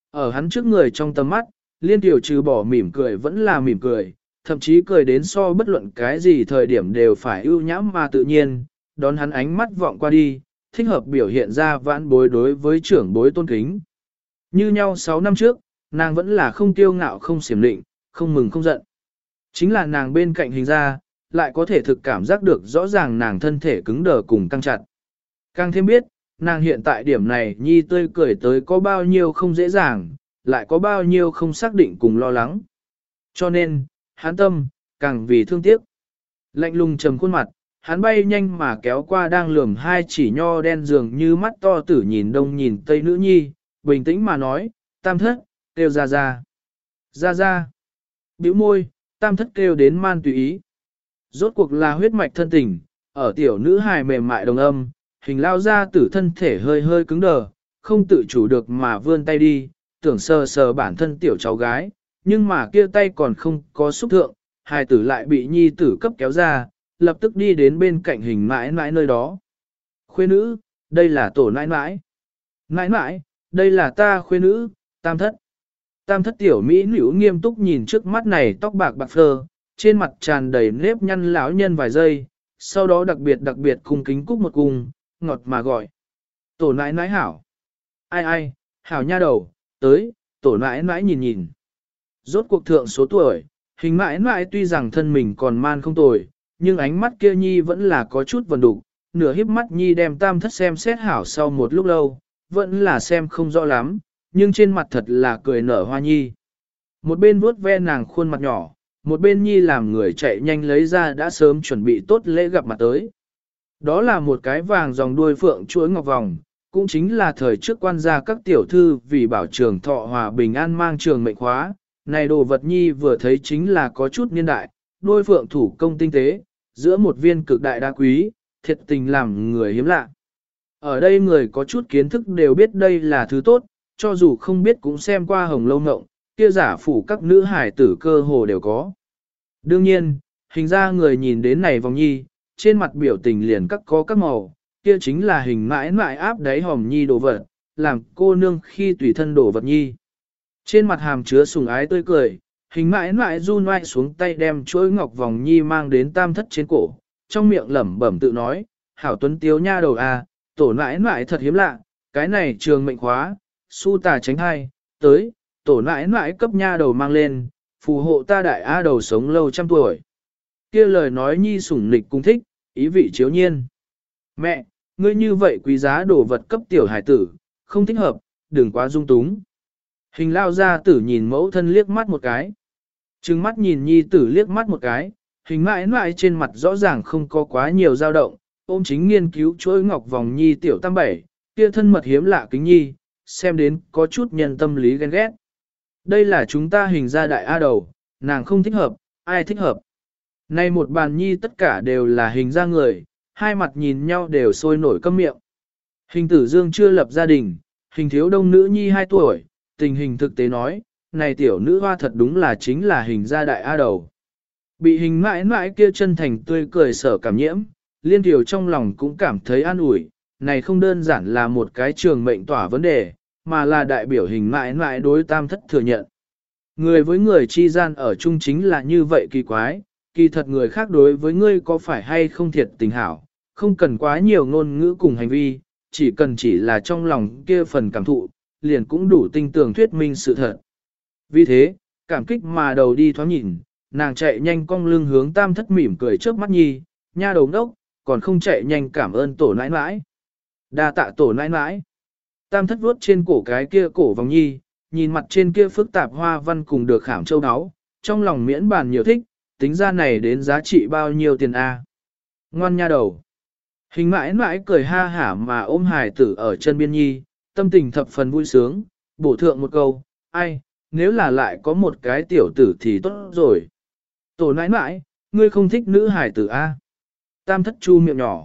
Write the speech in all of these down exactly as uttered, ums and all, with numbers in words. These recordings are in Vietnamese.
Ở hắn trước người trong tầm mắt, Liên Tiểu trừ bỏ mỉm cười vẫn là mỉm cười, thậm chí cười đến so bất luận cái gì thời điểm đều phải ưu nhãm mà tự nhiên, đón hắn ánh mắt vọng qua đi, thích hợp biểu hiện ra vãn bối đối với trưởng bối tôn kính. Như nhau sáu năm trước, nàng vẫn là không tiêu ngạo không xiểm định, không mừng không giận. Chính là nàng bên cạnh hình ra, lại có thể thực cảm giác được rõ ràng nàng thân thể cứng đờ cùng căng chặt. Càng thêm biết, nàng hiện tại điểm này nhi tươi cười tới có bao nhiêu không dễ dàng, lại có bao nhiêu không xác định cùng lo lắng. Cho nên, hắn tâm, càng vì thương tiếc. Lạnh lùng trầm khuôn mặt, hắn bay nhanh mà kéo qua đang lườm hai chỉ nho đen dường như mắt to tử nhìn đông nhìn tây nữ nhi, bình tĩnh mà nói, tam thất, kêu ra ra. Ra ra. Bĩu môi, tam thất kêu đến man tùy ý. Rốt cuộc là huyết mạch thân tình, ở tiểu nữ hài mềm mại đồng âm, hình lao ra tử thân thể hơi hơi cứng đờ, không tự chủ được mà vươn tay đi, tưởng sờ sờ bản thân tiểu cháu gái, nhưng mà kia tay còn không có xúc thượng, hài tử lại bị nhi tử cấp kéo ra, lập tức đi đến bên cạnh hình mãi mãi nơi đó. Khuê nữ, đây là tổ nãi nãi. Nãi nãi, đây là ta khuê nữ, tam thất. Tam thất tiểu Mỹ nữ nghiêm túc nhìn trước mắt này tóc bạc bạc phơ, trên mặt tràn đầy nếp nhăn lão nhân vài giây, sau đó đặc biệt đặc biệt cung kính cúc một cung, ngọt mà gọi. Tổ nãi nãi hảo. Ai ai, hảo nha đầu, tới, tổ nãi nãi nhìn nhìn. Rốt cuộc thượng số tuổi, hình mãi mãi tuy rằng thân mình còn man không tồi, nhưng ánh mắt kia nhi vẫn là có chút vần đục, nửa híp mắt nhi đem tam thất xem xét hảo sau một lúc lâu, vẫn là xem không rõ lắm, nhưng trên mặt thật là cười nở hoa nhi. Một bên vuốt ve nàng khuôn mặt nhỏ, một bên nhi làm người chạy nhanh lấy ra đã sớm chuẩn bị tốt lễ gặp mặt tới. Đó là một cái vàng dòng đuôi phượng chuỗi ngọc vòng, cũng chính là thời trước quan gia các tiểu thư vì bảo trường thọ hòa bình an mang trường mệnh khóa. Này đồ vật nhi vừa thấy chính là có chút niên đại, đuôi phượng thủ công tinh tế, giữa một viên cực đại đá quý, thiệt tình làm người hiếm lạ. Ở đây người có chút kiến thức đều biết đây là thứ tốt, cho dù không biết cũng xem qua Hồng Lâu Ngộng, kia giả phủ các nữ hải tử cơ hồ đều có. Đương nhiên, hình ra người nhìn đến này vòng nhi, trên mặt biểu tình liền các có các màu, kia chính là hình mãi mãi áp đáy hòm nhi đồ vật, làm cô nương khi tùy thân đồ vật nhi. Trên mặt hàm chứa sùng ái tươi cười, hình mãi mãi run oai xuống tay đem chuỗi ngọc vòng nhi mang đến tam thất trên cổ, trong miệng lẩm bẩm tự nói, hảo tuấn tiếu nha đầu à, tổ mãi mãi thật hiếm lạ, cái này trường mệnh khóa, su tà tránh hai, tới, tổ mãi mãi cấp nha đầu mang lên, phù hộ ta đại a đầu sống lâu trăm tuổi. Kia lời nói nhi sủng nịch cung thích, ý vị chiếu nhiên. Mẹ, ngươi như vậy quý giá đồ vật cấp tiểu hải tử, không thích hợp, đừng quá dung túng. Hình lao ra tử nhìn mẫu thân liếc mắt một cái. Trừng mắt nhìn nhi tử liếc mắt một cái, hình mãi mãi trên mặt rõ ràng không có quá nhiều dao động, ôm chính nghiên cứu chuỗi ngọc vòng nhi tiểu tam bảy, kia thân mật hiếm lạ kính nhi, xem đến có chút nhân tâm lý ghen ghét. Đây là chúng ta hình ra đại A đầu, nàng không thích hợp, ai thích hợp. Nay một bàn nhi tất cả đều là hình ra người, hai mặt nhìn nhau đều sôi nổi câm miệng. Hình tử dương chưa lập gia đình, hình thiếu đông nữ nhi hai tuổi, tình hình thực tế nói, này tiểu nữ hoa thật đúng là chính là hình gia đại A đầu. Bị hình mãi mãi kia chân thành tươi cười sở cảm nhiễm, liên tiểu trong lòng cũng cảm thấy an ủi, này không đơn giản là một cái trường mệnh tỏa vấn đề, mà là đại biểu hình mãi mãi đối tam thất thừa nhận. Người với người chi gian ở chung chính là như vậy kỳ quái, kỳ thật người khác đối với ngươi có phải hay không thiệt tình hảo, không cần quá nhiều ngôn ngữ cùng hành vi, chỉ cần chỉ là trong lòng kia phần cảm thụ, liền cũng đủ tinh tường thuyết minh sự thật. Vì thế, cảm kích mà đầu đi thoáng nhìn, nàng chạy nhanh cong lưng hướng tam thất mỉm cười trước mắt nhi, nha đầu đốc, còn không chạy nhanh cảm ơn tổ nãi nãi. Đa tạ tổ nãi nãi. Tam thất vuốt trên cổ cái kia cổ vòng nhi, nhìn mặt trên kia phức tạp hoa văn cùng được khảm châu áo, trong lòng miễn bàn nhiều thích, tính ra này đến giá trị bao nhiêu tiền a? Ngoan nha đầu. Hình mãi mãi cười ha hả mà ôm hài tử ở chân biên nhi, tâm tình thập phần vui sướng, bổ thượng một câu, ai, nếu là lại có một cái tiểu tử thì tốt rồi. Tổ nãi nãi, ngươi không thích nữ hài tử a? Tam thất chu miệng nhỏ.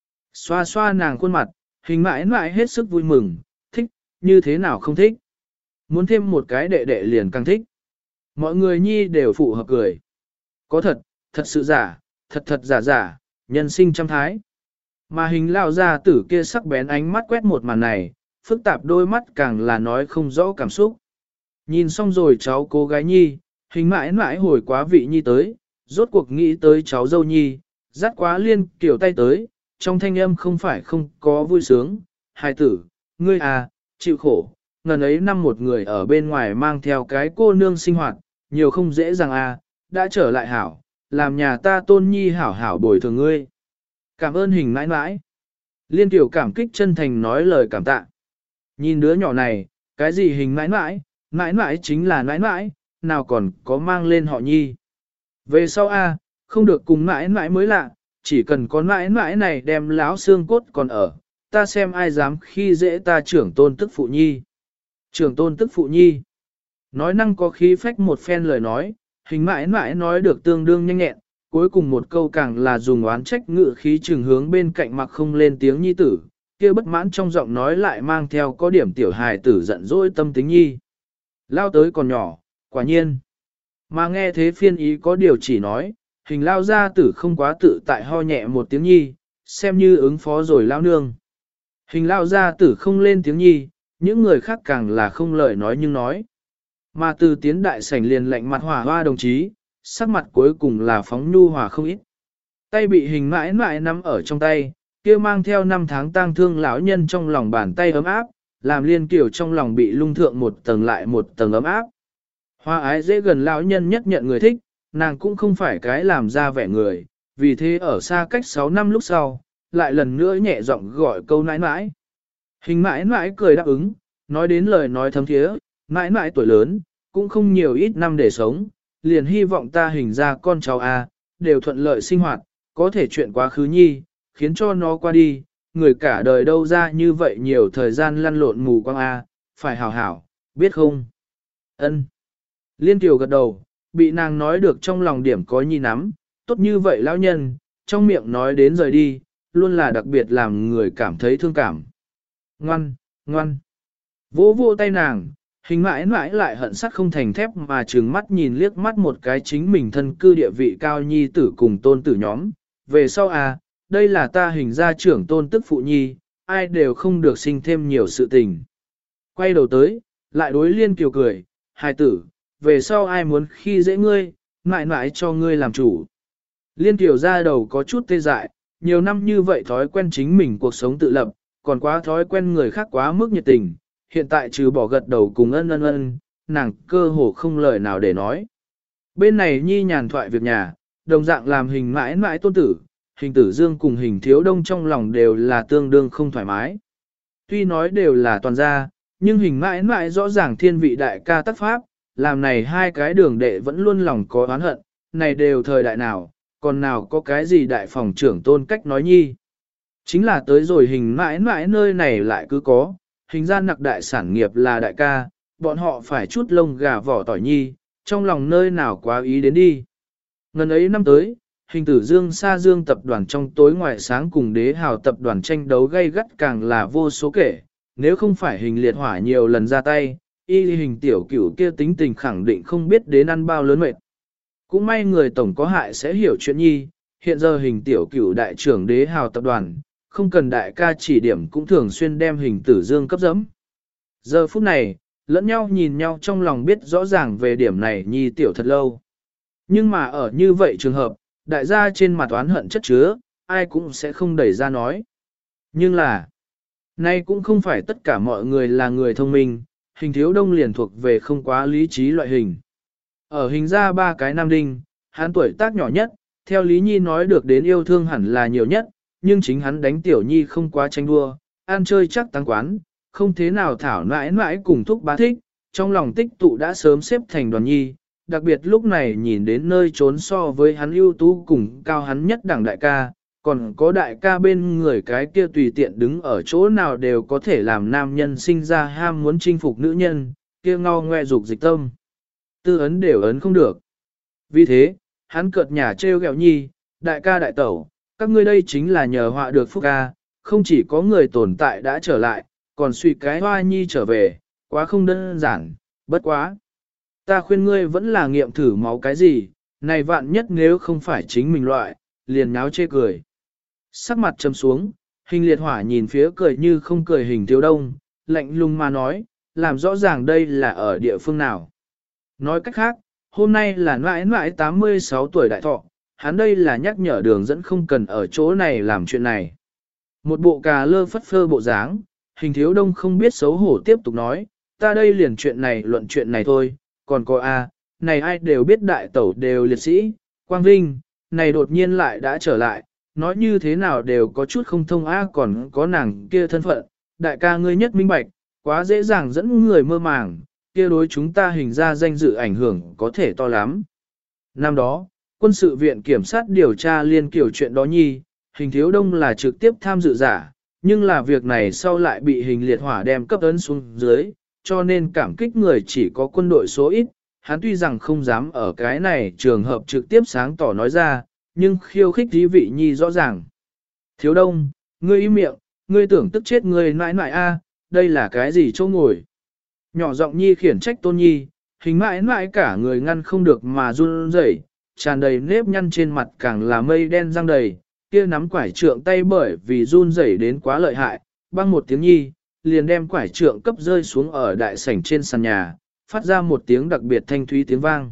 Xoa xoa nàng khuôn mặt, hình mãi mãi hết sức vui mừng, thích, như thế nào không thích. Muốn thêm một cái đệ đệ liền càng thích. Mọi người nhi đều phụ hợp cười. Có thật, thật sự giả, thật thật giả giả, nhân sinh trăm thái. Mà hình lao ra tử kia sắc bén ánh mắt quét một màn này, phức tạp đôi mắt càng là nói không rõ cảm xúc. Nhìn xong rồi cháu cô gái nhi, hình mãi mãi hồi quá vị nhi tới, rốt cuộc nghĩ tới cháu dâu nhi, dắt quá liên kiểu tay tới, trong thanh âm không phải không có vui sướng, hài tử, ngươi à, chịu khổ, ngần ấy năm một người ở bên ngoài mang theo cái cô nương sinh hoạt, nhiều không dễ dàng à, đã trở lại hảo, làm nhà ta tôn nhi hảo hảo bồi thường ngươi. Cảm ơn hình mãi mãi. Liên tiểu cảm kích chân thành nói lời cảm tạ. Nhìn đứa nhỏ này, cái gì hình mãi mãi, mãi mãi chính là mãi mãi, nào còn có mang lên họ nhi. Về sau a, không được cùng mãi mãi mới lạ, chỉ cần có mãi mãi này đem láo xương cốt còn ở, ta xem ai dám khi dễ ta trưởng tôn tức phụ nhi. Trưởng tôn tức phụ nhi. Nói năng có khí phách một phen lời nói, hình mãi mãi nói được tương đương nhanh nhẹn, cuối cùng một câu càng là dùng oán trách ngự khí trừng hướng bên cạnh mặc không lên tiếng nhi tử, kia bất mãn trong giọng nói lại mang theo có điểm tiểu hài tử giận dỗi tâm tính nhi. Lao tới còn nhỏ, quả nhiên. Mà nghe thế phiên ý có điều chỉ nói, hình lao gia tử không quá tự tại ho nhẹ một tiếng nhi, xem như ứng phó rồi lao nương. Hình lao gia tử không lên tiếng nhi, những người khác càng là không lời nói nhưng nói. Mà từ tiến đại sảnh liền lạnh mặt hỏa hoa đồng chí, sắc mặt cuối cùng là phóng nhu hòa không ít. Tay bị hình mãi mãi nắm ở trong tay, kia mang theo năm tháng tang thương lão nhân trong lòng bàn tay ấm áp, làm liên kiểu trong lòng bị lung thượng một tầng lại một tầng ấm áp. Hoa ái dễ gần lão nhân nhất nhận người thích, nàng cũng không phải cái làm ra vẻ người, vì thế ở xa cách sáu năm lúc sau, lại lần nữa nhẹ giọng gọi câu nãi nãi. Hình mãi mãi cười đáp ứng, nói đến lời nói thấm thiế, mãi mãi tuổi lớn, cũng không nhiều ít năm để sống, liền hy vọng ta hình ra con cháu A, đều thuận lợi sinh hoạt, có thể chuyện quá khứ nhi, khiến cho nó qua đi, người cả đời đâu ra như vậy nhiều thời gian lăn lộn mù quang A, phải hảo hảo, biết không? Ân. Liên tiểu gật đầu, bị nàng nói được trong lòng điểm có nhi nắm, tốt như vậy lão nhân, trong miệng nói đến rời đi, luôn là đặc biệt làm người cảm thấy thương cảm. Ngoan, ngoan. Vỗ vỗ tay nàng, hình mãi mãi lại hận sắt không thành thép mà trừng mắt nhìn liếc mắt một cái chính mình thân cư địa vị cao nhi tử cùng tôn tử nhóm. Về sau à, đây là ta hình gia trưởng tôn tức phụ nhi, ai đều không được sinh thêm nhiều sự tình. Quay đầu tới, lại đối liên kiều cười, hài tử, về sau ai muốn khi dễ ngươi, mãi mãi cho ngươi làm chủ. Liên kiều ra đầu có chút tê dại, nhiều năm như vậy thói quen chính mình cuộc sống tự lập, còn quá thói quen người khác quá mức nhiệt tình, hiện tại trừ bỏ gật đầu cùng ân ân ân, nàng cơ hồ không lời nào để nói. Bên này nhi nhàn thoại việc nhà, đồng dạng làm hình mãi mãi tôn tử, hình tử dương cùng hình thiếu đông trong lòng đều là tương đương không thoải mái. Tuy nói đều là toàn gia, nhưng hình mãi mãi rõ ràng thiên vị đại ca tác pháp, làm này hai cái đường đệ vẫn luôn lòng có oán hận, này đều thời đại nào, còn nào có cái gì đại phòng trưởng tôn cách nói nhi. Chính là tới rồi hình mãi mãi nơi này lại cứ có, hình ra nặc đại sản nghiệp là đại ca, bọn họ phải chút lông gà vỏ tỏi nhi, trong lòng nơi nào quá ý đến đi. Ngần ấy năm tới, hình tử dương sa dương tập đoàn trong tối ngoài sáng cùng đế hào tập đoàn tranh đấu gay gắt càng là vô số kể, nếu không phải hình liệt hỏa nhiều lần ra tay, y hình tiểu cửu kia tính tình khẳng định không biết đến ăn bao lớn mệt. Cũng may người tổng có hại sẽ hiểu chuyện nhi, hiện giờ hình tiểu cửu đại trưởng đế hào tập đoàn, không cần đại ca chỉ điểm cũng thường xuyên đem hình tử dương cấp dẫm. Giờ phút này, lẫn nhau nhìn nhau trong lòng biết rõ ràng về điểm này nhi tiểu thật lâu. Nhưng mà ở như vậy trường hợp, đại gia trên mặt oán hận chất chứa, ai cũng sẽ không đẩy ra nói. Nhưng là, nay cũng không phải tất cả mọi người là người thông minh, hình thiếu đông liền thuộc về không quá lý trí loại hình. Ở hình ra ba cái nam đinh, hắn tuổi tác nhỏ nhất, theo Lý Nhi nói được đến yêu thương hẳn là nhiều nhất, nhưng chính hắn đánh tiểu nhi không quá tranh đua, ăn chơi chắc tăng quán, không thế nào thảo nãi nãi cùng thúc bá thích, trong lòng tích tụ đã sớm xếp thành đoàn nhi, đặc biệt lúc này nhìn đến nơi trốn so với hắn ưu tú cùng cao hắn nhất đẳng đại ca, còn có đại ca bên người cái kia tùy tiện đứng ở chỗ nào đều có thể làm nam nhân sinh ra ham muốn chinh phục nữ nhân, kia ngao ngoe dục dịch tâm. Tư ấn đều ấn không được. Vì thế, hắn cợt nhả trêu ghẹo nhi, đại ca đại tẩu, các ngươi đây chính là nhờ họa được phúc ca, không chỉ có người tồn tại đã trở lại, còn suy cái hoa nhi trở về, quá không đơn giản, bất quá. Ta khuyên ngươi vẫn là nghiệm thử máu cái gì, này vạn nhất nếu không phải chính mình loại, liền nháo chê cười. Sắc mặt trầm xuống, hình liệt hỏa nhìn phía cười như không cười hình thiếu đông, lạnh lùng mà nói, làm rõ ràng đây là ở địa phương nào. Nói cách khác, hôm nay là mãi mãi tám mươi sáu tuổi đại thọ, hắn đây là nhắc nhở đường dẫn không cần ở chỗ này làm chuyện này. Một bộ cà lơ phất phơ bộ dáng, Hình Thiếu Đông không biết xấu hổ tiếp tục nói, ta đây liền chuyện này luận chuyện này thôi, còn có a, này ai đều biết đại tẩu đều liệt sĩ, Quang Vinh, này đột nhiên lại đã trở lại, nói như thế nào đều có chút không thông a, còn có nàng kia thân phận, đại ca ngươi nhất minh bạch, quá dễ dàng dẫn người mơ màng, kia đối chúng ta hình ra danh dự ảnh hưởng có thể to lắm. Năm đó, quân sự viện kiểm sát điều tra liên kiểu chuyện đó nhi, Hình Thiếu Đông là trực tiếp tham dự giả, nhưng là việc này sau lại bị Hình Liệt Hỏa đem cấp ấn xuống dưới, cho nên cảm kích người chỉ có quân đội số ít, hắn tuy rằng không dám ở cái này trường hợp trực tiếp sáng tỏ nói ra, nhưng khiêu khích thí vị nhi rõ ràng. Thiếu Đông, ngươi im miệng, ngươi tưởng tức chết ngươi nãi nãi a, đây là cái gì chỗ ngồi. Nhỏ giọng nhi khiển trách Tôn Nhi, Hình mãi mãi cả người ngăn không được mà run rẩy, tràn đầy nếp nhăn trên mặt càng là mây đen răng đầy, kia nắm quải trượng tay bởi vì run rẩy đến quá lợi hại, băng một tiếng nhi, liền đem quải trượng cấp rơi xuống ở đại sảnh trên sàn nhà, phát ra một tiếng đặc biệt thanh thúy tiếng vang.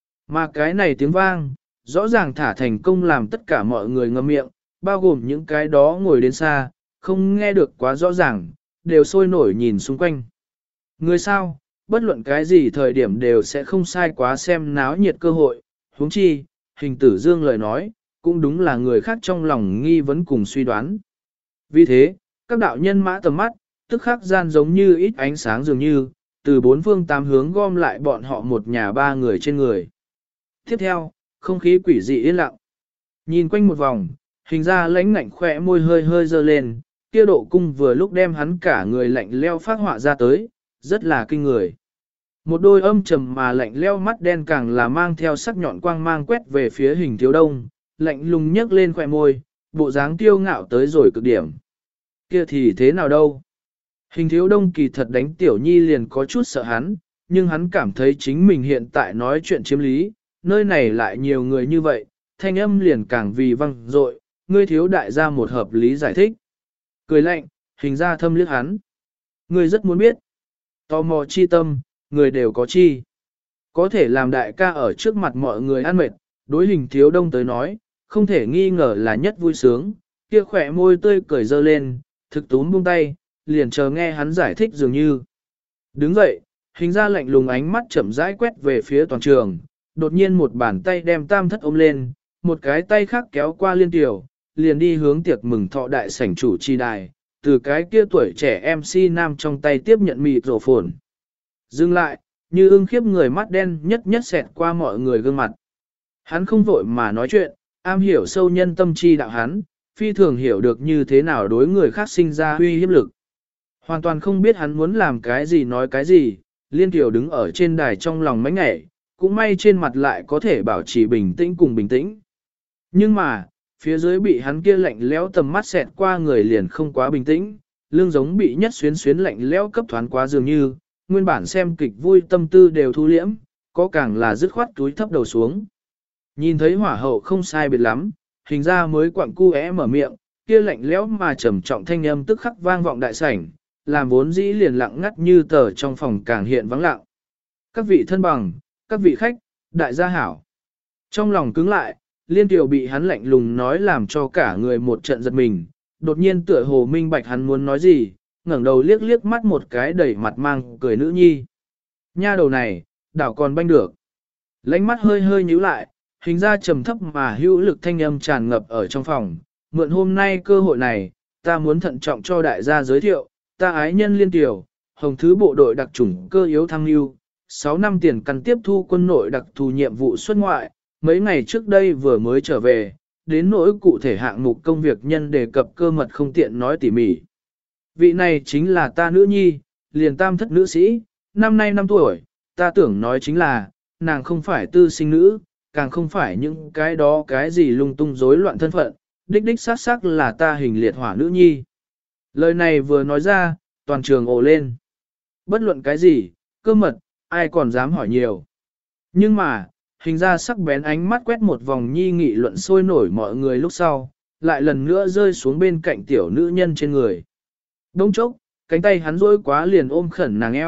Mà cái này tiếng vang, rõ ràng thả thành công làm tất cả mọi người ngậm miệng, bao gồm những cái đó ngồi đến xa, không nghe được quá rõ ràng, đều sôi nổi nhìn xung quanh. Người sao, bất luận cái gì thời điểm đều sẽ không sai quá xem náo nhiệt cơ hội, huống chi, Hình Tử Dương lời nói, cũng đúng là người khác trong lòng nghi vấn cùng suy đoán. Vì thế, các đạo nhân mã tầm mắt, tức khắc gian giống như ít ánh sáng dường như, từ bốn phương tám hướng gom lại bọn họ một nhà ba người trên người. Tiếp theo, không khí quỷ dị yên lặng. Nhìn quanh một vòng, Hình ra lãnh ngạnh khỏe môi hơi hơi dơ lên, kia độ cung vừa lúc đem hắn cả người lạnh leo phát họa ra tới, rất là kinh người. Một đôi âm trầm mà lạnh leo mắt đen càng là mang theo sắc nhọn quang mang quét về phía Hình Thiếu Đông, lạnh lùng nhấc lên khỏe môi, bộ dáng tiêu ngạo tới rồi cực điểm. Kia thì thế nào đâu? Hình Thiếu Đông kỳ thật đánh Tiểu Nhi liền có chút sợ hắn, nhưng hắn cảm thấy chính mình hiện tại nói chuyện chiếm lý, nơi này lại nhiều người như vậy, thanh âm liền càng vì văng dội, ngươi thiếu đại gia một hợp lý giải thích. Cười lạnh, Hình ra thâm liếc hắn. Ngươi rất muốn biết. Tò mò chi tâm, người đều có chi. Có thể làm đại ca ở trước mặt mọi người ăn mệt, đối Hình Thiếu Đông tới nói, không thể nghi ngờ là nhất vui sướng, kia khỏe môi tươi cười dơ lên, thực túm buông tay, liền chờ nghe hắn giải thích dường như. Đứng dậy, Hình ra lạnh lùng ánh mắt chậm rãi quét về phía toàn trường, đột nhiên một bàn tay đem tam thất ôm lên, một cái tay khác kéo qua liên tiểu, liền đi hướng tiệc mừng thọ đại sảnh chủ chi đài, từ cái kia tuổi trẻ em xê nam trong tay tiếp nhận mịt rổ phồn. Dừng lại, như ưng khiếp người mắt đen nhất nhất xẹt qua mọi người gương mặt. Hắn không vội mà nói chuyện, am hiểu sâu nhân tâm chi đạo hắn, phi thường hiểu được như thế nào đối người khác sinh ra huy hiếp lực. Hoàn toàn không biết hắn muốn làm cái gì nói cái gì, Liên Kiều đứng ở trên đài trong lòng mánh ngẻ, cũng may trên mặt lại có thể bảo trì bình tĩnh cùng bình tĩnh. Nhưng mà, phía dưới bị hắn kia lạnh lẽo tầm mắt xẹt qua người liền không quá bình tĩnh, lương giống bị nhất xuyến xuyến lạnh lẽo cấp thoáng quá dường như, nguyên bản xem kịch vui tâm tư đều thu liễm, có càng là dứt khoát túi thấp đầu xuống. Nhìn thấy hỏa hậu không sai biệt lắm, Hình ra mới quặng cu é mở miệng, kia lạnh lẽo mà trầm trọng thanh âm tức khắc vang vọng đại sảnh, làm vốn dĩ liền lặng ngắt như tờ trong phòng càng hiện vắng lặng. Các vị thân bằng, các vị khách, đại gia hảo. Trong lòng cứng lại, Liên Kiều bị hắn lạnh lùng nói làm cho cả người một trận giật mình, đột nhiên tựa hồ minh bạch hắn muốn nói gì, ngẩng đầu liếc liếc mắt một cái đẩy mặt mang cười nữ nhi. Nha đầu này, đảo còn banh được. Lánh mắt hơi hơi nhíu lại, Hình ra trầm thấp mà hữu lực thanh âm tràn ngập ở trong phòng. Mượn hôm nay cơ hội này, ta muốn thận trọng cho đại gia giới thiệu, ta ái nhân Liên Kiều, hồng thứ bộ đội đặc chủng cơ yếu thăng lưu, sáu năm tiền căn tiếp thu quân nội đặc thù nhiệm vụ xuất ngoại, mấy ngày trước đây vừa mới trở về, đến nỗi cụ thể hạng mục công việc nhân đề cập cơ mật không tiện nói tỉ mỉ. Vị này chính là ta nữ nhi, liền tam thất nữ sĩ, năm nay năm tuổi, ta tưởng nói chính là, nàng không phải tư sinh nữ, càng không phải những cái đó cái gì lung tung rối loạn thân phận, đích đích xác xác là ta Hình Liệt Hỏa nữ nhi. Lời này vừa nói ra, toàn trường ồ lên. Bất luận cái gì, cơ mật, ai còn dám hỏi nhiều. Nhưng mà, Hình ra sắc bén ánh mắt quét một vòng nhi nghị luận sôi nổi mọi người lúc sau, lại lần nữa rơi xuống bên cạnh tiểu nữ nhân trên người. Đông chốc, cánh tay hắn rỗi quá liền ôm khẩn nàng eo,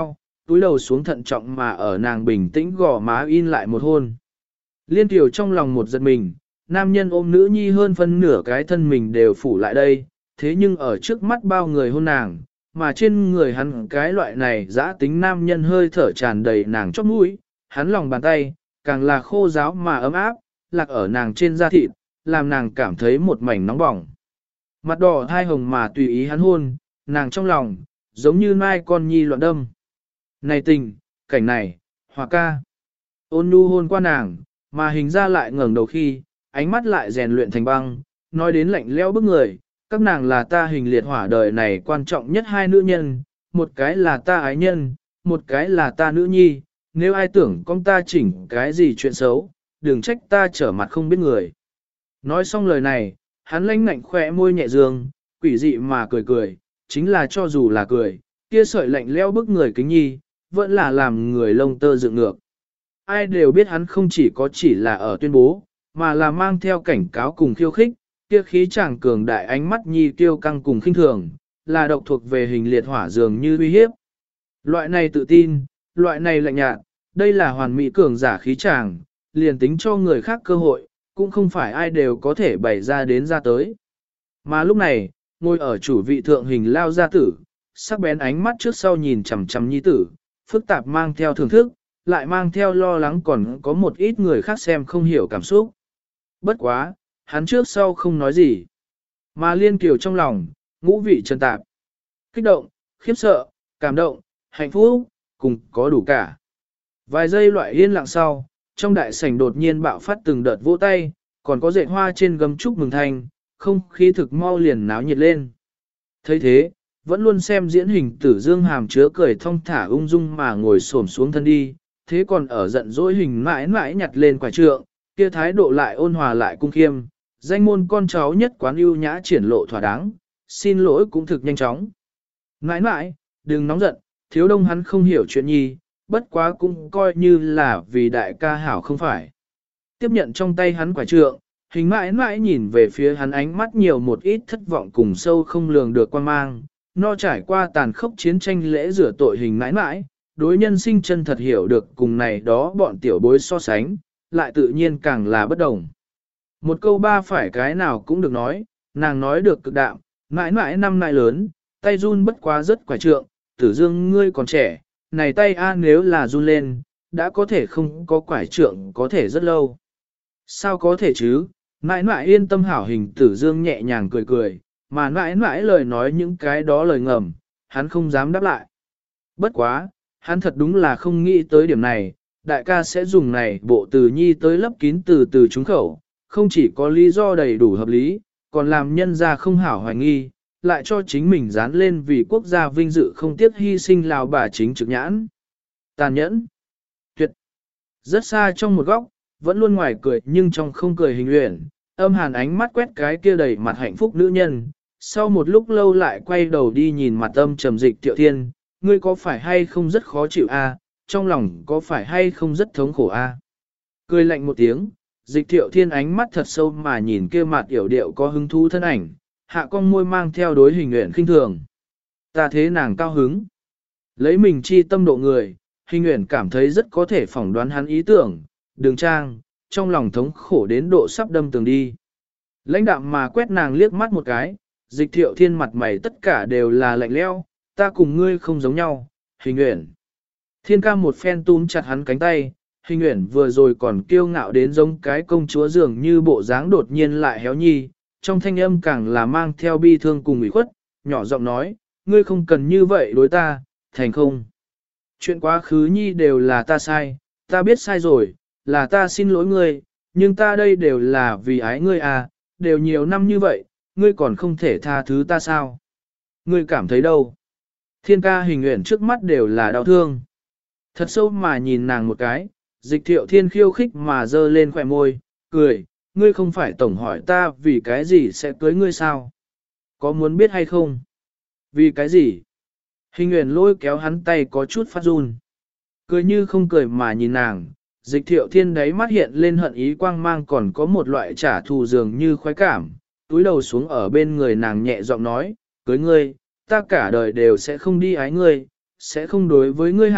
túi đầu xuống thận trọng mà ở nàng bình tĩnh gò má in lại một hôn. Liên Tiểu trong lòng một giật mình, nam nhân ôm nữ nhi hơn phân nửa cái thân mình đều phủ lại đây, thế nhưng ở trước mắt bao người hôn nàng, mà trên người hắn cái loại này dã tính nam nhân hơi thở tràn đầy nàng chóp mũi, hắn lòng bàn tay, càng là khô ráo mà ấm áp, lạc ở nàng trên da thịt, làm nàng cảm thấy một mảnh nóng bỏng. Mặt đỏ hai hồng mà tùy ý hắn hôn, nàng trong lòng, giống như mai con nhi loạn đâm. Này tình, cảnh này, Hòa ca. Ôn nhu hôn qua nàng, mà hình ra lại ngẩng đầu khi, ánh mắt lại rèn luyện thành băng, nói đến lạnh lẽo bức người, các nàng là ta hình liệt hỏa đời này quan trọng nhất hai nữ nhân, một cái là ta ái nhân, một cái là ta nữ nhi, nếu ai tưởng con ta chỉnh cái gì chuyện xấu, đừng trách ta trở mặt không biết người. Nói xong lời này, hắn lãnh ngạnh khỏe môi nhẹ dương, quỷ dị mà cười cười, chính là cho dù là cười, kia sợi lạnh lẽo bức người kính nhi, vẫn là làm người lông tơ dựng ngược. Ai đều biết hắn không chỉ có chỉ là ở tuyên bố, mà là mang theo cảnh cáo cùng khiêu khích, kia khí chàng cường đại ánh mắt nhi tiêu căng cùng khinh thường, là độc thuộc về hình liệt hỏa dường như uy hiếp. Loại này tự tin, loại này lạnh nhạt, đây là hoàn mỹ cường giả khí chàng, liền tính cho người khác cơ hội, cũng không phải ai đều có thể bày ra đến ra tới. Mà lúc này, ngồi ở chủ vị thượng hình lao gia tử, sắc bén ánh mắt trước sau nhìn chằm chằm nhi tử, phức tạp mang theo thưởng thức, lại mang theo lo lắng còn có một ít người khác xem không hiểu cảm xúc. Bất quá, hắn trước sau không nói gì. Mà Liên Kiều trong lòng, ngũ vị trần tạp. Kích động, khiếp sợ, cảm động, hạnh phúc, cùng có đủ cả. Vài giây loại yên lặng sau, trong đại sảnh đột nhiên bạo phát từng đợt vỗ tay, còn có dệt hoa trên gấm chúc mừng thanh, không khí thực mau liền náo nhiệt lên. thấy thế, vẫn luôn xem diễn hình tử dương hàm chứa cười thong thả ung dung mà ngồi xổm xuống thân đi, thế còn ở giận dỗi hình mãi mãi nhặt lên quả trượng, kia thái độ lại ôn hòa lại cung khiêm, danh môn con cháu nhất quán ưu nhã triển lộ thỏa đáng, xin lỗi cũng thực nhanh chóng. Mãi mãi, đừng nóng giận, thiếu đông hắn không hiểu chuyện nhi, bất quá cũng coi như là vì đại ca hảo không phải. Tiếp nhận trong tay hắn quả trượng, hình mãi mãi nhìn về phía hắn ánh mắt nhiều một ít thất vọng cùng sâu không lường được quan mang, no trải qua tàn khốc chiến tranh lễ rửa tội hình mãi mãi, đối nhân sinh chân thật hiểu được cùng này đó bọn tiểu bối so sánh, lại tự nhiên càng là bất đồng. Một câu ba phải cái nào cũng được nói, nàng nói được cực đạm, mãi mãi năm nay lớn, tay run bất quá rất quải trượng, tử dương ngươi còn trẻ, này tay a nếu là run lên, đã có thể không có quải trượng có thể rất lâu. Sao có thể chứ, mãi mãi yên tâm hảo hình tử dương nhẹ nhàng cười cười, mà mãi mãi lời nói những cái đó lời ngầm, hắn không dám đáp lại. Bất quá, hắn thật đúng là không nghĩ tới điểm này, đại ca sẽ dùng này bộ từ nhi tới lấp kín từ từ trúng khẩu, không chỉ có lý do đầy đủ hợp lý, còn làm nhân ra không hảo hoài nghi, lại cho chính mình dán lên vì quốc gia vinh dự không tiếc hy sinh lào bà chính trực nhãn. Tàn nhẫn, tuyệt, rất xa trong một góc, vẫn luôn ngoài cười nhưng trong không cười hình luyện, âm hàn ánh mắt quét cái kia đầy mặt hạnh phúc nữ nhân, sau một lúc lâu lại quay đầu đi nhìn mặt âm trầm dịch Thiệu Thiên, ngươi có phải hay không rất khó chịu a? Trong lòng có phải hay không rất thống khổ a? Cười lạnh một tiếng, dịch Thiệu Thiên ánh mắt thật sâu mà nhìn kia mặt yểu điệu có hứng thú thân ảnh, hạ con môi mang theo đối hình nguyện khinh thường. Ta thế nàng cao hứng. Lấy mình chi tâm độ người, hình nguyện cảm thấy rất có thể phỏng đoán hắn ý tưởng, đường trang, trong lòng thống khổ đến độ sắp đâm tường đi. Lãnh đạm mà quét nàng liếc mắt một cái, dịch Thiệu Thiên mặt mày tất cả đều là lạnh lẽo, ta cùng ngươi không giống nhau, hình nguyện. Thiên ca một phen túm chặt hắn cánh tay, hình nguyện vừa rồi còn kiêu ngạo đến giống cái công chúa dường như bộ dáng đột nhiên lại héo nhi, trong thanh âm càng là mang theo bi thương cùng ủy khuất, nhỏ giọng nói, ngươi không cần như vậy đối ta, thành không. Chuyện quá khứ nhi đều là ta sai, ta biết sai rồi, là ta xin lỗi ngươi, nhưng ta đây đều là vì ái ngươi à, đều nhiều năm như vậy, ngươi còn không thể tha thứ ta sao? Ngươi cảm thấy đâu? Thiên ca hình nguyện trước mắt đều là đau thương. Thật sâu mà nhìn nàng một cái, dịch Thiệu Thiên khiêu khích mà dơ lên khỏe môi, cười, ngươi không phải tổng hỏi ta vì cái gì sẽ cưới ngươi sao? Có muốn biết hay không? Vì cái gì? Hình nguyện lôi kéo hắn tay có chút phát run. Cười như không cười mà nhìn nàng, dịch Thiệu Thiên đáy mắt hiện lên hận ý quang mang còn có một loại trả thù dường như khoái cảm, túi đầu xuống ở bên người nàng nhẹ giọng nói, cưới ngươi, ta cả đời đều sẽ không đi ái ngươi, sẽ không đối với ngươi hảo,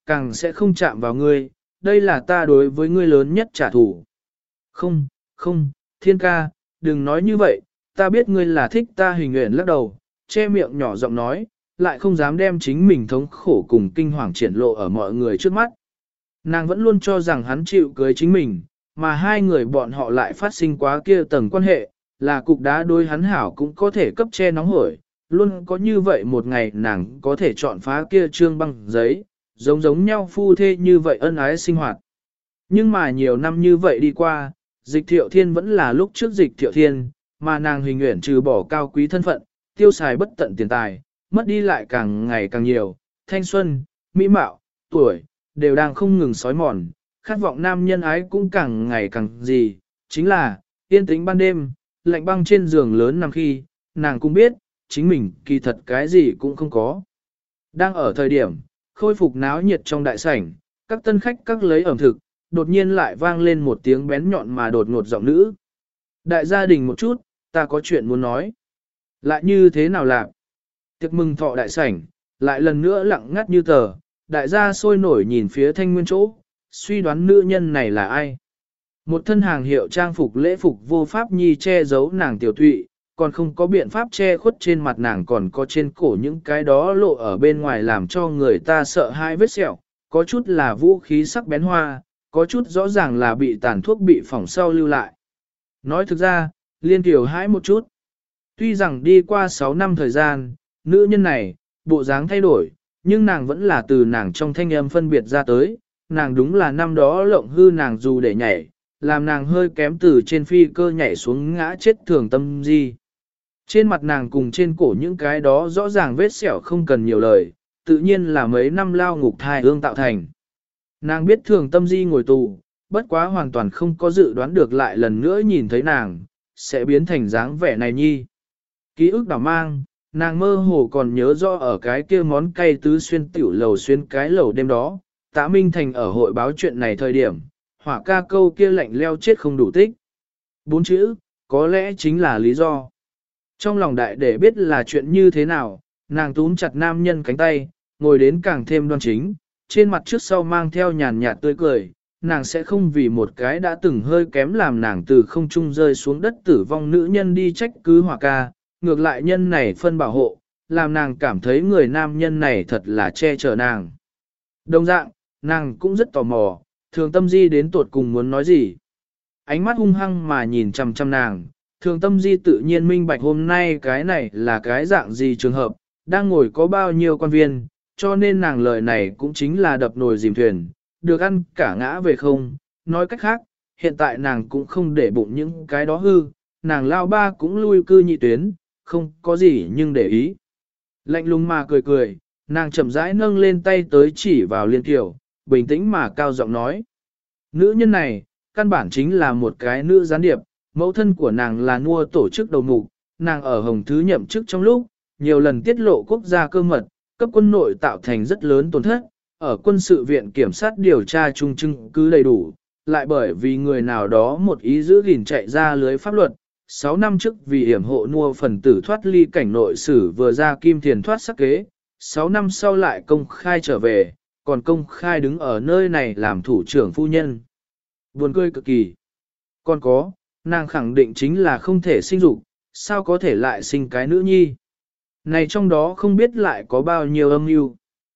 càng sẽ không chạm vào ngươi, đây là ta đối với ngươi lớn nhất trả thù. Không, không, thiên ca, đừng nói như vậy, ta biết ngươi là thích ta hình nguyện lắc đầu, che miệng nhỏ giọng nói, lại không dám đem chính mình thống khổ cùng kinh hoàng triển lộ ở mọi người trước mắt. Nàng vẫn luôn cho rằng hắn chịu cưới chính mình, mà hai người bọn họ lại phát sinh quá kia tầng quan hệ, là cục đá đối hắn hảo cũng có thể cấp che nóng hổi, luôn có như vậy một ngày nàng có thể chọn phá kia trương băng giấy, giống giống nhau phu thê như vậy ân ái sinh hoạt. Nhưng mà nhiều năm như vậy đi qua, dịch thiệu thiên vẫn là lúc trước dịch thiệu thiên, mà nàng hình nguyện trừ bỏ cao quý thân phận, tiêu xài bất tận tiền tài, mất đi lại càng ngày càng nhiều, thanh xuân, mỹ mạo, tuổi, đều đang không ngừng sói mòn, khát vọng nam nhân ái cũng càng ngày càng gì, chính là, yên tĩnh ban đêm, lạnh băng trên giường lớn nằm khi, nàng cũng biết, chính mình kỳ thật cái gì cũng không có. Đang ở thời điểm, khôi phục náo nhiệt trong đại sảnh, các tân khách các lấy ẩm thực, đột nhiên lại vang lên một tiếng bén nhọn mà đột ngột giọng nữ. Đại gia đình một chút, ta có chuyện muốn nói. Lại như thế nào làm? Tiệc mừng thọ đại sảnh, lại lần nữa lặng ngắt như tờ, đại gia sôi nổi nhìn phía thanh nguyên chỗ, suy đoán nữ nhân này là ai. Một thân hàng hiệu trang phục lễ phục vô pháp nhi che giấu nàng tiểu thụy, còn không có biện pháp che khuất trên mặt nàng còn có trên cổ những cái đó lộ ở bên ngoài làm cho người ta sợ hai vết sẹo, có chút là vũ khí sắc bén hoa, có chút rõ ràng là bị tàn thuốc bị phỏng sau lưu lại. Nói thực ra, liên tiểu hãi một chút. Tuy rằng đi qua sáu năm thời gian, nữ nhân này, bộ dáng thay đổi, nhưng nàng vẫn là từ nàng trong thanh âm phân biệt ra tới, nàng đúng là năm đó lộng hư nàng dù để nhảy, làm nàng hơi kém từ trên phi cơ nhảy xuống ngã chết thường tâm di. Trên mặt nàng cùng trên cổ những cái đó rõ ràng vết sẹo không cần nhiều lời, tự nhiên là mấy năm lao ngục thai ương tạo thành. Nàng biết thường tâm di ngồi tù, bất quá hoàn toàn không có dự đoán được lại lần nữa nhìn thấy nàng, sẽ biến thành dáng vẻ này nhi. Ký ức đảo mang, nàng mơ hồ còn nhớ rõ ở cái kia món cay tứ xuyên tiểu lầu xuyên cái lầu đêm đó, Tạ Minh Thành ở hội báo chuyện này thời điểm, hỏa ca câu kia lạnh leo chết không đủ tích. Bốn chữ, có lẽ chính là lý do. Trong lòng đại để biết là chuyện như thế nào, nàng túm chặt nam nhân cánh tay, ngồi đến càng thêm đoan chính, trên mặt trước sau mang theo nhàn nhạt tươi cười, nàng sẽ không vì một cái đã từng hơi kém làm nàng từ không trung rơi xuống đất tử vong nữ nhân đi trách cứ hỏa ca, ngược lại nhân này phân bảo hộ, làm nàng cảm thấy người nam nhân này thật là che chở nàng. Đồng dạng, nàng cũng rất tò mò, thường tâm di đến tuột cùng muốn nói gì. Ánh mắt hung hăng mà nhìn chằm chằm nàng, thường tâm di tự nhiên minh bạch hôm nay cái này là cái dạng gì trường hợp, đang ngồi có bao nhiêu quan viên, cho nên nàng lời này cũng chính là đập nồi dìm thuyền, được ăn cả ngã về không. Nói cách khác, hiện tại nàng cũng không để bụng những cái đó hư, nàng lao ba cũng lui cư nhị tuyến, không có gì nhưng để ý. Lạnh lùng mà cười cười, nàng chậm rãi nâng lên tay tới chỉ vào Liên Kiều, bình tĩnh mà cao giọng nói. Nữ nhân này, căn bản chính là một cái nữ gián điệp, mẫu thân của nàng là nua tổ chức đầu mục, nàng ở Hồng Thứ nhậm chức trong lúc, nhiều lần tiết lộ quốc gia cơ mật, cấp quân nội tạo thành rất lớn tổn thất, ở quân sự viện kiểm sát điều tra chung chứng cứ đầy đủ, lại bởi vì người nào đó một ý giữ gìn chạy ra lưới pháp luật. sáu năm trước vì hiểm hộ nua phần tử thoát ly cảnh nội sử vừa ra kim thiền thoát sắc kế, sáu năm sau lại công khai trở về, còn công khai đứng ở nơi này làm thủ trưởng phu nhân. Buồn cười cực kỳ. Còn có, nàng khẳng định chính là không thể sinh dục, sao có thể lại sinh cái nữ nhi. Này trong đó không biết lại có bao nhiêu âm mưu.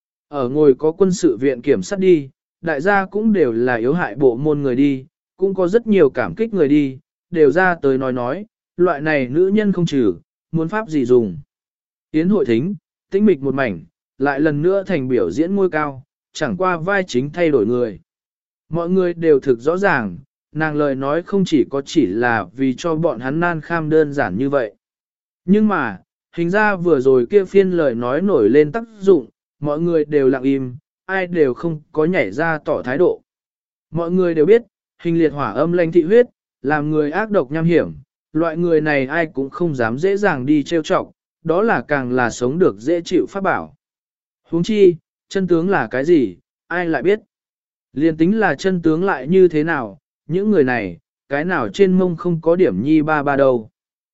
Ở ngồi có quân sự viện kiểm sát đi, đại gia cũng đều là yếu hại bộ môn người đi, cũng có rất nhiều cảm kích người đi, đều ra tới nói nói, loại này nữ nhân không trừ, muốn pháp gì dùng. Yến hội thính, tĩnh mịch một mảnh, lại lần nữa thành biểu diễn ngôi cao, chẳng qua vai chính thay đổi người. Mọi người đều thực rõ ràng, nàng lời nói không chỉ có chỉ là vì cho bọn hắn nan kham đơn giản như vậy. Nhưng mà, hình ra vừa rồi kia phiên lời nói nổi lên tác dụng, mọi người đều lặng im, ai đều không có nhảy ra tỏ thái độ. Mọi người đều biết, hình liệt hỏa âm lanh thị huyết, làm người ác độc nham hiểm, loại người này ai cũng không dám dễ dàng đi trêu chọc, đó là càng là sống được dễ chịu pháp bảo. Huống chi, chân tướng là cái gì, ai lại biết. Liên tính là chân tướng lại như thế nào, những người này, cái nào trên mông không có điểm nhi ba ba đâu.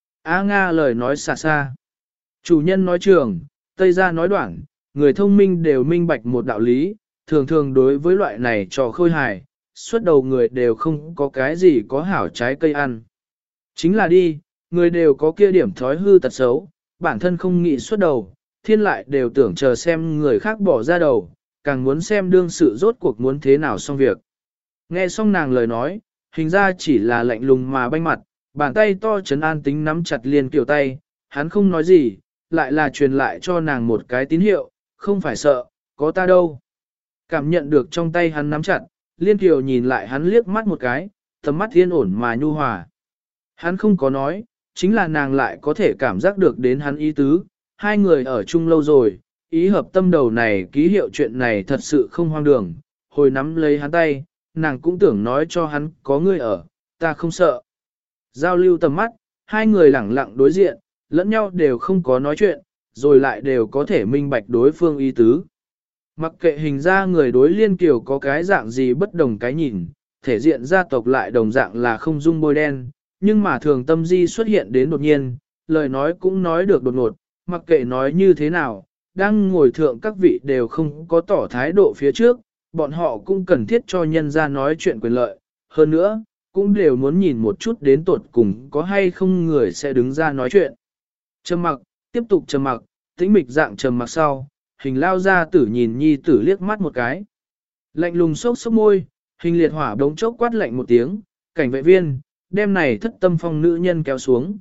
A Nga lời nói xa xa. Chủ nhân nói trường, Tây gia nói đoạn, người thông minh đều minh bạch một đạo lý, thường thường đối với loại này trò khôi hài, suốt đầu người đều không có cái gì có hảo trái cây ăn. Chính là đi, người đều có kia điểm thói hư tật xấu, bản thân không nghĩ suốt đầu, thiên lại đều tưởng chờ xem người khác bỏ ra đầu, càng muốn xem đương sự rốt cuộc muốn thế nào xong việc. Nghe xong nàng lời nói, hình ra chỉ là lạnh lùng mà banh mặt, bàn tay to trấn an tính nắm chặt Liên Kiều tay, hắn không nói gì, lại là truyền lại cho nàng một cái tín hiệu, không phải sợ, có ta đâu. Cảm nhận được trong tay hắn nắm chặt, Liên Kiều nhìn lại hắn liếc mắt một cái, tầm mắt yên ổn mà nhu hòa. Hắn không có nói, chính là nàng lại có thể cảm giác được đến hắn ý tứ, hai người ở chung lâu rồi, ý hợp tâm đầu này ký hiệu chuyện này thật sự không hoang đường, hồi nắm lấy hắn tay, nàng cũng tưởng nói cho hắn có người ở, ta không sợ. Giao lưu tầm mắt, hai người lẳng lặng đối diện, lẫn nhau đều không có nói chuyện, rồi lại đều có thể minh bạch đối phương ý tứ. Mặc kệ hình ra người đối Liên Kiều có cái dạng gì bất đồng cái nhìn, thể diện gia tộc lại đồng dạng là không dung bôi đen, nhưng mà thường tâm di xuất hiện đến đột nhiên, lời nói cũng nói được đột ngột, mặc kệ nói như thế nào, đang ngồi thượng các vị đều không có tỏ thái độ phía trước, bọn họ cũng cần thiết cho nhân ra nói chuyện quyền lợi, hơn nữa, cũng đều muốn nhìn một chút đến tột cùng có hay không người sẽ đứng ra nói chuyện. Trầm mặc, tiếp tục trầm mặc, tĩnh mịch dạng trầm mặc sau, hình lao ra tử nhìn nhi tử liếc mắt một cái. Lạnh lùng sốc sốc môi, hình liệt hỏa đống chốc quát lạnh một tiếng, cảnh vệ viên, đem này thất tâm phong nữ nhân kéo xuống.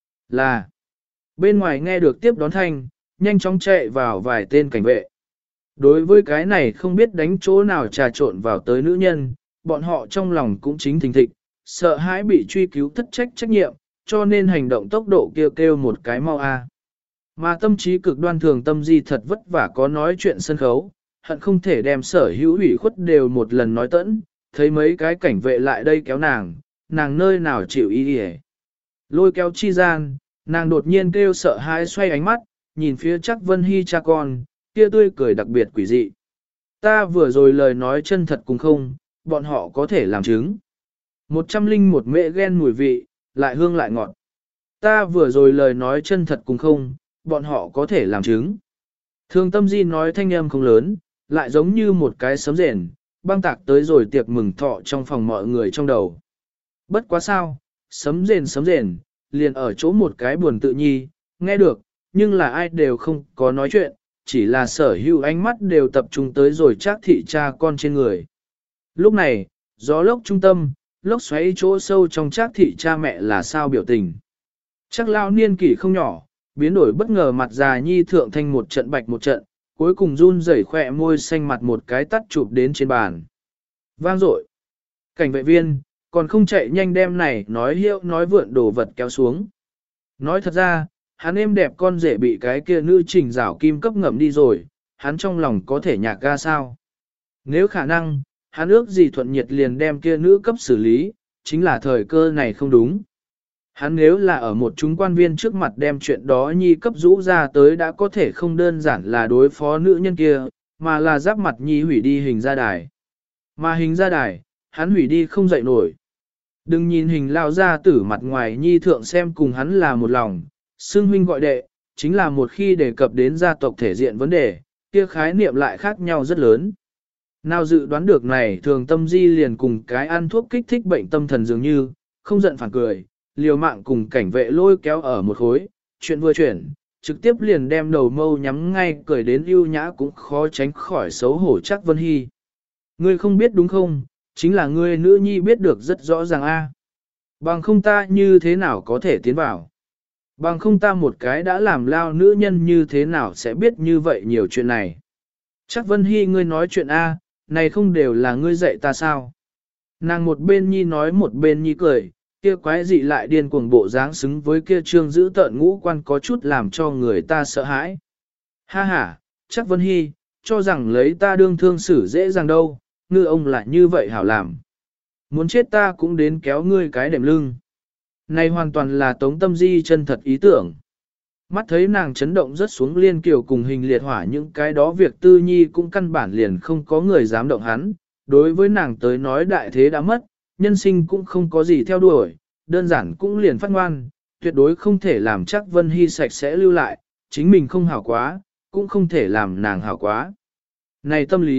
Là, bên ngoài nghe được tiếp đón thanh, nhanh chóng chạy vào vài tên cảnh vệ. Đối với cái này không biết đánh chỗ nào trà trộn vào tới nữ nhân, bọn họ trong lòng cũng chính thình thịch, sợ hãi bị truy cứu thất trách trách nhiệm, cho nên hành động tốc độ kêu kêu một cái mau a. Mà tâm trí cực đoan thường tâm di thật vất vả có nói chuyện sân khấu, hận không thể đem sở hữu ủy khuất đều một lần nói tẫn, thấy mấy cái cảnh vệ lại đây kéo nàng, nàng nơi nào chịu ý đi. Lôi kéo chi gian, nàng đột nhiên kêu sợ hãi xoay ánh mắt, nhìn phía chắc Vân Hy cha con, kia tươi cười đặc biệt quỷ dị. Ta vừa rồi lời nói chân thật cùng không, bọn họ có thể làm chứng. Một trăm linh một mẹ ghen mùi vị, lại hương lại ngọt. Ta vừa rồi lời nói chân thật cùng không, bọn họ có thể làm chứng. Thường tâm di nói thanh âm không lớn, lại giống như một cái sấm rền, băng tạc tới rồi tiệc mừng thọ trong phòng mọi người trong đầu. Bất quá sao, sấm rền sấm rền, liền ở chỗ một cái buồn tự nhi, nghe được, nhưng là ai đều không có nói chuyện, chỉ là sở hữu ánh mắt đều tập trung tới rồi chắc thị cha con trên người. Lúc này, gió lốc trung tâm, lốc xoáy chỗ sâu trong chắc thị cha mẹ là sao biểu tình. Chắc lao niên kỷ không nhỏ, biến đổi bất ngờ mặt già nhi thượng thanh một trận bạch một trận, cuối cùng run rẩy khỏe môi xanh mặt một cái tắt chụp đến trên bàn. Vang dội. Cảnh vệ viên, còn không chạy nhanh đem này nói hiệu nói vượn đồ vật kéo xuống. Nói thật ra, hắn êm đẹp con rể bị cái kia nữ trình rảo kim cấp ngậm đi rồi, hắn trong lòng có thể nhạc ga sao. Nếu khả năng, hắn ước gì thuận nhiệt liền đem kia nữ cấp xử lý, chính là thời cơ này không đúng. Hắn nếu là ở một chúng quan viên trước mặt đem chuyện đó nhi cấp rũ ra tới đã có thể không đơn giản là đối phó nữ nhân kia, mà là giáp mặt nhi hủy đi hình ra đài. Mà hình ra đài, hắn hủy đi không dậy nổi. Đừng nhìn hình lao ra tử mặt ngoài nhi thượng xem cùng hắn là một lòng, xưng huynh gọi đệ, chính là một khi đề cập đến gia tộc thể diện vấn đề, kia khái niệm lại khác nhau rất lớn. Nào dự đoán được này thường tâm di liền cùng cái ăn thuốc kích thích bệnh tâm thần dường như, không giận phản cười, liều mạng cùng cảnh vệ lôi kéo ở một khối, chuyện vừa chuyển, trực tiếp liền đem đầu mâu nhắm ngay cười đến ưu nhã cũng khó tránh khỏi xấu hổ chắc Vân Hy. Ngươi không biết đúng không, chính là ngươi nữ nhi biết được rất rõ ràng a. Bằng không ta như thế nào có thể tiến vào. Bằng không ta một cái đã làm lao nữ nhân như thế nào sẽ biết như vậy nhiều chuyện này. Chắc Vân Hy ngươi nói chuyện a, này không đều là ngươi dạy ta sao. Nàng một bên nhi nói một bên nhi cười, kia quái dị lại điên cuồng bộ dáng xứng với kia trương giữ tợn ngũ quan có chút làm cho người ta sợ hãi. Ha ha, chắc Vân Hy, cho rằng lấy ta đương thương xử dễ dàng đâu, ngư ông lại như vậy hảo làm. Muốn chết ta cũng đến kéo ngươi cái đệm lưng. Này hoàn toàn là Tống Tâm Di chân thật ý tưởng. Mắt thấy nàng chấn động rất xuống Liên Kiều cùng hình liệt hỏa những cái đó việc tư nhi cũng căn bản liền không có người dám động hắn. Đối với nàng tới nói đại thế đã mất, nhân sinh cũng không có gì theo đuổi, đơn giản cũng liền phát ngoan, tuyệt đối không thể làm chắc Vân Hy sạch sẽ lưu lại, chính mình không hảo quá, cũng không thể làm nàng hảo quá. Này tâm lý,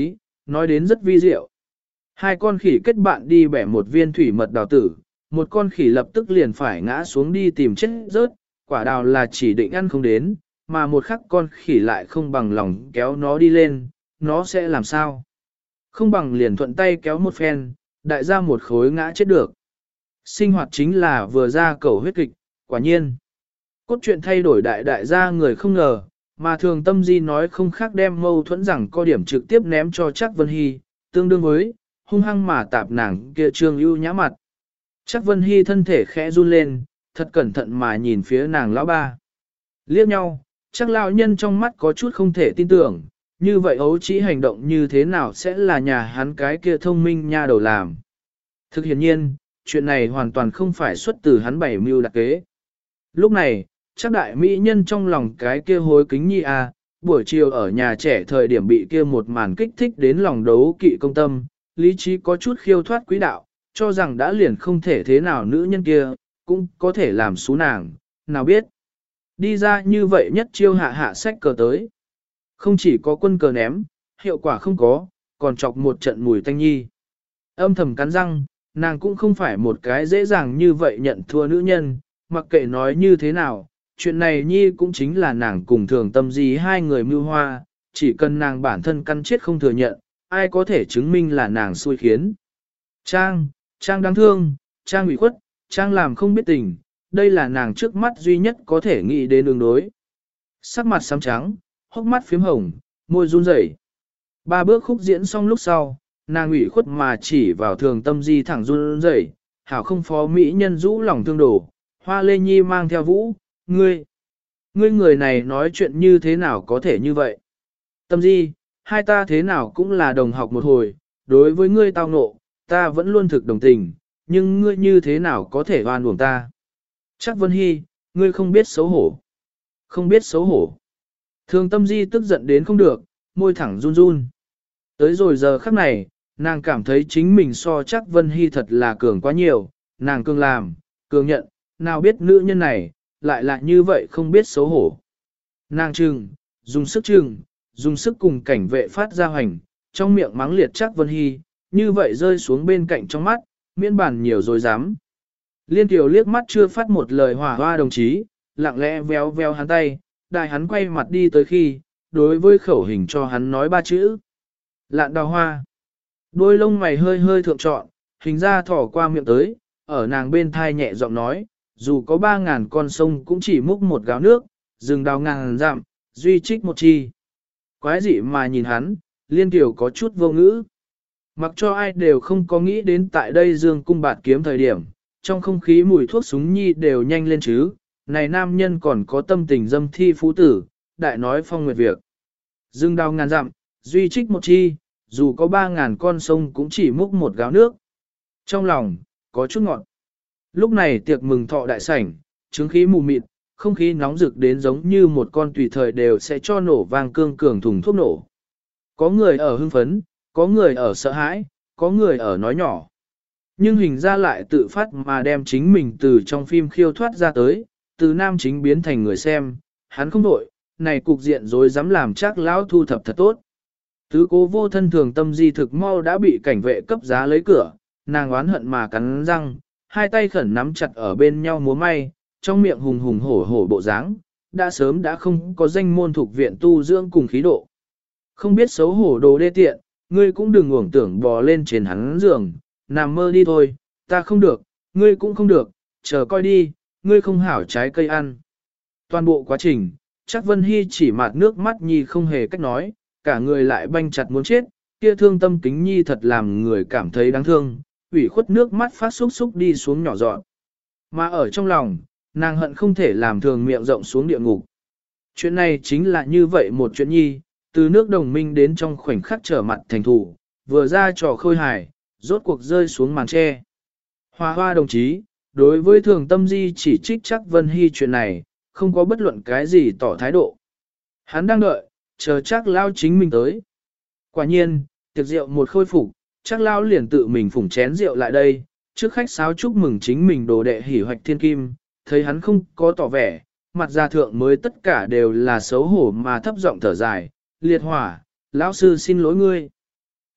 nói đến rất vi diệu. Hai con khỉ kết bạn đi bẻ một viên thủy mật đào tử, một con khỉ lập tức liền phải ngã xuống đi tìm chết rớt, quả đào là chỉ định ăn không đến, mà một khắc con khỉ lại không bằng lòng kéo nó đi lên, nó sẽ làm sao? Không bằng liền thuận tay kéo một phen, đại ra một khối ngã chết được. Sinh hoạt chính là vừa ra cầu huyết kịch, quả nhiên. Cốt truyện thay đổi đại đại gia người không ngờ, mà thường tâm di nói không khác đem mâu thuẫn rằng có điểm trực tiếp ném cho chắc Vân Hy, tương đương với, hung hăng mà tạp nàng kia trương ưu nhã mặt. Chắc Vân Hy thân thể khẽ run lên, thật cẩn thận mà nhìn phía nàng lão ba. Liếc nhau, chắc lão nhân trong mắt có chút không thể tin tưởng, như vậy ấu chỉ hành động như thế nào sẽ là nhà hắn cái kia thông minh nha đầu làm. Thực hiện nhiên, chuyện này hoàn toàn không phải xuất từ hắn bảy mưu đặc kế. Lúc này, chắc đại mỹ nhân trong lòng cái kia hối kính nhi à, buổi chiều ở nhà trẻ thời điểm bị kia một màn kích thích đến lòng đấu kỵ công tâm, lý trí có chút khiêu thoát quý đạo, cho rằng đã liền không thể thế nào nữ nhân kia, cũng có thể làm xú nàng, nào biết. Đi ra như vậy nhất chiêu hạ hạ sách cờ tới. Không chỉ có quân cờ ném, hiệu quả không có, còn chọc một trận mùi tanh nhi. Âm thầm cắn răng, nàng cũng không phải một cái dễ dàng như vậy nhận thua nữ nhân, mặc kệ nói như thế nào, chuyện này nhi cũng chính là nàng cùng thường tâm gì hai người mưu hoa, chỉ cần nàng bản thân căn chết không thừa nhận, ai có thể chứng minh là nàng xui khiến. Trang, Trang đáng thương, Trang ủy khuất, Trang làm không biết tình, đây là nàng trước mắt duy nhất có thể nghĩ đến đường đối. Sắc mặt xám trắng, hốc mắt phím hồng, môi run rẩy. Ba bước khúc diễn xong lúc sau, nàng ủy khuất mà chỉ vào thường tâm di thẳng run rẩy, hảo không phó mỹ nhân rũ lòng thương đổ, hoa lê nhi mang theo vũ, ngươi, ngươi người này nói chuyện như thế nào có thể như vậy. Tâm di, hai ta thế nào cũng là đồng học một hồi, đối với ngươi tao ngộ, ta vẫn luôn thực đồng tình, nhưng ngươi như thế nào có thể oan uổng ta. Chắc Vân Hy, ngươi không biết xấu hổ. Không biết xấu hổ. Thường tâm di tức giận đến không được, môi thẳng run run. Tới rồi giờ khắc này, nàng cảm thấy chính mình so chắc Vân Hy thật là cường quá nhiều, nàng cường làm, cường nhận, nào biết nữ nhân này, lại lại như vậy không biết xấu hổ. Nàng trừng, dùng sức trừng, dùng sức cùng cảnh vệ phát ra hoành, trong miệng mắng liệt chắc Vân Hy, như vậy rơi xuống bên cạnh trong mắt, miễn bản nhiều rồi dám. Liên Kiều liếc mắt chưa phát một lời hòa hoa đồng chí, lặng lẽ véo véo hắn tay, đại hắn quay mặt đi tới khi, đối với khẩu hình cho hắn nói ba chữ. Lạn đào hoa. Đôi lông mày hơi hơi thượng trọn, hình ra thỏ qua miệng tới, ở nàng bên thai nhẹ giọng nói, dù có ba ngàn con sông cũng chỉ múc một gáo nước, rừng đào ngàn dặm, duy trích một chi. Quái dị mà nhìn hắn, Liên Kiều có chút vô ngữ. Mặc cho ai đều không có nghĩ đến tại đây dương cung bạt kiếm thời điểm, trong không khí mùi thuốc súng nhi đều nhanh lên chứ, này nam nhân còn có tâm tình dâm thi phú tử, đại nói phong nguyệt việc. Dương đào ngàn dặm, duy trích một chi, dù có ba ngàn con sông cũng chỉ múc một gáo nước. Trong lòng, có chút ngọt. Lúc này tiệc mừng thọ đại sảnh, chứng khí mù mịt, không khí nóng rực đến giống như một con tùy thời đều sẽ cho nổ vang cương cường thùng thuốc nổ. Có người ở hưng phấn, có người ở sợ hãi, có người ở nói nhỏ. Nhưng hình ra lại tự phát mà đem chính mình từ trong phim khiêu thoát ra tới, từ nam chính biến thành người xem, hắn không đổi, này cục diện rồi dám làm chắc lão thu thập thật tốt. Tứ cố vô thân thường tâm di thực mau đã bị cảnh vệ cấp giá lấy cửa, nàng oán hận mà cắn răng, hai tay khẩn nắm chặt ở bên nhau múa may, trong miệng hùng hùng hổ hổ bộ dáng, đã sớm đã không có danh môn thuộc viện tu dưỡng cùng khí độ. Không biết xấu hổ đồ đê tiện, ngươi cũng đừng uổng tưởng bò lên trên hắn giường, nằm mơ đi thôi, ta không được, ngươi cũng không được, chờ coi đi, ngươi không hảo trái cây ăn. Toàn bộ quá trình, chắc Vân Hy chỉ mạt nước mắt nhi không hề cách nói, cả người lại banh chặt muốn chết, kia thương tâm kính nhi thật làm người cảm thấy đáng thương, ủy khuất nước mắt phát xúc xúc đi xuống nhỏ dọn. Mà ở trong lòng, nàng hận không thể làm thường miệng rộng xuống địa ngục. Chuyện này chính là như vậy một chuyện nhi, từ nước đồng minh đến trong khoảnh khắc trở mặt thành thủ, vừa ra trò khôi hài, rốt cuộc rơi xuống màn tre. Hoa hoa đồng chí, đối với thường tâm di chỉ trích chắc Vân Hy chuyện này, không có bất luận cái gì tỏ thái độ. Hắn đang đợi, chờ chắc lao chính mình tới. Quả nhiên, tiệc rượu một khôi phục, chắc lao liền tự mình phủng chén rượu lại đây, trước khách sáo chúc mừng chính mình đồ đệ hỉ hoạch thiên kim, thấy hắn không có tỏ vẻ, mặt ra thượng mới tất cả đều là xấu hổ mà thấp giọng thở dài, liệt hỏa, lão sư xin lỗi ngươi.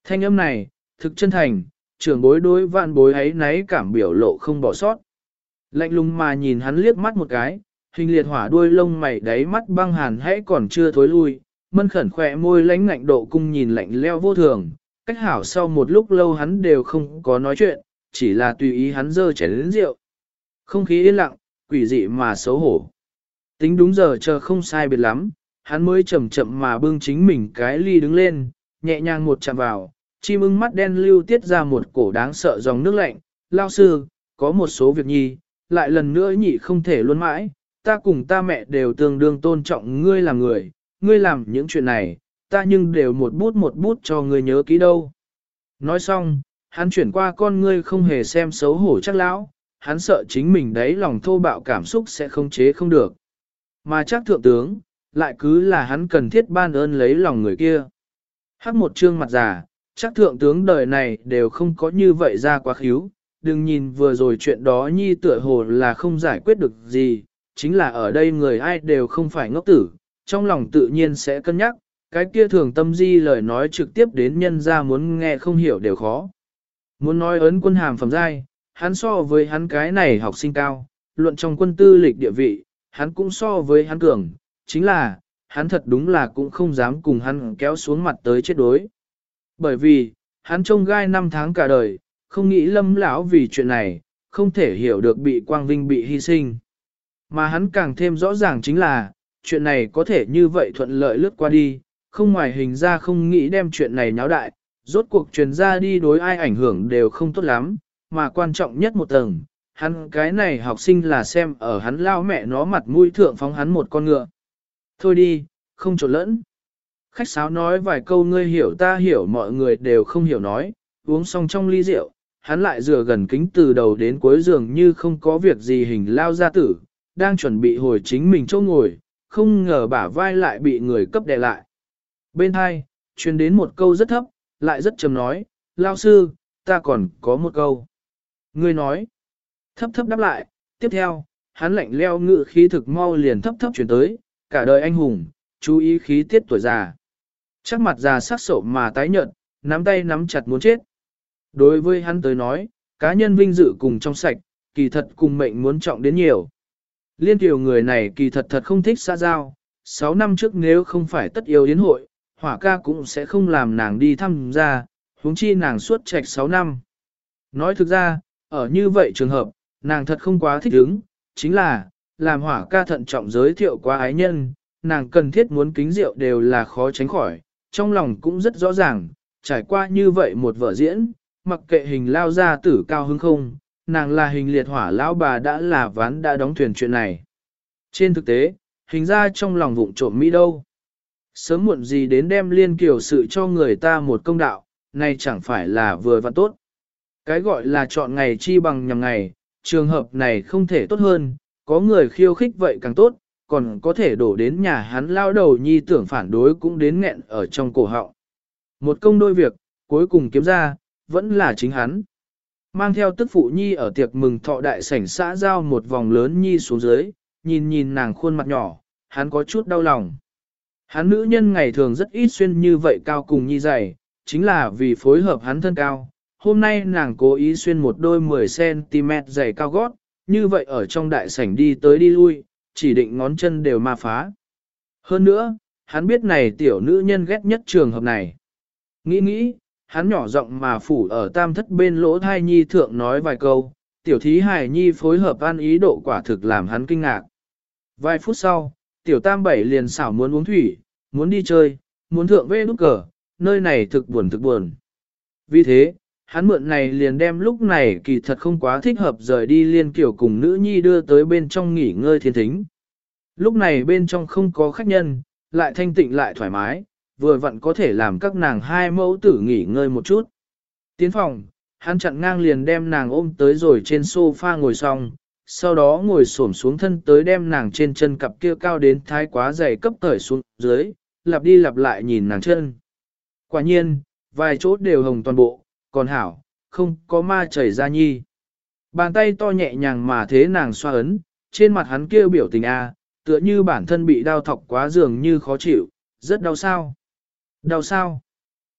Thanh âm này, thực chân thành, trưởng bối đối vạn bối ấy náy cảm biểu lộ không bỏ sót. Lạnh lùng mà nhìn hắn liếc mắt một cái, hình liệt hỏa đuôi lông mày đáy mắt băng hàn hãy còn chưa thối lui, mân khẩn khỏe môi lánh ngạnh độ cung nhìn lạnh leo vô thường, cách hảo sau một lúc lâu hắn đều không có nói chuyện, chỉ là tùy ý hắn dơ chén đến rượu. Không khí yên lặng, quỷ dị mà xấu hổ. Tính đúng giờ chờ không sai biệt lắm, hắn mới chậm chậm mà bưng chính mình cái ly đứng lên, nhẹ nhàng một chạm vào, chim ưng mắt đen lưu tiết ra một cổ đáng sợ dòng nước lạnh. Lao sư, có một số việc nhi, lại lần nữa nhị không thể luôn mãi, ta cùng ta mẹ đều tương đương tôn trọng ngươi là người, ngươi làm những chuyện này, ta nhưng đều một bút một bút cho ngươi nhớ kỹ đâu. Nói xong, hắn chuyển qua con ngươi không hề xem xấu hổ chắc lão, hắn sợ chính mình đấy lòng thô bạo cảm xúc sẽ không chế không được. Mà chắc thượng tướng, lại cứ là hắn cần thiết ban ơn lấy lòng người kia. Hắc một trương mặt già, chắc thượng tướng đời này đều không có như vậy ra quá khíu, đừng nhìn vừa rồi chuyện đó nhi tựa hồ là không giải quyết được gì, chính là ở đây người ai đều không phải ngốc tử, trong lòng tự nhiên sẽ cân nhắc, cái kia thường tâm di lời nói trực tiếp đến nhân ra muốn nghe không hiểu đều khó. Muốn nói ấn quân hàm phẩm giai, hắn so với hắn cái này học sinh cao, luận trong quân tư lịch địa vị, hắn cũng so với hắn cường, chính là, hắn thật đúng là cũng không dám cùng hắn kéo xuống mặt tới chết đối. Bởi vì, hắn trông gai năm tháng cả đời, không nghĩ lâm lão vì chuyện này, không thể hiểu được bị quang vinh bị hy sinh. Mà hắn càng thêm rõ ràng chính là, chuyện này có thể như vậy thuận lợi lướt qua đi, không ngoài hình ra không nghĩ đem chuyện này nháo đại, rốt cuộc truyền ra đi đối ai ảnh hưởng đều không tốt lắm, mà quan trọng nhất một tầng, hắn cái này học sinh là xem ở hắn lao mẹ nó mặt mũi thượng phóng hắn một con ngựa. Thôi đi, không trộn lẫn. Khách sáo nói vài câu ngươi hiểu ta hiểu mọi người đều không hiểu nói, uống xong trong ly rượu, hắn lại dựa gần kính từ đầu đến cuối giường như không có việc gì hình lao gia tử, đang chuẩn bị hồi chính mình chỗ ngồi, không ngờ bả vai lại bị người cấp đè lại. Bên hai, truyền đến một câu rất thấp, lại rất trầm nói, lao sư, ta còn có một câu. Ngươi nói, thấp thấp đáp lại, tiếp theo, hắn lạnh leo ngự khí thực mau liền thấp thấp chuyển tới, cả đời anh hùng, chú ý khí tiết tuổi già. Chắc mặt già sắc sổ mà tái nhợt, nắm tay nắm chặt muốn chết. Đối với hắn tới nói, cá nhân vinh dự cùng trong sạch, kỳ thật cùng mệnh muốn trọng đến nhiều. Liên tiểu người này kỳ thật thật không thích xã giao, sáu năm trước nếu không phải tất yếu yến hội, hỏa ca cũng sẽ không làm nàng đi thăm gia, huống chi nàng suốt trạch sáu năm. Nói thực ra, ở như vậy trường hợp, nàng thật không quá thích ứng, chính là, làm hỏa ca thận trọng giới thiệu quá ái nhân, nàng cần thiết muốn kính rượu đều là khó tránh khỏi, trong lòng cũng rất rõ ràng, trải qua như vậy một vở diễn, mặc kệ hình lao ra tử cao hứng không, nàng là hình liệt hỏa lão bà đã là ván đã đóng thuyền chuyện này. Trên thực tế, hình ra trong lòng vụng trộm Mỹ đâu. Sớm muộn gì đến đem liên kiểu sự cho người ta một công đạo, này chẳng phải là vừa và tốt. Cái gọi là chọn ngày chi bằng nhằm ngày, trường hợp này không thể tốt hơn, có người khiêu khích vậy càng tốt, còn có thể đổ đến nhà hắn lao đầu nhi tưởng phản đối cũng đến nghẹn ở trong cổ họng. Một công đôi việc, cuối cùng kiếm ra, vẫn là chính hắn. Mang theo tức phụ nhi ở tiệc mừng thọ đại sảnh xã giao một vòng lớn nhi xuống dưới, nhìn nhìn nàng khuôn mặt nhỏ, hắn có chút đau lòng. Hắn nữ nhân ngày thường rất ít xuyên như vậy cao cùng nhi dày, chính là vì phối hợp hắn thân cao. Hôm nay nàng cố ý xuyên một đôi mười xăng ti mét dày cao gót, như vậy ở trong đại sảnh đi tới đi lui, chỉ định ngón chân đều ma phá. Hơn nữa, hắn biết này tiểu nữ nhân ghét nhất trường hợp này. Nghĩ nghĩ, hắn nhỏ giọng mà phủ ở tam thất bên lỗ thai nhi thượng nói vài câu, tiểu thí hài nhi phối hợp ăn ý độ quả thực làm hắn kinh ngạc. Vài phút sau, tiểu tam bảy liền xảo muốn uống thủy, muốn đi chơi, muốn thượng vê nút cờ, nơi này thực buồn thực buồn. Vì thế, hắn mượn này liền đem lúc này kỳ thật không quá thích hợp rời đi liên kiểu cùng nữ nhi đưa tới bên trong nghỉ ngơi thiên thính. Lúc này bên trong không có khách nhân, lại thanh tịnh lại thoải mái, vừa vặn có thể làm các nàng hai mẫu tử nghỉ ngơi một chút. Tiến phòng, hắn chặn ngang liền đem nàng ôm tới rồi trên sofa ngồi xong, sau đó ngồi xổm xuống thân tới đem nàng trên chân cặp kia cao đến thái quá dày cấp cởi xuống dưới, lặp đi lặp lại nhìn nàng chân. Quả nhiên, vài chỗ đều hồng toàn bộ, còn hảo, không có ma chảy ra nhi. Bàn tay to nhẹ nhàng mà thế nàng xoa ấn, trên mặt hắn kêu biểu tình a, tựa như bản thân bị đau thọc quá dường như khó chịu, rất đau sao. Đau sao?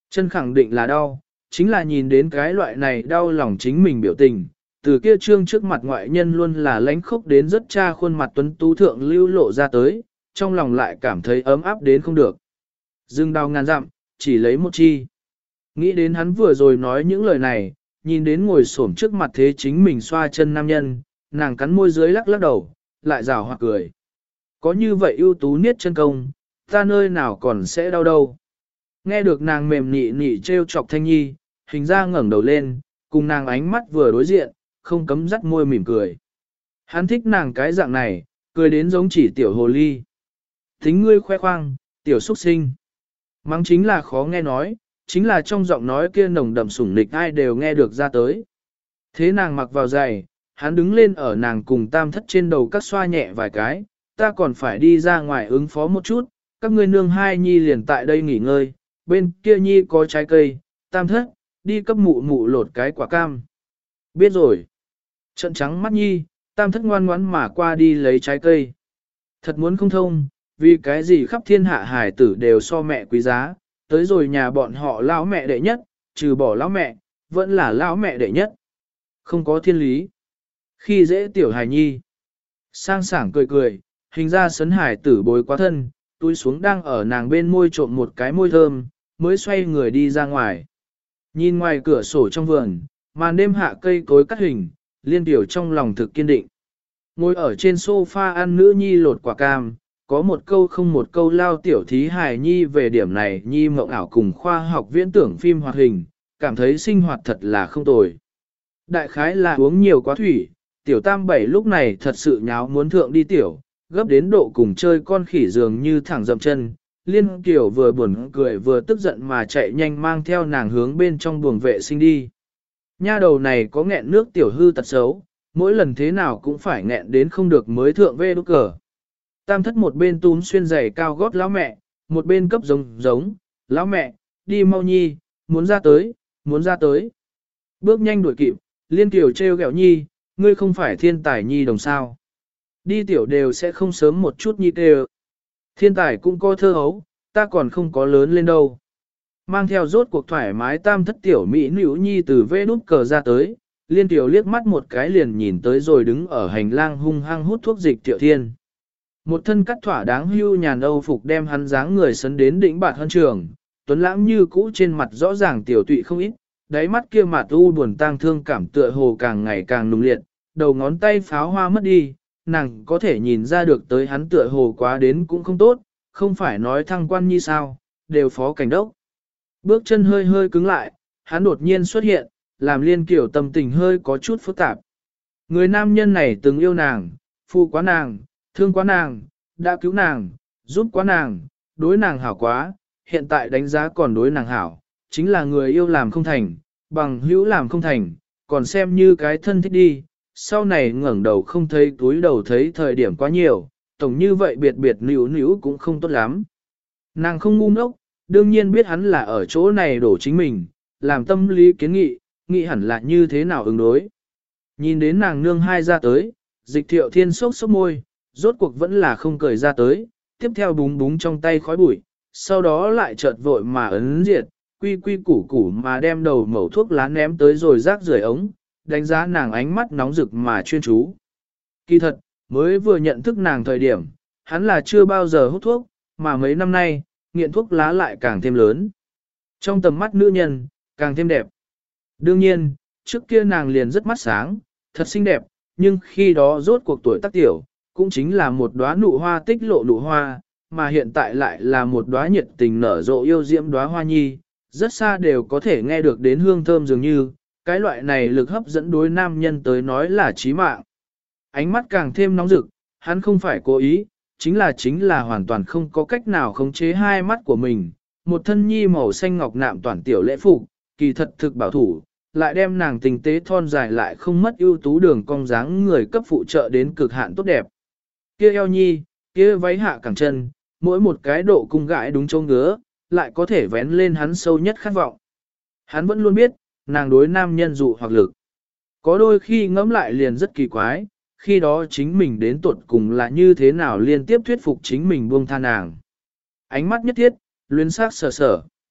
Chân khẳng định là đau, chính là nhìn đến cái loại này đau lòng chính mình biểu tình, từ kia trương trước mặt ngoại nhân luôn là lánh khốc đến rất cha khuôn mặt tuấn tú thượng lưu lộ ra tới, trong lòng lại cảm thấy ấm áp đến không được. Dương đau ngàn dặm, chỉ lấy một chi. Nghĩ đến hắn vừa rồi nói những lời này, nhìn đến ngồi xổm trước mặt thế chính mình xoa chân nam nhân, nàng cắn môi dưới lắc lắc đầu, lại rào hoặc cười. Có như vậy ưu tú niết chân công, ta nơi nào còn sẽ đau đâu. Nghe được nàng mềm nị nị trêu chọc Thanh Nhi, hình ra ngẩng đầu lên, cùng nàng ánh mắt vừa đối diện, không cấm dắt môi mỉm cười. Hắn thích nàng cái dạng này, cười đến giống chỉ tiểu hồ ly. Tính ngươi khoe khoang, tiểu xuất sinh. Mắng chính là khó nghe nói, chính là trong giọng nói kia nồng đậm sủng nịch ai đều nghe được ra tới. Thế nàng mặc vào giày, hắn đứng lên ở nàng cùng tam thất trên đầu các xoa nhẹ vài cái, ta còn phải đi ra ngoài ứng phó một chút, các ngươi nương hai nhi liền tại đây nghỉ ngơi, bên kia nhi có trái cây, tam thất, đi cấp mụ mụ lột cái quả cam. Biết rồi. Trận trắng mắt nhi, tam thất ngoan ngoãn mà qua đi lấy trái cây. Thật muốn không thông, vì cái gì khắp thiên hạ hải tử đều so mẹ quý giá, tới rồi nhà bọn họ lão mẹ đệ nhất, trừ bỏ lão mẹ, vẫn là lão mẹ đệ nhất. Không có thiên lý. Khi dễ tiểu hài nhi, sang sảng cười cười, hình ra sấn hải tử bối quá thân, túi xuống đang ở nàng bên môi trộm một cái môi thơm, mới xoay người đi ra ngoài. Nhìn ngoài cửa sổ trong vườn, màn đêm hạ cây cối cắt hình, liên tiểu trong lòng thực kiên định. Ngồi ở trên sofa ăn nữ nhi lột quả cam, có một câu không một câu lao tiểu thí hài nhi về điểm này nhi mộng ảo cùng khoa học viễn tưởng phim hoạt hình, cảm thấy sinh hoạt thật là không tồi. Đại khái là uống nhiều quá thủy, tiểu tam bảy lúc này thật sự nháo muốn thượng đi tiểu, gấp đến độ cùng chơi con khỉ dường như thẳng dậm chân. Liên Kiều vừa buồn cười vừa tức giận mà chạy nhanh mang theo nàng hướng bên trong buồng vệ sinh đi. Nha đầu này có nghẹn nước tiểu hư tật xấu, mỗi lần thế nào cũng phải nghẹn đến không được mới thượng về đốt cờ. Tam thất một bên túm xuyên giày cao gót lão mẹ, một bên cấp giống giống, lão mẹ, đi mau nhi, muốn ra tới, muốn ra tới. Bước nhanh đuổi kịp, Liên Kiều trêu ghẹo nhi, ngươi không phải thiên tài nhi đồng sao. Đi tiểu đều sẽ không sớm một chút nhi kêu. Thiên tài cũng có thơ hấu, ta còn không có lớn lên đâu. Mang theo rốt cuộc thoải mái tam thất tiểu mỹ nữ nhi từ vê nút cờ ra tới, Liên Tiểu liếc mắt một cái liền nhìn tới rồi đứng ở hành lang hung hăng hút thuốc dịch Tiểu Thiên. Một thân cắt thỏa đáng hưu nhàn âu phục đem hắn dáng người sấn đến đỉnh bạt hơn trường, tuấn lãng như cũ trên mặt rõ ràng tiểu tụy không ít, đáy mắt kia mặt u buồn tang thương cảm tựa hồ càng ngày càng nung liệt, đầu ngón tay pháo hoa mất đi, nàng có thể nhìn ra được tới hắn tựa hồ quá đến cũng không tốt, không phải nói thăng quan như sao, đều phó cảnh đốc. Bước chân hơi hơi cứng lại, hắn đột nhiên xuất hiện, làm Liên Kiều tâm tình hơi có chút phức tạp. Người nam nhân này từng yêu nàng, phu quá nàng, thương quá nàng, đã cứu nàng, giúp quá nàng, đối nàng hảo quá, hiện tại đánh giá còn đối nàng hảo, chính là người yêu làm không thành, bằng hữu làm không thành, còn xem như cái thân thích đi, sau này ngẩng đầu không thấy túi đầu thấy thời điểm quá nhiều, tổng như vậy biệt biệt níu níu cũng không tốt lắm. Nàng không ngu ngốc, đương nhiên biết hắn là ở chỗ này đổ chính mình, làm tâm lý kiến nghị, nghĩ hẳn là như thế nào ứng đối. Nhìn đến nàng nương hai ra tới, Dịch Thiệu Thiên sốc sốc môi, rốt cuộc vẫn là không cười ra tới, tiếp theo búng búng trong tay khói bụi, sau đó lại chợt vội mà ấn diệt, quy quy củ củ mà đem đầu mẩu thuốc lá ném tới rồi rác rưởi ống, đánh giá nàng ánh mắt nóng rực mà chuyên chú. Kỳ thật, mới vừa nhận thức nàng thời điểm, hắn là chưa bao giờ hút thuốc, mà mấy năm nay, nghiện thuốc lá lại càng thêm lớn. Trong tầm mắt nữ nhân, càng thêm đẹp. Đương nhiên, trước kia nàng liền rất mắt sáng, thật xinh đẹp, nhưng khi đó rốt cuộc tuổi tác tiểu, cũng chính là một đóa nụ hoa tích lộ nụ hoa, mà hiện tại lại là một đóa nhiệt tình nở rộ yêu diễm đóa hoa nhi, rất xa đều có thể nghe được đến hương thơm dường như, cái loại này lực hấp dẫn đối nam nhân tới nói là chí mạng. Ánh mắt càng thêm nóng rực, hắn không phải cố ý, chính là chính là hoàn toàn không có cách nào khống chế hai mắt của mình. Một thân nhi màu xanh ngọc nạm toàn tiểu lễ phục, kỳ thật thực bảo thủ, lại đem nàng tình tế thon dài lại không mất ưu tú đường cong dáng người cấp phụ trợ đến cực hạn tốt đẹp. Kia eo nhi, kia váy hạ cẳng chân, mỗi một cái độ cung gãi đúng chỗ ngứa, lại có thể vén lên hắn sâu nhất khát vọng. Hắn vẫn luôn biết, nàng đối nam nhân dụ hoặc lực. Có đôi khi ngẫm lại liền rất kỳ quái, khi đó chính mình đến tuột cùng là như thế nào liên tiếp thuyết phục chính mình buông tha nàng. Ánh mắt nhất thiết, luyến sắc sở sở.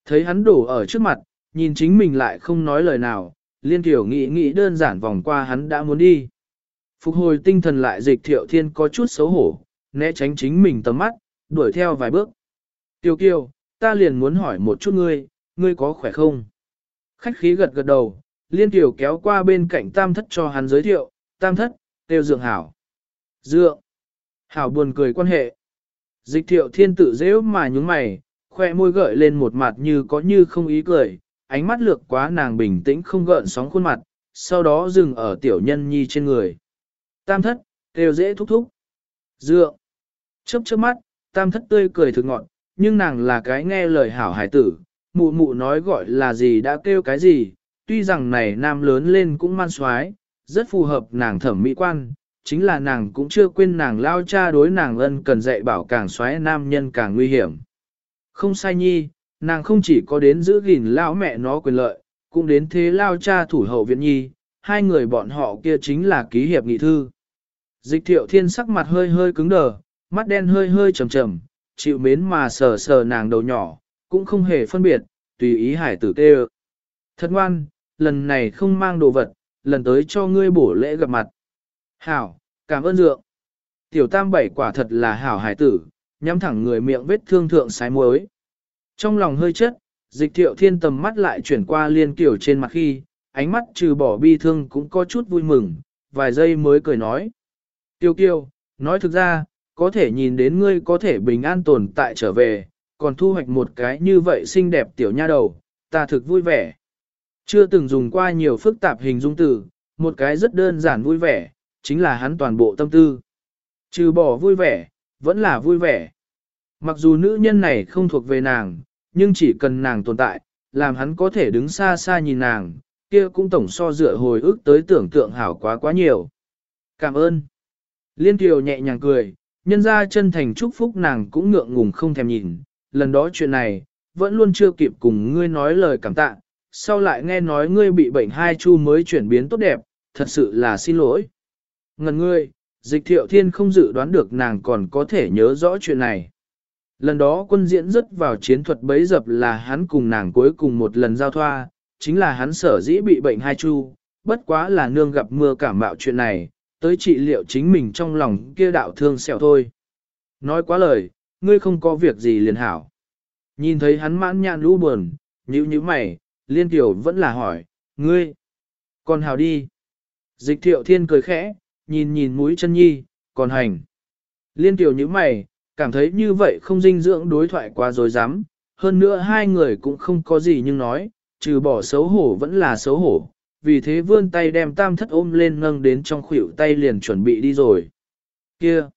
Thấy hắn đổ ở trước mặt, nhìn chính mình lại không nói lời nào, Liên Tiểu nghĩ nghĩ đơn giản vòng qua hắn đã muốn đi. Phục hồi tinh thần lại Dịch Thiệu Thiên có chút xấu hổ, né tránh chính mình tầm mắt, đuổi theo vài bước. Tiêu kiều, ta liền muốn hỏi một chút ngươi, ngươi có khỏe không? Khách khí gật gật đầu, Liên Tiểu kéo qua bên cạnh Tam Thất cho hắn giới thiệu, Tam Thất, Tiêu Dượng Hảo. Dượng. Hảo buồn cười quan hệ. Dịch Thiệu Thiên tự dễ mà nhúng mày, khoe môi gợi lên một mặt như có như không ý cười, ánh mắt lược quá nàng bình tĩnh không gợn sóng khuôn mặt, sau đó dừng ở tiểu nhân nhi trên người. Tam Thất, Tiêu dễ thúc thúc. Dượng. Chớp chớp mắt, Tam Thất tươi cười thực ngọn, nhưng nàng là cái nghe lời hảo hải tử, mụ mụ nói gọi là gì đã kêu cái gì, tuy rằng này nam lớn lên cũng man xoái, rất phù hợp nàng thẩm mỹ quan, chính là nàng cũng chưa quên nàng lao cha đối nàng ân cần dạy bảo càng xoái nam nhân càng nguy hiểm. Không sai nhi, nàng không chỉ có đến giữ gìn lão mẹ nó quyền lợi, cũng đến thế lao cha thủ hậu viện nhi, hai người bọn họ kia chính là ký hiệp nghị thư. Dịch Thiệu Thiên sắc mặt hơi hơi cứng đờ, mắt đen hơi hơi trầm trầm, chịu mến mà sờ sờ nàng đầu nhỏ, cũng không hề phân biệt, tùy ý hải tử tê ơ. Thật ngoan, lần này không mang đồ vật, lần tới cho ngươi bổ lễ gặp mặt. Hảo, cảm ơn dượng. Tiểu tam bảy quả thật là hảo hải tử, nhắm thẳng người miệng vết thương thượng sái muối. Trong lòng hơi chất, Dịch Thiệu Thiên tầm mắt lại chuyển qua Liên Kiều trên mặt khi, ánh mắt trừ bỏ bi thương cũng có chút vui mừng, vài giây mới cười nói. Tiêu Kiều, nói thực ra, có thể nhìn đến ngươi có thể bình an tồn tại trở về, còn thu hoạch một cái như vậy xinh đẹp tiểu nha đầu, ta thực vui vẻ. Chưa từng dùng qua nhiều phức tạp hình dung từ, một cái rất đơn giản vui vẻ, chính là hắn toàn bộ tâm tư. Trừ bỏ vui vẻ, vẫn là vui vẻ. Mặc dù nữ nhân này không thuộc về nàng, nhưng chỉ cần nàng tồn tại, làm hắn có thể đứng xa xa nhìn nàng, kia cũng tổng so dựa hồi ức tới tưởng tượng hảo quá quá nhiều. Cảm ơn. Liên Kiều nhẹ nhàng cười, nhân ra chân thành chúc phúc nàng cũng ngượng ngùng không thèm nhìn, lần đó chuyện này, vẫn luôn chưa kịp cùng ngươi nói lời cảm tạ, sau lại nghe nói ngươi bị bệnh hai chu mới chuyển biến tốt đẹp, thật sự là xin lỗi. Ngần ngươi, Dịch Thiệu Thiên không dự đoán được nàng còn có thể nhớ rõ chuyện này. Lần đó quân diễn rất vào chiến thuật bấy dập là hắn cùng nàng cuối cùng một lần giao thoa, chính là hắn sở dĩ bị bệnh hai chu, bất quá là nương gặp mưa cảm mạo chuyện này, tới trị liệu chính mình trong lòng kia đạo thương sẹo thôi. Nói quá lời, ngươi không có việc gì liền hảo. Nhìn thấy hắn mãn nhãn lũ buồn, nhíu nhíu mày, Liên Kiều vẫn là hỏi, ngươi, còn hảo đi. Dịch Thiệu Thiên cười khẽ, nhìn nhìn mũi chân nhi, còn hành. Liên Kiều nhíu mày, cảm thấy như vậy không dinh dưỡng đối thoại quá dối rắm hơn nữa hai người cũng không có gì nhưng nói, trừ bỏ xấu hổ vẫn là xấu hổ, vì thế vươn tay đem Tam Thất ôm lên nâng đến trong khuỷu tay liền chuẩn bị đi rồi. Kia!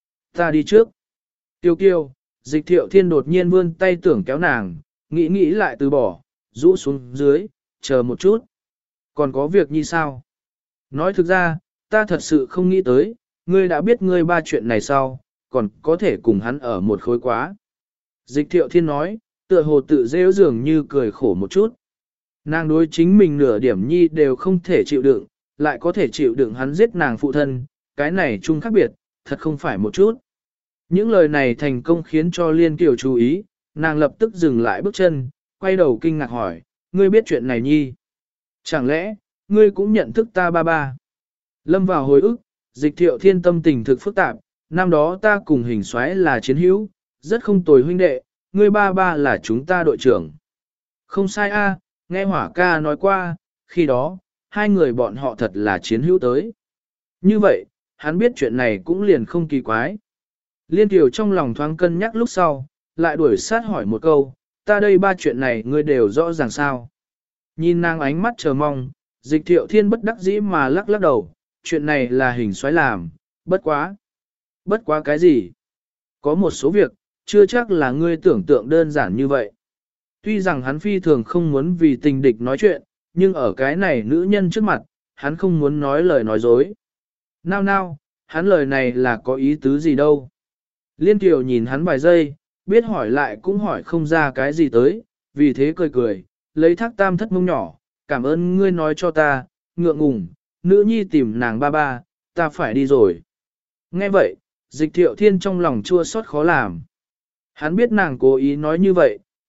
Ta đi trước. Tiêu kiêu, Dịch Thiệu Thiên đột nhiên vươn tay tưởng kéo nàng, nghĩ nghĩ lại từ bỏ, rũ xuống dưới, chờ một chút. Còn có việc như sao? Nói thực ra, ta thật sự không nghĩ tới, ngươi đã biết ngươi ba chuyện này sau, còn có thể cùng hắn ở một khối quá. Dịch Thiệu Thiên nói, tựa hồ tự rêu dường như cười khổ một chút. Nàng đối chính mình nửa điểm nhi đều không thể chịu đựng, lại có thể chịu đựng hắn giết nàng phụ thân, cái này chung khác biệt, thật không phải một chút. Những lời này thành công khiến cho Liên Kiều chú ý, nàng lập tức dừng lại bước chân, quay đầu kinh ngạc hỏi, ngươi biết chuyện này nhi? Chẳng lẽ, ngươi cũng nhận thức ta ba ba? Lâm vào hồi ức, Dịch Thiệu Thiên tâm tình thực phức tạp, năm đó ta cùng Hình Soái là chiến hữu, rất không tồi huynh đệ, ngươi ba ba là chúng ta đội trưởng. Không sai a, nghe Hỏa ca nói qua, khi đó, hai người bọn họ thật là chiến hữu tới. Như vậy, hắn biết chuyện này cũng liền không kỳ quái. Liên Kiều trong lòng thoáng cân nhắc lúc sau, lại đuổi sát hỏi một câu, ta đây ba chuyện này ngươi đều rõ ràng sao. Nhìn nàng ánh mắt chờ mong, Dịch Thiệu Thiên bất đắc dĩ mà lắc lắc đầu, chuyện này là Hình Soái làm, bất quá. Bất quá cái gì? Có một số việc, chưa chắc là ngươi tưởng tượng đơn giản như vậy. Tuy rằng hắn phi thường không muốn vì tình địch nói chuyện, nhưng ở cái này nữ nhân trước mặt, hắn không muốn nói lời nói dối. Nào nào, hắn lời này là có ý tứ gì đâu. Liên Kiều nhìn hắn vài giây, biết hỏi lại cũng hỏi không ra cái gì tới, vì thế cười cười, lấy Thác Tam Thất mông nhỏ, cảm ơn ngươi nói cho ta, ngượng ngùng, nữ nhi tìm nàng ba ba, ta phải đi rồi. Nghe vậy, Dịch Thiệu Thiên trong lòng chua xót khó làm. Hắn biết nàng cố ý nói như vậy,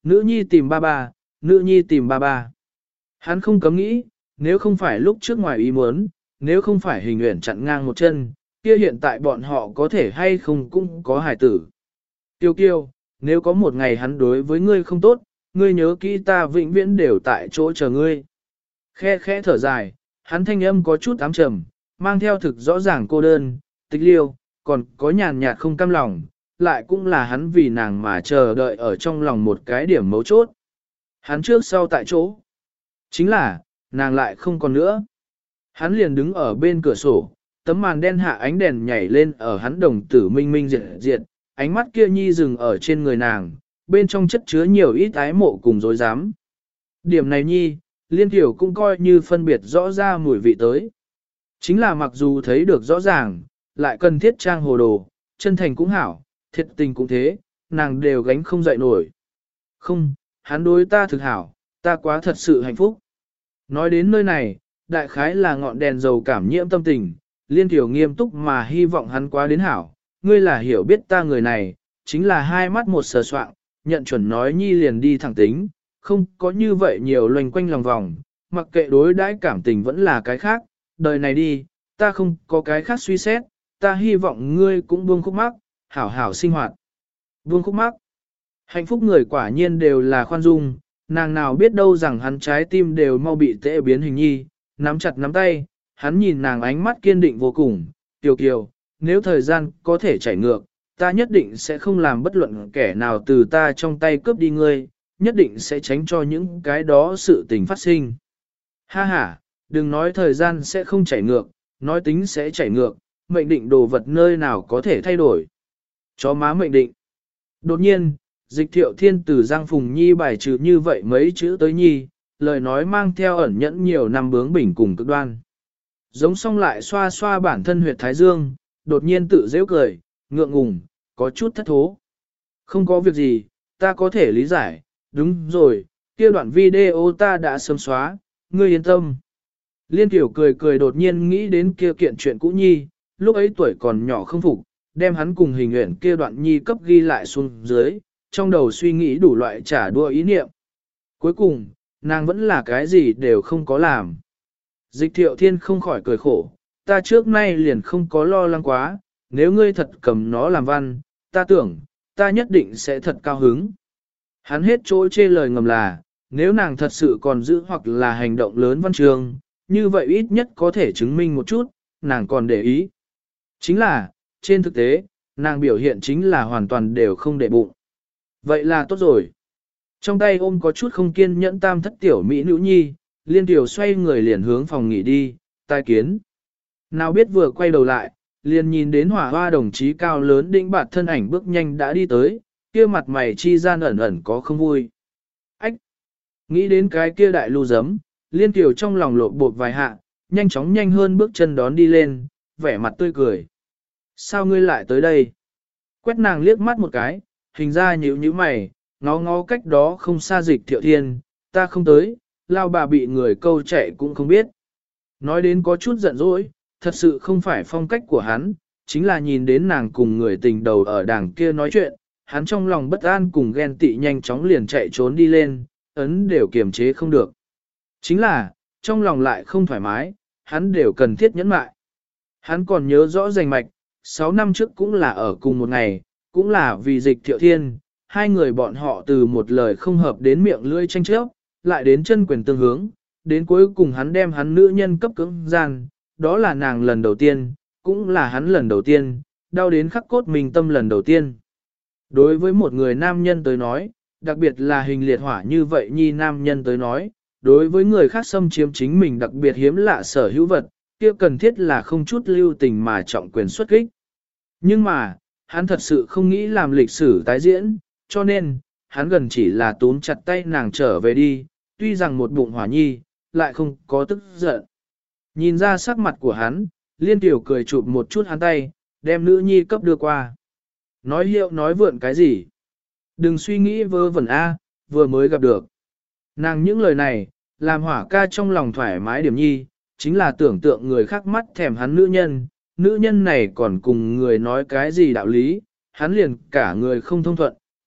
nữ nhi tìm ba ba, nữ nhi tìm ba ba. Hắn không cấm nghĩ, nếu không phải lúc trước ngoài ý muốn, nếu không phải hình nguyện chặn ngang một chân, kia hiện tại bọn họ có thể hay không cũng có hài tử. Tiêu kiêu, nếu có một ngày hắn đối với ngươi không tốt, ngươi nhớ kỹ ta vĩnh viễn đều tại chỗ chờ ngươi. Khe khẽ thở dài, hắn thanh âm có chút ám trầm, mang theo thực rõ ràng cô đơn, tịch liêu, còn có nhàn nhạt không cam lòng, lại cũng là hắn vì nàng mà chờ đợi ở trong lòng một cái điểm mấu chốt. Hắn trước sau tại chỗ. Chính là, nàng lại không còn nữa. Hắn liền đứng ở bên cửa sổ, tấm màn đen hạ ánh đèn nhảy lên ở hắn đồng tử minh minh diệt diệt, ánh mắt kia nhi dừng ở trên người nàng, bên trong chất chứa nhiều ít ái mộ cùng dối dám. Điểm này nhi, Liên Tiểu cũng coi như phân biệt rõ ra mùi vị tới. Chính là mặc dù thấy được rõ ràng, lại cần thiết trang hồ đồ, chân thành cũng hảo, thiệt tình cũng thế, nàng đều gánh không dậy nổi. Không, hắn đối ta thực hảo, ta quá thật sự hạnh phúc. Nói đến nơi này, đại khái là ngọn đèn dầu cảm nhiễm tâm tình, Liên Tiểu nghiêm túc mà hy vọng hắn quá đến hảo. Ngươi là hiểu biết ta người này, chính là hai mắt một sờ soạng, nhận chuẩn nói nhi liền đi thẳng tính, không có như vậy nhiều loanh quanh lòng vòng, mặc kệ đối đãi cảm tình vẫn là cái khác, đời này đi, ta không có cái khác suy xét, ta hy vọng ngươi cũng buông khúc mắc, hảo hảo sinh hoạt. Buông khúc mắc, hạnh phúc người quả nhiên đều là khoan dung, nàng nào biết đâu rằng hắn trái tim đều mau bị tệ biến hình nhi, nắm chặt nắm tay, hắn nhìn nàng ánh mắt kiên định vô cùng, Kiều Kiều, nếu thời gian có thể chảy ngược, ta nhất định sẽ không làm bất luận kẻ nào từ ta trong tay cướp đi ngươi, nhất định sẽ tránh cho những cái đó sự tình phát sinh. Ha ha, đừng nói thời gian sẽ không chảy ngược, nói tính sẽ chảy ngược, mệnh định đồ vật nơi nào có thể thay đổi. Chó má mệnh định. Đột nhiên, Dịch Thiệu Thiên từ Giang Phùng Nhi bài trừ như vậy mấy chữ tới Nhi, lời nói mang theo ẩn nhẫn nhiều năm bướng bỉnh cùng cực đoan. Giống xong lại xoa xoa bản thân huyệt thái dương, đột nhiên tự dễ cười, ngượng ngùng, có chút thất thố. Không có việc gì, ta có thể lý giải, đúng rồi, kia đoạn video ta đã sớm xóa, ngươi yên tâm. Liên Tiểu cười cười đột nhiên nghĩ đến kia kiện chuyện cũ Nhi, lúc ấy tuổi còn nhỏ không phục, đem hắn cùng hình nguyện kia đoạn Nhi cấp ghi lại xuống dưới, trong đầu suy nghĩ đủ loại trả đua ý niệm. Cuối cùng, nàng vẫn là cái gì đều không có làm. Dịch Thiệu Thiên không khỏi cười khổ, ta trước nay liền không có lo lắng quá, nếu ngươi thật cầm nó làm văn, ta tưởng, ta nhất định sẽ thật cao hứng. Hắn hết chỗ chê lời ngầm là, nếu nàng thật sự còn giữ hoặc là hành động lớn văn trường, như vậy ít nhất có thể chứng minh một chút, nàng còn để ý. Chính là, trên thực tế, nàng biểu hiện chính là hoàn toàn đều không để bụng. Vậy là tốt rồi. Trong tay ôm có chút không kiên nhẫn tam thất tiểu mỹ nữ nhi, Liên Tiểu xoay người liền hướng phòng nghỉ đi, tai kiến. Nào biết vừa quay đầu lại, liền nhìn đến hỏa hoa đồng chí cao lớn đĩnh bạt thân ảnh bước nhanh đã đi tới, kia mặt mày chi gian ẩn ẩn có không vui. Ách! Nghĩ đến cái kia đại lưu giấm, Liên Tiểu trong lòng lộ bột vài hạ, nhanh chóng nhanh hơn bước chân đón đi lên, vẻ mặt tươi cười. Sao ngươi lại tới đây? Quét nàng liếc mắt một cái, hình ra nhíu nhíu mày, ngó ngó cách đó không xa Dịch Thiệu Thiên, ta không tới, lao bà bị người câu chạy cũng không biết. Nói đến có chút giận dỗi, thật sự không phải phong cách của hắn, chính là nhìn đến nàng cùng người tình đầu ở đằng kia nói chuyện, hắn trong lòng bất an cùng ghen tị nhanh chóng liền chạy trốn đi lên, ấn đều kiềm chế không được. Chính là, trong lòng lại không thoải mái, hắn đều cần thiết nhẫn mại. Hắn còn nhớ rõ rành mạch, sáu năm trước cũng là ở cùng một ngày, cũng là vì Dịch Thiệu Thiên, hai người bọn họ từ một lời không hợp đến miệng lưỡi tranh chấp, lại đến chân quyền tương hướng, đến cuối cùng hắn đem hắn nữ nhân cấp cưỡng gian, đó là nàng lần đầu tiên, cũng là hắn lần đầu tiên, đau đến khắc cốt mình tâm lần đầu tiên. Đối với một người nam nhân tới nói, đặc biệt là hình liệt hỏa như vậy nhi nam nhân tới nói, đối với người khác xâm chiếm chính mình đặc biệt hiếm lạ sở hữu vật, kia cần thiết là không chút lưu tình mà trọng quyền xuất kích. Nhưng mà, hắn thật sự không nghĩ làm lịch sử tái diễn, cho nên, hắn gần chỉ là túm chặt tay nàng trở về đi, tuy rằng một bụng hỏa nhi, lại không có tức giận. Nhìn ra sắc mặt của hắn, Liên Tiểu cười chụp một chút hắn tay, đem nữ nhi cấp đưa qua. Nói hiệu nói vượn cái gì? Đừng suy nghĩ vơ vẩn A, vừa mới gặp được. Nàng những lời này, làm hỏa ca trong lòng thoải mái điểm nhi, chính là tưởng tượng người khác mắt thèm hắn nữ nhân, nữ nhân này còn cùng người nói cái gì đạo lý, hắn liền cả người không thông thuận,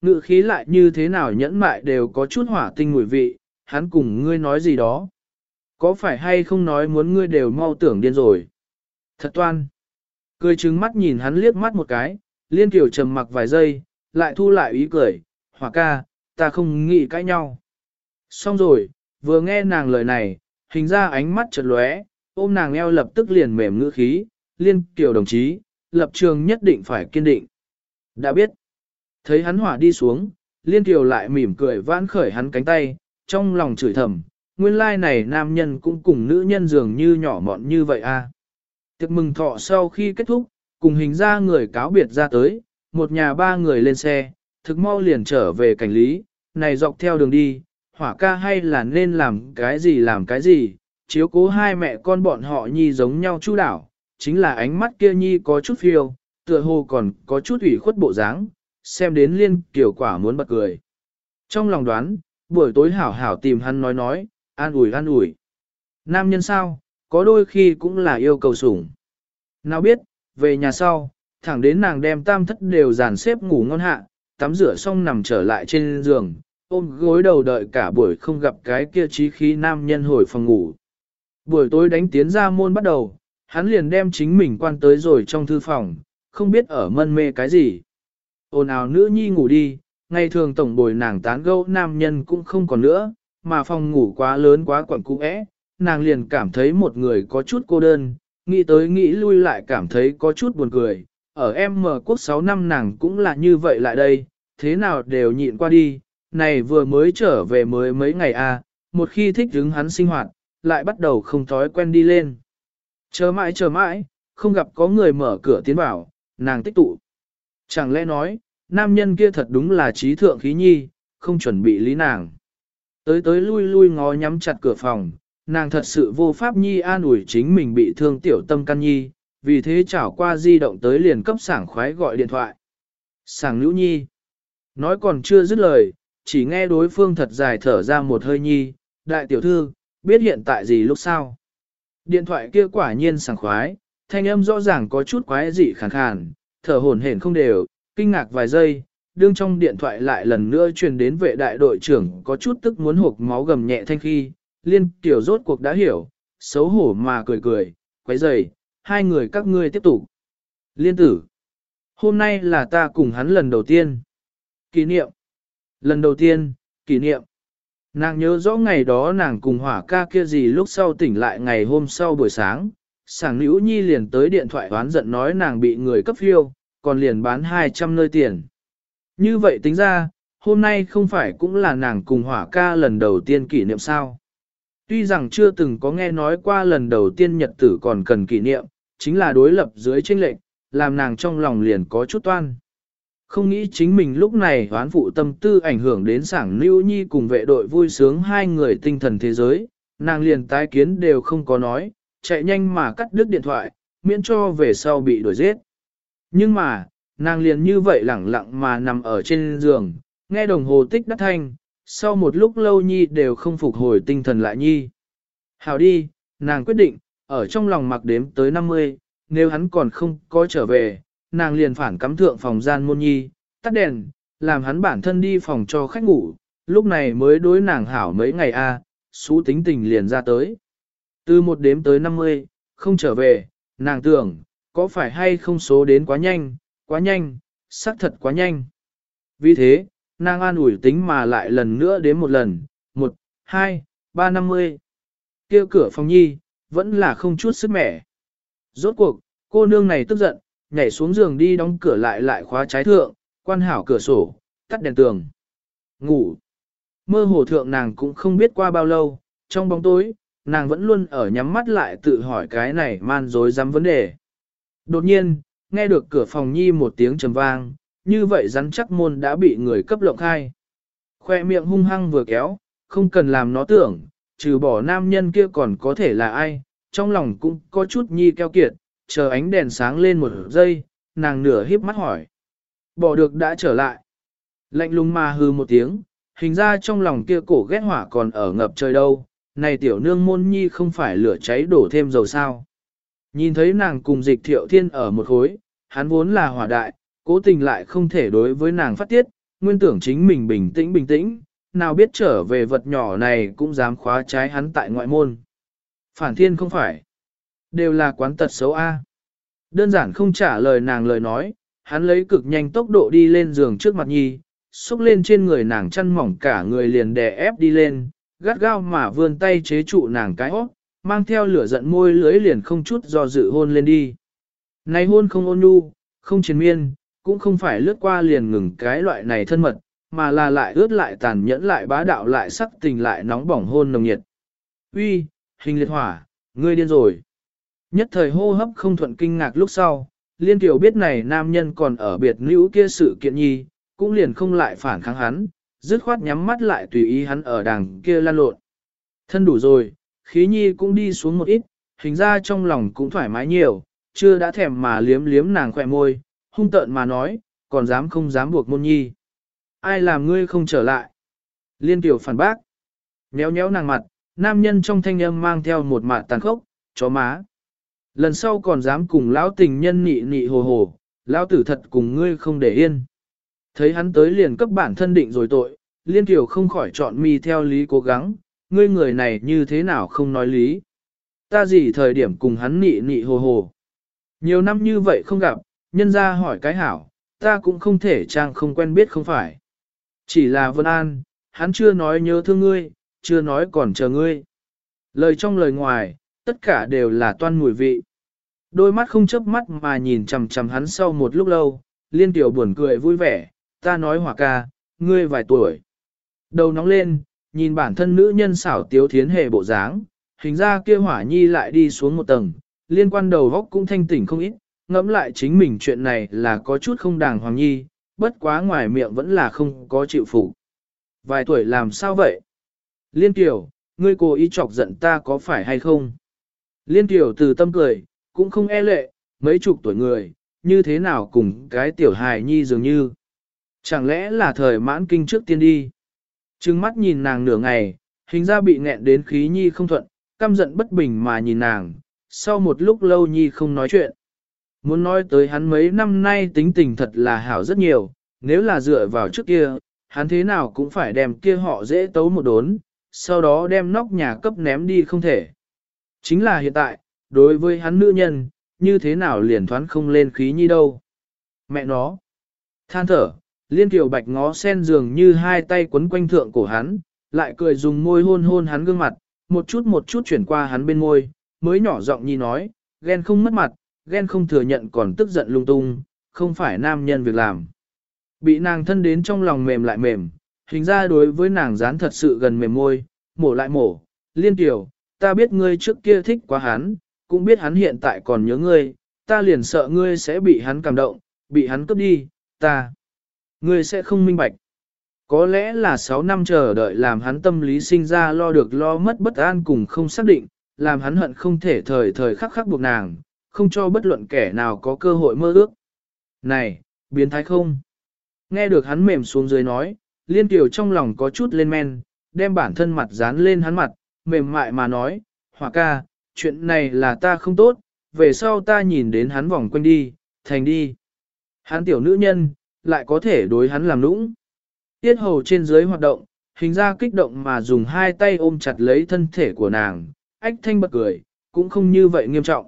ngự khí lại như thế nào nhẫn mại đều có chút hỏa tinh mùi vị, hắn cùng ngươi nói gì đó. Có phải hay không nói muốn ngươi đều mau tưởng điên rồi. Thật toan. Cười trừng mắt nhìn hắn liếc mắt một cái, Liên Kiều trầm mặc vài giây, lại thu lại ý cười, Hỏa ca, ta không nghĩ cãi nhau. Xong rồi, vừa nghe nàng lời này, hình ra ánh mắt chợt lóe, ôm nàng eo lập tức liền mềm ngữ khí, Liên Kiều đồng chí, lập trường nhất định phải kiên định. Đã biết. Thấy hắn hỏa đi xuống, Liên Kiều lại mỉm cười vãn khởi hắn cánh tay, trong lòng chửi thầm, nguyên lai này nam nhân cũng cùng nữ nhân dường như nhỏ mọn như vậy à. Tiệc mừng thọ sau khi kết thúc, cùng hình ra người cáo biệt ra tới, một nhà ba người lên xe, thực mau liền trở về cảnh lý, này dọc theo đường đi, Hỏa ca hay là nên làm cái gì làm cái gì, chiếu cố hai mẹ con bọn họ nhi giống nhau chu đảo, chính là ánh mắt kia nhi có chút phiêu, tựa hồ còn có chút ủy khuất bộ dáng, xem đến Liên Kiều quả muốn bật cười. Trong lòng đoán, buổi tối hảo hảo tìm hắn nói nói, an ủi an ủi. Nam nhân sao, có đôi khi cũng là yêu cầu sủng. Nào biết, về nhà sau, thẳng đến nàng đem tam thất đều dàn xếp ngủ ngon hạ, tắm rửa xong nằm trở lại trên giường, ôm gối đầu đợi cả buổi không gặp cái kia trí khí nam nhân hồi phòng ngủ. Buổi tối đánh tiến ra môn bắt đầu, hắn liền đem chính mình quan tới rồi trong thư phòng, không biết ở mân mê cái gì. Ồn ào nữ nhi ngủ đi, ngày thường tổng bồi nàng tán gẫu nam nhân cũng không còn nữa, mà phòng ngủ quá lớn quá quẩn cũ ẽ, nàng liền cảm thấy một người có chút cô đơn, nghĩ tới nghĩ lui lại cảm thấy có chút buồn cười. Ở em mở quốc sáu năm nàng cũng là như vậy lại đây, thế nào đều nhịn qua đi, này vừa mới trở về mới mấy ngày à, một khi thích hứng hắn sinh hoạt, lại bắt đầu không thói quen đi lên. Chờ mãi chờ mãi, không gặp có người mở cửa tiến vào, nàng tích tụ. Chẳng lẽ nói, nam nhân kia thật đúng là trí thượng khí nhi, không chuẩn bị lý nàng. Tới tới lui lui ngó nhắm chặt cửa phòng, nàng thật sự vô pháp nhi an ủi chính mình bị thương tiểu tâm can nhi, vì thế chảo qua di động tới liền cấp sảng khoái gọi điện thoại. Sảng Nữ Nhi. Nói còn chưa dứt lời, chỉ nghe đối phương thật dài thở ra một hơi nhi, đại tiểu thư, biết hiện tại gì lúc sau. Điện thoại kia quả nhiên sảng khoái, thanh âm rõ ràng có chút quái dị khàn khàn, thở hổn hển không đều, kinh ngạc vài giây, đương trong điện thoại lại lần nữa truyền đến vệ đại đội trưởng có chút tức muốn hộc máu gầm nhẹ thanh khi, Liên Kiều rốt cuộc đã hiểu, xấu hổ mà cười cười, quấy rầy, hai người các ngươi tiếp tục. Liên tử, hôm nay là ta cùng hắn lần đầu tiên. Kỷ niệm. Lần đầu tiên, kỷ niệm. Nàng nhớ rõ ngày đó nàng cùng Hỏa ca kia gì lúc sau tỉnh lại ngày hôm sau buổi sáng, Sảng Nữ Nhi liền tới điện thoại oán giận nói nàng bị người cấp phiêu, còn liền bán hai trăm nơi tiền. Như vậy tính ra, hôm nay không phải cũng là nàng cùng Hỏa ca lần đầu tiên kỷ niệm sao. Tuy rằng chưa từng có nghe nói qua lần đầu tiên nhật tử còn cần kỷ niệm, chính là đối lập dưới chênh lệnh, làm nàng trong lòng liền có chút toan. Không nghĩ chính mình lúc này hoán phụ tâm tư ảnh hưởng đến Sảng Nữ Nhi cùng vệ đội vui sướng hai người tinh thần thế giới, nàng liền tái kiến đều không có nói, chạy nhanh mà cắt đứt điện thoại, miễn cho về sau bị đuổi giết. Nhưng mà, nàng liền như vậy lẳng lặng mà nằm ở trên giường, nghe đồng hồ tích đắt thanh, sau một lúc lâu Nhi đều không phục hồi tinh thần lại Nhi. Hào đi, nàng quyết định, ở trong lòng mặc đếm tới năm mươi, nếu hắn còn không có trở về, nàng liền phản cắm thượng phòng gian môn Nhi, tắt đèn, làm hắn bản thân đi phòng cho khách ngủ, lúc này mới đối nàng hảo mấy ngày a, à, xú tính tình liền ra tới. Từ một đếm tới năm mươi, không trở về, nàng tưởng, có phải hay không số đến quá nhanh, quá nhanh, xác thật quá nhanh. Vì thế, nàng an ủi tính mà lại lần nữa đến một lần, một, hai, ba năm mươi. Kêu cửa phòng Nhi, vẫn là không chút sức mẻ. Rốt cuộc, cô nương này tức giận, nhảy xuống giường đi đóng cửa lại lại khóa trái thượng, quan hảo cửa sổ, tắt đèn tường. Ngủ. Mơ hồ thượng nàng cũng không biết qua bao lâu, trong bóng tối, nàng vẫn luôn ở nhắm mắt lại tự hỏi cái này man dối dám vấn đề. Đột nhiên, nghe được cửa phòng Nhi một tiếng trầm vang, như vậy rắn chắc môn đã bị người cấp lộng khai. Khoe miệng hung hăng vừa kéo, không cần làm nó tưởng, trừ bỏ nam nhân kia còn có thể là ai, trong lòng cũng có chút Nhi keo kiệt, chờ ánh đèn sáng lên một giây, nàng nửa híp mắt hỏi. Bỏ được đã trở lại. Lạnh lùng mà hư một tiếng, hình ra trong lòng kia cổ ghét hỏa còn ở ngập trời đâu, này tiểu nương môn Nhi không phải lửa cháy đổ thêm dầu sao. Nhìn thấy nàng cùng Dịch Thiệu Thiên ở một khối, hắn vốn là hỏa đại, cố tình lại không thể đối với nàng phát tiết, nguyên tưởng chính mình bình tĩnh bình tĩnh, nào biết trở về vật nhỏ này cũng dám khóa trái hắn tại ngoại môn. Phản thiên không phải, đều là quán tật xấu A. Đơn giản không trả lời nàng lời nói, hắn lấy cực nhanh tốc độ đi lên giường trước mặt nhi, xúc lên trên người nàng chăn mỏng cả người liền đè ép đi lên, gắt gao mà vươn tay chế trụ nàng cái óc, mang theo lửa giận môi lưới liền không chút do dự hôn lên đi. Này hôn không ôn nhu, không triền miên, cũng không phải lướt qua liền ngừng cái loại này thân mật, mà là lại ướt lại tàn nhẫn lại bá đạo lại sắc tình lại nóng bỏng hôn nồng nhiệt. Uy, hình liệt hỏa, ngươi điên rồi. Nhất thời hô hấp không thuận kinh ngạc lúc sau, Liên Kiều biết này nam nhân còn ở biệt nữ kia sự kiện nhi, cũng liền không lại phản kháng hắn, dứt khoát nhắm mắt lại tùy ý hắn ở đằng kia lan lộn. Thân đủ rồi, khí nhi cũng đi xuống một ít, hình ra trong lòng cũng thoải mái nhiều, chưa đã thèm mà liếm liếm nàng khỏe môi, hung tợn mà nói, còn dám không dám buộc môn nhi. Ai làm ngươi không trở lại? Liên Kiều phản bác, nhéo nhéo nàng mặt, nam nhân trong thanh âm mang theo một mạt tàn khốc, chó má. Lần sau còn dám cùng lão tình nhân nị nị hồ hồ, lão tử thật cùng ngươi không để yên. Thấy hắn tới liền cấp bản thân định rồi tội, Liên Kiều không khỏi chọn mi theo lý cố gắng, ngươi người này như thế nào không nói lý. Ta gì thời điểm cùng hắn nị nị hồ hồ. Nhiều năm như vậy không gặp, nhân ra hỏi cái hảo, ta cũng không thể trang không quen biết không phải. Chỉ là Vân An, hắn chưa nói nhớ thương ngươi, chưa nói còn chờ ngươi. Lời trong lời ngoài, tất cả đều là toan mùi vị. Đôi mắt không chớp mắt mà nhìn chằm chằm hắn sau một lúc lâu, Liên Kiều buồn cười vui vẻ, ta nói Hỏa ca, ngươi vài tuổi. Đầu nóng lên, nhìn bản thân nữ nhân xảo tiếu thiến hề bộ dáng, hình ra kia Hỏa nhi lại đi xuống một tầng, liên quan đầu góc cũng thanh tỉnh không ít, ngẫm lại chính mình chuyện này là có chút không đàng hoàng nhi, bất quá ngoài miệng vẫn là không có chịu phục. Vài tuổi làm sao vậy? Liên Kiều, ngươi cố ý chọc giận ta có phải hay không? Liên Kiều từ tâm cười, cũng không e lệ, mấy chục tuổi người, như thế nào cùng cái tiểu hài nhi dường như. Chẳng lẽ là thời mãn kinh trước tiên đi? Trừng mắt nhìn nàng nửa ngày, hình ra bị nghẹn đến khí nhi không thuận, căm giận bất bình mà nhìn nàng, sau một lúc lâu nhi không nói chuyện. Muốn nói tới hắn mấy năm nay tính tình thật là hảo rất nhiều, nếu là dựa vào trước kia, hắn thế nào cũng phải đem kia họ dễ tấu một đốn, sau đó đem nóc nhà cấp ném đi không thể. Chính là hiện tại, đối với hắn nữ nhân, như thế nào liền thoán không lên khí nhi đâu. Mẹ nó, than thở, Liên Kiều Bạch ngó sen dường như hai tay quấn quanh thượng cổ hắn, lại cười dùng môi hôn hôn hắn gương mặt, một chút một chút chuyển qua hắn bên môi, mới nhỏ giọng nhi nói, ghen không mất mặt, ghen không thừa nhận còn tức giận lung tung, không phải nam nhân việc làm. Bị nàng thân đến trong lòng mềm lại mềm, hình ra đối với nàng dán thật sự gần mềm môi, mổ lại mổ, Liên Kiều, ta biết ngươi trước kia thích quá hắn, cũng biết hắn hiện tại còn nhớ ngươi, ta liền sợ ngươi sẽ bị hắn cảm động, bị hắn cướp đi, ta. Ngươi sẽ không minh bạch. Có lẽ là sáu năm chờ đợi làm hắn tâm lý sinh ra lo được lo mất bất an cùng không xác định, làm hắn hận không thể thời thời khắc khắc buộc nàng, không cho bất luận kẻ nào có cơ hội mơ ước. Này, biến thái không? Nghe được hắn mềm xuống dưới nói, Liên Kiều trong lòng có chút lên men, đem bản thân mặt dán lên hắn mặt, mềm mại mà nói, Hỏa ca, chuyện này là ta không tốt, về sau ta nhìn đến hắn vòng quanh đi, thành đi. Hắn tiểu nữ nhân, lại có thể đối hắn làm nũng. Tiết hầu trên dưới hoạt động, hình ra kích động mà dùng hai tay ôm chặt lấy thân thể của nàng, ách thanh bật cười, cũng không như vậy nghiêm trọng.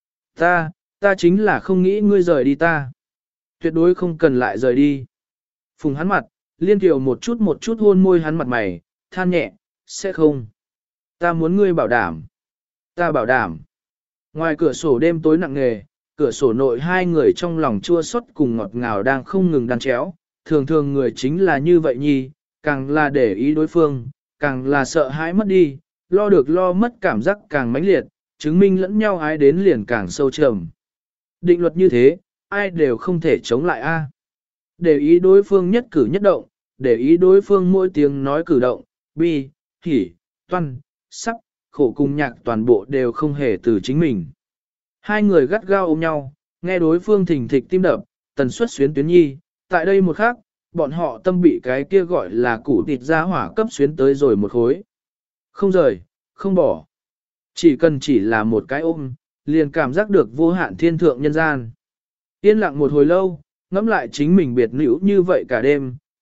Ta, ta chính là không nghĩ ngươi rời đi ta. Tuyệt đối không cần lại rời đi. Phùng hắn mặt, Liên Kiều một chút một chút hôn môi hắn mặt mày, than nhẹ, sẽ không. Ta muốn ngươi bảo đảm. Ta bảo đảm. Ngoài cửa sổ đêm tối nặng nề, cửa sổ nội hai người trong lòng chua xót cùng ngọt ngào đang không ngừng đan chéo. Thường thường người chính là như vậy nhi, càng là để ý đối phương, càng là sợ hãi mất đi, lo được lo mất cảm giác càng mãnh liệt, chứng minh lẫn nhau ái đến liền càng sâu trầm. Định luật như thế, ai đều không thể chống lại a. Để ý đối phương nhất cử nhất động, để ý đối phương mỗi tiếng nói cử động, bi, hỉ, toan, sắc, khổ cùng nhạc toàn bộ đều không hề từ chính mình. Hai người gắt gao ôm nhau, nghe đối phương thình thịch tim đập, tần suất xuyến tuyến nhi, tại đây một khắc, bọn họ tâm bị cái kia gọi là củ thịt ra hỏa cấp xuyến tới rồi một khối. Không rời, không bỏ. Chỉ cần chỉ là một cái ôm, liền cảm giác được vô hạn thiên thượng nhân gian. Yên lặng một hồi lâu, ngẫm lại chính mình biệt nữ như vậy cả đêm,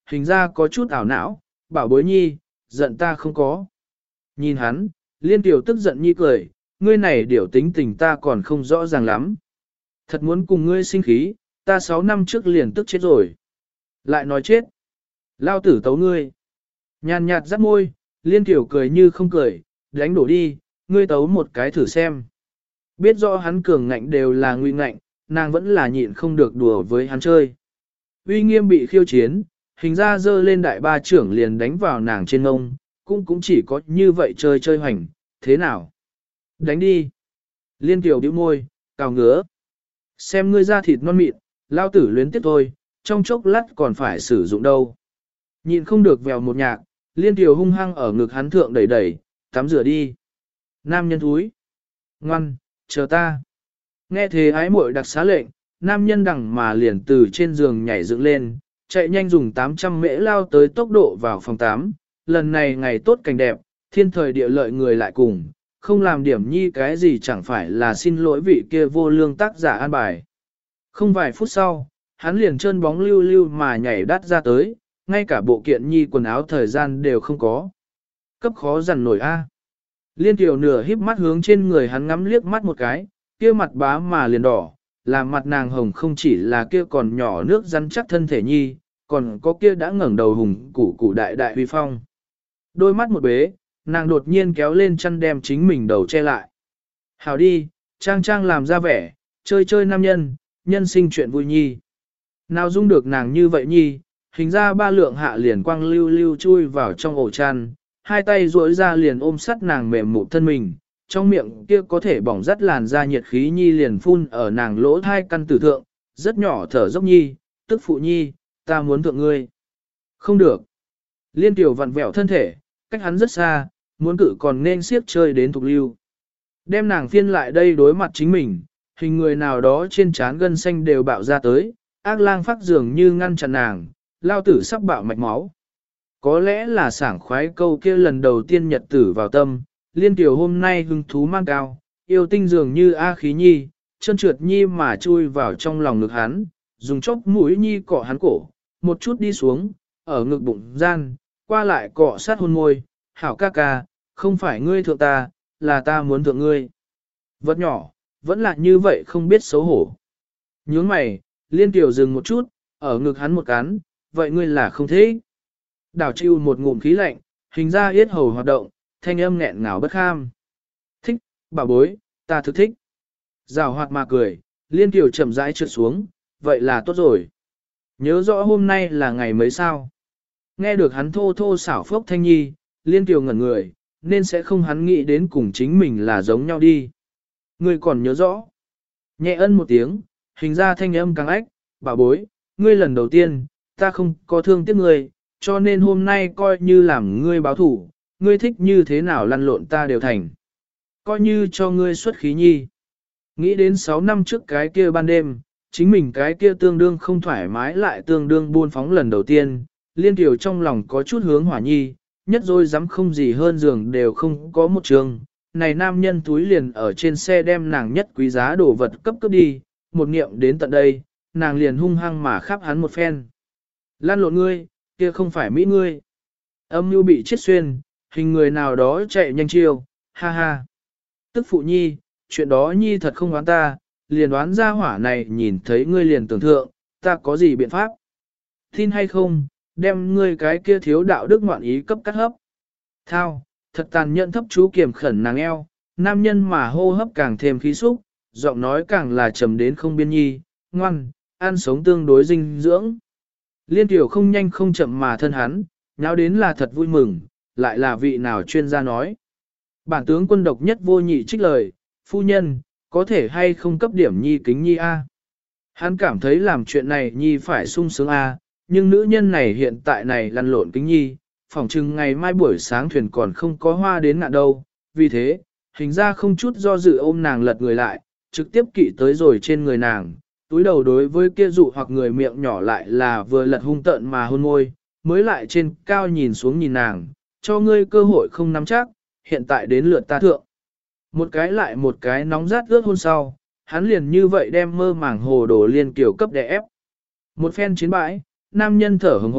hình ra có chút ảo não, bảo bối nhi, giận ta không có. Nhìn hắn, liên tiểu tức giận nhi cười, ngươi này điều tính tình ta còn không rõ ràng lắm. Thật muốn cùng ngươi sinh khí, ta sáu năm trước liền tức chết rồi. Lại nói chết. Lao tử tấu ngươi. Nhàn nhạt rắt môi, liên tiểu cười như không cười, đánh đổ đi, ngươi tấu một cái thử xem. Biết rõ hắn cường ngạnh đều là nguy ngạnh, nàng vẫn là nhịn không được đùa với hắn chơi. Uy nghiêm bị khiêu chiến, hình ra dơ lên đại ba trưởng liền đánh vào nàng trên ngông, cũng cũng chỉ có như vậy chơi chơi hoành, thế nào? Đánh đi. Liên tiểu bĩu môi, cào ngứa. Xem ngươi da thịt non mịn, lao tử luyến tiếp thôi, trong chốc lát còn phải sử dụng đâu. Nhịn không được vèo một nhạc, liên tiểu hung hăng ở ngực hắn thượng đẩy đẩy, tắm rửa đi. Nam nhân thúi. Ngoan, chờ ta. Nghe thế ái muội đặc xá lệnh, nam nhân đằng mà liền từ trên giường nhảy dựng lên, chạy nhanh dùng tám trăm mễ lao tới tốc độ vào phòng tám. Lần này ngày tốt cảnh đẹp, thiên thời địa lợi người lại cùng, không làm điểm nhi cái gì chẳng phải là xin lỗi vị kia vô lương tác giả an bài. Không vài phút sau, hắn liền trơn bóng lưu lưu mà nhảy đắt ra tới, ngay cả bộ kiện nhi quần áo thời gian đều không có. Cấp khó dằn nổi a. Liên tiểu nửa híp mắt hướng trên người hắn ngắm liếc mắt một cái, kia mặt bá mà liền đỏ, làm mặt nàng hồng không chỉ là kia còn nhỏ nước rắn chắc thân thể nhi, còn có kia đã ngẩng đầu hùng củ củ đại đại huy phong. Đôi mắt một bế, nàng đột nhiên kéo lên chăn đem chính mình đầu che lại. Hảo đi, trang trang làm ra vẻ, chơi chơi nam nhân, nhân sinh chuyện vui nhi. Nào dung được nàng như vậy nhi, hình ra ba lượng hạ liền quang lưu lưu chui vào trong ổ chăn, hai tay duỗi ra liền ôm sắt nàng mềm mụn thân mình, trong miệng kia có thể bỏng rắt làn ra nhiệt khí nhi liền phun ở nàng lỗ thai căn tử thượng, rất nhỏ thở dốc nhi, tức phụ nhi, ta muốn thượng ngươi. Không được. Liên tiểu vặn vẹo thân thể, cách hắn rất xa, muốn cự còn nên siết chơi đến thục lưu. Đem nàng phiên lại đây đối mặt chính mình, hình người nào đó trên trán gân xanh đều bạo ra tới, ác lang phát dường như ngăn chặn nàng, lao tử sắp bạo mạch máu. Có lẽ là sảng khoái câu kia lần đầu tiên nhật tử vào tâm, liên tiểu hôm nay hứng thú mang cao, yêu tinh dường như A khí nhi, chân trượt nhi mà chui vào trong lòng ngực hắn, dùng chốc mũi nhi cọ hắn cổ, một chút đi xuống, ở ngực bụng gian, qua lại cọ sát hôn môi, hảo ca ca, không phải ngươi thượng ta, là ta muốn thượng ngươi. Vật nhỏ, vẫn là như vậy không biết xấu hổ. Nhướng mày, liên tiểu dừng một chút, ở ngực hắn một cắn, vậy ngươi là không thế. Đảo chịu một ngụm khí lạnh, hình ra yết hầu hoạt động, thanh âm nghẹn ngào bất kham. Thích, bà bối, ta thực thích. Rào hoạt mà cười, liên tiểu chậm rãi trượt xuống, vậy là tốt rồi. Nhớ rõ hôm nay là ngày mấy sao. Nghe được hắn thô thô xảo phốc thanh nhi, liên tiểu ngẩn người, nên sẽ không hắn nghĩ đến cùng chính mình là giống nhau đi. Ngươi còn nhớ rõ. Nhẹ ân một tiếng, hình ra thanh âm càng ách, bà bối, ngươi lần đầu tiên, ta không có thương tiếc ngươi, cho nên hôm nay coi như làm ngươi báo thủ, ngươi thích như thế nào lăn lộn ta đều thành. Coi như cho ngươi xuất khí nhi. Nghĩ đến sáu năm trước cái kia ban đêm, chính mình cái kia tương đương không thoải mái lại tương đương buôn phóng lần đầu tiên, liên tiểu trong lòng có chút hướng hỏa nhi, nhất rồi dám không gì hơn giường đều không có một trường. Này nam nhân túi liền ở trên xe đem nàng nhất quý giá đồ vật cấp cấp đi, một niệm đến tận đây, nàng liền hung hăng mà khắp hắn một phen. Lan lộn ngươi, kia không phải Mỹ ngươi. Âm mưu bị chết xuyên, hình người nào đó chạy nhanh chiêu, ha ha. Tức phụ nhi, chuyện đó nhi thật không đoán ta, liền đoán ra hỏa này nhìn thấy ngươi liền tưởng thượng, ta có gì biện pháp. Tin hay không, đem ngươi cái kia thiếu đạo đức ngoạn ý cấp cắt hấp. Thao, thật tàn nhẫn thấp chú kiềm khẩn nàng eo, nam nhân mà hô hấp càng thêm khí xúc, giọng nói càng là trầm đến không biên nhi, ngoan, ăn sống tương đối dinh dưỡng. Liên tiểu không nhanh không chậm mà thân hắn, nháo đến là thật vui mừng, lại là vị nào chuyên gia nói. Bản tướng quân độc nhất vô nhị trích lời, phu nhân, có thể hay không cấp điểm nhi kính nhi A. Hắn cảm thấy làm chuyện này nhi phải sung sướng A, nhưng nữ nhân này hiện tại này lăn lộn kính nhi, phỏng chừng ngày mai buổi sáng thuyền còn không có hoa đến ngạn đâu, vì thế, hình ra không chút do dự ôm nàng lật người lại, trực tiếp kỵ tới rồi trên người nàng, túi đầu đối với kia dụ hoặc người miệng nhỏ lại là vừa lật hung tợn mà hôn môi, mới lại trên cao nhìn xuống nhìn nàng, cho ngươi cơ hội không nắm chắc, hiện tại đến lượt ta thượng. Một cái lại một cái nóng rát ướt hôn sau, hắn liền như vậy đem mơ màng hồ đồ liên kiểu cấp đè ép. Một phen chiến bãi, nam nhân thở hừng hực,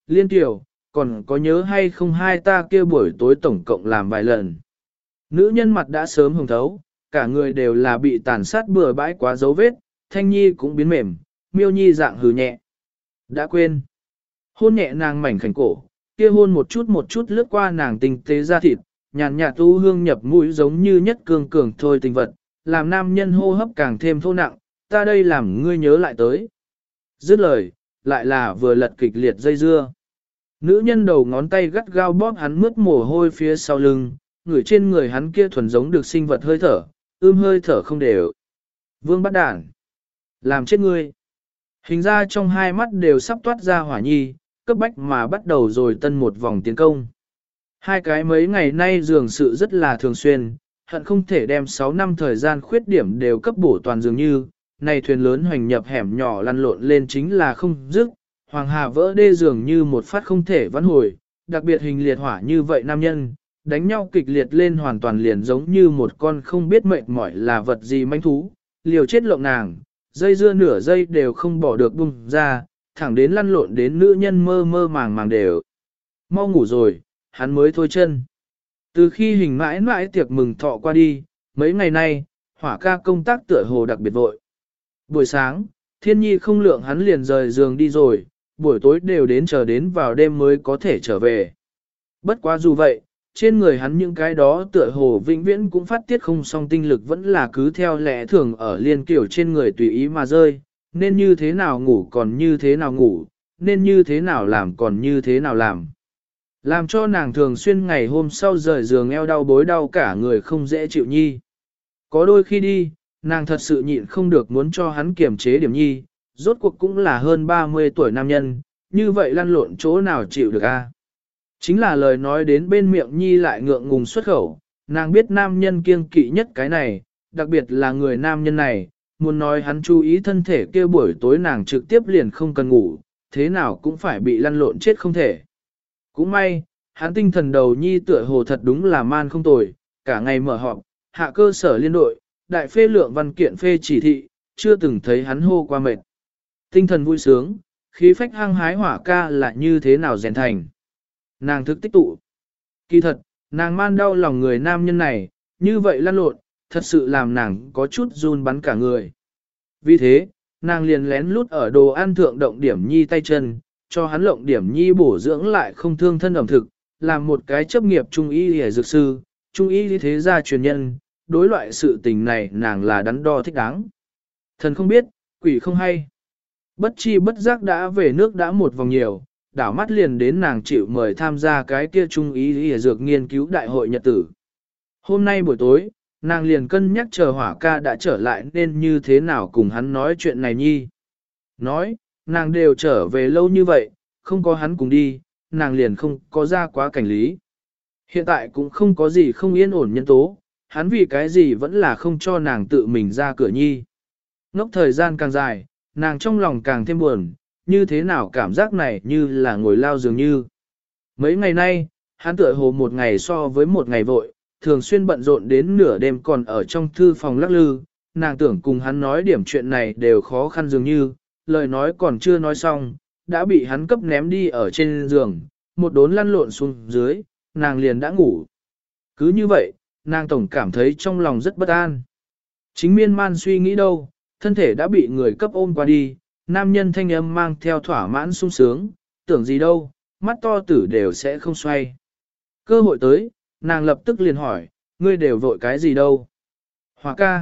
Liên Tiểu, còn có nhớ hay không hai ta kia buổi tối tổng cộng làm vài lần. Nữ nhân mặt đã sớm hồng thấu, cả người đều là bị tàn sát bừa bãi quá dấu vết, Thanh Nhi cũng biến mềm, Miêu Nhi dạng hừ nhẹ. Đã quên. Hôn nhẹ nàng mảnh khảnh cổ, kia hôn một chút một chút lướt qua nàng tinh tế da thịt, nhàn nhạt tu hương nhập mũi giống như nhất cường cường thôi tình vật, làm nam nhân hô hấp càng thêm thô nặng, ta đây làm ngươi nhớ lại tới. Dứt lời, lại là vừa lật kịch liệt dây dưa. Nữ nhân đầu ngón tay gắt gao bóp hắn mướt mồ hôi phía sau lưng, người trên người hắn kia thuần giống được sinh vật hơi thở, ưm hơi thở không đều. Vương bắt đản. Làm chết ngươi. Hình ra trong hai mắt đều sắp toát ra hỏa nhi, cấp bách mà bắt đầu rồi tân một vòng tiến công. Hai cái mấy ngày nay dường sự rất là thường xuyên, hận không thể đem sáu năm thời gian khuyết điểm đều cấp bổ toàn dường như, này thuyền lớn hoành nhập hẻm nhỏ lăn lộn lên chính là không dứt, hoàng hà vỡ đê dường như một phát không thể vãn hồi, đặc biệt hình liệt hỏa như vậy nam nhân, đánh nhau kịch liệt lên hoàn toàn liền giống như một con không biết mệt mỏi là vật gì manh thú, liều chết lộng nàng, dây dưa nửa giây đều không bỏ được bung ra, thẳng đến lăn lộn đến nữ nhân mơ mơ màng màng đều. Mau ngủ rồi, hắn mới thôi chân. Từ khi hình mãi mãi tiệc mừng thọ qua đi, mấy ngày nay, hỏa ca công tác tựa hồ đặc biệt vội. Buổi sáng, thiên nhi không lượng hắn liền rời giường đi rồi, buổi tối đều đến chờ đến vào đêm mới có thể trở về. Bất quá dù vậy, trên người hắn những cái đó tựa hồ vĩnh viễn cũng phát tiết không song tinh lực vẫn là cứ theo lẽ thường ở liên kiểu trên người tùy ý mà rơi, nên như thế nào ngủ còn như thế nào ngủ, nên như thế nào làm còn như thế nào làm. Làm cho nàng thường xuyên ngày hôm sau rời giường eo đau bối đau cả người không dễ chịu nhi. Có đôi khi đi, nàng thật sự nhịn không được muốn cho hắn kiềm chế điểm nhi, rốt cuộc cũng là hơn ba mươi tuổi nam nhân, như vậy lăn lộn chỗ nào chịu được a? Chính là lời nói đến bên miệng nhi lại ngượng ngùng xuất khẩu, nàng biết nam nhân kiêng kỵ nhất cái này, đặc biệt là người nam nhân này, muốn nói hắn chú ý thân thể kia buổi tối nàng trực tiếp liền không cần ngủ, thế nào cũng phải bị lăn lộn chết không thể. Cũng may, hắn tinh thần đầu nhi tựa hồ thật đúng là man không tồi, cả ngày mở họp, hạ cơ sở liên đội, đại phê lượng văn kiện phê chỉ thị, chưa từng thấy hắn hô qua mệt. Tinh thần vui sướng, khí phách hăng hái hỏa ca là như thế nào rèn thành. Nàng thức tích tụ. Kỳ thật, nàng man đau lòng người nam nhân này, như vậy lăn lộn, thật sự làm nàng có chút run bắn cả người. Vì thế, nàng liền lén lút ở đồ ăn thượng động điểm nhi tay chân, cho hắn lộng điểm nhi bổ dưỡng lại không thương thân ẩm thực, làm một cái chấp nghiệp trung y hề dược sư, trung y thế gia truyền nhân, đối loại sự tình này nàng là đắn đo thích đáng. Thần không biết, quỷ không hay. Bất chi bất giác đã về nước đã một vòng nhiều, đảo mắt liền đến nàng chịu mời tham gia cái kia trung ý y dược nghiên cứu đại hội nhật tử. Hôm nay buổi tối, nàng liền cân nhắc chờ hỏa ca đã trở lại nên như thế nào cùng hắn nói chuyện này nhi. Nói, nàng đều trở về lâu như vậy, không có hắn cùng đi, nàng liền không có ra quá cảnh lý. Hiện tại cũng không có gì không yên ổn nhân tố, hắn vì cái gì vẫn là không cho nàng tự mình ra cửa nhi. Ngốc thời gian càng dài, nàng trong lòng càng thêm buồn, như thế nào cảm giác này như là ngồi lao dường như. Mấy ngày nay, hắn tựa hồ một ngày so với một ngày vội, thường xuyên bận rộn đến nửa đêm còn ở trong thư phòng lắc lư, nàng tưởng cùng hắn nói điểm chuyện này đều khó khăn dường như, lời nói còn chưa nói xong, đã bị hắn cấp ném đi ở trên giường, một đốn lăn lộn xuống dưới, nàng liền đã ngủ. Cứ như vậy, nàng tổng cảm thấy trong lòng rất bất an. Chính miên man suy nghĩ đâu, thân thể đã bị người cấp ôm qua đi, nam nhân thanh âm mang theo thỏa mãn sung sướng, tưởng gì đâu, mắt to tử đều sẽ không xoay. Cơ hội tới, nàng lập tức liền hỏi, ngươi đều vội cái gì đâu? Hòa ca.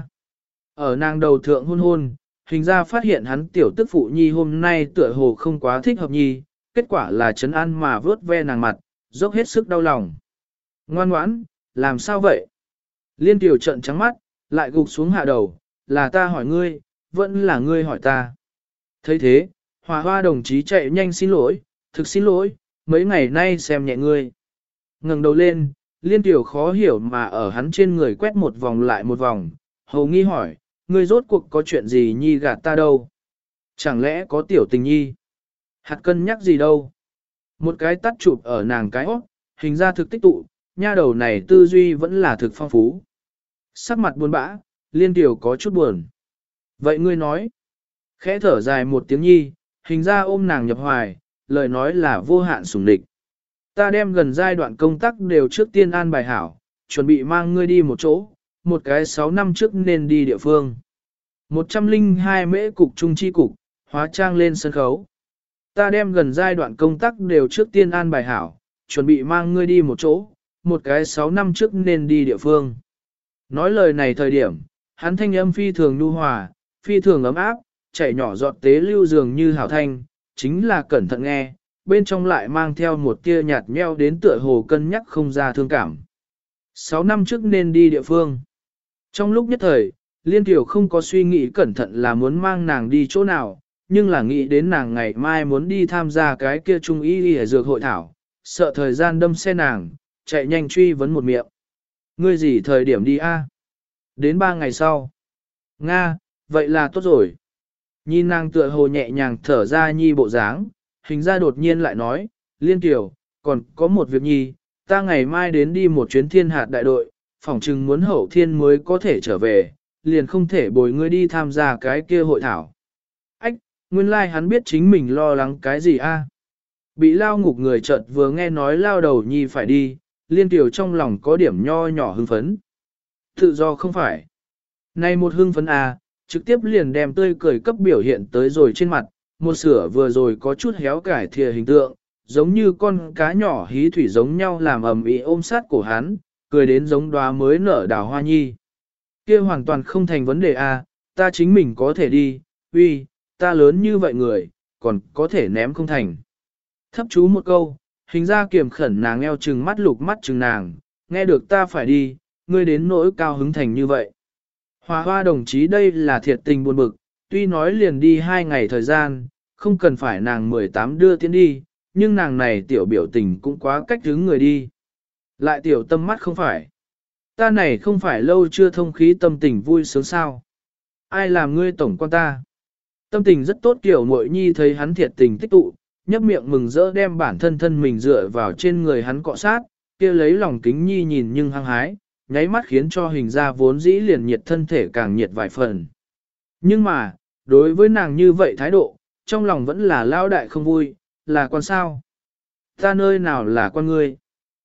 Ở nàng đầu thượng hôn hôn, hình ra phát hiện hắn tiểu tức phụ nhi hôm nay tựa hồ không quá thích hợp nhi, kết quả là chấn an mà vớt ve nàng mặt, dốc hết sức đau lòng. Ngoan ngoãn, làm sao vậy? Liên tiểu trận trắng mắt, lại gục xuống hạ đầu, là ta hỏi ngươi, vẫn là ngươi hỏi ta. thấy thế, Hòa Hoa đồng chí chạy nhanh xin lỗi, thực xin lỗi, mấy ngày nay xem nhẹ ngươi. Ngẩng đầu lên, Liên tiểu khó hiểu mà ở hắn trên người quét một vòng lại một vòng, hầu nghi hỏi, ngươi rốt cuộc có chuyện gì nhi gạt ta đâu? Chẳng lẽ có tiểu tình nhi? Hạt cân nhắc gì đâu? Một cái tắt chụp ở nàng cái óc, hình ra thực tích tụ, nha đầu này tư duy vẫn là thực phong phú. Sắc mặt buồn bã, Liên tiểu có chút buồn. Vậy ngươi nói, khẽ thở dài một tiếng nhi, hình ra ôm nàng nhập hoài, lời nói là vô hạn sủng địch. Ta đem gần giai đoạn công tác đều trước tiên an bài hảo, chuẩn bị mang ngươi đi một chỗ, một cái sáu năm trước nên đi địa phương. một trăm linh hai mễ cục trung chi cục, hóa trang lên sân khấu. Ta đem gần giai đoạn công tác đều trước tiên an bài hảo, chuẩn bị mang ngươi đi một chỗ, một cái sáu năm trước nên đi địa phương. Nói lời này thời điểm, hắn thanh âm phi thường nhu hòa, phi thường ấm áp, chảy nhỏ giọt tế lưu dường như hảo thanh, chính là cẩn thận nghe, bên trong lại mang theo một tia nhạt nheo đến tựa hồ cân nhắc không ra thương cảm. Sáu năm trước nên đi địa phương. Trong lúc nhất thời, Liên Tiểu không có suy nghĩ cẩn thận là muốn mang nàng đi chỗ nào, nhưng là nghĩ đến nàng ngày mai muốn đi tham gia cái kia trung y y dược hội thảo, sợ thời gian đâm xe nàng, chạy nhanh truy vấn một miệng. Ngươi gì thời điểm đi a? Đến ba ngày sau. Nga, vậy là tốt rồi. Nhìn nàng tựa hồ nhẹ nhàng thở ra nhi bộ dáng, hình ra đột nhiên lại nói, Liên Tiểu, còn có một việc nhi, ta ngày mai đến đi một chuyến thiên hạt đại đội, phỏng chừng muốn hậu thiên mới có thể trở về, liền không thể bồi ngươi đi tham gia cái kia hội thảo. Ách, nguyên lai like hắn biết chính mình lo lắng cái gì a? Bị lao ngục người chợt vừa nghe nói lao đầu nhi phải đi, Liên Tiểu trong lòng có điểm nho nhỏ hưng phấn. Tự do không phải. Này một hưng phấn a, trực tiếp liền đem tươi cười cấp biểu hiện tới rồi trên mặt, một sửa vừa rồi có chút héo cải thìa hình tượng, giống như con cá nhỏ hí thủy giống nhau làm ầm ĩ ôm sát cổ hắn, cười đến giống đóa mới nở đào hoa nhi. Kia hoàn toàn không thành vấn đề a, ta chính mình có thể đi, uy, ta lớn như vậy người, còn có thể ném không thành. Thấp chú một câu, hình ra kiềm khẩn nàng eo trừng mắt lục mắt trừng nàng, nghe được ta phải đi, ngươi đến nỗi cao hứng thành như vậy. Hòa hoa đồng chí đây là thiệt tình buồn bực, tuy nói liền đi hai ngày thời gian, không cần phải nàng mười tám đưa tiến đi, nhưng nàng này tiểu biểu tình cũng quá cách hướng người đi. Lại tiểu tâm mắt không phải. Ta này không phải lâu chưa thông khí tâm tình vui sướng sao. Ai làm ngươi tổng quan ta? Tâm tình rất tốt kiểu muội nhi thấy hắn thiệt tình tích tụ, nhấp miệng mừng rỡ đem bản thân thân mình dựa vào trên người hắn cọ sát, kia lấy lòng kính nhi nhìn nhưng hăng hái, nháy mắt khiến cho hình ra vốn dĩ liền nhiệt thân thể càng nhiệt vài phần. Nhưng mà, đối với nàng như vậy thái độ, trong lòng vẫn là lao đại không vui, là quan sao? Ta nơi nào là quan ngươi?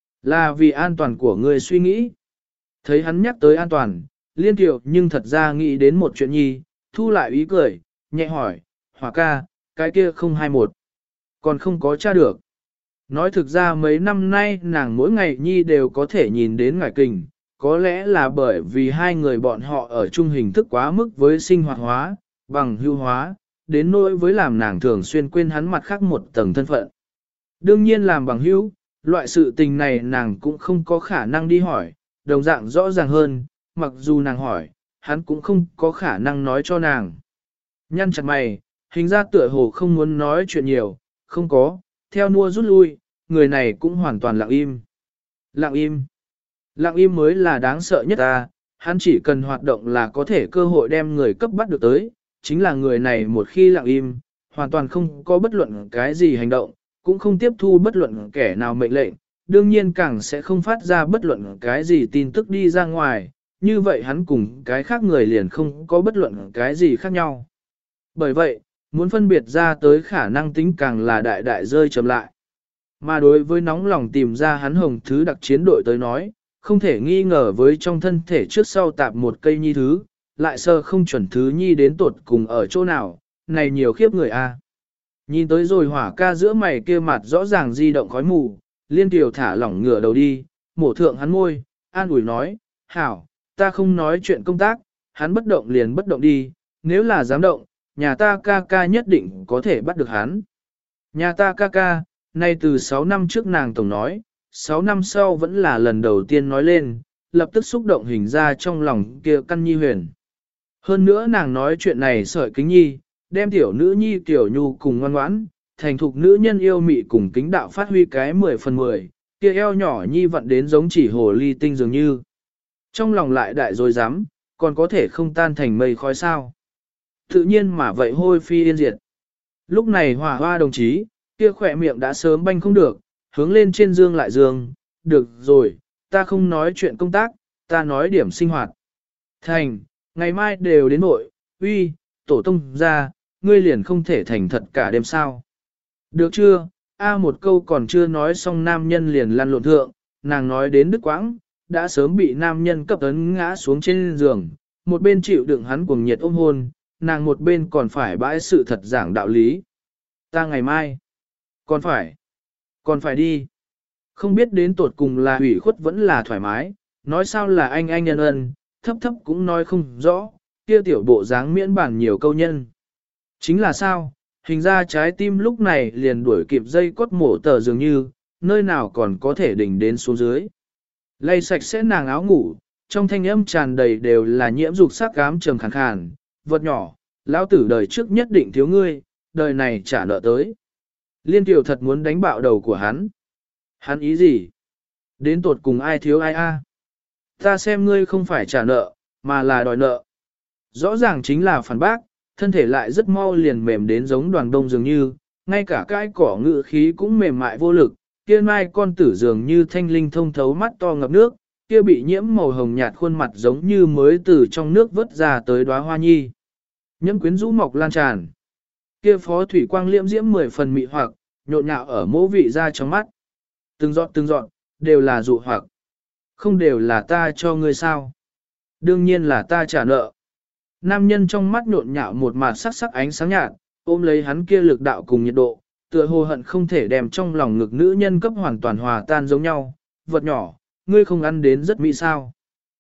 Là vì an toàn của ngươi suy nghĩ. Thấy hắn nhắc tới an toàn, Liên Tiểu nhưng thật ra nghĩ đến một chuyện nhi, thu lại ý cười, nhẹ hỏi, Hòa ca, cái kia không hai một. Còn không có tra được. Nói thực ra mấy năm nay nàng mỗi ngày nhi đều có thể nhìn đến ngải kình, có lẽ là bởi vì hai người bọn họ ở chung hình thức quá mức với sinh hoạt hóa, bằng hưu hóa, đến nỗi với làm nàng thường xuyên quên hắn mặt khác một tầng thân phận. Đương nhiên làm bằng hữu, loại sự tình này nàng cũng không có khả năng đi hỏi, đồng dạng rõ ràng hơn, mặc dù nàng hỏi, hắn cũng không có khả năng nói cho nàng. Nhăn chặt mày, hình ra tựa hồ không muốn nói chuyện nhiều, không có, theo nua rút lui, người này cũng hoàn toàn lặng im. Lặng im. Lặng im mới là đáng sợ nhất ta, hắn chỉ cần hoạt động là có thể cơ hội đem người cấp bắt được tới, chính là người này một khi lặng im, hoàn toàn không có bất luận cái gì hành động, cũng không tiếp thu bất luận kẻ nào mệnh lệnh, đương nhiên càng sẽ không phát ra bất luận cái gì tin tức đi ra ngoài, như vậy hắn cùng cái khác người liền không có bất luận cái gì khác nhau. Bởi vậy, muốn phân biệt ra tới khả năng tính càng là đại đại rơi chậm lại. Mà đối với nóng lòng tìm ra hắn hồng thứ đặc chiến đội tới nói, không thể nghi ngờ với trong thân thể trước sau tạp một cây nhi thứ, lại sơ không chuẩn thứ nhi đến tột cùng ở chỗ nào, này nhiều khiếp người a. Nhìn tới rồi hỏa ca giữa mày kia mặt rõ ràng di động khói mù, Liên Tiểu thả lỏng ngửa đầu đi, mổ thượng hắn môi, an ủi nói, hảo, ta không nói chuyện công tác, hắn bất động liền bất động đi, nếu là dám động, nhà ta ca ca nhất định có thể bắt được hắn. Nhà ta ca ca, nay từ sáu năm trước nàng tổng nói, sáu năm sau vẫn là lần đầu tiên nói lên, lập tức xúc động hình ra trong lòng kia căn nhi huyền. Hơn nữa nàng nói chuyện này sợi kính nhi, đem tiểu nữ nhi tiểu nhu cùng ngoan ngoãn, thành thục nữ nhân yêu mị cùng kính đạo phát huy cái mười phần mười, kia eo nhỏ nhi vận đến giống chỉ hồ ly tinh dường như. Trong lòng lại đại dối dám, còn có thể không tan thành mây khói sao. Tự nhiên mà vậy hôi phi yên diệt. Lúc này hòa hoa đồng chí, kia khỏe miệng đã sớm banh không được, hướng lên trên dương lại dương, được rồi, ta không nói chuyện công tác, ta nói điểm sinh hoạt. Thành, ngày mai đều đến nội, uy, tổ tông ra, ngươi liền không thể thành thật cả đêm sao. Được chưa, A một câu còn chưa nói xong nam nhân liền lăn lộn thượng, nàng nói đến đứt quãng, đã sớm bị nam nhân cấp ấn ngã xuống trên giường, một bên chịu đựng hắn cuồng nhiệt ôm hôn, nàng một bên còn phải bãi sự thật giảng đạo lý. Ta ngày mai, còn phải, còn phải đi. Không biết đến tột cùng là hủy khuất vẫn là thoải mái, nói sao là anh anh nhân ân, thấp thấp cũng nói không rõ, kia tiểu bộ dáng miễn bản nhiều câu nhân. Chính là sao, hình ra trái tim lúc này liền đuổi kịp dây cốt mổ tờ dường như, nơi nào còn có thể đỉnh đến xuống dưới. Lay sạch sẽ nàng áo ngủ, trong thanh âm tràn đầy đều là nhiễm dục sắc cám trầm khàn khàn, vật nhỏ, lão tử đời trước nhất định thiếu ngươi, đời này trả nợ tới. Liên tiểu thật muốn đánh bạo đầu của hắn. Hắn ý gì? Đến tột cùng ai thiếu ai a? Ta xem ngươi không phải trả nợ, mà là đòi nợ. Rõ ràng chính là phản bác, thân thể lại rất mau liền mềm đến giống đoàn đông dường như, ngay cả cái cỏ ngự khí cũng mềm mại vô lực, kia mai con tử dường như thanh linh thông thấu mắt to ngập nước, kia bị nhiễm màu hồng nhạt khuôn mặt giống như mới từ trong nước vớt ra tới đóa hoa nhi. Nhẫm quyến rũ mọc lan tràn. Kia phó thủy quang liễm diễm mười phần mị hoặc, nhộn nhạo ở mỗ vị ra trong mắt. Từng dọn từng dọn, đều là dụ hoặc. Không đều là ta cho ngươi sao. Đương nhiên là ta trả nợ. Nam nhân trong mắt nhộn nhạo một mạt sắc sắc ánh sáng nhạt, ôm lấy hắn kia lực đạo cùng nhiệt độ, tựa hồ hận không thể đem trong lòng ngực nữ nhân cấp hoàn toàn hòa tan giống nhau. Vật nhỏ, ngươi không ăn đến rất mỹ sao.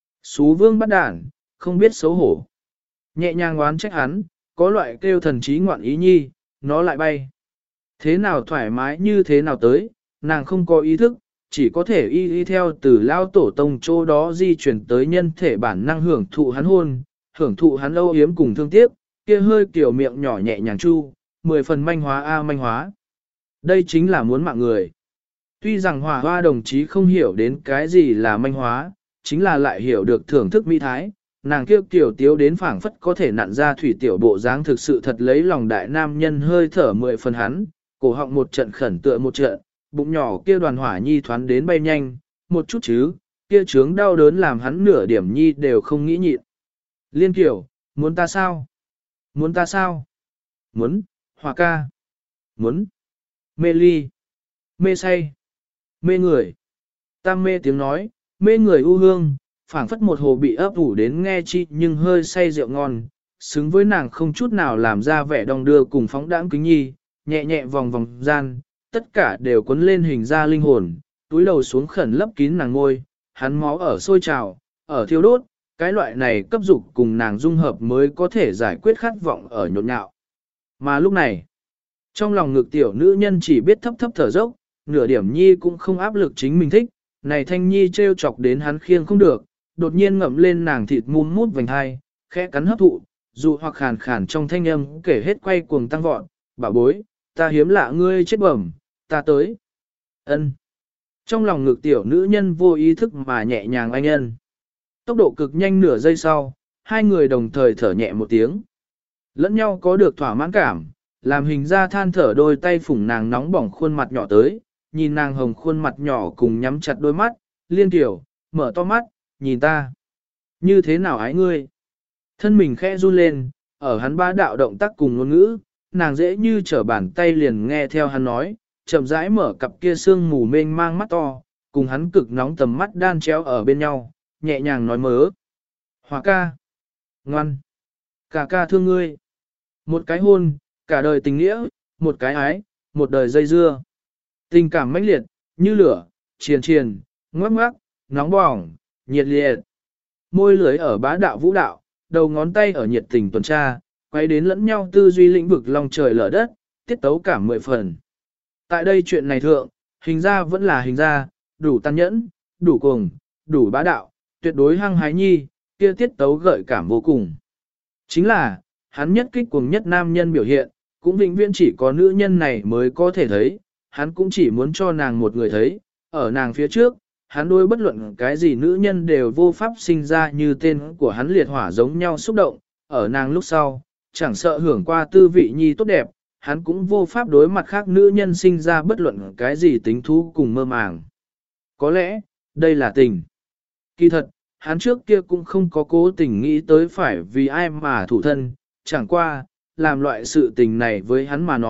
Xú vương bắt đản, không biết xấu hổ. Nhẹ nhàng oán trách hắn, có loại kêu thần trí ngoạn ý nhi, nó lại bay. Thế nào thoải mái như thế nào tới, nàng không có ý thức, chỉ có thể y y theo từ lao tổ tông chỗ đó di chuyển tới nhân thể bản năng hưởng thụ hắn hôn, hưởng thụ hắn âu yếm cùng thương tiếc, kia hơi kiểu miệng nhỏ nhẹ nhàng chu, mười phần manh hóa a manh hóa. Đây chính là muốn mạng người. Tuy rằng hỏa hoa đồng chí không hiểu đến cái gì là manh hóa, chính là lại hiểu được thưởng thức mỹ thái, nàng kêu tiểu tiếu đến phảng phất có thể nặn ra thủy tiểu bộ dáng thực sự thật lấy lòng đại nam nhân hơi thở mười phần hắn, cổ họng một trận khẩn tựa một trận, bụng nhỏ kia đoàn hỏa nhi thoán đến bay nhanh, một chút chứ, kia trướng đau đớn làm hắn nửa điểm nhi đều không nghĩ nhịn. Liên kiểu, muốn ta sao? Muốn ta sao? Muốn, hòa ca. Muốn, mê ly, mê say, mê người. Tam mê tiếng nói, mê người u hương, phảng phất một hồ bị ấp ủ đến nghe chi nhưng hơi say rượu ngon, xứng với nàng không chút nào làm ra vẻ đong đưa cùng phóng đãng kính nhi, nhẹ nhẹ vòng vòng gian, tất cả đều cuốn lên hình ra linh hồn, túi đầu xuống khẩn lấp kín nàng ngôi, hắn máu ở sôi trào, ở thiêu đốt, cái loại này cấp dục cùng nàng dung hợp mới có thể giải quyết khát vọng ở nhộn nhạo. Mà lúc này, trong lòng ngực tiểu nữ nhân chỉ biết thấp thấp thở dốc, nửa điểm nhi cũng không áp lực chính mình thích, này thanh nhi trêu chọc đến hắn khiêng không được, đột nhiên ngậm lên nàng thịt mum mút vành hai, khẽ cắn hấp thụ, dù hoặc khàn khàn trong thanh âm kể hết quay cuồng tăng vọt, bảo bối, ta hiếm lạ ngươi chết bẩm, ta tới. Ân. Trong lòng ngực tiểu nữ nhân vô ý thức mà nhẹ nhàng anh ân. Tốc độ cực nhanh nửa giây sau, hai người đồng thời thở nhẹ một tiếng. Lẫn nhau có được thỏa mãn cảm, làm hình ra than thở đôi tay phủng nàng nóng bỏng khuôn mặt nhỏ tới, nhìn nàng hồng khuôn mặt nhỏ cùng nhắm chặt đôi mắt, liên tiểu, mở to mắt, nhìn ta. Như thế nào ái ngươi? Thân mình khẽ run lên, ở hắn ba đạo động tác cùng ngôn ngữ, nàng dễ như trở bàn tay liền nghe theo hắn nói, chậm rãi mở cặp kia sương mù mênh mang mắt to, cùng hắn cực nóng tầm mắt đan chéo ở bên nhau, nhẹ nhàng nói mớ. Hòa ca. Ngoan. Cả ca thương ngươi. Một cái hôn, cả đời tình nghĩa, một cái ái, một đời dây dưa. Tình cảm mãnh liệt, như lửa, triền triền, ngoắc ngoắc, nóng bỏng, nhiệt liệt. Môi lưới ở bá đạo vũ đạo, đầu ngón tay ở nhiệt tình tuần tra, quay đến lẫn nhau tư duy lĩnh vực lòng trời lở đất, tiết tấu cảm mười phần. Tại đây chuyện này thượng, hình ra vẫn là hình ra, đủ tàn nhẫn, đủ cuồng, đủ bá đạo, tuyệt đối hăng hái nhi, kia tiết tấu gợi cảm vô cùng. Chính là, hắn nhất kích cuồng nhất nam nhân biểu hiện, cũng vĩnh viễn chỉ có nữ nhân này mới có thể thấy, hắn cũng chỉ muốn cho nàng một người thấy, ở nàng phía trước, hắn đối bất luận cái gì nữ nhân đều vô pháp sinh ra như tên của hắn liệt hỏa giống nhau xúc động, ở nàng lúc sau, chẳng sợ hưởng qua tư vị nhi tốt đẹp, hắn cũng vô pháp đối mặt khác nữ nhân sinh ra bất luận cái gì tính thú cùng mơ màng. Có lẽ, đây là tình. Kỳ thật, hắn trước kia cũng không có cố tình nghĩ tới phải vì ai mà thủ thân, chẳng qua, làm loại sự tình này với hắn mà nói,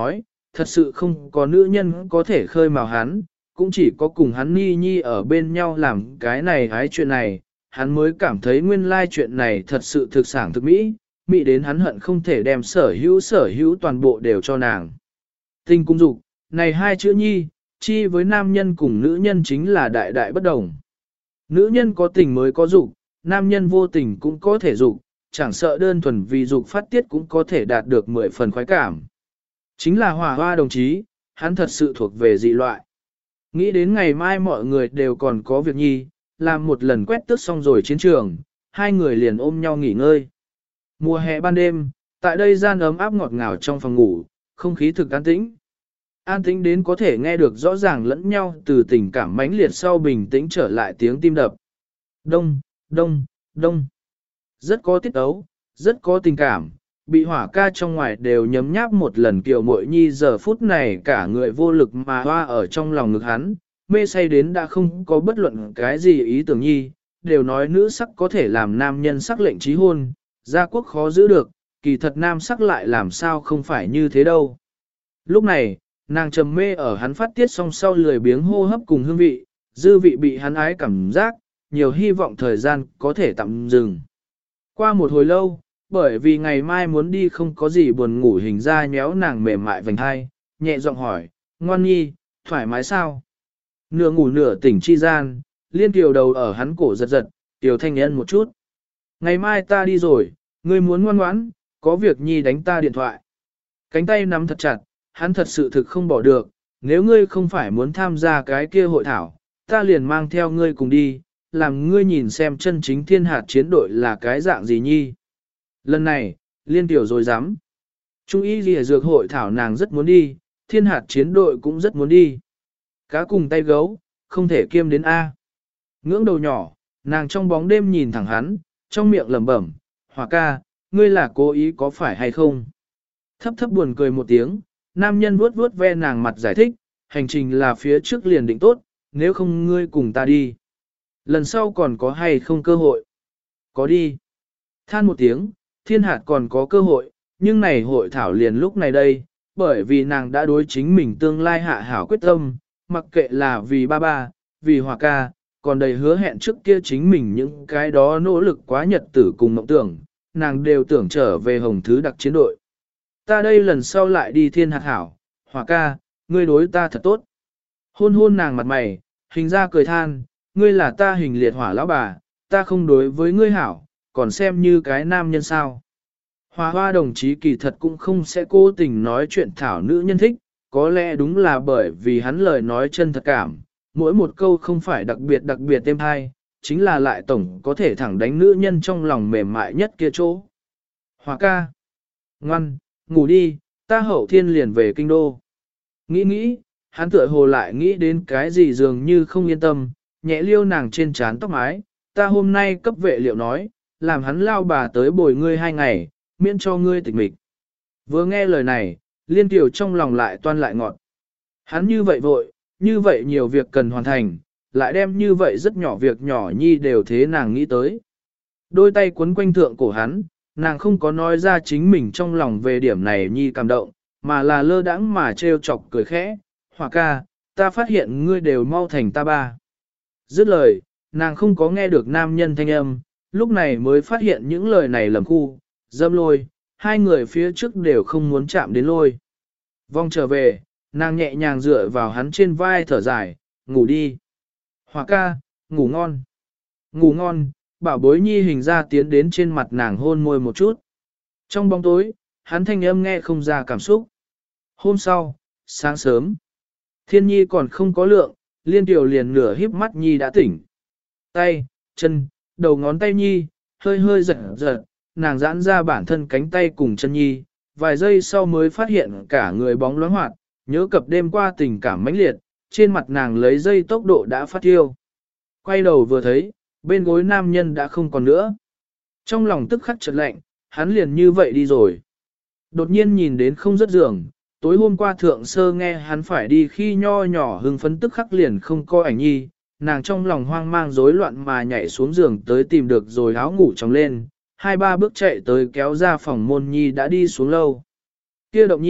thật sự không có nữ nhân có thể khơi mào hắn, cũng chỉ có cùng hắn Ni Nhi ở bên nhau làm cái này hái chuyện này, hắn mới cảm thấy nguyên lai chuyện này thật sự thực sản thực mỹ, mỹ đến hắn hận không thể đem sở hữu sở hữu toàn bộ đều cho nàng. Tình cung dục, này hai chữ nhi, chi với nam nhân cùng nữ nhân chính là đại đại bất đồng. Nữ nhân có tình mới có dục, nam nhân vô tình cũng có thể dục, chẳng sợ đơn thuần vì dục phát tiết cũng có thể đạt được mười phần khoái cảm. Chính là Hòa Hoa đồng chí, hắn thật sự thuộc về dị loại. Nghĩ đến ngày mai mọi người đều còn có việc nhi, làm một lần quét tước xong rồi chiến trường, hai người liền ôm nhau nghỉ ngơi. Mùa hè ban đêm, tại đây gian ấm áp ngọt ngào trong phòng ngủ, không khí thực an tĩnh. An tĩnh đến có thể nghe được rõ ràng lẫn nhau từ tình cảm mãnh liệt sau bình tĩnh trở lại tiếng tim đập. Đông, đông, đông. Rất có tiết ấu, rất có tình cảm, bị hỏa ca trong ngoài đều nhấm nháp một lần kiều muội nhi giờ phút này cả người vô lực mà hoa ở trong lòng ngực hắn, mê say đến đã không có bất luận cái gì ý tưởng nhi, đều nói nữ sắc có thể làm nam nhân sắc lệnh trí hôn, gia quốc khó giữ được, kỳ thật nam sắc lại làm sao không phải như thế đâu. Lúc này, nàng trầm mê ở hắn phát tiết song sau lười biếng hô hấp cùng hương vị, dư vị bị hắn ái cảm giác, nhiều hy vọng thời gian có thể tạm dừng. Qua một hồi lâu, bởi vì ngày mai muốn đi không có gì buồn ngủ hình ra nhéo nàng mềm mại vành hai, nhẹ giọng hỏi, ngoan nhi, thoải mái sao? Nửa ngủ nửa tỉnh chi gian, liên tiểu đầu ở hắn cổ giật giật, tiểu thanh nhân một chút. Ngày mai ta đi rồi, ngươi muốn ngoan ngoãn, có việc nhi đánh ta điện thoại. Cánh tay nắm thật chặt, hắn thật sự thực không bỏ được, nếu ngươi không phải muốn tham gia cái kia hội thảo, ta liền mang theo ngươi cùng đi, làm ngươi nhìn xem chân chính thiên hạt chiến đội là cái dạng gì nhi. Lần này, liên tiểu rồi dám. Trung y lìa dược hội thảo nàng rất muốn đi, thiên hạt chiến đội cũng rất muốn đi. Cá cùng tay gấu, không thể kiêm đến A. Ngưỡng đầu nhỏ, nàng trong bóng đêm nhìn thẳng hắn, trong miệng lẩm bẩm, Hòa ca, ngươi là cố ý có phải hay không? Thấp thấp buồn cười một tiếng, nam nhân vuốt vuốt ve nàng mặt giải thích, hành trình là phía trước liền định tốt, nếu không ngươi cùng ta đi. Lần sau còn có hay không cơ hội? Có đi. Than một tiếng, thiên hạt còn có cơ hội, nhưng này hội thảo liền lúc này đây, bởi vì nàng đã đối chính mình tương lai hạ hảo quyết tâm, mặc kệ là vì ba ba, vì Hòa ca, còn đầy hứa hẹn trước kia chính mình những cái đó nỗ lực quá nhật tử cùng mộng tưởng, nàng đều tưởng trở về hồng thứ đặc chiến đội. Ta đây lần sau lại đi thiên hạt hảo, Hòa ca, ngươi đối ta thật tốt. Hôn hôn nàng mặt mày, hình ra cười than, ngươi là ta hình liệt hỏa lão bà, ta không đối với ngươi hảo, còn xem như cái nam nhân sao. Hòa hoa đồng chí kỳ thật cũng không sẽ cố tình nói chuyện thảo nữ nhân thích, có lẽ đúng là bởi vì hắn lời nói chân thật cảm, mỗi một câu không phải đặc biệt đặc biệt êm hay, chính là lại tổng có thể thẳng đánh nữ nhân trong lòng mềm mại nhất kia chỗ. Hòa ca, ngoan, ngủ đi, ta hậu thiên liền về kinh đô. Nghĩ nghĩ, hắn tựa hồ lại nghĩ đến cái gì dường như không yên tâm, nhẹ liêu nàng trên trán tóc mái, ta hôm nay cấp vệ liệu nói, làm hắn lao bà tới bồi ngươi hai ngày, miễn cho ngươi tịch mịch. Vừa nghe lời này, liên tiểu trong lòng lại toan lại ngọt. Hắn như vậy vội, như vậy nhiều việc cần hoàn thành, lại đem như vậy rất nhỏ việc nhỏ nhi đều thế nàng nghĩ tới. Đôi tay quấn quanh thượng cổ hắn, nàng không có nói ra chính mình trong lòng về điểm này nhi cảm động, mà là lơ đãng mà trêu chọc cười khẽ, Hòa ca, ta phát hiện ngươi đều mau thành ta ba. Dứt lời, nàng không có nghe được nam nhân thanh âm, lúc này mới phát hiện những lời này lầm khu, dâm lôi, hai người phía trước đều không muốn chạm đến lôi. Vòng trở về, nàng nhẹ nhàng dựa vào hắn trên vai thở dài, ngủ đi. Hòa ca, ngủ ngon. Ngủ ngon, bảo bối nhi hình ra tiến đến trên mặt nàng hôn môi một chút. Trong bóng tối, hắn thanh âm nghe không ra cảm xúc. Hôm sau, sáng sớm, thiên nhi còn không có lượng, liên tiểu liền nửa híp mắt nhi đã tỉnh. Tay, chân, đầu ngón tay nhi, hơi hơi giật giật, nàng giãn ra bản thân cánh tay cùng chân nhi, vài giây sau mới phát hiện cả người bóng loáng hoạt, nhớ cập đêm qua tình cảm mãnh liệt, trên mặt nàng lấy dây tốc độ đã phát thiêu. Quay đầu vừa thấy, bên gối nam nhân đã không còn nữa. Trong lòng tức khắc chợt lạnh, hắn liền như vậy đi rồi. Đột nhiên nhìn đến không rất giường, tối hôm qua thượng sơ nghe hắn phải đi khi nho nhỏ hưng phấn tức khắc liền không coi ảnh nhi, nàng trong lòng hoang mang rối loạn mà nhảy xuống giường tới tìm được rồi áo ngủ trong lên, hai ba bước chạy tới kéo ra phòng môn nhi đã đi xuống lâu. Kia động nhi,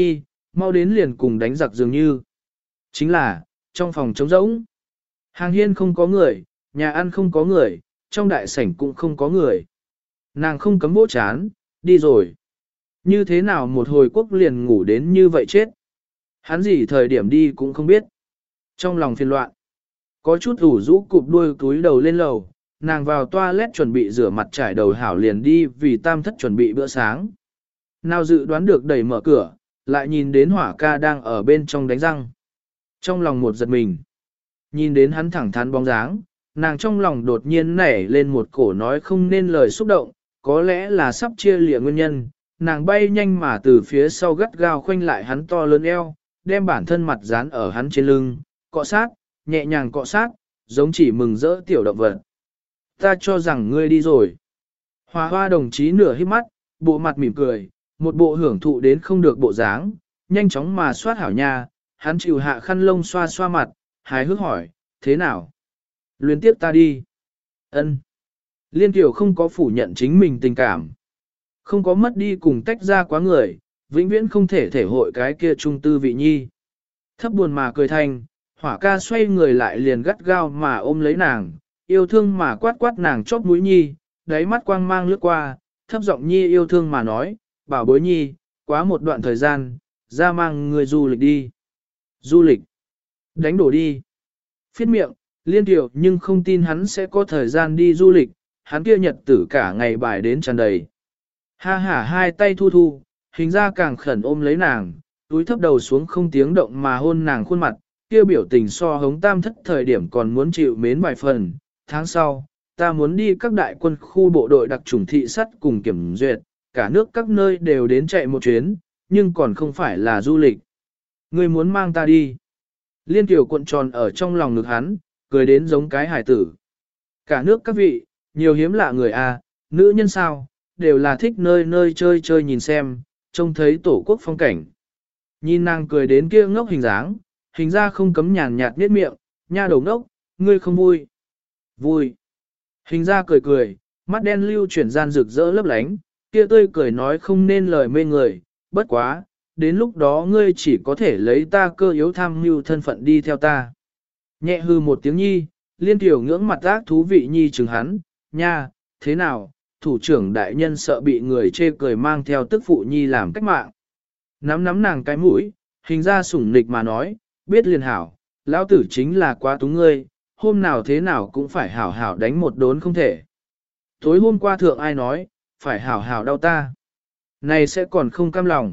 mau đến liền cùng đánh giặc dường như. Chính là, trong phòng trống rỗng. Hàng hiên không có người, nhà ăn không có người, trong đại sảnh cũng không có người. Nàng không cấm vỗ chán, đi rồi. Như thế nào một hồi quốc liền ngủ đến như vậy chết. Hắn gì thời điểm đi cũng không biết. Trong lòng phiền loạn, có chút ủ rũ cụp đuôi túi đầu lên lầu, nàng vào toilet chuẩn bị rửa mặt trải đầu hảo liền đi vì tam thất chuẩn bị bữa sáng. Nào dự đoán được đẩy mở cửa, lại nhìn đến hỏa ca đang ở bên trong đánh răng. Trong lòng một giật mình, nhìn đến hắn thẳng thắn bóng dáng, nàng trong lòng đột nhiên nảy lên một cổ nói không nên lời xúc động, có lẽ là sắp chia lìa nguyên nhân. Nàng bay nhanh mà từ phía sau gắt gao khoanh lại hắn to lớn eo, đem bản thân mặt dán ở hắn trên lưng, cọ sát, nhẹ nhàng cọ sát, giống chỉ mừng rỡ tiểu động vật. Ta cho rằng ngươi đi rồi. Hoa hoa đồng chí nửa hít mắt, bộ mặt mỉm cười, một bộ hưởng thụ đến không được bộ dáng, nhanh chóng mà soát hảo nha, hắn chịu hạ khăn lông xoa xoa mặt, hài hước hỏi, thế nào? Luyến tiếp ta đi. Ân. Liên Kiều không có phủ nhận chính mình tình cảm. Không có mất đi cùng tách ra quá người, vĩnh viễn không thể thể hội cái kia trung tư vị nhi. Thấp buồn mà cười thành, hỏa ca xoay người lại liền gắt gao mà ôm lấy nàng, yêu thương mà quát quát nàng chóp mũi nhi, đáy mắt quang mang lướt qua, thấp giọng nhi yêu thương mà nói, bảo bối nhi, quá một đoạn thời gian, ra mang người du lịch đi. Du lịch. Đánh đổ đi. Phiết miệng, Liên Kiều nhưng không tin hắn sẽ có thời gian đi du lịch, hắn kia nhật tử cả ngày bài đến tràn đầy. Ha hả hai tay thu thu, hình ra càng khẩn ôm lấy nàng, túi thấp đầu xuống không tiếng động mà hôn nàng khuôn mặt, kia biểu tình so hống tam thất thời điểm còn muốn chịu mến vài phần. Tháng sau, ta muốn đi các đại quân khu bộ đội đặc chủng thị sắt cùng kiểm duyệt, cả nước các nơi đều đến chạy một chuyến, nhưng còn không phải là du lịch. Ngươi muốn mang ta đi. Liên Kiều cuộn tròn ở trong lòng ngực hắn, cười đến giống cái hải tử. Cả nước các vị, nhiều hiếm lạ người à, nữ nhân sao, đều là thích nơi nơi chơi chơi nhìn xem, trông thấy tổ quốc phong cảnh. Nhìn nàng cười đến kia ngốc hình dáng, hình ra không cấm nhàn nhạt nhếch miệng, nha đầu ngốc, ngươi không vui. Vui. Hình ra cười cười, mắt đen lưu chuyển gian rực rỡ lấp lánh, kia tươi cười nói không nên lời mê người, bất quá, đến lúc đó ngươi chỉ có thể lấy ta cơ yếu tham mưu thân phận đi theo ta. Nhẹ hư một tiếng nhi, Liên Kiều ngưỡng mặt ác thú vị nhi chừng hắn, nha, thế nào, thủ trưởng đại nhân sợ bị người chê cười mang theo tức phụ nhi làm cách mạng. Nắm nắm nàng cái mũi, hình ra sủng nịch mà nói, biết liền hảo, lão tử chính là quá túng ngươi, hôm nào thế nào cũng phải hảo hảo đánh một đốn không thể. Tối hôm qua thượng ai nói, phải hảo hảo đau ta. Này sẽ còn không cam lòng.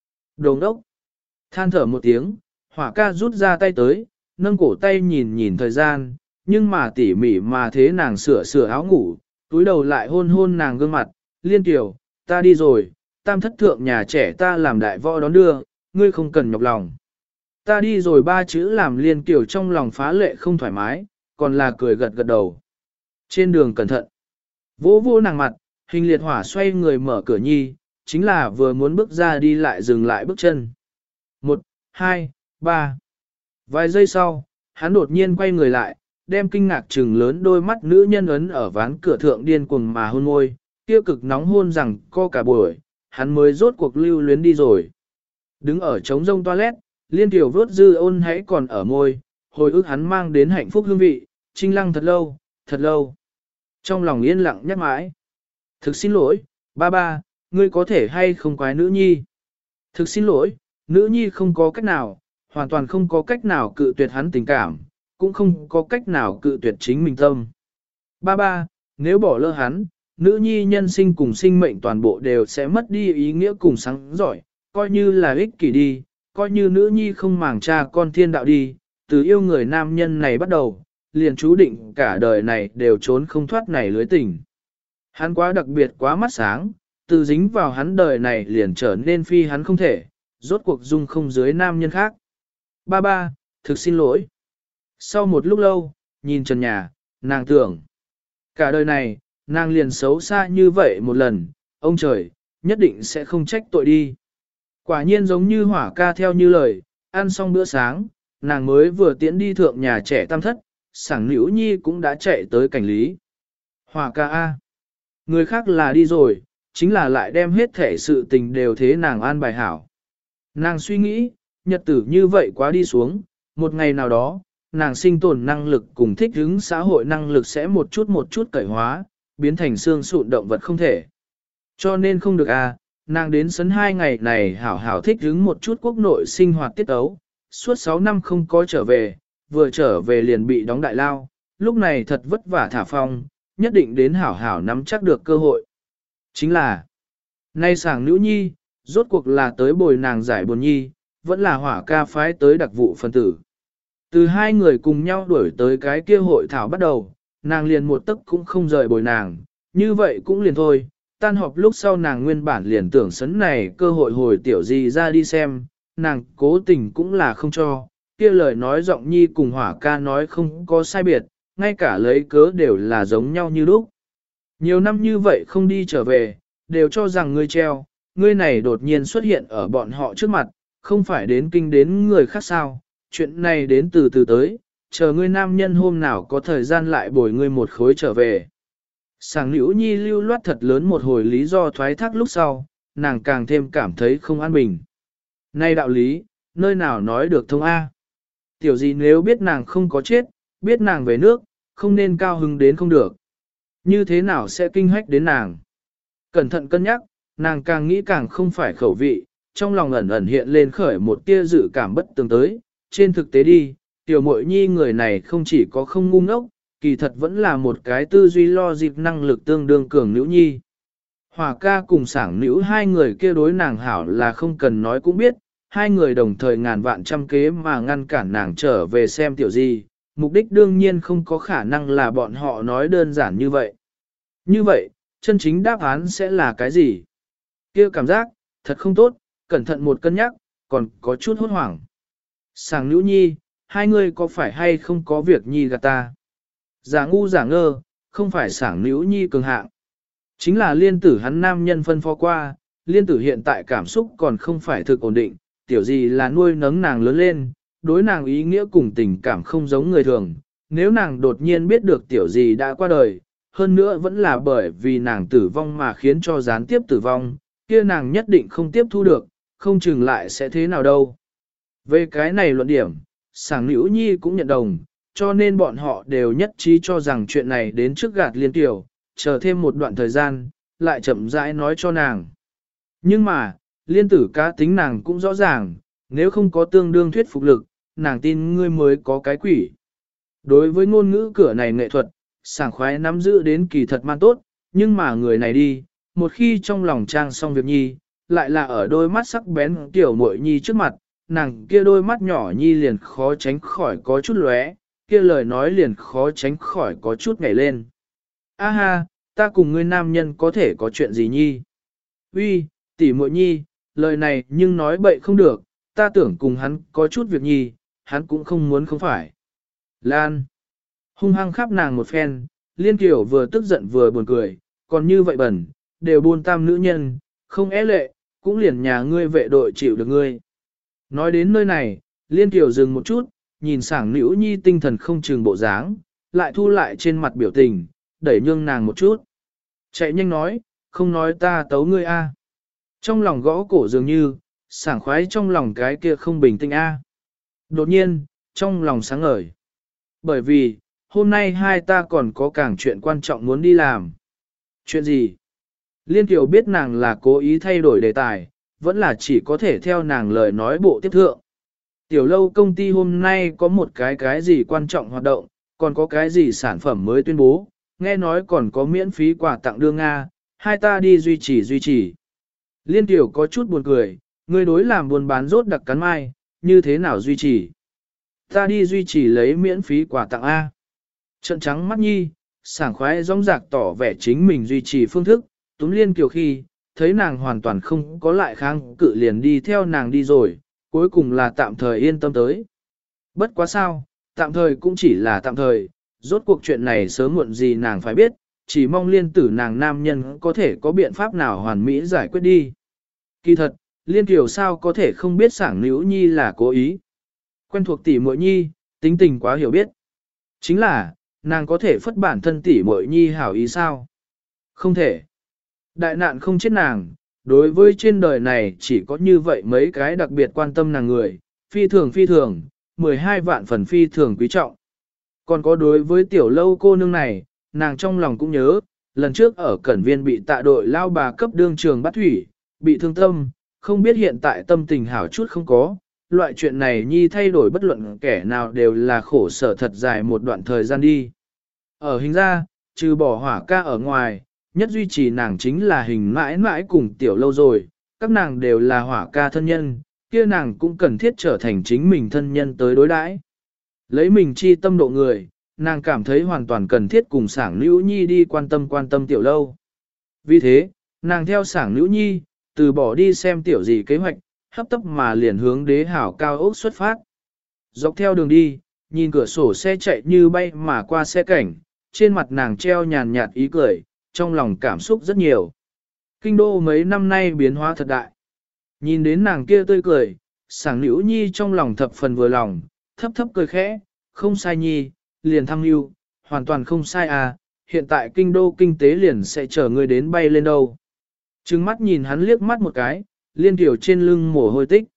Đồ đốc. Than thở một tiếng, hỏa ca rút ra tay tới, nâng cổ tay nhìn nhìn thời gian, nhưng mà tỉ mỉ mà thế nàng sửa sửa áo ngủ, túi đầu lại hôn hôn nàng gương mặt, Liên Kiều, ta đi rồi, tam thất thượng nhà trẻ ta làm đại võ đón đưa, ngươi không cần nhọc lòng. Ta đi rồi ba chữ làm Liên Kiều trong lòng phá lệ không thoải mái, còn là cười gật gật đầu. Trên đường cẩn thận, vỗ vỗ nàng mặt, hình liệt hỏa xoay người mở cửa nhi, chính là vừa muốn bước ra đi lại dừng lại bước chân. Một, hai, ba. Vài giây sau, hắn đột nhiên quay người lại, đem kinh ngạc trừng lớn đôi mắt nữ nhân ấn ở ván cửa thượng điên cuồng mà hôn môi, kia cực nóng hôn rằng co cả buổi, hắn mới rốt cuộc lưu luyến đi rồi. Đứng ở trống rông toilet, Liên Kiều vớt dư ôn hãy còn ở môi, hồi ức hắn mang đến hạnh phúc hương vị, trinh lăng thật lâu, thật lâu. Trong lòng yên lặng nhắc mãi. Thực xin lỗi, ba ba, ngươi có thể hay không quái nữ nhi. Thực xin lỗi, nữ nhi không có cách nào, hoàn toàn không có cách nào cự tuyệt hắn tình cảm, cũng không có cách nào cự tuyệt chính mình tâm. Ba ba, nếu bỏ lỡ hắn, nữ nhi nhân sinh cùng sinh mệnh toàn bộ đều sẽ mất đi ý nghĩa cùng sáng giỏi, coi như là ích kỷ đi, coi như nữ nhi không màng cha con thiên đạo đi, từ yêu người nam nhân này bắt đầu, liền chú định cả đời này đều trốn không thoát này lưới tình. Hắn quá đặc biệt quá mắt sáng, từ dính vào hắn đời này liền trở nên phi hắn không thể, rốt cuộc dung không dưới nam nhân khác. Ba ba, thực xin lỗi. Sau một lúc lâu, nhìn trần nhà, nàng tưởng, cả đời này, nàng liền xấu xa như vậy một lần, ông trời, nhất định sẽ không trách tội đi. Quả nhiên giống như hỏa ca theo như lời, ăn xong bữa sáng, nàng mới vừa tiễn đi thượng nhà trẻ tam thất, sảng nữ nhi cũng đã chạy tới cảnh lý. Hỏa ca A. Người khác là đi rồi, chính là lại đem hết thể sự tình đều thế nàng an bài hảo. Nàng suy nghĩ, nhật tử như vậy quá đi xuống, một ngày nào đó, nàng sinh tồn năng lực cùng thích ứng xã hội năng lực sẽ một chút một chút cởi hóa, biến thành xương sụn động vật không thể. Cho nên không được à, nàng đến sấn hai ngày này hảo hảo thích ứng một chút quốc nội sinh hoạt tiết ấu, suốt sáu năm không có trở về, vừa trở về liền bị đóng đại lao, lúc này thật vất vả thả phong, nhất định đến hảo hảo nắm chắc được cơ hội. Chính là, nay sảng nữ nhi, rốt cuộc là tới bồi nàng giải buồn nhi, vẫn là hỏa ca phái tới đặc vụ phân tử. Từ hai người cùng nhau đuổi tới cái kia hội thảo bắt đầu, nàng liền một tấc cũng không rời bồi nàng, như vậy cũng liền thôi. Tan họp lúc sau nàng nguyên bản liền tưởng sấn này cơ hội hồi tiểu gì ra đi xem, nàng cố tình cũng là không cho, kia lời nói giọng nhi cùng hỏa ca nói không có sai biệt, ngay cả lấy cớ đều là giống nhau như lúc. Nhiều năm như vậy không đi trở về, đều cho rằng ngươi treo, ngươi này đột nhiên xuất hiện ở bọn họ trước mặt, không phải đến kinh đến người khác sao, chuyện này đến từ từ tới, chờ ngươi nam nhân hôm nào có thời gian lại bồi ngươi một khối trở về. Sảng Liễu Nhi lưu loát thật lớn một hồi lý do thoái thác lúc sau, nàng càng thêm cảm thấy không an bình. Nay đạo lý, nơi nào nói được thông A. Tiểu gì nếu biết nàng không có chết, biết nàng về nước, không nên cao hứng đến không được. Như thế nào sẽ kinh hách đến nàng? Cẩn thận cân nhắc, nàng càng nghĩ càng không phải khẩu vị, trong lòng ẩn ẩn hiện lên khởi một tia dự cảm bất tường tới. Trên thực tế đi, tiểu muội nhi người này không chỉ có không ngu ngốc, kỳ thật vẫn là một cái tư duy lo dịp năng lực tương đương cường nữ nhi. Hòa ca cùng sảng nữ hai người kia đối nàng hảo là không cần nói cũng biết, hai người đồng thời ngàn vạn trăm kế mà ngăn cản nàng trở về xem tiểu gì, mục đích đương nhiên không có khả năng là bọn họ nói đơn giản như vậy. Như vậy, chân chính đáp án sẽ là cái gì? Kia cảm giác, thật không tốt, cẩn thận một cân nhắc, còn có chút hốt hoảng. Sảng nữ nhi, hai người có phải hay không có việc nhi gạt ta? Giả ngu giả ngơ, không phải sảng nữ nhi cường hạng. Chính là liên tử hắn nam nhân phân phó qua, liên tử hiện tại cảm xúc còn không phải thực ổn định, tiểu gì là nuôi nấng nàng lớn lên, đối nàng ý nghĩa cùng tình cảm không giống người thường. Nếu nàng đột nhiên biết được tiểu gì đã qua đời, hơn nữa vẫn là bởi vì nàng tử vong mà khiến cho gián tiếp tử vong, kia nàng nhất định không tiếp thu được, không chừng lại sẽ thế nào đâu. Về cái này luận điểm, sảng nữ nhi cũng nhận đồng, cho nên bọn họ đều nhất trí cho rằng chuyện này đến trước gạt liên tiểu, chờ thêm một đoạn thời gian, lại chậm rãi nói cho nàng. Nhưng mà, liên tử cá tính nàng cũng rõ ràng, nếu không có tương đương thuyết phục lực, nàng tin ngươi mới có cái quỷ. Đối với ngôn ngữ cửa này nghệ thuật, sảng khoái nắm giữ đến kỳ thật man tốt, nhưng mà người này đi, một khi trong lòng trang xong việc nhi, lại là ở đôi mắt sắc bén tiểu muội nhi trước mặt, nàng kia đôi mắt nhỏ nhi liền khó tránh khỏi có chút lóe, kia lời nói liền khó tránh khỏi có chút nhảy lên. A ha, ta cùng ngươi nam nhân có thể có chuyện gì nhi? Uy, tỷ muội nhi, lời này nhưng nói bậy không được, ta tưởng cùng hắn có chút việc nhi, hắn cũng không muốn không phải. Lan, hung hăng khắp nàng một phen, liên kiểu vừa tức giận vừa buồn cười, còn như vậy bẩn, đều buôn tam nữ nhân, không é lệ, cũng liền nhà ngươi vệ đội chịu được ngươi. Nói đến nơi này, liên kiểu dừng một chút, nhìn sảng nữ nhi tinh thần không chừng bộ dáng, lại thu lại trên mặt biểu tình, đẩy nhương nàng một chút. Chạy nhanh nói, không nói ta tấu ngươi a. Trong lòng gõ cổ dường như, sảng khoái trong lòng cái kia không bình tĩnh a. Đột nhiên, trong lòng sáng ngời. Bởi vì, hôm nay hai ta còn có càng chuyện quan trọng muốn đi làm. Chuyện gì? Liên Kiều biết nàng là cố ý thay đổi đề tài, vẫn là chỉ có thể theo nàng lời nói bộ tiếp thượng. Tiểu lâu công ty hôm nay có một cái cái gì quan trọng hoạt động, còn có cái gì sản phẩm mới tuyên bố, nghe nói còn có miễn phí quà tặng đưa Nga, hai ta đi duy trì duy trì. Liên Tiểu có chút buồn cười, người đối làm buôn bán rốt đặc cắn mai, như thế nào duy trì? Ta đi duy trì lấy miễn phí quà tặng A. Trận trắng mắt nhi, sảng khoái rong rạc tỏ vẻ chính mình duy trì phương thức, túm Liên Kiều khi, thấy nàng hoàn toàn không có lại kháng cự liền đi theo nàng đi rồi, cuối cùng là tạm thời yên tâm tới. Bất quá sao, tạm thời cũng chỉ là tạm thời, rốt cuộc chuyện này sớm muộn gì nàng phải biết, chỉ mong liên tử nàng nam nhân có thể có biện pháp nào hoàn mỹ giải quyết đi. Kỳ thật, Liên Kiều sao có thể không biết sảng nữ nhi là cố ý. Quen thuộc tỷ muội nhi, tính tình quá hiểu biết. Chính là, nàng có thể phất bản thân tỷ muội nhi hảo ý sao? Không thể. Đại nạn không chết nàng, đối với trên đời này chỉ có như vậy mấy cái đặc biệt quan tâm nàng người, phi thường phi thường, mười hai vạn phần phi thường quý trọng. Còn có đối với tiểu lâu cô nương này, nàng trong lòng cũng nhớ, lần trước ở Cẩn Viên bị tạ đội lao bà cấp đương trường bắt thủy, bị thương tâm, không biết hiện tại tâm tình hảo chút không có, loại chuyện này nhi thay đổi bất luận kẻ nào đều là khổ sở thật dài một đoạn thời gian đi. Ở hình ra, trừ bỏ hỏa ca ở ngoài, nhất duy trì nàng chính là hình mãi mãi cùng tiểu lâu rồi, các nàng đều là hỏa ca thân nhân, kia nàng cũng cần thiết trở thành chính mình thân nhân tới đối đãi. Lấy mình chi tâm độ người, nàng cảm thấy hoàn toàn cần thiết cùng sảng nữ nhi đi quan tâm quan tâm tiểu lâu. Vì thế, nàng theo sảng nữ nhi, từ bỏ đi xem tiểu gì kế hoạch, hấp tấp mà liền hướng đế hảo cao ốc xuất phát. Dọc theo đường đi, nhìn cửa sổ xe chạy như bay mà qua xe cảnh, trên mặt nàng treo nhàn nhạt ý cười, trong lòng cảm xúc rất nhiều. Kinh đô mấy năm nay biến hóa thật đại. Nhìn đến nàng kia tươi cười, sảng nữ nhi trong lòng thập phần vừa lòng, thấp thấp cười khẽ, không sai nhi, liền thăng lưu, hoàn toàn không sai à, hiện tại kinh đô kinh tế liền sẽ chờ ngươi đến bay lên đâu. Trừng mắt nhìn hắn liếc mắt một cái, liên tiểu trên lưng mồ hôi tích.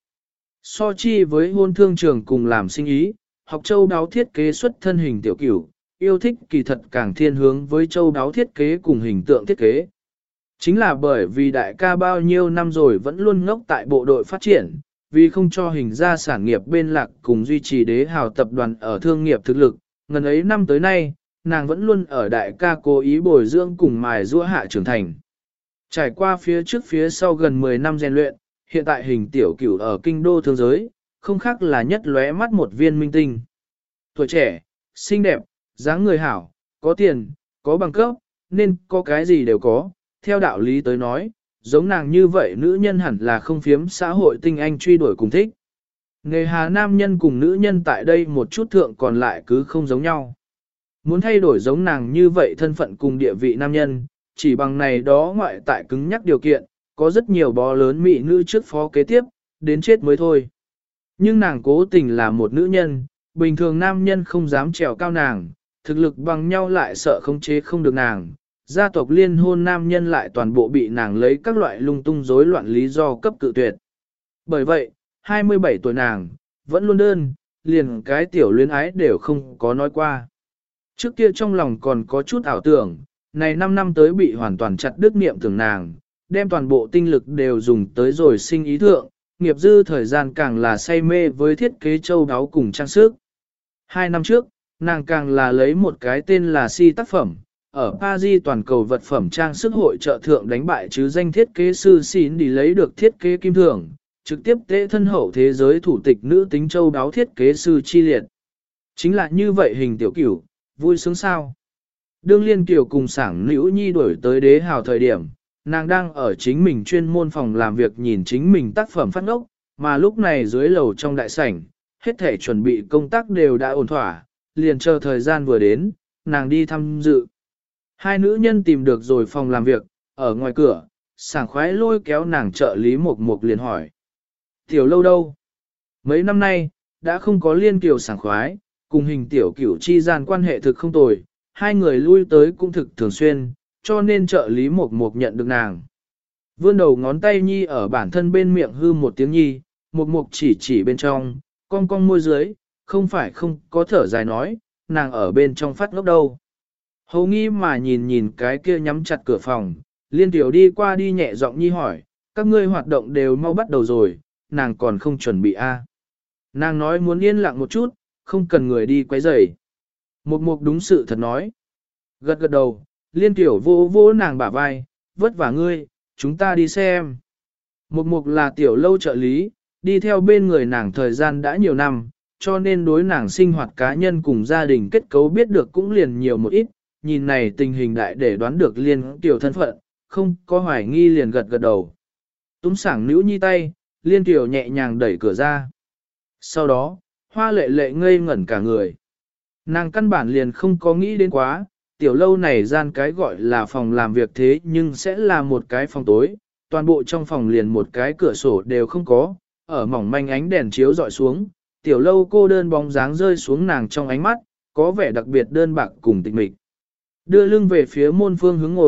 So chi với hôn thương trường cùng làm sinh ý, học châu đáo thiết kế xuất thân hình tiểu cửu, yêu thích kỳ thật càng thiên hướng với châu đáo thiết kế cùng hình tượng thiết kế. Chính là bởi vì đại ca bao nhiêu năm rồi vẫn luôn ngốc tại bộ đội phát triển, vì không cho hình ra sản nghiệp bên lạc cùng duy trì đế hào tập đoàn ở thương nghiệp thực lực, ngần ấy năm tới nay, nàng vẫn luôn ở đại ca cố ý bồi dưỡng cùng mài giũa hạ trưởng thành. Trải qua phía trước phía sau gần mười năm rèn luyện, hiện tại hình tiểu cửu ở kinh đô thương giới, không khác là nhất lóe mắt một viên minh tinh. Tuổi trẻ, xinh đẹp, dáng người hảo, có tiền, có bằng cấp, nên có cái gì đều có, theo đạo lý tới nói, giống nàng như vậy nữ nhân hẳn là không phiếm xã hội tinh anh truy đuổi cùng thích. Nghề hà nam nhân cùng nữ nhân tại đây một chút thượng còn lại cứ không giống nhau. Muốn thay đổi giống nàng như vậy thân phận cùng địa vị nam nhân, chỉ bằng này đó ngoại tại cứng nhắc điều kiện, có rất nhiều bó lớn mỹ nữ trước phó kế tiếp, đến chết mới thôi. Nhưng nàng cố tình là một nữ nhân, bình thường nam nhân không dám trèo cao nàng, thực lực bằng nhau lại sợ khống chế không được nàng. Gia tộc liên hôn nam nhân lại toàn bộ bị nàng lấy các loại lung tung rối loạn lý do cấp cự tuyệt. Bởi vậy, hai mươi bảy tuổi nàng, vẫn luôn đơn, liền cái tiểu luyến ái đều không có nói qua. Trước kia trong lòng còn có chút ảo tưởng, này năm năm tới bị hoàn toàn chặt đứt niệm tưởng nàng, đem toàn bộ tinh lực đều dùng tới rồi sinh ý thượng, nghiệp dư thời gian càng là say mê với thiết kế châu đáo cùng trang sức. Hai năm trước, nàng càng là lấy một cái tên là Si tác phẩm, ở Paris toàn cầu vật phẩm trang sức hội trợ thượng đánh bại chứ danh thiết kế sư Xin đi lấy được thiết kế kim thưởng, trực tiếp tế thân hậu thế giới thủ tịch nữ tính châu đáo thiết kế sư chi liệt. Chính là như vậy hình tiểu cửu, vui sướng sao. Đương Liên Kiều cùng sảng nữ nhi đuổi tới đế hào thời điểm, nàng đang ở chính mình chuyên môn phòng làm việc nhìn chính mình tác phẩm phát ngốc, mà lúc này dưới lầu trong đại sảnh, hết thể chuẩn bị công tác đều đã ổn thỏa, liền chờ thời gian vừa đến, nàng đi thăm dự. Hai nữ nhân tìm được rồi phòng làm việc, ở ngoài cửa, sảng khoái lôi kéo nàng trợ lý Mộc Mộc liền hỏi. Tiểu lâu đâu? Mấy năm nay, đã không có Liên Kiều sảng khoái, cùng hình tiểu cửu chi gian quan hệ thực không tồi, hai người lui tới cũng thực thường xuyên, cho nên trợ lý Mộc Mộc nhận được nàng. Vươn đầu ngón tay nhi ở bản thân bên miệng hư một tiếng nhi, Mộc Mộc chỉ chỉ bên trong, cong cong môi dưới, không phải không có thở dài nói, nàng ở bên trong phát ngốc đâu. Hầu nghi mà nhìn nhìn cái kia nhắm chặt cửa phòng, Liên Tiểu đi qua đi nhẹ giọng nhi hỏi, các ngươi hoạt động đều mau bắt đầu rồi, nàng còn không chuẩn bị a? À? Nàng nói muốn yên lặng một chút, không cần người đi quấy rầy. Mộc Mộc đúng sự thật nói. Gật gật đầu, Liên Tiểu vô vô nàng bả vai, vất vả ngươi, chúng ta đi xem. Mộc Mộc là tiểu lâu trợ lý, đi theo bên người nàng thời gian đã nhiều năm, cho nên đối nàng sinh hoạt cá nhân cùng gia đình kết cấu biết được cũng liền nhiều một ít, nhìn này tình hình đại để đoán được Liên Tiểu thân phận, không có hoài nghi liền gật gật đầu. Túm sảng nữ nhi tay, Liên Tiểu nhẹ nhàng đẩy cửa ra. Sau đó, Hoa Lệ Lệ ngây ngẩn cả người. Nàng căn bản liền không có nghĩ đến quá, tiểu lâu này gian cái gọi là phòng làm việc thế nhưng sẽ là một cái phòng tối, toàn bộ trong phòng liền một cái cửa sổ đều không có, ở mỏng manh ánh đèn chiếu dọi xuống, tiểu lâu cô đơn bóng dáng rơi xuống nàng trong ánh mắt, có vẻ đặc biệt đơn bạc cùng tịch mịch. Đưa lưng về phía môn phương hướng ngồi,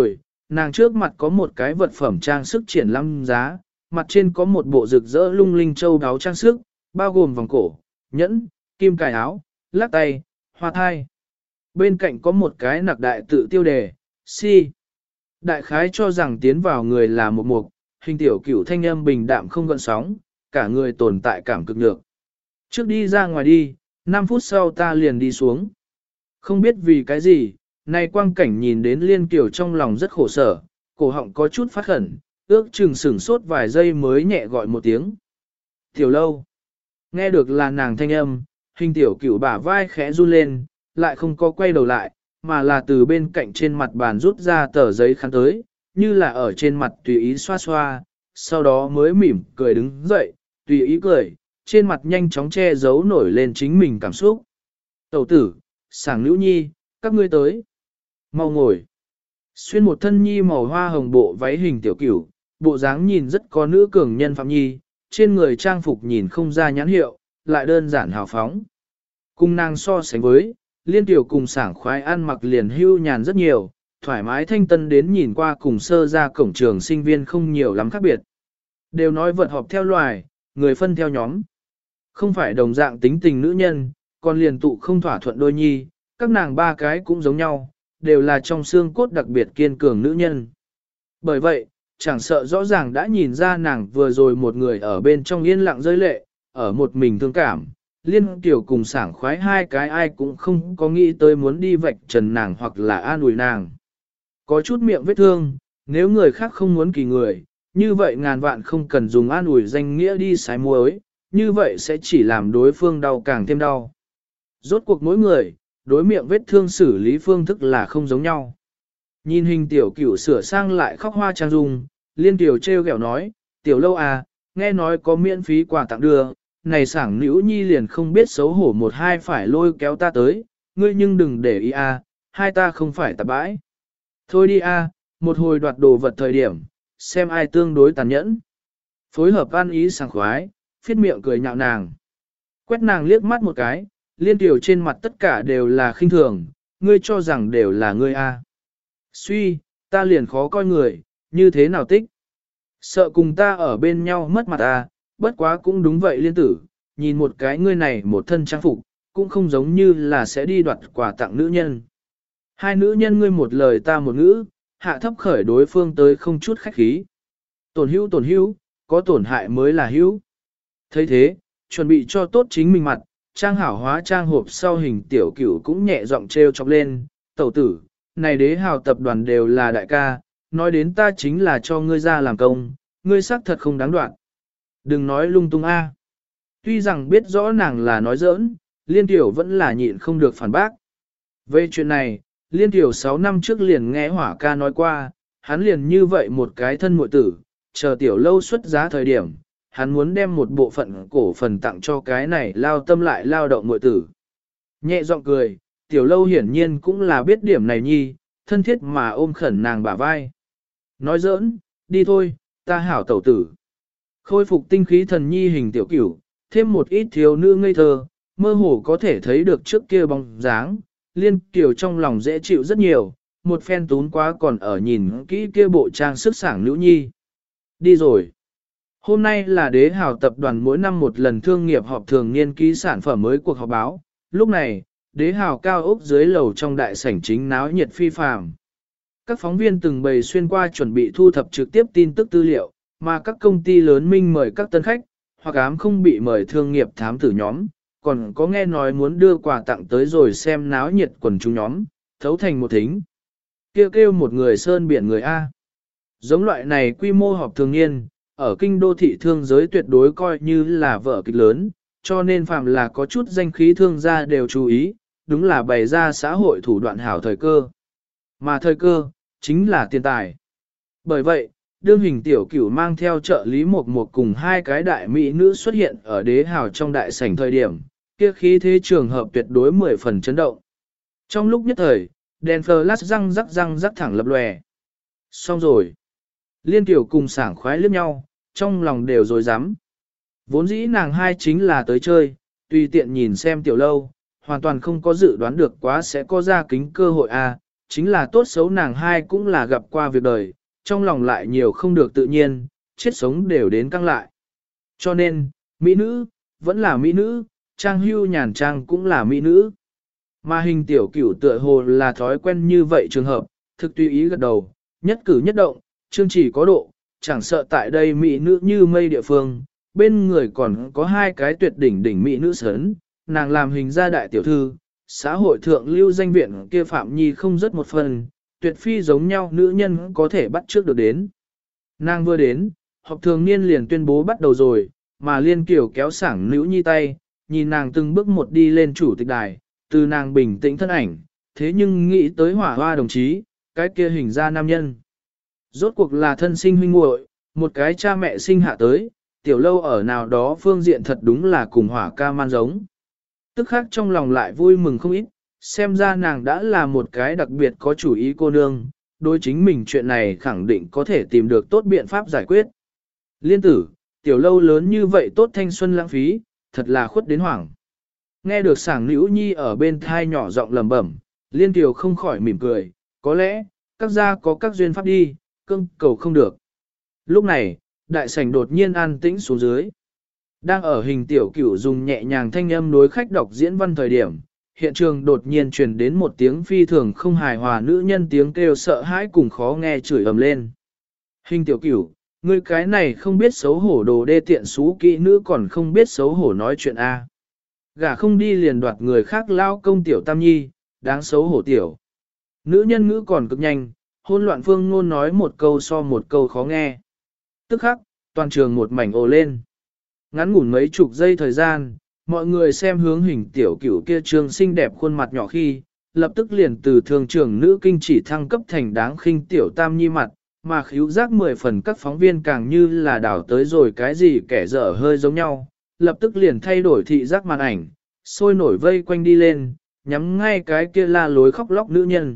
nàng trước mặt có một cái vật phẩm trang sức triển lãm giá, mặt trên có một bộ rực rỡ lung linh châu đáo trang sức, bao gồm vòng cổ, nhẫn, kim cài áo, lắc tay, hoa thai. Bên cạnh có một cái nặc đại tự tiêu đề, si. Đại khái cho rằng tiến vào người là một mục, hình tiểu cửu thanh âm bình đạm không gợn sóng, cả người tồn tại cảm cực nhược. Trước đi ra ngoài đi, năm phút sau ta liền đi xuống. Không biết vì cái gì, nay quang cảnh nhìn đến liên kiểu trong lòng rất khổ sở, cổ họng có chút phát khẩn, ước chừng sửng sốt vài giây mới nhẹ gọi một tiếng. Tiểu lâu. Nghe được là nàng thanh âm, hình tiểu cửu bả vai khẽ run lên, lại không có quay đầu lại, mà là từ bên cạnh trên mặt bàn rút ra tờ giấy khăn tới, như là ở trên mặt tùy ý xoa xoa, sau đó mới mỉm cười đứng dậy, tùy ý cười, trên mặt nhanh chóng che giấu nổi lên chính mình cảm xúc. Tẩu tử, sảng nữ nhi, các ngươi tới. Mau ngồi. Xuyên một thân nhi màu hoa hồng bộ váy hình tiểu cửu, bộ dáng nhìn rất có nữ cường nhân phạm nhi, trên người trang phục nhìn không ra nhãn hiệu, lại đơn giản hào phóng. Cùng nàng so sánh với, liên tiểu cùng sảng khoái ăn mặc liền hưu nhàn rất nhiều, thoải mái thanh tân đến nhìn qua cùng sơ ra cổng trường sinh viên không nhiều lắm khác biệt. Đều nói vật họp theo loài, người phân theo nhóm. Không phải đồng dạng tính tình nữ nhân, còn liền tụ không thỏa thuận đôi nhi, các nàng ba cái cũng giống nhau, đều là trong xương cốt đặc biệt kiên cường nữ nhân. Bởi vậy, chẳng sợ rõ ràng đã nhìn ra nàng vừa rồi một người ở bên trong yên lặng rơi lệ, ở một mình thương cảm, liên tiểu cùng sảng khoái hai cái ai cũng không có nghĩ tới muốn đi vạch trần nàng hoặc là an ủi nàng. Có chút miệng vết thương, nếu người khác không muốn kỳ người, như vậy ngàn vạn không cần dùng an ủi danh nghĩa đi sái muối, như vậy sẽ chỉ làm đối phương đau càng thêm đau. Rốt cuộc mỗi người, đối miệng vết thương xử lý phương thức là không giống nhau. Nhìn hình tiểu cửu sửa sang lại khóc hoa trang dung, liên tiểu treo ghẹo nói, tiểu lâu à, nghe nói có miễn phí quà tặng đưa, này sảng nữ nhi liền không biết xấu hổ một hai phải lôi kéo ta tới, ngươi nhưng đừng để ý à, hai ta không phải tạp bãi. Thôi đi à, một hồi đoạt đồ vật thời điểm, xem ai tương đối tàn nhẫn. Phối hợp ăn ý sảng khoái, phiết miệng cười nhạo nàng. Quét nàng liếc mắt một cái, liên tiểu trên mặt tất cả đều là khinh thường, ngươi cho rằng đều là ngươi a. À. Suy, ta liền khó coi người, như thế nào tích. Sợ cùng ta ở bên nhau mất mặt à, bất quá cũng đúng vậy liên tử, nhìn một cái ngươi này một thân trang phục, cũng không giống như là sẽ đi đoạt quà tặng nữ nhân. Hai nữ nhân ngươi một lời ta một ngữ, hạ thấp khởi đối phương tới không chút khách khí. Tổn hữu tổn hữu, có tổn hại mới là hữu. thấy thế, chuẩn bị cho tốt chính mình mặt, trang hảo hóa trang hộp sau hình tiểu cửu cũng nhẹ giọng treo chọc lên, tẩu tử, này đế hào tập đoàn đều là đại ca, nói đến ta chính là cho ngươi ra làm công, ngươi xác thật không đáng đoạn. Đừng nói lung tung a. Tuy rằng biết rõ nàng là nói giỡn, liên tiểu vẫn là nhịn không được phản bác. Về chuyện này, liên tiểu sáu năm trước liền nghe hỏa ca nói qua, hắn liền như vậy một cái thân muội tử, chờ tiểu lâu xuất giá thời điểm, hắn muốn đem một bộ phận cổ phần tặng cho cái này lao tâm lại lao động muội tử. Nhẹ giọng cười, tiểu lâu hiển nhiên cũng là biết điểm này nhi, thân thiết mà ôm khẩn nàng bả vai. Nói giỡn, đi thôi, ta hảo tẩu tử. Khôi phục tinh khí thần nhi hình tiểu cửu, thêm một ít thiếu nữ ngây thơ, mơ hồ có thể thấy được trước kia bóng dáng, liên tiểu trong lòng dễ chịu rất nhiều, một phen tún quá còn ở nhìn kỹ kia bộ trang sức sảng nữ nhi. Đi rồi. Hôm nay là đế hào tập đoàn mỗi năm một lần thương nghiệp họp thường niên ký sản phẩm mới cuộc họp báo. Lúc này, đế hào cao ốc dưới lầu trong đại sảnh chính náo nhiệt phi phàm. Các phóng viên từng bày xuyên qua chuẩn bị thu thập trực tiếp tin tức tư liệu, mà các công ty lớn minh mời các tân khách, hoặc ám không bị mời thương nghiệp thám tử nhóm, còn có nghe nói muốn đưa quà tặng tới rồi xem náo nhiệt quần chúng nhóm, thấu thành một thính. Kêu kêu một người sơn biển người A. Giống loại này quy mô họp thường niên, ở kinh đô thị thương giới tuyệt đối coi như là vở kịch lớn, cho nên phạm là có chút danh khí thương gia đều chú ý, đúng là bày ra xã hội thủ đoạn hảo thời cơ. Mà thời cơ, chính là tiền tài. Bởi vậy, đương hình tiểu cửu mang theo trợ lý một một cùng hai cái đại mỹ nữ xuất hiện ở đế hào trong đại sảnh thời điểm, kia khí thế trường hợp tuyệt đối mười phần chấn động. Trong lúc nhất thời, đèn flash răng rắc răng rắc thẳng lập lòe. Xong rồi. Liên tiểu cùng sảng khoái liếc nhau, trong lòng đều dối rắm. Vốn dĩ nàng hai chính là tới chơi, tùy tiện nhìn xem tiểu lâu, hoàn toàn không có dự đoán được quá sẽ có ra kính cơ hội a. chính là tốt xấu nàng hai cũng là gặp qua việc đời, trong lòng lại nhiều không được tự nhiên, chết sống đều đến căng lại. Cho nên, mỹ nữ, vẫn là mỹ nữ, trang hưu nhàn trang cũng là mỹ nữ. Mà hình tiểu cửu tựa hồ là thói quen như vậy trường hợp, thực tùy ý gật đầu, nhất cử nhất động, chương chỉ có độ, chẳng sợ tại đây mỹ nữ như mây địa phương, bên người còn có hai cái tuyệt đỉnh đỉnh mỹ nữ sớn, nàng làm hình gia đại tiểu thư, xã hội thượng lưu danh viện kia Phạm Nhi không rất một phần, tuyệt phi giống nhau nữ nhân có thể bắt trước được đến. Nàng vừa đến, họp thường niên liền tuyên bố bắt đầu rồi, mà Liên Kiều kéo sảng Nữ Nhi tay, nhìn nàng từng bước một đi lên chủ tịch đài, từ nàng bình tĩnh thân ảnh, thế nhưng nghĩ tới hỏa hoa đồng chí, cái kia hình ra nam nhân. Rốt cuộc là thân sinh huynh muội, một cái cha mẹ sinh hạ tới, tiểu lâu ở nào đó phương diện thật đúng là cùng hỏa ca man giống. Tức khác trong lòng lại vui mừng không ít, xem ra nàng đã là một cái đặc biệt có chủ ý cô nương, đối chính mình chuyện này khẳng định có thể tìm được tốt biện pháp giải quyết. Liên tử, tiểu lâu lớn như vậy tốt thanh xuân lãng phí, thật là khuất đến hoảng. Nghe được sảng Nữ Nhi ở bên thai nhỏ giọng lẩm bẩm, Liên Kiều không khỏi mỉm cười, có lẽ, các gia có các duyên pháp đi, cưng cầu không được. Lúc này, đại sảnh đột nhiên an tĩnh xuống dưới. Đang ở hình tiểu cửu dùng nhẹ nhàng thanh âm đối khách đọc diễn văn thời điểm, hiện trường đột nhiên truyền đến một tiếng phi thường không hài hòa nữ nhân tiếng kêu sợ hãi cùng khó nghe chửi ầm lên. Hình tiểu cửu, ngươi cái này không biết xấu hổ đồ đê tiện xú kỹ nữ còn không biết xấu hổ nói chuyện A. Gả không đi liền đoạt người khác lao công tiểu tam nhi, đáng xấu hổ tiểu. Nữ nhân ngữ còn cực nhanh, hôn loạn phương ngôn nói một câu so một câu khó nghe. Tức khắc, toàn trường một mảnh ồ lên. Ngắn ngủn mấy chục giây thời gian, mọi người xem hướng hình tiểu cửu kia trương xinh đẹp khuôn mặt nhỏ khi, lập tức liền từ thường trưởng nữ kinh chỉ thăng cấp thành đáng khinh tiểu tam nhi mặt, mà khíu giác mười phần các phóng viên càng như là đảo tới rồi cái gì kẻ dở hơi giống nhau, lập tức liền thay đổi thị giác màn ảnh, sôi nổi vây quanh đi lên, nhắm ngay cái kia la lối khóc lóc nữ nhân.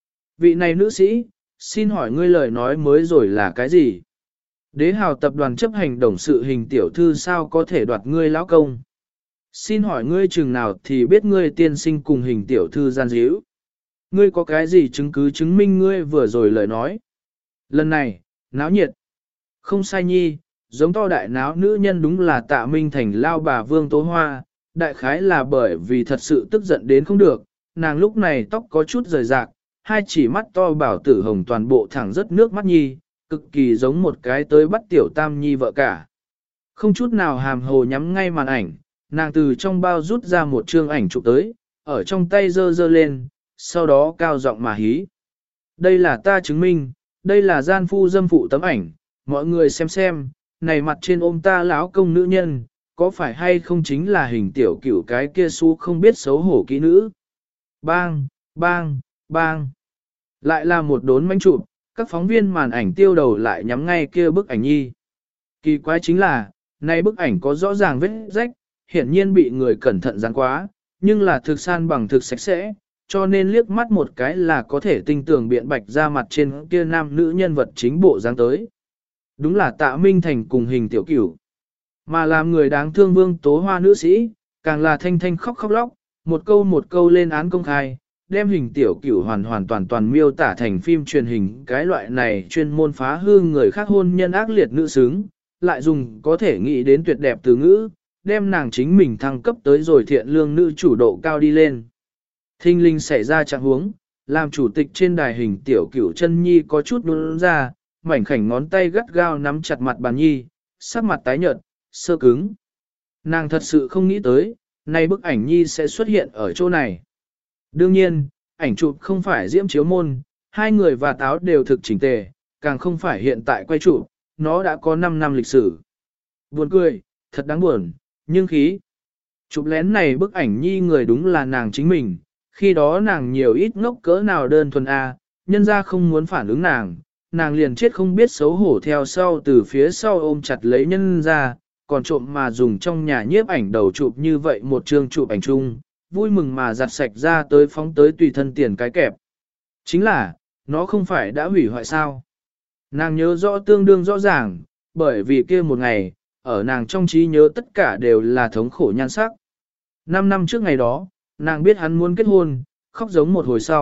Vị này nữ sĩ, xin hỏi ngươi lời nói mới rồi là cái gì? Đế hào tập đoàn chấp hành董sự hình tiểu thư sao có thể đoạt ngươi lão công? Xin hỏi ngươi chừng nào thì biết ngươi tiên sinh cùng hình tiểu thư gian díu? Ngươi có cái gì chứng cứ chứng minh ngươi vừa rồi lời nói? Lần này, náo nhiệt. Không sai nhi, giống to đại náo nữ nhân đúng là Tạ Minh Thành lao bà Vương Tố Hoa, đại khái là bởi vì thật sự tức giận đến không được, nàng lúc này tóc có chút rời rạc, hai chỉ mắt to bảo tử hồng toàn bộ thẳng rất nước mắt nhi, cực kỳ giống một cái tới bắt tiểu tam nhi vợ cả. Không chút nào hàm hồ nhắm ngay màn ảnh, nàng từ trong bao rút ra một chương ảnh chụp tới, ở trong tay giơ giơ lên, sau đó cao giọng mà hí. Đây là ta chứng minh, đây là gian phu dâm phụ tấm ảnh, mọi người xem xem, này mặt trên ôm ta lão công nữ nhân, có phải hay không chính là hình tiểu cửu cái kia su không biết xấu hổ kỹ nữ. Bang, bang, bang. Lại là một đốn manh chụp, các phóng viên màn ảnh tiêu đầu lại nhắm ngay kia bức ảnh nhi. Kỳ quái chính là, này bức ảnh có rõ ràng vết rách, hiển nhiên bị người cẩn thận dán quá, nhưng là thực san bằng thực sạch sẽ, cho nên liếc mắt một cái là có thể tinh tường biện bạch ra mặt trên kia nam nữ nhân vật chính bộ dáng tới. Đúng là Tạ Minh Thành cùng hình tiểu cửu. Mà làm người đáng thương Vương Tố Hoa nữ sĩ, càng là thanh thanh khóc khóc lóc, một câu một câu lên án công khai, đem hình tiểu cửu hoàn hoàn toàn toàn miêu tả thành phim truyền hình cái loại này chuyên môn phá hư người khác hôn nhân ác liệt nữ xứng, lại dùng có thể nghĩ đến tuyệt đẹp từ ngữ, đem nàng chính mình thăng cấp tới rồi thiện lương nữ chủ độ cao đi lên. Thinh linh xảy ra trạng huống, làm chủ tịch trên đài hình tiểu cửu chân nhi có chút nôn ra, mảnh khảnh ngón tay gắt gao nắm chặt mặt bàn nhi, sắc mặt tái nhợt, sơ cứng. Nàng thật sự không nghĩ tới, nay bức ảnh nhi sẽ xuất hiện ở chỗ này. Đương nhiên, ảnh chụp không phải diễm chiếu môn, hai người và táo đều thực chỉnh tề, càng không phải hiện tại quay chụp, nó đã có năm năm lịch sử. Buồn cười, thật đáng buồn, nhưng khí. Chụp lén này bức ảnh nhi người đúng là nàng chính mình, khi đó nàng nhiều ít ngốc cỡ nào đơn thuần A, nhân ra không muốn phản ứng nàng, nàng liền chết không biết xấu hổ theo sau từ phía sau ôm chặt lấy nhân ra, còn trộm mà dùng trong nhà nhiếp ảnh đầu chụp như vậy một chương chụp ảnh chung, vui mừng mà giặt sạch ra tới phóng tới tùy thân tiền cái kẹp. Chính là, nó không phải đã hủy hoại sao. Nàng nhớ rõ tương đương rõ ràng, bởi vì kia một ngày, ở nàng trong trí nhớ tất cả đều là thống khổ nhan sắc. Năm năm trước ngày đó, nàng biết hắn muốn kết hôn, khóc giống một hồi sau,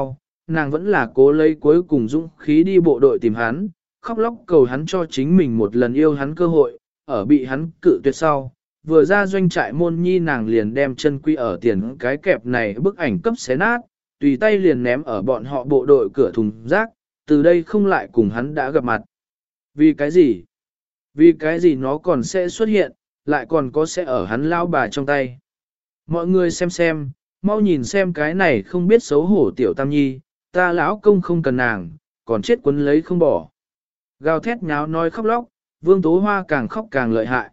nàng vẫn là cố lấy cuối cùng dũng khí đi bộ đội tìm hắn, khóc lóc cầu hắn cho chính mình một lần yêu hắn cơ hội, ở bị hắn cự tuyệt sau. Vừa ra doanh trại môn nhi nàng liền đem chân quy ở tiền cái kẹp này bức ảnh cấp xé nát, tùy tay liền ném ở bọn họ bộ đội cửa thùng rác, từ đây không lại cùng hắn đã gặp mặt. Vì cái gì? Vì cái gì nó còn sẽ xuất hiện, lại còn có sẽ ở hắn lao bà trong tay. Mọi người xem xem, mau nhìn xem cái này không biết xấu hổ tiểu tam nhi, ta lão công không cần nàng, còn chết quấn lấy không bỏ. Gào thét nháo nói khóc lóc, Vương Tố Hoa càng khóc càng lợi hại.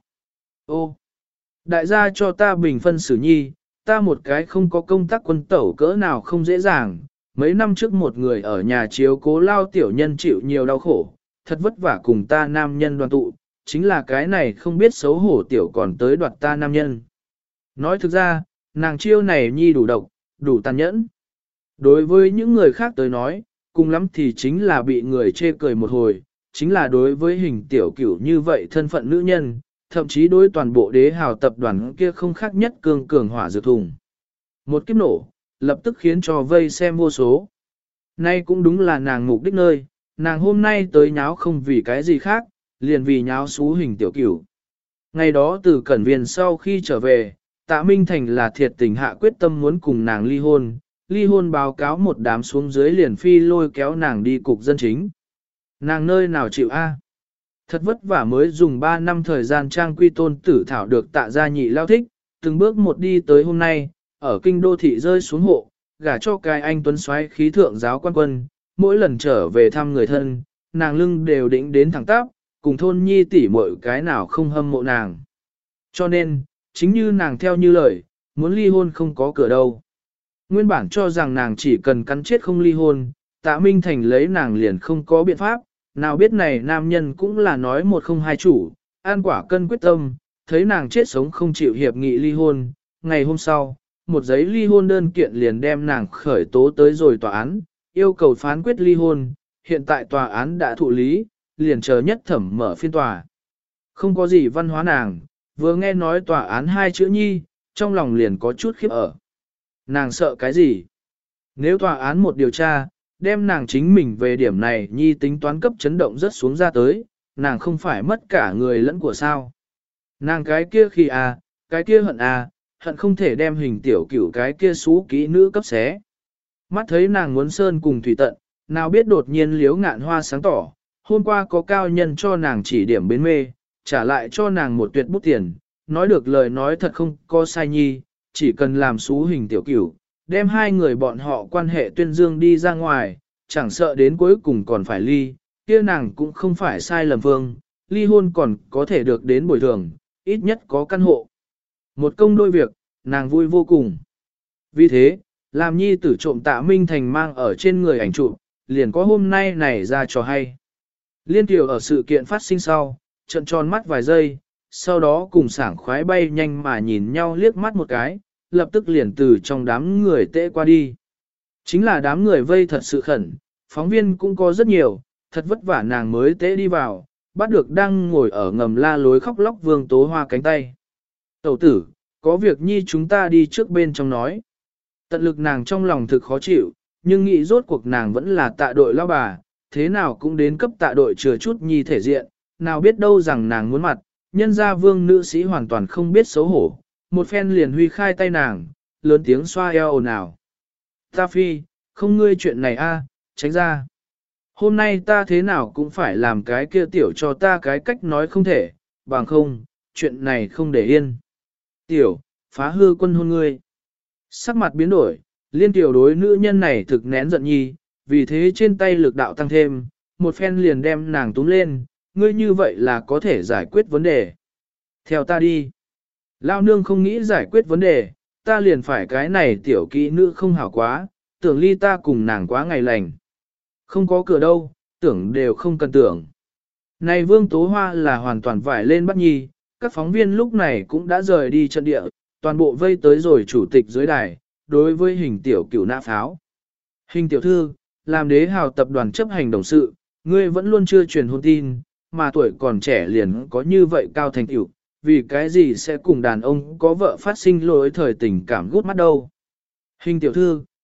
Ô, đại gia cho ta bình phân xử nhi, ta một cái không có công tác quân tẩu cỡ nào không dễ dàng, mấy năm trước một người ở nhà chiếu cố lao tiểu nhân chịu nhiều đau khổ, thật vất vả cùng ta nam nhân đoàn tụ, chính là cái này không biết xấu hổ tiểu còn tới đoạt ta nam nhân. Nói thực ra, nàng chiêu này nhi đủ độc, đủ tàn nhẫn. Đối với những người khác tới nói, cùng lắm thì chính là bị người chê cười một hồi, chính là đối với hình tiểu cửu như vậy thân phận nữ nhân, thậm chí đối toàn bộ đế hào tập đoàn kia không khác nhất cường cường hỏa dược thùng. Một kiếp nổ, lập tức khiến cho vây xem vô số. Nay cũng đúng là nàng mục đích nơi, nàng hôm nay tới nháo không vì cái gì khác, liền vì nháo xú hình tiểu cửu. Ngày đó từ Cẩn Viên sau khi trở về, Tạ Minh Thành là thiệt tình hạ quyết tâm muốn cùng nàng ly hôn, ly hôn báo cáo một đám xuống dưới liền phi lôi kéo nàng đi cục dân chính. Nàng nơi nào chịu a? Thật vất vả mới dùng ba năm thời gian trang quy tôn tử thảo được Tạ gia nhị lao thích, từng bước một đi tới hôm nay, ở kinh đô thị rơi xuống hộ, gả cho cái anh tuấn soái khí thượng giáo quan quân, mỗi lần trở về thăm người thân, nàng lưng đều đĩnh đến thẳng tắp, cùng thôn nhi tỷ muội cái nào không hâm mộ nàng. Cho nên, chính như nàng theo như lời, muốn ly hôn không có cửa đâu. Nguyên bản cho rằng nàng chỉ cần cắn chết không ly hôn, Tạ Minh Thành lấy nàng liền không có biện pháp, nào biết này nam nhân cũng là nói một không hai chủ, an quả cân quyết tâm, thấy nàng chết sống không chịu hiệp nghị ly hôn, ngày hôm sau, một giấy ly hôn đơn kiện liền đem nàng khởi tố tới rồi tòa án, yêu cầu phán quyết ly hôn, hiện tại tòa án đã thụ lý, liền chờ nhất thẩm mở phiên tòa. Không có gì văn hóa nàng, vừa nghe nói tòa án hai chữ nhi, trong lòng liền có chút khiếp ở. Nàng sợ cái gì? Nếu tòa án một điều tra, đem nàng chính mình về điểm này nhi tính toán cấp chấn động rất xuống ra tới, nàng không phải mất cả người lẫn của sao. Nàng cái kia khi à, cái kia hận à, hận không thể đem hình tiểu cửu cái kia xú kỹ nữ cấp xé. Mắt thấy nàng muốn sơn cùng thủy tận, nào biết đột nhiên liếu ngạn hoa sáng tỏ, hôm qua có cao nhân cho nàng chỉ điểm bến mê, trả lại cho nàng một tuyệt bút tiền, nói được lời nói thật không có sai nhi, chỉ cần làm xú hình tiểu cửu, đem hai người bọn họ quan hệ tuyên dương đi ra ngoài, chẳng sợ đến cuối cùng còn phải ly, kia nàng cũng không phải sai lầm phương, ly hôn còn có thể được đến bồi thường, ít nhất có căn hộ. Một công đôi việc, nàng vui vô cùng. Vì thế, làm nhi tử trộm Tạ Minh Thành mang ở trên người ảnh chụp, liền có hôm nay này ra trò hay. Liên Tiểu ở sự kiện phát sinh sau, trận tròn mắt vài giây, sau đó cùng sảng khoái bay nhanh mà nhìn nhau liếc mắt một cái, lập tức liền từ trong đám người tễ qua đi. Chính là đám người vây thật sự khẩn, phóng viên cũng có rất nhiều, thật vất vả nàng mới tễ đi vào, bắt được đang ngồi ở ngầm la lối khóc lóc Vương Tố Hoa cánh tay. Tẩu tử, có việc nhi chúng ta đi trước bên trong nói. Tận lực nàng trong lòng thực khó chịu, nhưng nghĩ rốt cuộc nàng vẫn là tạ đội lao bà, thế nào cũng đến cấp tạ đội chừa chút nhi thể diện, nào biết đâu rằng nàng muốn mặt, nhân gia Vương nữ sĩ hoàn toàn không biết xấu hổ, một phen liền huy khai tay nàng, lớn tiếng xoa eo ồn ào. Ta phi, không ngươi chuyện này a, tránh ra. Hôm nay ta thế nào cũng phải làm cái kia tiểu cho ta cái cách nói không thể, bằng không, chuyện này không để yên. Tiểu, phá hư quân hôn ngươi. Sắc mặt biến đổi, liên tiểu đối nữ nhân này thực nén giận nhi, vì thế trên tay lực đạo tăng thêm, một phen liền đem nàng túm lên, ngươi như vậy là có thể giải quyết vấn đề. Theo ta đi. Lao nương không nghĩ giải quyết vấn đề, ta liền phải cái này tiểu kỹ nữ không hảo quá, tưởng ly ta cùng nàng quá ngày lành. Không có cửa đâu, tưởng đều không cần tưởng. Này Vương Tố Hoa là hoàn toàn vải lên bắt nhi, các phóng viên lúc này cũng đã rời đi trận địa, toàn bộ vây tới rồi chủ tịch dưới đài, đối với hình tiểu cửu nã pháo. Hình tiểu thư, làm đế hào tập đoàn chấp hành đồng sự, ngươi vẫn luôn chưa truyền hôn tin, mà tuổi còn trẻ liền có như vậy cao thành tựu, vì cái gì sẽ cùng đàn ông có vợ phát sinh lỗi thời tình cảm gút mắt đâu. Hình tiểu thư,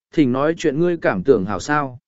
thỉnh nói chuyện ngươi cảm tưởng hảo sao.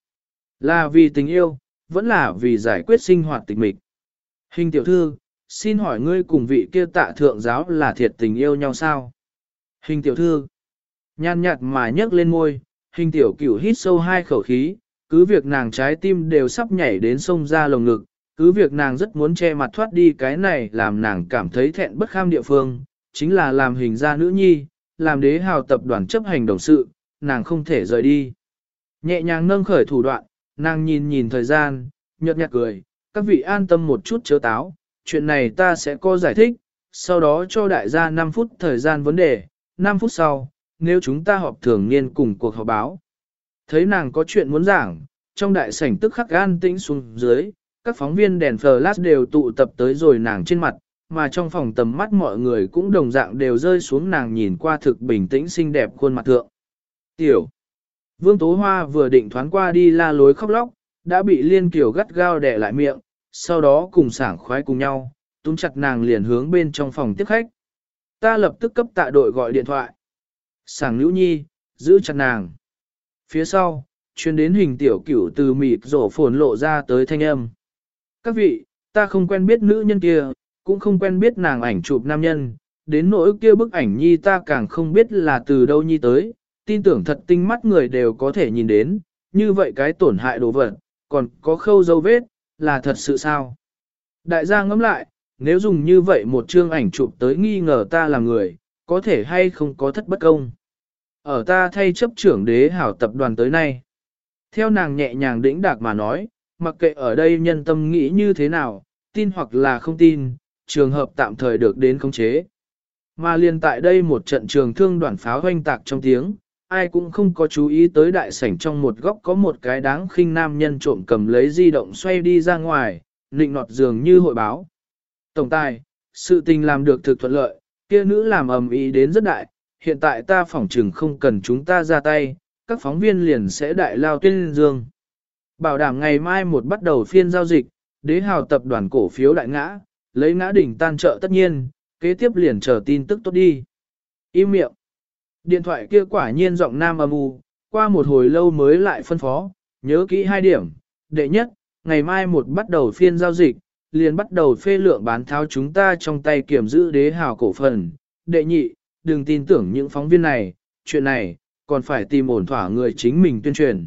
Là vì tình yêu, vẫn là vì giải quyết sinh hoạt tịch mịch. Hình tiểu thư, xin hỏi ngươi cùng vị kia tạ thượng giáo là thiệt tình yêu nhau sao? Hình tiểu thư, nhàn nhạt mà nhấc lên môi, hình tiểu cửu hít sâu hai khẩu khí, cứ việc nàng trái tim đều sắp nhảy đến sông ra lồng ngực, cứ việc nàng rất muốn che mặt thoát đi cái này làm nàng cảm thấy thẹn bất kham địa phương, chính là làm hình gia nữ nhi, làm đế hào tập đoàn chấp hành đồng sự, nàng không thể rời đi. Nhẹ nhàng nâng khởi thủ đoạn, nàng nhìn nhìn thời gian, nhợt nhạt cười, các vị an tâm một chút chớ táo, chuyện này ta sẽ có giải thích, sau đó cho đại gia năm phút thời gian vấn đề, năm phút sau, nếu chúng ta họp thường niên cùng cuộc họp báo. Thấy nàng có chuyện muốn giảng, trong đại sảnh tức khắc an tĩnh xuống dưới, các phóng viên đèn flash đều tụ tập tới rồi nàng trên mặt, mà trong phòng tầm mắt mọi người cũng đồng dạng đều rơi xuống nàng nhìn qua thực bình tĩnh xinh đẹp khuôn mặt thượng. Tiểu Vương Tố Hoa vừa định thoáng qua đi la lối khóc lóc, đã bị Liên Kiều gắt gao đè lại miệng, sau đó cùng sảng khoái cùng nhau, túm chặt nàng liền hướng bên trong phòng tiếp khách. Ta lập tức cấp tạ đội gọi điện thoại. Sảng Nữ Nhi, giữ chặt nàng. Phía sau, truyền đến hình tiểu cửu từ mịt rổ phồn lộ ra tới thanh âm. Các vị, ta không quen biết nữ nhân kia, cũng không quen biết nàng ảnh chụp nam nhân, đến nỗi kia bức ảnh nhi ta càng không biết là từ đâu nhi tới, tin tưởng thật tinh mắt người đều có thể nhìn đến, như vậy cái tổn hại đồ vật, còn có khâu dấu vết, là thật sự sao? Đại gia ngẫm lại, nếu dùng như vậy một chương ảnh chụp tới nghi ngờ ta là người, có thể hay không có thất bất công. Ở ta thay chấp trưởng đế hảo tập đoàn tới nay. Theo nàng nhẹ nhàng đĩnh đạc mà nói, mặc kệ ở đây nhân tâm nghĩ như thế nào, tin hoặc là không tin, trường hợp tạm thời được đến khống chế. Mà liền tại đây một trận trường thương đoàn pháo hoanh tạc trong tiếng, ai cũng không có chú ý tới đại sảnh trong một góc có một cái đáng khinh nam nhân trộm cầm lấy di động xoay đi ra ngoài, nịnh nọt dường như hội báo. Tổng tài, sự tình làm được thực thuận lợi, kia nữ làm ầm ĩ đến rất đại, hiện tại ta phỏng chừng không cần chúng ta ra tay, các phóng viên liền sẽ đại lao tuyên dương. Bảo đảm ngày mai một bắt đầu phiên giao dịch, đế hào tập đoàn cổ phiếu đại ngã, lấy ngã đỉnh tan trợ tất nhiên, kế tiếp liền chờ tin tức tốt đi. Im miệng. Điện thoại kia quả nhiên giọng nam âm u, qua một hồi lâu mới lại phân phó, nhớ kỹ hai điểm. Đệ nhất, ngày mai một bắt đầu phiên giao dịch, liền bắt đầu phê lượng bán tháo chúng ta trong tay kiểm giữ đế hào cổ phần. Đệ nhị, đừng tin tưởng những phóng viên này, chuyện này, còn phải tìm ổn thỏa người chính mình tuyên truyền.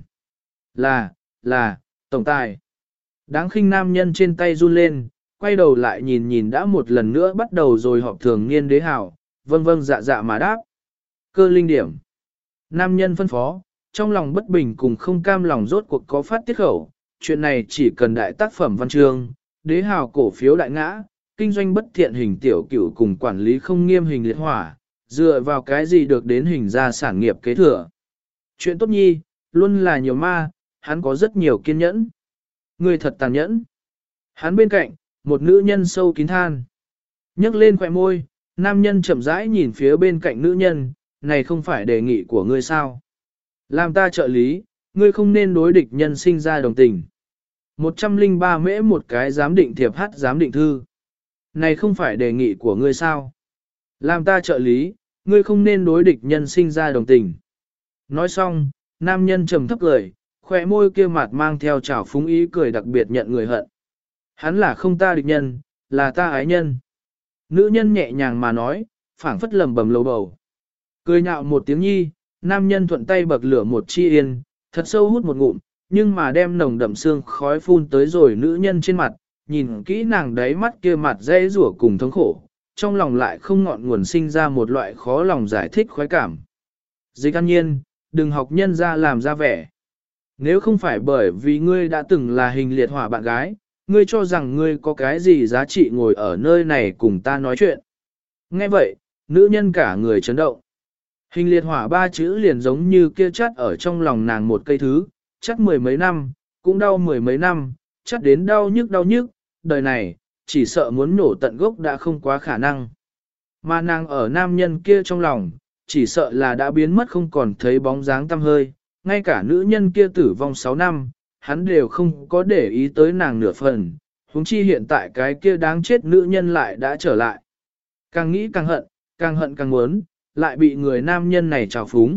Là, là, tổng tài. Đáng khinh nam nhân trên tay run lên, quay đầu lại nhìn nhìn đã một lần nữa bắt đầu rồi họp thường niên đế hào, vâng vâng dạ dạ mà đáp. Cơ linh điểm. Nam nhân phân phó, trong lòng bất bình cùng không cam lòng rốt cuộc có phát tiết khẩu, chuyện này chỉ cần đại tác phẩm văn chương, đế hào cổ phiếu đại ngã, kinh doanh bất thiện hình tiểu cửu cùng quản lý không nghiêm hình liệt hỏa, dựa vào cái gì được đến hình ra sản nghiệp kế thừa. Chuyện tốt nhi, luôn là nhiều ma, hắn có rất nhiều kiên nhẫn. Người thật tàn nhẫn. Hắn bên cạnh, một nữ nhân sâu kín than. Nhấc lên khỏe môi, nam nhân chậm rãi nhìn phía bên cạnh nữ nhân, này không phải đề nghị của ngươi sao. Làm ta trợ lý, ngươi không nên đối địch nhân sinh ra đồng tình. một trăm lẻ ba mễ một cái giám định thiệp hát giám định thư. Này không phải đề nghị của ngươi sao. Làm ta trợ lý, ngươi không nên đối địch nhân sinh ra đồng tình. Nói xong, nam nhân trầm thấp cười, khỏe môi kia mặt mang theo trào phúng ý cười đặc biệt nhận người hận. Hắn là không ta địch nhân, là ta ái nhân. Nữ nhân nhẹ nhàng mà nói, phảng phất lầm bầm lầu bầu. Cười nhạo một tiếng nhi, nam nhân thuận tay bậc lửa một chi yên, thật sâu hút một ngụm, nhưng mà đem nồng đậm xương khói phun tới rồi nữ nhân trên mặt, nhìn kỹ nàng đáy mắt kia mặt dễ rủa cùng thống khổ, trong lòng lại không ngọn nguồn sinh ra một loại khó lòng giải thích khoái cảm. Dịch an nhiên, đừng học nhân ra làm ra vẻ. Nếu không phải bởi vì ngươi đã từng là hình liệt hỏa bạn gái, ngươi cho rằng ngươi có cái gì giá trị ngồi ở nơi này cùng ta nói chuyện. Nghe vậy, nữ nhân cả người chấn động. Hình liệt hỏa ba chữ liền giống như kia chắt ở trong lòng nàng một cây thứ, chắc mười mấy năm, cũng đau mười mấy năm, chắc đến đau nhức đau nhức, đời này, chỉ sợ muốn nổ tận gốc đã không quá khả năng. Mà nàng ở nam nhân kia trong lòng, chỉ sợ là đã biến mất không còn thấy bóng dáng tăm hơi, ngay cả nữ nhân kia tử vong sáu năm, hắn đều không có để ý tới nàng nửa phần, huống chi hiện tại cái kia đáng chết nữ nhân lại đã trở lại. Càng nghĩ càng hận, càng hận càng muốn, lại bị người nam nhân này trào phúng,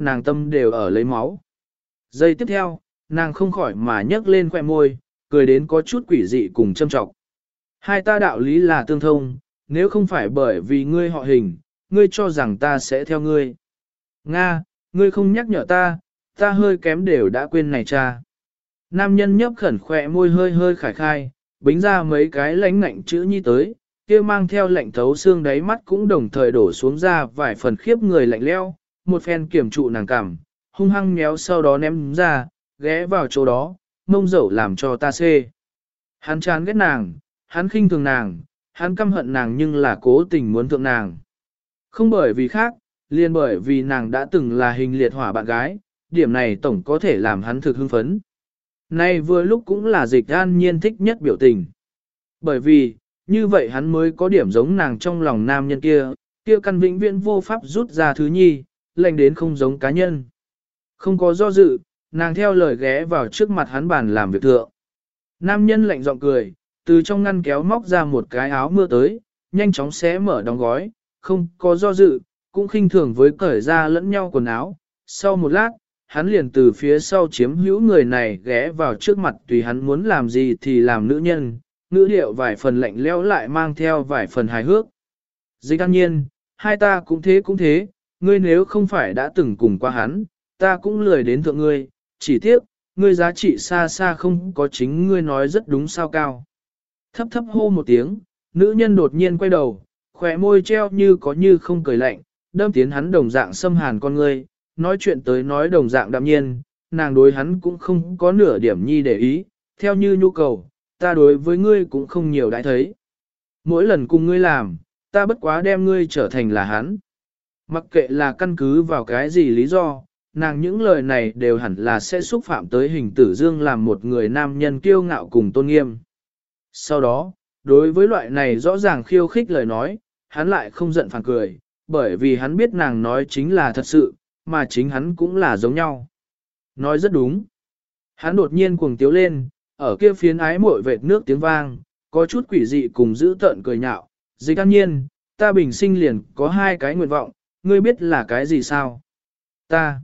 nàng tâm đều ở lấy máu. Giây tiếp theo, nàng không khỏi mà nhấc lên khoẻ môi, cười đến có chút quỷ dị cùng châm trọng. Hai ta đạo lý là tương thông, nếu không phải bởi vì ngươi họ hình, ngươi cho rằng ta sẽ theo ngươi. Nga, ngươi không nhắc nhở ta, ta hơi kém đều đã quên này cha. Nam nhân nhấp khẩn khỏe môi hơi hơi khải khai, bính ra mấy cái lánh ngạnh chữ nhi tới, kia mang theo lạnh thấu xương đáy mắt cũng đồng thời đổ xuống ra vài phần khiếp người lạnh leo, một phen kiểm trụ nàng cảm, hung hăng méo sau đó ném ra, ghé vào chỗ đó, mông dẫu làm cho ta xê. Hắn chán ghét nàng, hắn khinh thường nàng, hắn căm hận nàng nhưng là cố tình muốn thượng nàng. Không bởi vì khác, liền bởi vì nàng đã từng là hình liệt hỏa bạn gái, điểm này tổng có thể làm hắn thực hưng phấn. Nay vừa lúc cũng là Dịch An Nhiên thích nhất biểu tình. Bởi vì, như vậy hắn mới có điểm giống nàng trong lòng nam nhân kia, kia căn vĩnh viễn vô pháp rút ra thứ nhi, lệnh đến không giống cá nhân. Không có do dự, nàng theo lời ghé vào trước mặt hắn bàn làm việc thượng. Nam nhân lạnh giọng cười, từ trong ngăn kéo móc ra một cái áo mưa tới, nhanh chóng xé mở đóng gói, không có do dự, cũng khinh thường với cởi ra lẫn nhau quần áo. Sau một lát, hắn liền từ phía sau chiếm hữu người này ghé vào trước mặt tùy hắn muốn làm gì thì làm nữ nhân, ngữ điệu vài phần lạnh lẽo lại mang theo vài phần hài hước. Dịch An Nhiên, hai ta cũng thế cũng thế, ngươi nếu không phải đã từng cùng qua hắn, ta cũng lười đến thượng ngươi, chỉ tiếc, ngươi giá trị xa xa không có chính ngươi nói rất đúng sao cao. Thấp thấp hô một tiếng, nữ nhân đột nhiên quay đầu, khỏe môi treo như có như không cười lạnh, đâm tiến hắn đồng dạng xâm hàn con ngươi, nói chuyện tới nói đồng dạng đạm nhiên, nàng đối hắn cũng không có nửa điểm nhi để ý, theo như nhu cầu, ta đối với ngươi cũng không nhiều đã thấy. Mỗi lần cùng ngươi làm, ta bất quá đem ngươi trở thành là hắn. Mặc kệ là căn cứ vào cái gì lý do, nàng những lời này đều hẳn là sẽ xúc phạm tới hình tử dương làm một người nam nhân kiêu ngạo cùng tôn nghiêm. Sau đó, đối với loại này rõ ràng khiêu khích lời nói, hắn lại không giận phản cười, bởi vì hắn biết nàng nói chính là thật sự, mà chính hắn cũng là giống nhau. Nói rất đúng. Hắn đột nhiên cuồng tiếu lên, ở kia phiến ái muội vệt nước tiếng vang, có chút quỷ dị cùng giữ tợn cười nhạo. Dịch An Nhiên, ta bình sinh liền có hai cái nguyện vọng, ngươi biết là cái gì sao? Ta.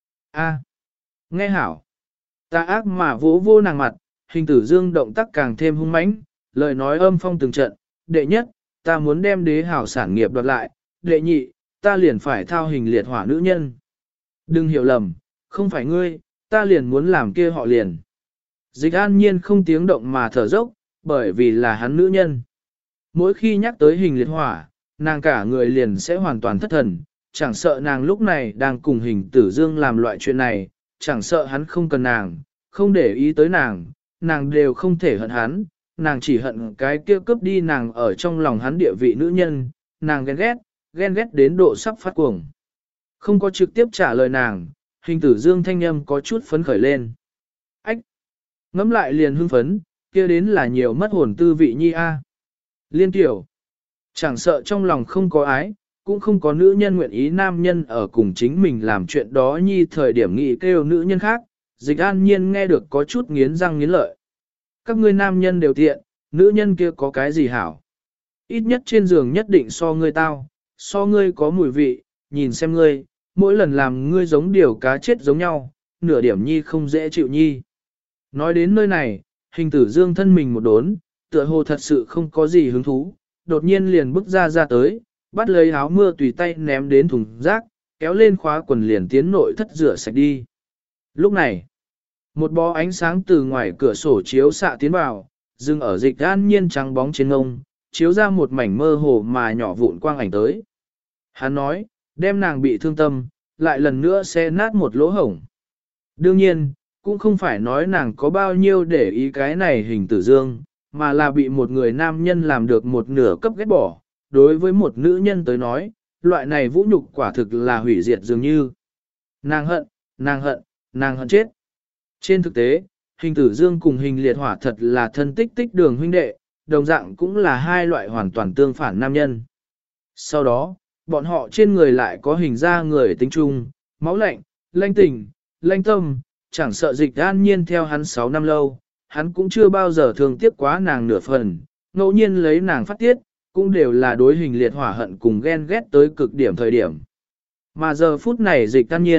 A. Nghe hảo. Ta ác mà vỗ vô nàng mặt, hình tử dương động tác càng thêm hung mãnh, lời nói âm phong từng trận. Đệ nhất, ta muốn đem đế hảo sản nghiệp đoạt lại. Đệ nhị, ta liền phải thao hình liệt hỏa nữ nhân. Đừng hiểu lầm, không phải ngươi, ta liền muốn làm kia họ liền. Dịch An Nhiên không tiếng động mà thở dốc, bởi vì là hắn nữ nhân. Mỗi khi nhắc tới hình liệt hỏa, nàng cả người liền sẽ hoàn toàn thất thần, chẳng sợ nàng lúc này đang cùng hình tử dương làm loại chuyện này, chẳng sợ hắn không cần nàng, không để ý tới nàng, nàng đều không thể hận hắn, nàng chỉ hận cái kia cướp đi nàng ở trong lòng hắn địa vị nữ nhân, nàng ghen ghét, ghen ghét đến độ sắp phát cuồng. Không có trực tiếp trả lời nàng, hình tử dương thanh âm có chút phấn khởi lên. Ách! Ngắm lại liền hưng phấn, kia đến là nhiều mất hồn tư vị nhi a. Liên tiểu! Chẳng sợ trong lòng không có ái, cũng không có nữ nhân nguyện ý nam nhân ở cùng chính mình làm chuyện đó nhi thời điểm nghị kêu nữ nhân khác, Dịch An Nhiên nghe được có chút nghiến răng nghiến lợi. Các ngươi nam nhân đều tiện, nữ nhân kia có cái gì hảo? Ít nhất trên giường nhất định so ngươi tao, so ngươi có mùi vị, nhìn xem ngươi, mỗi lần làm ngươi giống điều cá chết giống nhau, nửa điểm nhi không dễ chịu nhi. Nói đến nơi này, hình tử dương thân mình một đốn, tựa hồ thật sự không có gì hứng thú, đột nhiên liền bước ra ra tới, bắt lấy áo mưa tùy tay ném đến thùng rác, kéo lên khóa quần liền tiến nội thất rửa sạch đi. Lúc này, một bó ánh sáng từ ngoài cửa sổ chiếu xạ tiến vào, dừng ở Dịch An Nhiên trắng bóng trên ngông, chiếu ra một mảnh mơ hồ mà nhỏ vụn quang ảnh tới. Hắn nói, đem nàng bị thương tâm, lại lần nữa sẽ nát một lỗ hổng. Đương nhiên, cũng không phải nói nàng có bao nhiêu để ý cái này hình tử dương, mà là bị một người nam nhân làm được một nửa cấp ghét bỏ. Đối với một nữ nhân tới nói, loại này vũ nhục quả thực là hủy diệt dường như. Nàng hận, nàng hận, nàng hận chết. Trên thực tế, hình tử dương cùng hình liệt hỏa thật là thân tích tích đường huynh đệ, đồng dạng cũng là hai loại hoàn toàn tương phản nam nhân. Sau đó, bọn họ trên người lại có hình ra người tính trung, máu lạnh, lanh tình, lanh tâm, chẳng sợ Dịch An Nhiên theo hắn sáu năm lâu, hắn cũng chưa bao giờ thương tiếc quá nàng nửa phần, ngẫu nhiên lấy nàng phát tiết, cũng đều là đối hình liệt hỏa hận cùng ghen ghét tới cực điểm thời điểm. Mà giờ phút này Dịch An Nhiên,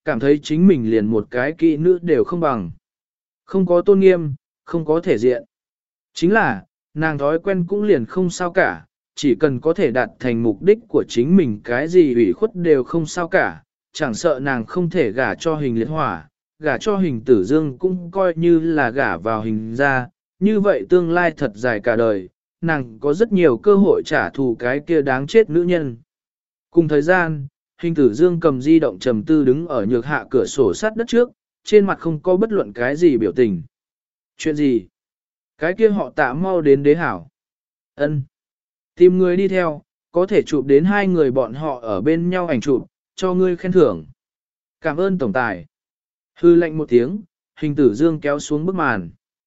cảm thấy chính mình liền một cái kỹ nữ đều không bằng. Không có tôn nghiêm, không có thể diện. Chính là, nàng thói quen cũng liền không sao cả, chỉ cần có thể đạt thành mục đích của chính mình cái gì ủy khuất đều không sao cả, chẳng sợ nàng không thể gả cho hình liệt hỏa, gả cho hình tử dương cũng coi như là gả vào hình ra, như vậy tương lai thật dài cả đời, nàng có rất nhiều cơ hội trả thù cái kia đáng chết nữ nhân. Cùng thời gian, hình tử dương cầm di động trầm tư đứng ở nhược hạ cửa sổ sát đất trước, trên mặt không có bất luận cái gì biểu tình. Chuyện gì? Cái kia họ Tạ mau đến đế hảo. Ân. Tìm người đi theo, có thể chụp đến hai người bọn họ ở bên nhau ảnh chụp, cho ngươi khen thưởng. Cảm ơn tổng tài. Hư lệnh một tiếng, hình tử dương kéo xuống bức màn.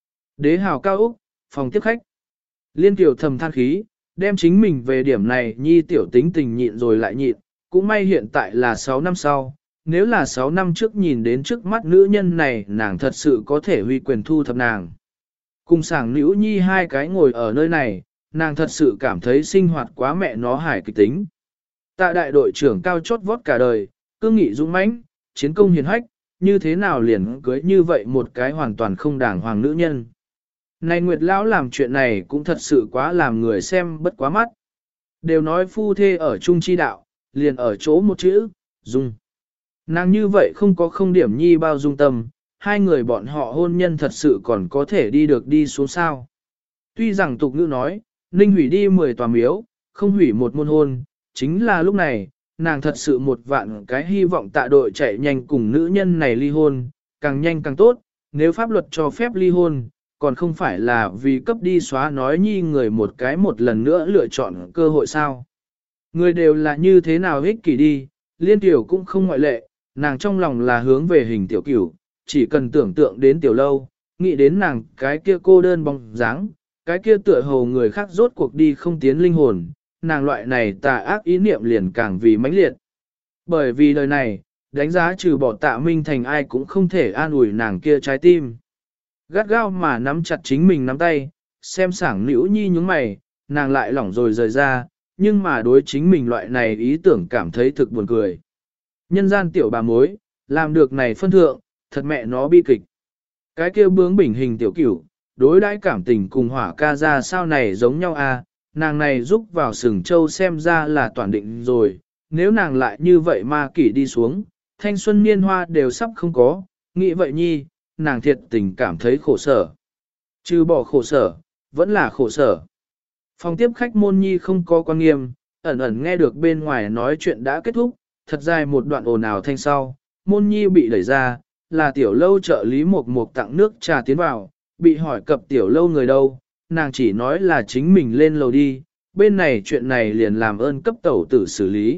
Đế hào cao Úc, phòng tiếp khách. Liên tiểu thầm than khí, đem chính mình về điểm này nhi tiểu tính tình nhịn rồi lại nhịn, cũng may hiện tại là sáu năm sau. Nếu là sáu năm trước nhìn đến trước mắt nữ nhân này, nàng thật sự có thể huy quyền thu thập nàng. Cùng sảng nữ nhi hai cái ngồi ở nơi này, nàng thật sự cảm thấy sinh hoạt quá mẹ nó hài kịch tính. Tạ đại đội trưởng cao chót vót cả đời, cương nghị dũng mãnh, chiến công hiền hách, như thế nào liền cưới như vậy một cái hoàn toàn không đàng hoàng nữ nhân. Này Nguyệt Lão làm chuyện này cũng thật sự quá làm người xem bất quá mắt. Đều nói phu thê ở chung chi đạo, liền ở chỗ một chữ, dung. Nàng như vậy không có không điểm nhi bao dung tâm, hai người bọn họ hôn nhân thật sự còn có thể đi được đi xuống sao. Tuy rằng tục ngữ nói, ninh hủy đi mười tòa miếu, không hủy một môn hôn, chính là lúc này, nàng thật sự một vạn cái hy vọng tạ đội chạy nhanh cùng nữ nhân này ly hôn, càng nhanh càng tốt, nếu pháp luật cho phép ly hôn, còn không phải là vì cấp đi xóa nói nhi người một cái một lần nữa lựa chọn cơ hội sao. Người đều là như thế nào ích kỷ đi, liên tiểu cũng không ngoại lệ, nàng trong lòng là hướng về hình tiểu cửu, chỉ cần tưởng tượng đến tiểu lâu, nghĩ đến nàng cái kia cô đơn bóng dáng, cái kia tựa hồ người khác rốt cuộc đi không tiến linh hồn, nàng loại này tà ác ý niệm liền càng vì mãnh liệt. Bởi vì đời này, đánh giá trừ bỏ Tạ Minh Thành ai cũng không thể an ủi nàng kia trái tim. Gắt gao mà nắm chặt chính mình nắm tay, xem sảng nữ nhi nhúng mày, nàng lại lỏng rồi rời ra, nhưng mà đối chính mình loại này ý tưởng cảm thấy thực buồn cười. Nhân gian tiểu bà mối, làm được này phân thượng, thật mẹ nó bi kịch. Cái kia bướng bỉnh hình tiểu cửu, đối đãi cảm tình cùng hỏa ca ra sao này giống nhau à, nàng này giúp vào sừng châu xem ra là toàn định rồi, nếu nàng lại như vậy ma kỷ đi xuống, thanh xuân niên hoa đều sắp không có, nghĩ vậy nhi, nàng thiệt tình cảm thấy khổ sở. Trừ bỏ khổ sở, vẫn là khổ sở. Phòng tiếp khách môn nhi không có quan nghiêm, ẩn ẩn nghe được bên ngoài nói chuyện đã kết thúc, thật dài một đoạn ồn ào thanh sau, môn nhi bị đẩy ra, là tiểu lâu trợ lý một một tặng nước trà tiến vào, bị hỏi cập tiểu lâu người đâu, nàng chỉ nói là chính mình lên lầu đi, bên này chuyện này liền làm ơn cấp tẩu tử xử lý.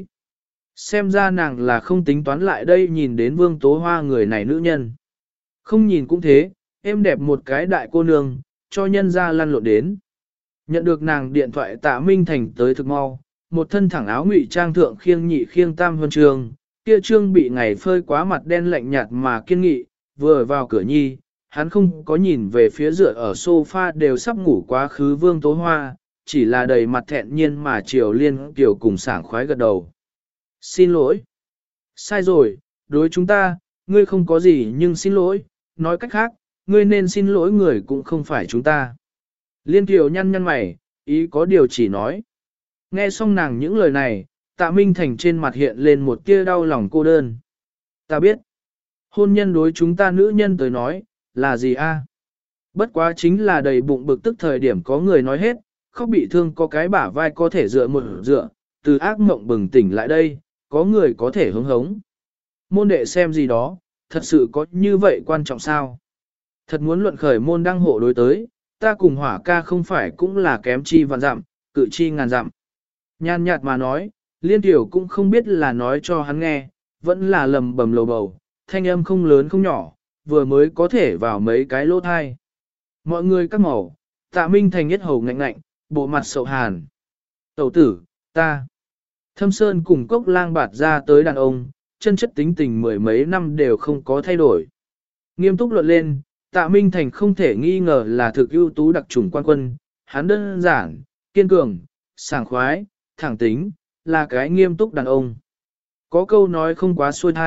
Xem ra nàng là không tính toán lại đây nhìn đến Vương Tố Hoa người này nữ nhân. Không nhìn cũng thế, em đẹp một cái đại cô nương, cho nhân ra lăn lộn đến. Nhận được nàng điện thoại Tạ Minh Thành tới thực mau, một thân thẳng áo ngụy trang thượng khiêng nhị khiêng tam huân trường, kia trương bị ngày phơi quá mặt đen lạnh nhạt mà kiên nghị, vừa vào cửa nhi, hắn không có nhìn về phía dựa ở sofa đều sắp ngủ quá khứ Vương Tố Hoa, chỉ là đầy mặt thẹn nhiên mà Triều Liên Kiều cùng sảng khoái gật đầu. Xin lỗi. Sai rồi, đối chúng ta, ngươi không có gì nhưng xin lỗi, nói cách khác, ngươi nên xin lỗi người cũng không phải chúng ta. Liên Kiều nhăn nhăn mày, ý có điều chỉ nói. Nghe xong nàng những lời này, Tạ Minh Thành trên mặt hiện lên một tia đau lòng cô đơn. Ta biết, hôn nhân đối chúng ta nữ nhân tới nói, là gì a? Bất quá chính là đầy bụng bực tức thời điểm có người nói hết, khóc bị thương có cái bả vai có thể dựa một dựa, từ ác mộng bừng tỉnh lại đây, có người có thể hứng hống. Môn đệ xem gì đó, thật sự có như vậy quan trọng sao? Thật muốn luận khởi môn đăng hộ đối tới, ta cùng hỏa ca không phải cũng là kém chi vạn dặm, cự chi ngàn dặm. Nhàn nhạt mà nói, Liên Tiểu cũng không biết là nói cho hắn nghe, vẫn là lầm bầm lầu bầu, thanh âm không lớn không nhỏ, vừa mới có thể vào mấy cái lỗ thai. Mọi người các màu, Tạ Minh Thành nhất hầu ngạnh ngạnh, bộ mặt sậu hàn. Tẩu tử, ta. Thâm Sơn cùng Cốc Lang bạt ra tới đàn ông, chân chất tính tình mười mấy năm đều không có thay đổi. Nghiêm túc luận lên, Tạ Minh Thành không thể nghi ngờ là thực ưu tú đặc chủng quan quân, hắn đơn giản, kiên cường, sảng khoái, thẳng tính, là cái nghiêm túc đàn ông. Có câu nói không quá xuôi thai,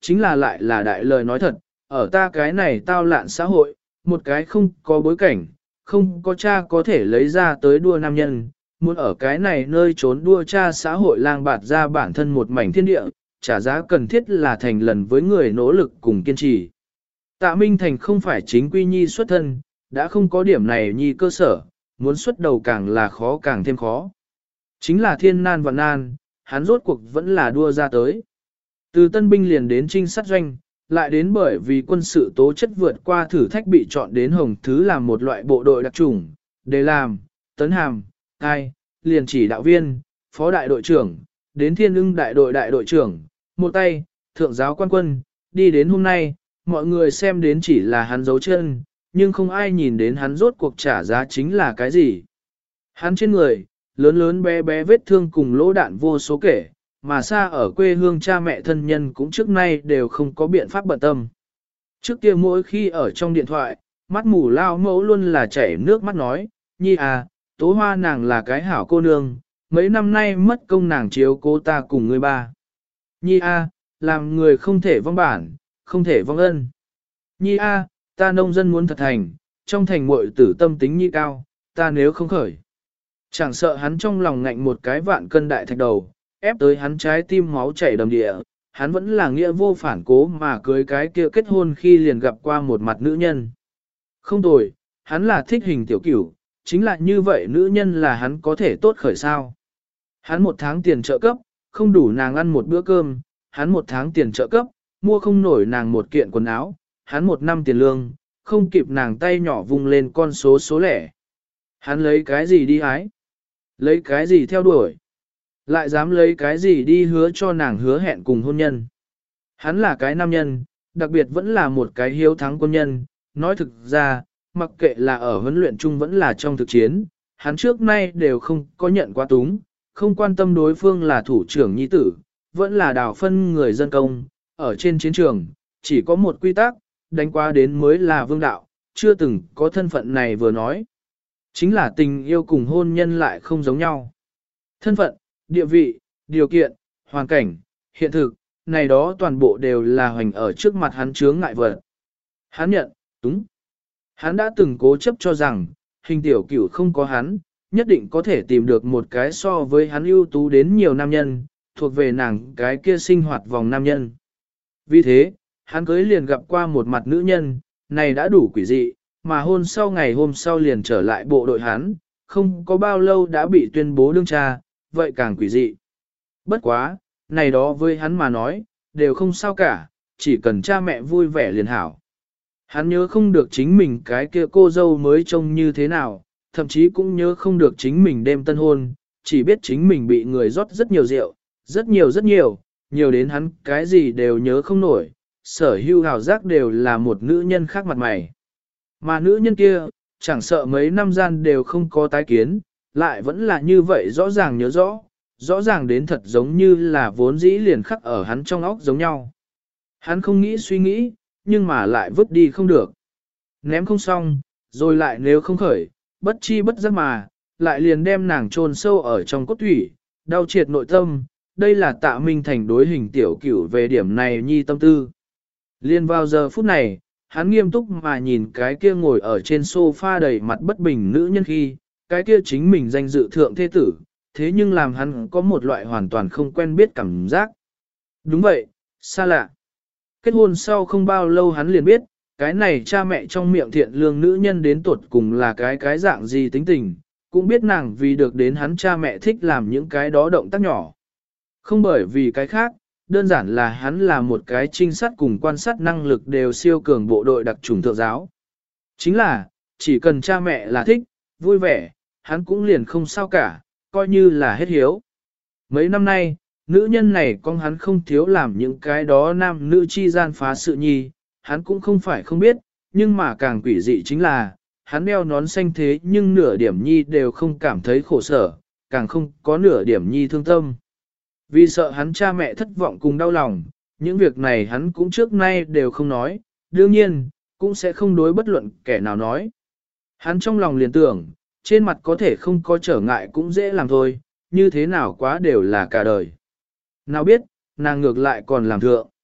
chính là lại là đại lời nói thật, ở ta cái này tao lạn xã hội, một cái không có bối cảnh, không có cha có thể lấy ra tới đua nam nhân, muốn ở cái này nơi trốn đua cha xã hội lang bạt ra bản thân một mảnh thiên địa, trả giá cần thiết là thành lần với người nỗ lực cùng kiên trì. Tạ Minh Thành không phải chính quy nhi xuất thân, đã không có điểm này nhi cơ sở, muốn xuất đầu càng là khó càng thêm khó. Chính là thiên nan và nan, hắn rốt cuộc vẫn là đua ra tới. Từ tân binh liền đến trinh sát doanh, lại đến bởi vì quân sự tố chất vượt qua thử thách bị chọn đến hồng thứ làm một loại bộ đội đặc trùng, để làm, tấn hàm, ai, liền chỉ đạo viên, phó đại đội trưởng, đến thiên ưng đại đội đại đội trưởng, một tay, thượng giáo quan quân, đi đến hôm nay, mọi người xem đến chỉ là hắn dấu chân, nhưng không ai nhìn đến hắn rốt cuộc trả giá chính là cái gì. Hắn trên người, lớn lớn bé bé vết thương cùng lỗ đạn vô số kể, mà xa ở quê hương cha mẹ thân nhân cũng trước nay đều không có biện pháp bận tâm. Trước kia mỗi khi ở trong điện thoại, mắt mù lao mẫu luôn là chảy nước mắt nói, Nhi à, Tố Hoa nàng là cái hảo cô nương, mấy năm nay mất công nàng chiếu cố ta cùng người ba. Nhi à, làm người không thể vong bản, không thể vong ân. Nhi à, ta nông dân muốn thật thành, trong thành muội tử tâm tính nhi cao, ta nếu không khởi. Chẳng sợ hắn trong lòng ngạnh một cái vạn cân đại thạch đầu, ép tới hắn trái tim máu chảy đầm địa, hắn vẫn là nghĩa vô phản cố mà cưới cái kia kết hôn khi liền gặp qua một mặt nữ nhân. Không tồi, hắn là thích hình tiểu cửu, chính là như vậy nữ nhân là hắn có thể tốt khởi sao. Hắn một tháng tiền trợ cấp, không đủ nàng ăn một bữa cơm, hắn một tháng tiền trợ cấp, mua không nổi nàng một kiện quần áo, hắn một năm tiền lương, không kịp nàng tay nhỏ vung lên con số số lẻ. Hắn lấy cái gì đi hái? Lấy cái gì theo đuổi? Lại dám lấy cái gì đi hứa cho nàng hứa hẹn cùng hôn nhân? Hắn là cái nam nhân, đặc biệt vẫn là một cái hiếu thắng quân nhân. Nói thực ra, mặc kệ là ở huấn luyện chung vẫn là trong thực chiến, hắn trước nay đều không có nhận quá túng, không quan tâm đối phương là thủ trưởng nhi tử, vẫn là đào phân người dân công. Ở trên chiến trường, chỉ có một quy tắc, đánh qua đến mới là vương đạo, chưa từng có thân phận này vừa nói. Chính là tình yêu cùng hôn nhân lại không giống nhau. Thân phận, địa vị, điều kiện, hoàn cảnh, hiện thực, này đó toàn bộ đều là hoành ở trước mặt hắn chướng ngại vật. Hắn nhận, đúng. Hắn đã từng cố chấp cho rằng, hình tiểu cửu không có hắn, nhất định có thể tìm được một cái so với hắn ưu tú đến nhiều nam nhân, thuộc về nàng cái kia sinh hoạt vòng nam nhân. Vì thế, hắn cưới liền gặp qua một mặt nữ nhân, này đã đủ quỷ dị, mà hôn sau ngày hôm sau liền trở lại bộ đội hắn, không có bao lâu đã bị tuyên bố đương cha, vậy càng quỷ dị. Bất quá, này đó với hắn mà nói, đều không sao cả, chỉ cần cha mẹ vui vẻ liền hảo. Hắn nhớ không được chính mình cái kia cô dâu mới trông như thế nào, thậm chí cũng nhớ không được chính mình đêm tân hôn, chỉ biết chính mình bị người rót rất nhiều rượu, rất nhiều rất nhiều, nhiều đến hắn cái gì đều nhớ không nổi, sở hữu hào giác đều là một nữ nhân khác mặt mày. Mà nữ nhân kia, chẳng sợ mấy năm gian đều không có tái kiến, lại vẫn là như vậy rõ ràng nhớ rõ, rõ ràng đến thật giống như là vốn dĩ liền khắc ở hắn trong óc giống nhau. Hắn không nghĩ suy nghĩ, nhưng mà lại vứt đi không được. Ném không xong, rồi lại nếu không khởi, bất chi bất giác mà, lại liền đem nàng chôn sâu ở trong cốt thủy, đau triệt nội tâm, đây là Tạ Minh Thành đối hình tiểu cửu về điểm này nhi tâm tư. Liên vào giờ phút này, hắn nghiêm túc mà nhìn cái kia ngồi ở trên sofa đầy mặt bất bình nữ nhân khi, cái kia chính mình danh dự thượng thế tử, thế nhưng làm hắn có một loại hoàn toàn không quen biết cảm giác. Đúng vậy, xa lạ. Kết hôn sau không bao lâu hắn liền biết, cái này cha mẹ trong miệng thiện lương nữ nhân đến tuột cùng là cái cái dạng gì tính tình, cũng biết nàng vì được đến hắn cha mẹ thích làm những cái đó động tác nhỏ. Không bởi vì cái khác, đơn giản là hắn là một cái trinh sát cùng quan sát năng lực đều siêu cường bộ đội đặc trùng thượng giáo. Chính là, chỉ cần cha mẹ là thích, vui vẻ, hắn cũng liền không sao cả, coi như là hết hiếu. Mấy năm nay, nữ nhân này con hắn không thiếu làm những cái đó nam nữ chi gian phá sự nhi, hắn cũng không phải không biết, nhưng mà càng quỷ dị chính là, hắn đeo nón xanh thế nhưng nửa điểm nhi đều không cảm thấy khổ sở, càng không có nửa điểm nhi thương tâm. Vì sợ hắn cha mẹ thất vọng cùng đau lòng, những việc này hắn cũng trước nay đều không nói, đương nhiên, cũng sẽ không đối bất luận kẻ nào nói. Hắn trong lòng liền tưởng, trên mặt có thể không có trở ngại cũng dễ làm thôi, như thế nào quá đều là cả đời. Nào biết, nàng ngược lại còn làm thượng.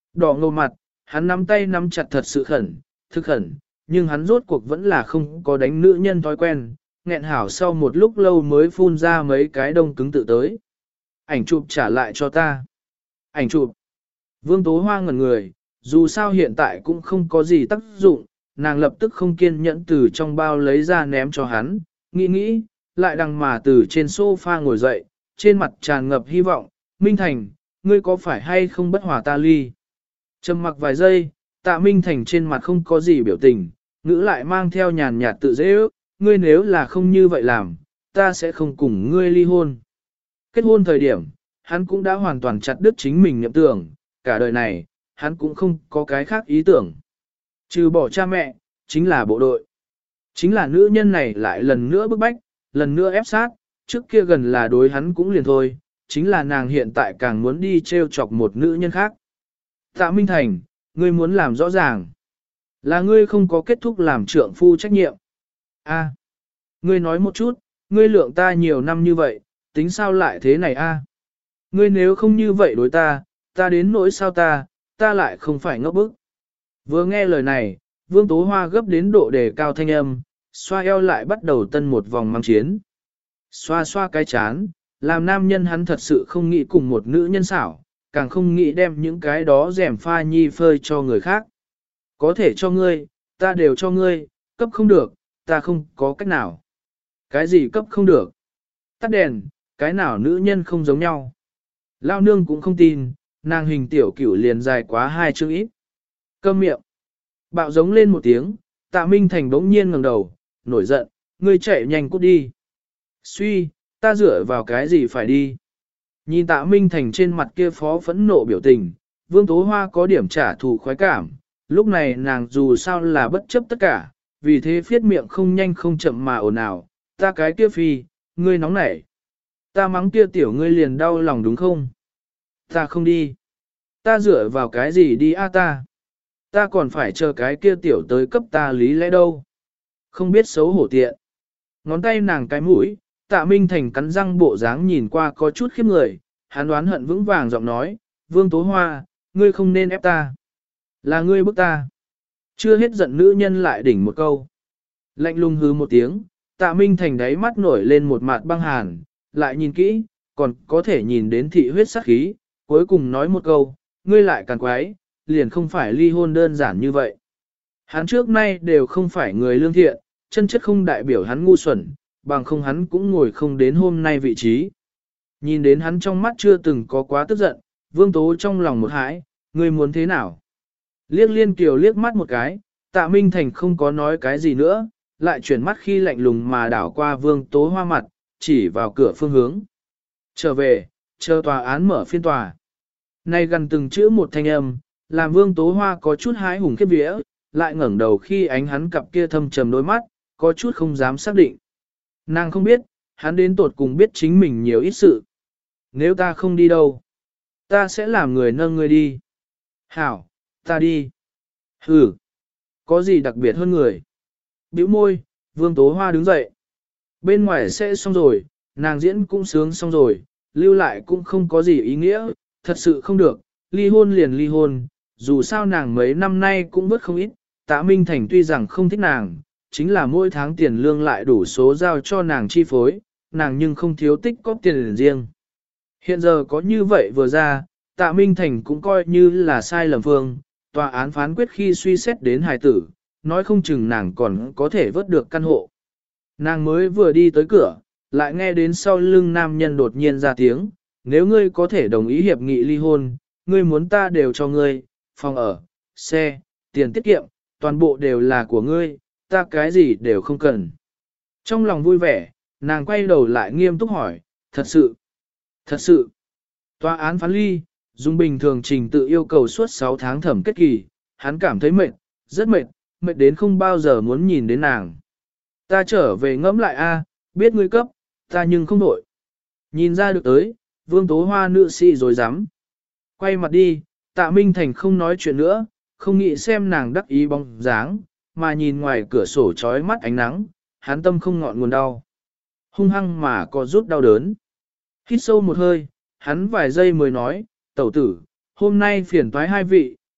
Đỏ ngầu mặt, hắn nắm tay nắm chặt thật sự khẩn, thực khẩn, nhưng hắn rốt cuộc vẫn là không có đánh nữ nhân thói quen, nghẹn hảo sau một lúc lâu mới phun ra mấy cái đông cứng tự tới. Ảnh chụp trả lại cho ta. Ảnh chụp. Vương Tố Hoa ngẩn người, dù sao hiện tại cũng không có gì tác dụng, nàng lập tức không kiên nhẫn từ trong bao lấy ra ném cho hắn, nghĩ nghĩ, lại đằng mà từ trên sofa ngồi dậy, trên mặt tràn ngập hy vọng, Minh Thành, ngươi có phải hay không bất hòa ta ly? Trầm mặc vài giây, Tạ Minh Thành trên mặt không có gì biểu tình, ngữ lại mang theo nhàn nhạt tự dễ ước, ngươi nếu là không như vậy làm, ta sẽ không cùng ngươi ly hôn. Kết hôn thời điểm, hắn cũng đã hoàn toàn chặt đứt chính mình nhậm tưởng, cả đời này, hắn cũng không có cái khác ý tưởng. Trừ bỏ cha mẹ, chính là bộ đội. Chính là nữ nhân này lại lần nữa bức bách, lần nữa ép sát, trước kia gần là đối hắn cũng liền thôi, chính là nàng hiện tại càng muốn đi treo chọc một nữ nhân khác. Tạ Minh Thành, ngươi muốn làm rõ ràng, là ngươi không có kết thúc làm trượng phu trách nhiệm. A, ngươi nói một chút, ngươi lượng ta nhiều năm như vậy, tính sao lại thế này a? Ngươi nếu không như vậy đối ta, ta đến nỗi sao ta, ta lại không phải ngốc bức. Vừa nghe lời này, Vương Tố Hoa gấp đến độ đề cao thanh âm, xoa eo lại bắt đầu tân một vòng mang chiến. Xoa xoa cái chán, làm nam nhân hắn thật sự không nghĩ cùng một nữ nhân xảo, càng không nghĩ đem những cái đó rèm pha nhi phơi cho người khác. Có thể cho ngươi, ta đều cho ngươi, cấp không được, ta không có cách nào. Cái gì cấp không được? Tắt đèn, cái nào nữ nhân không giống nhau. Lao nương cũng không tin, nàng hình tiểu cửu liền dài quá hai chương ít. Câm miệng. Bạo giống lên một tiếng, Tạ Minh Thành bỗng nhiên ngẩng đầu, nổi giận, ngươi chạy nhanh cút đi. Suy, ta dựa vào cái gì phải đi? Nhìn Tạ Minh Thành trên mặt kia phó phẫn nộ biểu tình, Vương Tố Hoa có điểm trả thù khoái cảm, lúc này nàng dù sao là bất chấp tất cả, vì thế phiết miệng không nhanh không chậm mà ồn ào, ta cái kia phi, ngươi nóng nảy. Ta mắng kia tiểu ngươi liền đau lòng đúng không? Ta không đi. Ta dựa vào cái gì đi a ta? Ta còn phải chờ cái kia tiểu tới cấp ta lý lẽ đâu? Không biết xấu hổ tiện. Ngón tay nàng cái mũi, Tạ Minh Thành cắn răng bộ dáng nhìn qua có chút khiếp người, hắn đoán hận vững vàng giọng nói, Vương Tố Hoa, ngươi không nên ép ta. Là ngươi bức ta. Chưa hết giận nữ nhân lại đỉnh một câu. Lạnh lùng hứ một tiếng, Tạ Minh Thành đáy mắt nổi lên một mặt băng hàn, lại nhìn kỹ, còn có thể nhìn đến thị huyết sắc khí, cuối cùng nói một câu, ngươi lại càng quái, liền không phải ly hôn đơn giản như vậy. Hắn trước nay đều không phải người lương thiện, chân chất không đại biểu hắn ngu xuẩn, bằng không hắn cũng ngồi không đến hôm nay vị trí. Nhìn đến hắn trong mắt chưa từng có quá tức giận, Vương Tố trong lòng một hãi, ngươi muốn thế nào? Liếc Liên Kiều liếc mắt một cái, Tạ Minh Thành không có nói cái gì nữa, lại chuyển mắt khi lạnh lùng mà đảo qua Vương Tố Hoa mặt, chỉ vào cửa phương hướng. Trở về, chờ tòa án mở phiên tòa. Nay gần từng chữ một thanh âm, làm Vương Tố Hoa có chút hái hùng khiếp vía, lại ngẩng đầu khi ánh hắn cặp kia thâm trầm đôi mắt, có chút không dám xác định. Nàng không biết, hắn đến tột cùng biết chính mình nhiều ít sự. Nếu ta không đi đâu, ta sẽ làm người nâng ngươi đi. Hảo, ta đi. Hừ, có gì đặc biệt hơn người? Bĩu môi, Vương Tố Hoa đứng dậy. Bên ngoài sẽ xong rồi, nàng diễn cũng sướng xong rồi, lưu lại cũng không có gì ý nghĩa, thật sự không được, ly hôn liền ly hôn, dù sao nàng mấy năm nay cũng bớt không ít, Tạ Minh Thành tuy rằng không thích nàng, chính là mỗi tháng tiền lương lại đủ số giao cho nàng chi phối, nàng nhưng không thiếu tích có tiền riêng. Hiện giờ có như vậy vừa ra, Tạ Minh Thành cũng coi như là sai lầm phương, tòa án phán quyết khi suy xét đến hài tử, nói không chừng nàng còn có thể vớt được căn hộ. Nàng mới vừa đi tới cửa, lại nghe đến sau lưng nam nhân đột nhiên ra tiếng, nếu ngươi có thể đồng ý hiệp nghị ly hôn, ngươi muốn ta đều cho ngươi, phòng ở, xe, tiền tiết kiệm, toàn bộ đều là của ngươi, ta cái gì đều không cần. Trong lòng vui vẻ, nàng quay đầu lại nghiêm túc hỏi, thật sự, thật sự, tòa án phán ly, dùng bình thường trình tự yêu cầu suốt sáu tháng thẩm kết kỳ, hắn cảm thấy mệt, rất mệt, mệt đến không bao giờ muốn nhìn đến nàng. Ta trở về ngẫm lại a, biết ngươi cấp, ta nhưng không đổi. Nhìn ra được tới, Vương Tố Hoa nữ sĩ rồi dám. Quay mặt đi, Tạ Minh Thành không nói chuyện nữa, không nghĩ xem nàng đắc ý bóng dáng, mà nhìn ngoài cửa sổ trói mắt ánh nắng, hắn tâm không ngọn nguồn đau. Hung hăng mà có rút đau đớn. Hít sâu một hơi, hắn vài giây mới nói, tẩu tử, hôm nay phiền toái hai vị,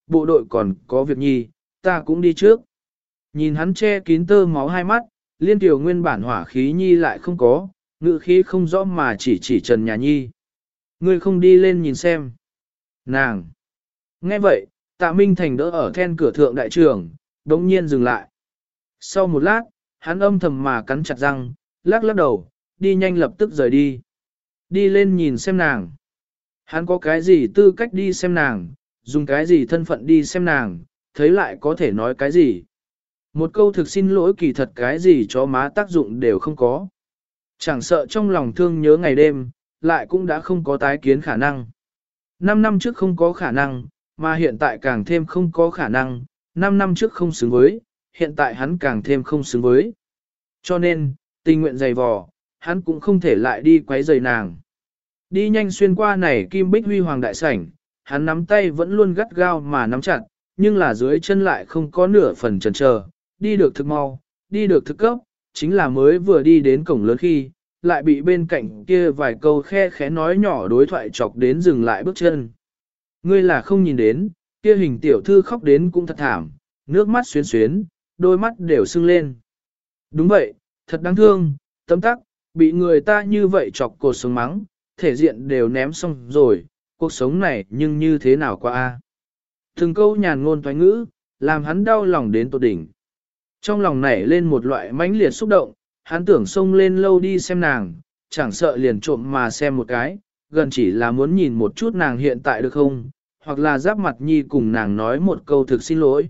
bộ đội còn có việc nhi, ta cũng đi trước. Nhìn hắn che kín tơ máu hai mắt, Liên Kiều nguyên bản hỏa khí nhi lại không có, ngữ khí không rõ mà chỉ chỉ Trần Nhà Nhi. Ngươi không đi lên nhìn xem. Nàng! Nghe vậy, Tạ Minh Thành đỡ ở then cửa thượng đại trưởng, đống nhiên dừng lại. Sau một lát, hắn âm thầm mà cắn chặt răng, lắc lắc đầu, đi nhanh lập tức rời đi. Đi lên nhìn xem nàng. Hắn có cái gì tư cách đi xem nàng, dùng cái gì thân phận đi xem nàng, thấy lại có thể nói cái gì. Một câu thực xin lỗi kỳ thật cái gì cho má tác dụng đều không có. Chẳng sợ trong lòng thương nhớ ngày đêm, lại cũng đã không có tái kiến khả năng. Năm năm trước không có khả năng, mà hiện tại càng thêm không có khả năng, năm năm trước không xứng với, hiện tại hắn càng thêm không xứng với. Cho nên, tình nguyện dày vò, hắn cũng không thể lại đi quấy rầy nàng. Đi nhanh xuyên qua này kim bích huy hoàng đại sảnh, hắn nắm tay vẫn luôn gắt gao mà nắm chặt, nhưng là dưới chân lại không có nửa phần chần chờ, đi được thực mau, đi được thực cấp, chính là mới vừa đi đến cổng lớn khi, lại bị bên cạnh kia vài câu khe khẽ nói nhỏ đối thoại chọc đến dừng lại bước chân. Ngươi là không nhìn đến, kia hình tiểu thư khóc đến cũng thật thảm, nước mắt xuyến xuyến, đôi mắt đều sưng lên. Đúng vậy, thật đáng thương, tấm tắc, bị người ta như vậy chọc cột sống mắng, thể diện đều ném xong rồi, cuộc sống này nhưng như thế nào qua a? Từng câu nhàn ngôn toái ngữ, làm hắn đau lòng đến tột đỉnh. Trong lòng nảy lên một loại mãnh liệt xúc động, hắn tưởng xông lên lâu đi xem nàng, chẳng sợ liền trộm mà xem một cái, gần chỉ là muốn nhìn một chút nàng hiện tại được không, hoặc là giáp mặt nhi cùng nàng nói một câu thực xin lỗi.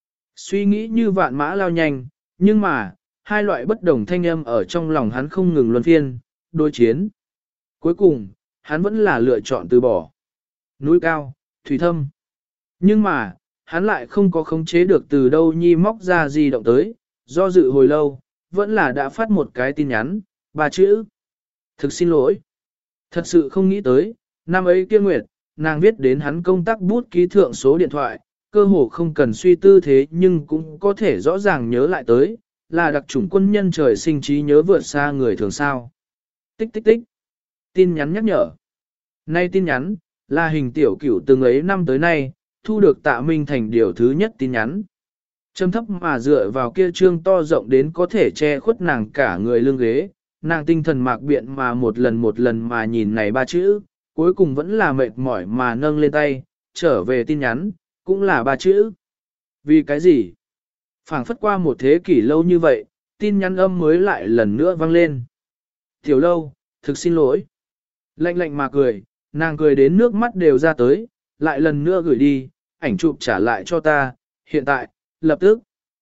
Suy nghĩ như vạn mã lao nhanh, nhưng mà, hai loại bất đồng thanh âm ở trong lòng hắn không ngừng luân phiên, đối chiến. Cuối cùng, hắn vẫn là lựa chọn từ bỏ. Núi cao, thủy thâm. Nhưng mà, hắn lại không có khống chế được từ đâu nhi móc ra gì động tới, do dự hồi lâu, vẫn là đã phát một cái tin nhắn, ba chữ. Thực xin lỗi. Thật sự không nghĩ tới, năm ấy kia nguyệt, nàng viết đến hắn công tác bút ký thượng số điện thoại, cơ hồ không cần suy tư thế nhưng cũng có thể rõ ràng nhớ lại tới, là đặc chủng quân nhân trời sinh trí nhớ vượt xa người thường sao. Tích tích tích. Tin nhắn nhắc nhở. Nay tin nhắn, là hình tiểu cửu từng ấy năm tới nay, thu được Tạ Minh Thành điều thứ nhất tin nhắn. Trầm thấp mà dựa vào kia trương to rộng đến có thể che khuất nàng cả người lưng ghế, nàng tinh thần mạc biện mà một lần một lần mà nhìn này ba chữ, cuối cùng vẫn là mệt mỏi mà nâng lên tay, trở về tin nhắn, cũng là ba chữ. Vì cái gì? Phảng phất qua một thế kỷ lâu như vậy, tin nhắn âm mới lại lần nữa vang lên. Tiểu lâu, thực xin lỗi. Lạnh lạnh mà cười, nàng cười đến nước mắt đều ra tới, lại lần nữa gửi đi, ảnh chụp trả lại cho ta, hiện tại, lập tức.